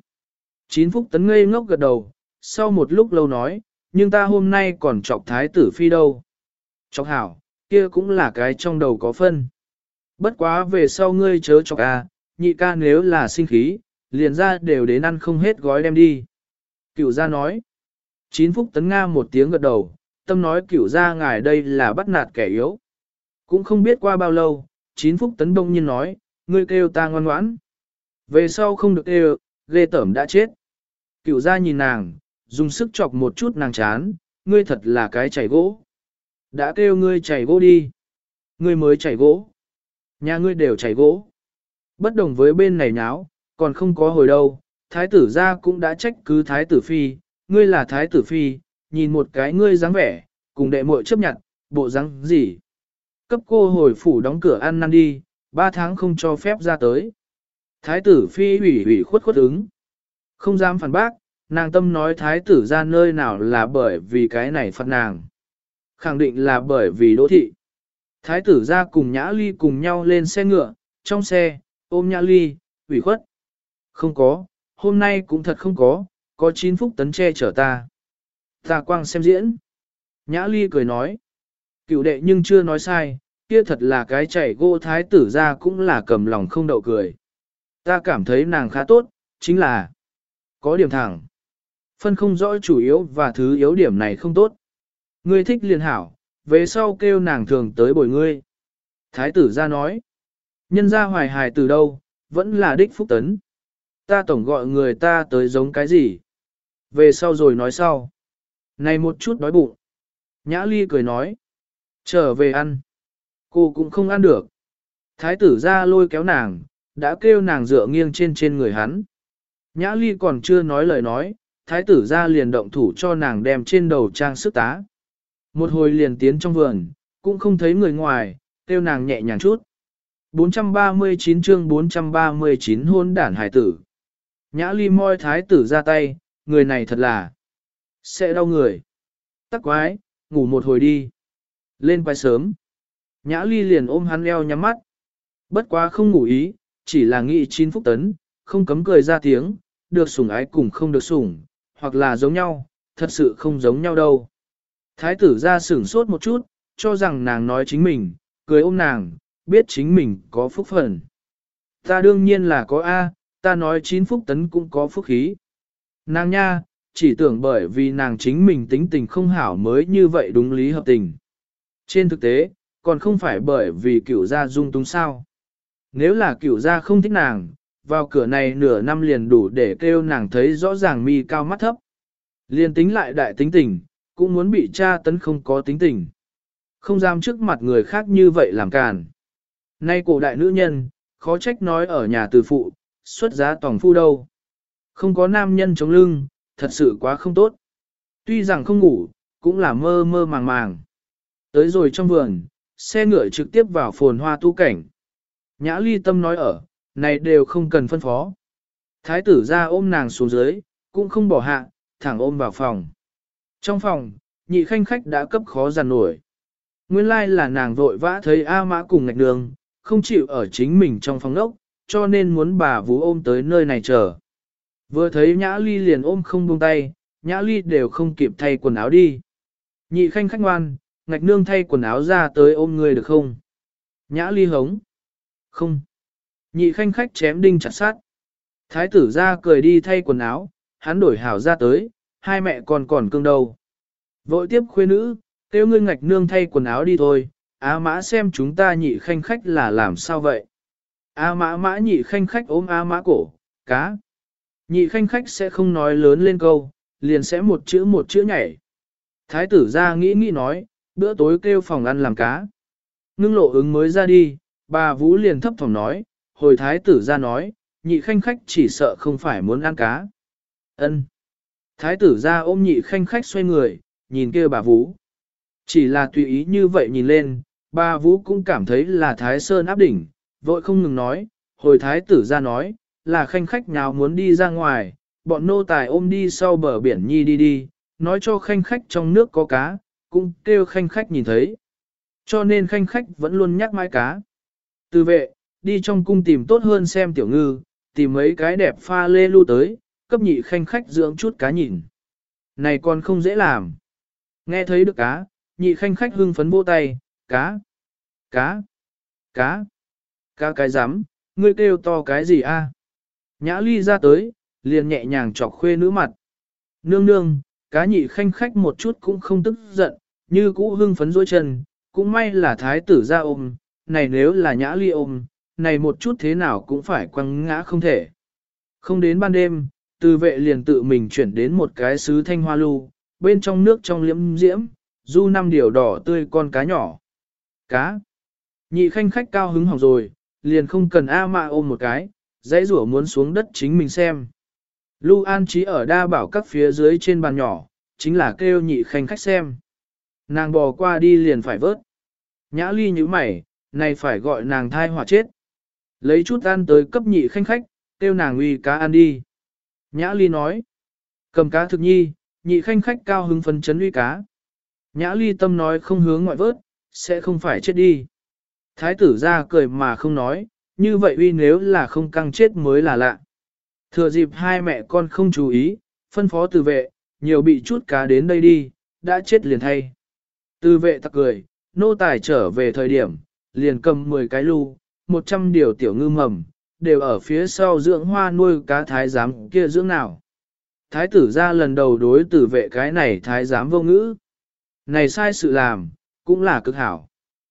9 Phúc Tấn ngây ngốc gật đầu, sau một lúc lâu nói, nhưng ta hôm nay còn chọc thái tử phi đâu. Chọc hảo, kia cũng là cái trong đầu có phân. Bất quá về sau ngươi chớ chọc a, nhị ca nếu là sinh khí, liền ra đều đến ăn không hết gói đem đi. Cửu gia nói. 9 Phúc Tấn Nga một tiếng gật đầu, tâm nói cửu gia ngài đây là bắt nạt kẻ yếu. Cũng không biết qua bao lâu, 9 Phúc Tấn đông nhiên nói, ngươi kêu ta ngoan ngoãn. Về sau không được kêu, ghê tởm đã chết. Cửu gia nhìn nàng, dùng sức chọc một chút nàng chán, ngươi thật là cái chảy gỗ. Đã kêu ngươi chảy gỗ đi. Ngươi mới chảy gỗ. Nhà ngươi đều chảy gỗ. Bất đồng với bên này nháo, còn không có hồi đâu, thái tử gia cũng đã trách cứ thái tử phi, ngươi là thái tử phi, nhìn một cái ngươi dáng vẻ, cùng đệ muội chấp nhận, bộ dáng gì. Cấp cô hồi phủ đóng cửa ăn năn đi, 3 tháng không cho phép ra tới. Thái tử phi ủy khuất ứng. Không dám phản bác, nàng tâm nói thái tử ra nơi nào là bởi vì cái này phạt nàng. Khẳng định là bởi vì đỗ thị. Thái tử ra cùng Nhã Ly cùng nhau lên xe ngựa, trong xe, ôm Nhã Ly, ủy khuất. Không có, hôm nay cũng thật không có 9 Phúc Tấn che chở ta. Ta quang xem diễn. Nhã Ly cười nói. Cửu đệ nhưng chưa nói sai, kia thật là cái chảy gỗ thái tử ra cũng là cầm lòng không đậu cười. Ta cảm thấy nàng khá tốt, chính là có điểm thẳng. Phân không rõ chủ yếu và thứ yếu điểm này không tốt. Ngươi thích liền hảo, về sau kêu nàng thường tới bồi ngươi. Thái tử ra nói. Nhân ra hoài hài từ đâu, vẫn là đích Phúc Tấn. Ta tổng gọi người ta tới giống cái gì. Về sau rồi nói sau. Này một chút đói bụng. Nhã Ly cười nói. Trở về ăn. Cô cũng không ăn được. Thái tử ra lôi kéo nàng, đã kêu nàng dựa nghiêng trên người hắn. Nhã Ly còn chưa nói lời nói, thái tử ra liền động thủ cho nàng đem trên đầu trang sức tá. Một hồi liền tiến trong vườn, cũng không thấy người ngoài, kêu nàng nhẹ nhàng chút. 439 chương 439 hôn đản hải tử. Nhã Ly moi thái tử ra tay, người này thật là sẽ đau người. Tắc quái, ngủ một hồi đi. Lên quái sớm. Nhã Ly liền ôm hắn eo nhắm mắt. Bất quá không ngủ ý, chỉ là nghĩ 9 phúc tấn, không cấm cười ra tiếng, được sủng ái cùng không được sủng, hoặc là giống nhau, thật sự không giống nhau đâu. Thái tử ra sửng sốt một chút, cho rằng nàng nói chính mình, cười ôm nàng, biết chính mình có phúc phần. Ta đương nhiên là có A, ta nói 9 phúc tấn cũng có phúc khí. Nàng nha, chỉ tưởng bởi vì nàng chính mình tính tình không hảo mới như vậy đúng lý hợp tình. Trên thực tế, còn không phải bởi vì cửu gia dung túng sao. Nếu là cửu gia không thích nàng, vào cửa này nửa năm liền đủ để kêu nàng thấy rõ ràng mi cao mắt thấp. Liền tính lại đại tính tình, cũng muốn bị tra tấn không có tính tình. Không dám trước mặt người khác như vậy làm càn. Nay cổ đại nữ nhân, khó trách nói ở nhà từ phụ, xuất giá toàn phu đâu. Không có nam nhân chống lưng, thật sự quá không tốt. Tuy rằng không ngủ, cũng là mơ mơ màng màng. Tới rồi trong vườn, xe ngựa trực tiếp vào phồn hoa tu cảnh. Nhã Ly tâm nói ở, này đều không cần phân phó. Thái tử ra ôm nàng xuống dưới, cũng không bỏ hạ, thẳng ôm vào phòng. Trong phòng, nhị khanh khách đã cấp khó giàn nổi. Nguyên lai là nàng vội vã thấy A Mã cùng ngạch đường, không chịu ở chính mình trong phòng ốc, cho nên muốn bà vú ôm tới nơi này chờ. Vừa thấy Nhã Ly liền ôm không buông tay, Nhã Ly đều không kịp thay quần áo đi. Nhị khanh khách ngoan, ngạch nương thay quần áo ra tới ôm người được không? Nhã Ly hống. Không. Nhị khanh khách chém đinh chặt sát. Thái tử ra cười đi thay quần áo, hắn đổi hảo ra tới, hai mẹ còn cương đầu. Vội tiếp khuê nữ, kêu ngươi ngạch nương thay quần áo đi thôi, Á Mã xem chúng ta nhị khanh khách là làm sao vậy. Á Mã nhị khanh khách ôm Á Mã cổ, cá. Nhị khanh khách sẽ không nói lớn lên câu, liền sẽ một chữ nhảy. Thái tử ra nghĩ nói, bữa tối kêu phòng ăn làm cá. Ngưng lộ ứng mới ra đi, bà Vũ liền thấp thỏm nói, hồi thái tử ra nói, nhị khanh khách chỉ sợ không phải muốn ăn cá. Ân. Thái tử ra ôm nhị khanh khách xoay người, nhìn kia bà Vũ. Chỉ là tùy ý như vậy nhìn lên, bà Vũ cũng cảm thấy là thái sơn áp đỉnh, vội không ngừng nói, hồi thái tử ra nói, là khanh khách nào muốn đi ra ngoài, bọn nô tài ôm đi sau bờ biển nhi đi, nói cho khanh khách trong nước có cá, cũng kêu khanh khách nhìn thấy. Cho nên khanh khách vẫn luôn nhắc mãi cá. Từ vệ, đi trong cung tìm tốt hơn xem tiểu ngư, tìm mấy cái đẹp pha lê lưu tới, cấp nhị khanh khách dưỡng chút cá nhìn. Này còn không dễ làm. Nghe thấy được cá, nhị khanh khách hưng phấn vỗ tay, cá, cá, cá, cá cái rắm, ngươi kêu to cái gì a? Nhã Ly ra tới, liền nhẹ nhàng chọc khuê nữ mặt. Nương nương, cá nhị khanh khách một chút cũng không tức giận, như cũ hưng phấn dối chân, cũng may là thái tử ra ôm, này nếu là Nhã Ly ôm, này một chút thế nào cũng phải quăng ngã không thể. Không đến ban đêm, từ vệ liền tự mình chuyển đến một cái sứ thanh hoa lưu, bên trong nước trong liễm diễm, du 5 điều đỏ tươi con cá nhỏ. Cá. Nhị khanh khách cao hứng hỏng rồi, liền không cần A Mã ôm một cái, dãy rủa muốn xuống đất chính mình xem. Lưu an trí ở đa bảo các phía dưới trên bàn nhỏ, chính là kêu nhị khanh khách xem. Nàng bò qua đi liền phải vớt. Nhã Ly như mày, này phải gọi nàng thai hỏa chết. Lấy chút ăn tới cấp nhị khanh khách, kêu nàng uy cá ăn đi. Nhã Ly nói, cầm cá thực nhi, nhị khanh khách cao hứng phấn chấn uy cá. Nhã Ly tâm nói không hướng ngoại vớt, sẽ không phải chết đi. Thái tử ra cười mà không nói, như vậy uy nếu là không căng chết mới là lạ. Thừa dịp hai mẹ con không chú ý, phân phó từ vệ, nhiều bị chút cá đến đây đi, đã chết liền thay. Từ vệ tặc cười, nô tài trở về thời điểm, liền cầm 10 cái lu, 100 điều tiểu ngư mầm, đều ở phía sau dưỡng hoa nuôi cá thái giám kia dưỡng nào. Thái tử ra lần đầu đối tử vệ cái này thái giám vô ngữ. Này sai sự làm, cũng là cực hảo.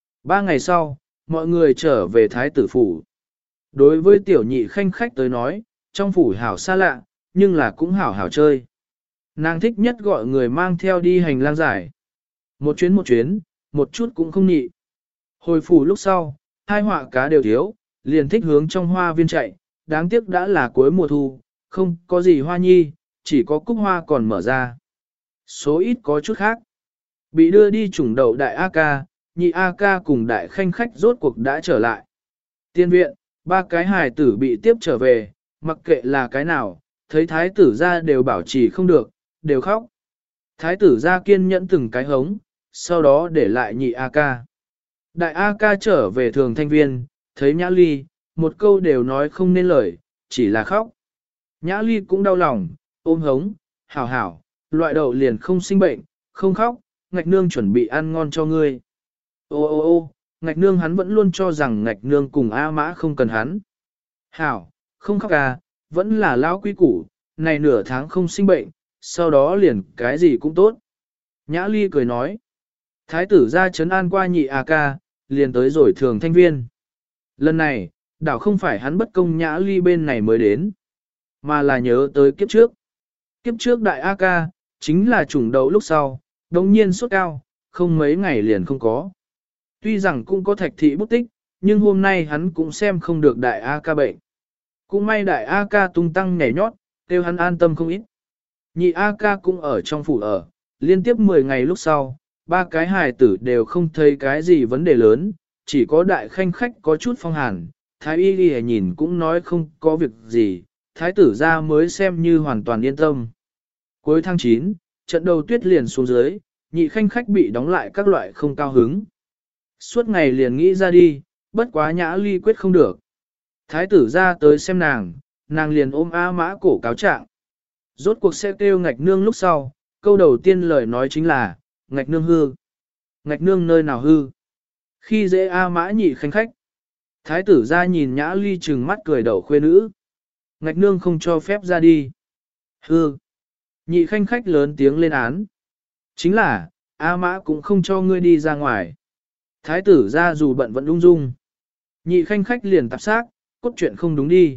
3 ngày sau, mọi người trở về thái tử phủ. Đối với tiểu nhị khanh khách tới nói, trong phủ hảo xa lạ, nhưng là cũng hảo hảo chơi. Nàng thích nhất gọi người mang theo đi hành lang giải. Một chuyến, một chút cũng không nhị. Hồi phủ lúc sau, hai họa cá đều thiếu, liền thích hướng trong hoa viên chạy, đáng tiếc đã là cuối mùa thu, không có gì hoa nhi, chỉ có cúc hoa còn mở ra. Số ít có chút khác. Bị đưa đi chủng đậu đại A ca, nhị A ca cùng đại khanh khách rốt cuộc đã trở lại. Tiên viện, ba cái hài tử bị tiếp trở về, mặc kệ là cái nào, thấy thái tử ra đều bảo trì không được, đều khóc. Thái tử ra kiên nhẫn từng cái hống, sau đó để lại nhị A ca. Đại A ca trở về thường thanh viên, thấy Nhã Ly, một câu đều nói không nên lời, chỉ là khóc. Nhã Ly cũng đau lòng, ôm hống, hảo hảo, loại đậu liền không sinh bệnh, không khóc, ngạch nương chuẩn bị ăn ngon cho ngươi. Ô ô ô, ngạch nương hắn vẫn luôn cho rằng ngạch nương cùng A mã không cần hắn. Hảo, không khóc à, vẫn là lão quý củ, này nửa tháng không sinh bệnh, sau đó liền cái gì cũng tốt. Nhã Ly cười nói. Thái tử ra trấn an qua nhị A ca, liền tới rồi thường thanh viên. Lần này, đảo không phải hắn bất công Nhã Ly bên này mới đến, mà là nhớ tới kiếp trước. Kiếp trước đại A ca, chính là chủng đậu lúc sau, đồng nhiên sốt cao, không mấy ngày liền không có. Tuy rằng cũng có thạch thị bút tích, nhưng hôm nay hắn cũng xem không được đại A ca bệnh. Cũng may đại A ca tung tăng nhảy nhót, kêu hắn an tâm không ít. Nhị A ca cũng ở trong phủ ở, liên tiếp 10 ngày lúc sau, ba cái hài tử đều không thấy cái gì vấn đề lớn, chỉ có đại khanh khách có chút phong hàn, thái y đi nhìn cũng nói không có việc gì, thái tử ra mới xem như hoàn toàn yên tâm. Cuối tháng 9, trận đầu tuyết liền xuống dưới, nhị khanh khách bị đóng lại các loại không cao hứng. Suốt ngày liền nghĩ ra đi, bất quá Nhã Ly quyết không được. Thái tử ra tới xem nàng liền ôm A mã cổ cáo trạng. Rốt cuộc sẽ kêu ngạch nương lúc sau, câu đầu tiên lời nói chính là, ngạch nương hư. Ngạch nương nơi nào hư? Khi dễ A mã nhị khanh khách. Thái tử ra nhìn Nhã Ly trừng mắt cười đậu khuê nữ. Ngạch nương không cho phép ra đi. Hư. Nhị khanh khách lớn tiếng lên án. Chính là, A mã cũng không cho ngươi đi ra ngoài. Thái tử ra dù bận vẫn ung dung. Nhị khanh khách liền tạp xác, cốt truyện không đúng đi.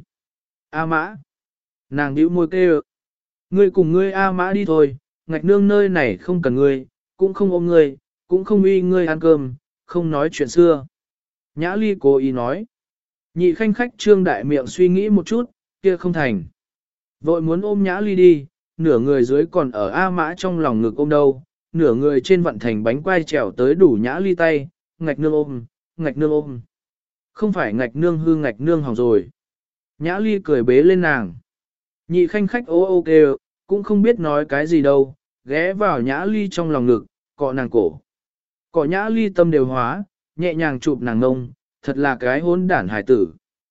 A mã. Nàng bĩu môi kêu. Ngươi cùng ngươi A mã đi thôi, ngạch nương nơi này không cần ngươi, cũng không ôm ngươi, cũng không uy ngươi ăn cơm, không nói chuyện xưa. Nhã Ly cố ý nói. Nhị khanh khách trương đại miệng suy nghĩ một chút, kia không thành. Vội muốn ôm Nhã Ly đi, nửa người dưới còn ở A mã trong lòng ngực ôm đâu, nửa người trên vận thành bánh quai trèo tới đủ Nhã Ly tay, ngạch nương ôm, ngạch nương ôm. Không phải ngạch nương hư ngạch nương hỏng rồi. Nhã Ly cười bế lên nàng. Nhị khanh khách ô ô kêu, cũng không biết nói cái gì đâu, ghé vào Nhã Ly trong lòng ngực, cọ nàng cổ. Cọ Nhã Ly tâm đều hóa, nhẹ nhàng chụp nàng ngông, thật là cái hôn đản hải tử.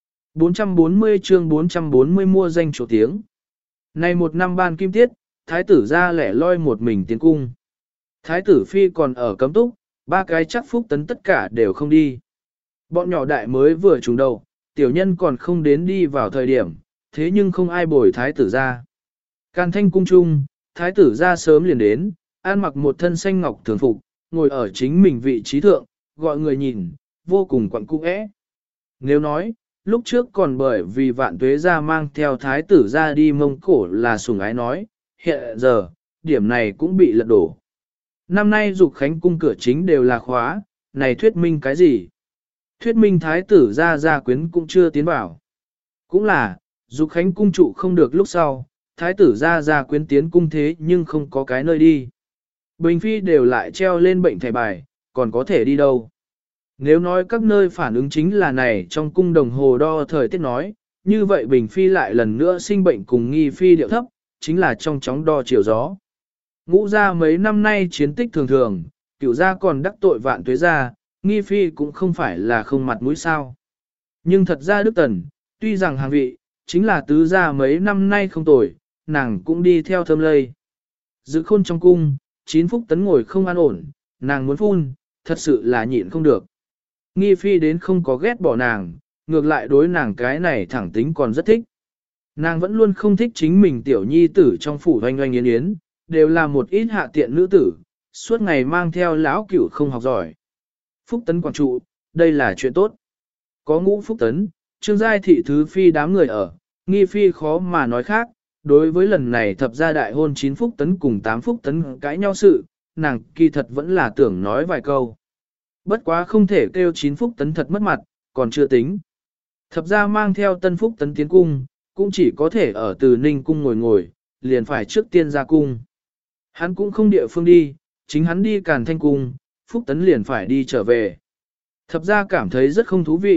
440 chương 440 mua danh chỗ tiếng. Này một năm ban kim tiết, thái tử ra lẻ loi một mình tiến cung. Thái tử phi còn ở cấm túc, ba cái chắc phúc tấn tất cả đều không đi. Bọn nhỏ đại mới vừa trùng đầu, tiểu nhân còn không đến đi vào thời điểm, thế nhưng không ai bồi thái tử ra. Càn thanh cung trung, thái tử ra sớm liền đến, ăn mặc một thân xanh ngọc thường phục, ngồi ở chính mình vị trí thượng, gọi người nhìn, vô cùng quặn cung ẽ. Nếu nói, lúc trước còn bởi vì vạn tuế ra mang theo thái tử ra đi Mông Cổ là sủng ái nói, hiện giờ, điểm này cũng bị lật đổ. Năm nay dục khánh cung cửa chính đều là khóa, này thuyết minh cái gì? Thuyết minh thái tử ra gia quyến cũng chưa tiến vào. Cũng là, dục khánh cung trụ không được lúc sau, thái tử ra gia quyến tiến cung thế nhưng không có cái nơi đi. Bình phi đều lại treo lên bệnh thẻ bài, còn có thể đi đâu? Nếu nói các nơi phản ứng chính là này trong cung đồng hồ đo thời tiết nói, như vậy Bình Phi lại lần nữa sinh bệnh cùng Nghi Phi điệu thấp, chính là trong chóng đo chiều gió. Ngũ gia mấy năm nay chiến tích thường thường, cửu gia còn đắc tội vạn tuế gia, Nghi Phi cũng không phải là không mặt mũi sao. Nhưng thật ra Đức Tần, tuy rằng hàng vị, chính là tứ gia mấy năm nay không tồi, nàng cũng đi theo thơm lây. Giữ khôn trong cung, 9 phúc tấn ngồi không an ổn, nàng muốn phun, thật sự là nhịn không được. Nghi Phi đến không có ghét bỏ nàng, ngược lại đối nàng cái này thẳng tính còn rất thích. Nàng vẫn luôn không thích chính mình tiểu nhi tử trong phủ oanh oanh yến yến, đều là một ít hạ tiện nữ tử, suốt ngày mang theo lão cửu không học giỏi. Phúc tấn quản trụ, đây là chuyện tốt. Có ngũ phúc tấn, trương giai thị thứ phi đám người ở, Nghi Phi khó mà nói khác, đối với lần này thập gia đại hôn 9 phúc tấn cùng 8 phúc tấn cãi nhau sự, nàng kỳ thật vẫn là tưởng nói vài câu. Bất quá không thể kêu 9 phúc tấn thật mất mặt, còn chưa tính. Thập gia mang theo tân phúc tấn tiến cung, cũng chỉ có thể ở từ ninh cung ngồi, liền phải trước tiên ra cung. Hắn cũng không địa phương đi, chính hắn đi Càn Thanh cung, phúc tấn liền phải đi trở về. Thập gia cảm thấy rất không thú vị,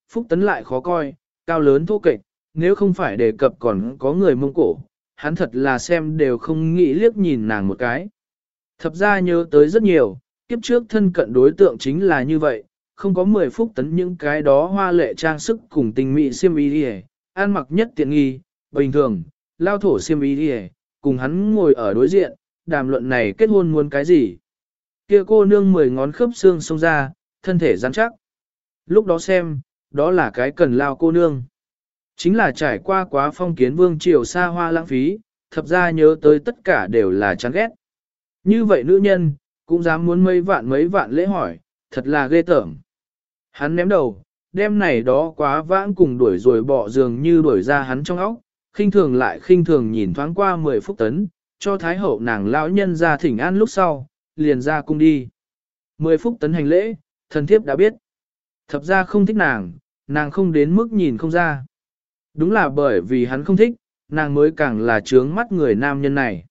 Phúc Tấn lại khó coi, cao lớn thô kệch, nếu không phải đề cập còn có người Mông Cổ, hắn thật là xem đều không nghĩ liếc nhìn nàng một cái. Thập ra nhớ tới rất nhiều, kiếp trước thân cận đối tượng chính là như vậy, không có 10 Phúc Tấn những cái đó hoa lệ trang sức cùng tình mỹ xiêm y đi, ăn mặc nhất tiện nghi, bình thường, lao thổ xiêm y đi, cùng hắn ngồi ở đối diện, đàm luận này kết hôn muốn cái gì. Kia cô nương 10 ngón khớp xương xông ra, thân thể rắn chắc. Lúc đó xem, đó là cái cần lao cô nương. Chính là trải qua quá phong kiến vương triều xa hoa lãng phí, thập ra nhớ tới tất cả đều là chán ghét. Như vậy nữ nhân, cũng dám muốn mấy vạn lễ hỏi, thật là ghê tởm. Hắn ném đầu, đêm này đó quá vãng cùng đuổi rồi bỏ dường như đuổi ra hắn trong óc, khinh thường lại khinh thường nhìn thoáng qua 10 Phúc Tấn, cho Thái hậu nàng lão nhân ra thỉnh an lúc sau, liền ra cung đi. 10 Phúc Tấn hành lễ, thần thiếp đã biết. Thập ra không thích nàng, nàng không đến mức nhìn không ra. Đúng là bởi vì hắn không thích, nàng mới càng là trướng mắt người nam nhân này.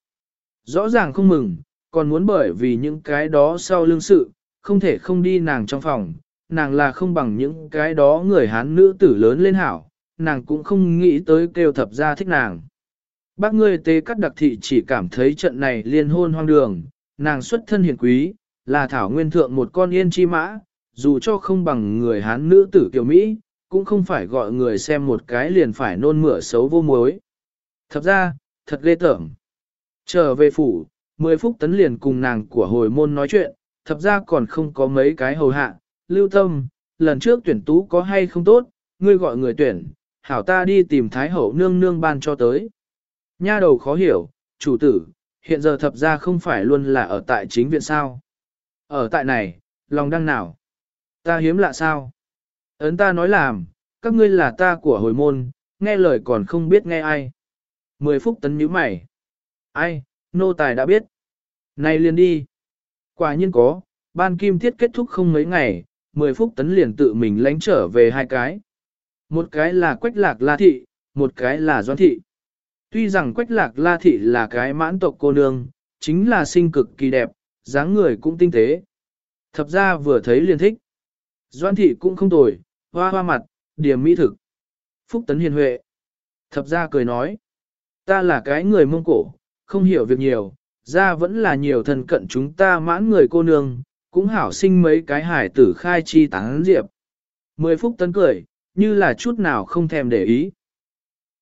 Rõ ràng không mừng, còn muốn bởi vì những cái đó sau lưng sự, không thể không đi nàng trong phòng, nàng là không bằng những cái đó người Hán nữ tử lớn lên hảo, nàng cũng không nghĩ tới kêu thập ra thích nàng. Bác ngươi tế cắt đặc thị chỉ cảm thấy trận này liên hôn hoang đường, nàng xuất thân hiền quý, là thảo nguyên thượng một con yên chi mã, dù cho không bằng người Hán nữ tử kiều Mỹ, cũng không phải gọi người xem một cái liền phải nôn mửa xấu vô muối. Thật ra, thật ghê tởm. Trở về phủ, 10 Phúc Tấn liền cùng nàng của hồi môn nói chuyện, thật ra còn không có mấy cái hầu hạ, lưu tâm, lần trước tuyển tú có hay không tốt, ngươi gọi người tuyển, hảo ta đi tìm Thái hậu nương nương ban cho tới. Nha đầu khó hiểu, chủ tử, hiện giờ thập ra không phải luôn là ở tại chính viện sao. Ở tại này, lòng đang nào? Ta hiếm lạ sao? Ấn ta nói làm, các ngươi là ta của hồi môn, nghe lời còn không biết nghe ai. 10 Phúc Tấn nhíu mày. Ai, nô tài đã biết. Này liền đi. Quả nhiên có, ban kim tiết kết thúc không mấy ngày, 10 Phúc Tấn liền tự mình lánh trở về hai cái. Một cái là Quách Lạc La Thị, một cái là Doan Thị. Tuy rằng Quách Lạc La Thị là cái mãn tộc cô nương, chính là sinh cực kỳ đẹp, dáng người cũng tinh tế. Thập ra vừa thấy liền thích. Doan Thị cũng không tồi, hoa hoa mặt, điểm mỹ thực. Phúc Tấn hiền huệ. Thập ra cười nói. Ta là cái người Mông Cổ, không hiểu việc nhiều, ra vẫn là nhiều thân cận chúng ta mãn người cô nương, cũng hảo sinh mấy cái hải tử khai chi tán diệp. 10 Phúc Tấn cười, như là chút nào không thèm để ý.